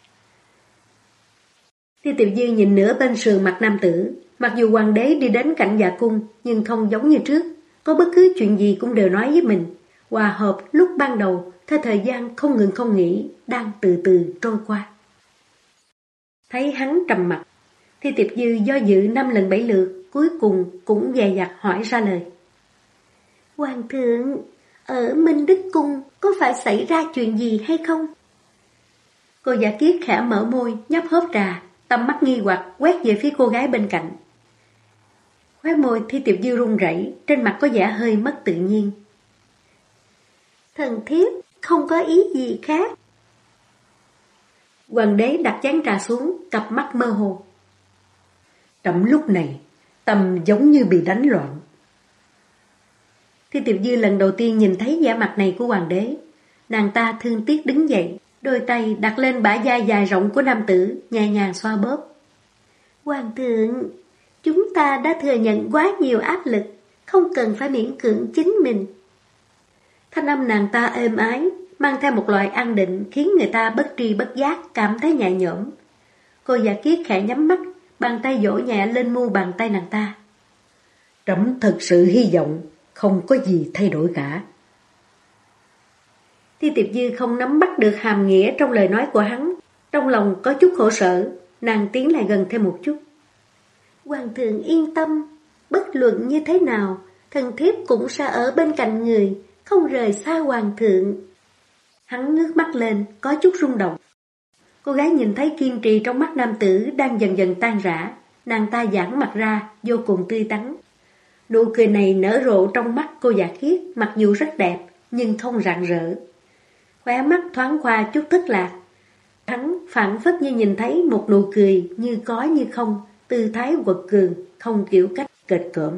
Speaker 1: Thi Tiệp Dư nhìn nửa bên sườn mặt nam tử, mặc dù hoàng đế đi đến cạnh Dạ Cung, nhưng không giống như trước, có bất cứ chuyện gì cũng đều nói với mình. Hòa hợp lúc ban đầu, theo thời gian không ngừng không nghỉ, đang từ từ trôi qua. Thấy hắn trầm mặt, Thi Tiệp Dư do dự 5 lần 7 lượt, cuối cùng cũng dè dặt hỏi ra lời. Hoàng thượng, ở Minh Đức Cung có phải xảy ra chuyện gì hay không? Cô Dạ Kiết khẽ mở môi, nhấp hớp trà, tầm mắt nghi hoặc quét về phía cô gái bên cạnh. Khóe môi Thi Tiệp Dư run rẩy, trên mặt có vẻ hơi mất tự nhiên. Thần thiếp không có ý gì khác. Hoàng đế đặt chén trà xuống, cặp mắt mơ hồ.
Speaker 3: Trẫm lúc này, tâm giống như bị đánh loạn.
Speaker 1: Thi Tiệp Dư lần đầu tiên nhìn thấy vẻ mặt này của hoàng đế. Nàng ta thương tiếc đứng dậy, đôi tay đặt lên bả vai dài rộng của nam tử, nhẹ nhàng xoa bóp. Hoàng thượng, chúng ta đã thừa nhận quá nhiều áp lực, không cần phải miễn cưỡng chính mình. Thanh âm nàng ta êm ái, mang theo một loại an định khiến người ta bất tri bất giác cảm thấy nhẹ nhõm. Cô Giả Kiết khẽ nhắm mắt, bàn tay vỗ nhẹ lên mu bàn tay nàng ta.
Speaker 3: Trẫm thật sự hy vọng không có gì thay đổi cả.
Speaker 1: Thi Tiệp Dư không nắm bắt được hàm nghĩa trong lời nói của hắn, trong lòng có chút khổ sở, nàng tiến lại gần thêm một chút. Hoàng thượng yên tâm, bất luận như thế nào, thần thiếp cũng sẽ ở bên cạnh người, không rời xa hoàng thượng. Hắn ngước mắt lên, có chút rung động. Cô gái nhìn thấy kiên trì trong mắt nam tử đang dần dần tan rã, nàng ta giãn mặt ra, vô cùng tươi tắn. Nụ cười này nở rộ trong mắt cô Dạ Khiết, mặc dù rất đẹp, nhưng không rạng rỡ. Khóe mắt thoáng qua chút thất lạc. Hắn phảng phất như nhìn thấy một nụ cười như có như không, tư thái quật cường, không kiểu cách kịch cỡm.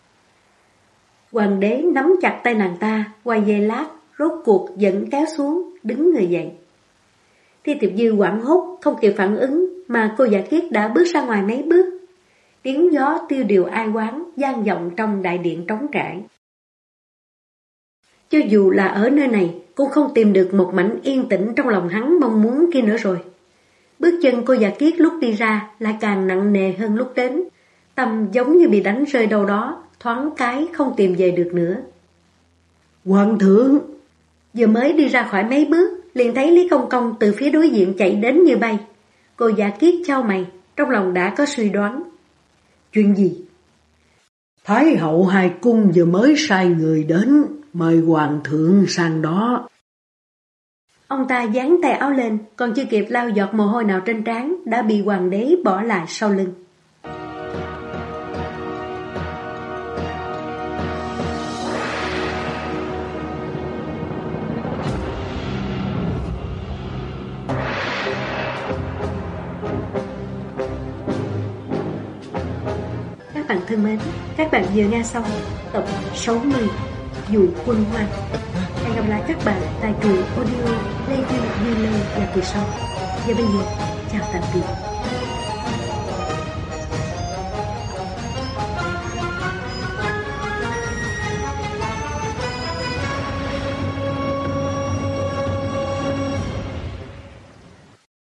Speaker 1: Hoàng đế nắm chặt tay nàng ta, quay giây lát, rốt cuộc dẫn kéo xuống, đứng người dậy. Thi Tiệp Dư hoảng hốt, không kịp phản ứng, mà cô Dạ Kiết đã bước ra ngoài mấy bước. Tiếng gió tiêu điều ai oán, vang vọng trong đại điện trống trải. Cho dù là ở nơi này, cô không tìm được một mảnh yên tĩnh trong lòng hắn mong muốn kia nữa rồi. Bước chân cô Dạ Kiết lúc đi ra lại càng nặng nề hơn lúc đến. Tâm giống như bị đánh rơi đâu đó, thoáng cái không tìm về được nữa.
Speaker 3: Hoàng thượng!
Speaker 1: Vừa mới đi ra khỏi mấy bước, liền thấy Lý Công Công từ phía đối diện chạy đến như bay. Cô Dạ Kiết chau mày, trong lòng đã có suy đoán.
Speaker 3: Chuyện gì? Thái hậu hai cung vừa mới sai người đến, mời hoàng thượng sang đó.
Speaker 1: Ông ta dán tay áo lên, còn chưa kịp lau giọt mồ hôi nào trên trán, đã bị hoàng đế bỏ lại sau lưng. Các bạn thân mến, các bạn vừa nghe xong tập 60 Dụ Quân Hoang. Hẹn gặp lại các bạn tại truyện audio Lê Duyên Duy Lê và kỳ sau. Và bây giờ, chào tạm biệt.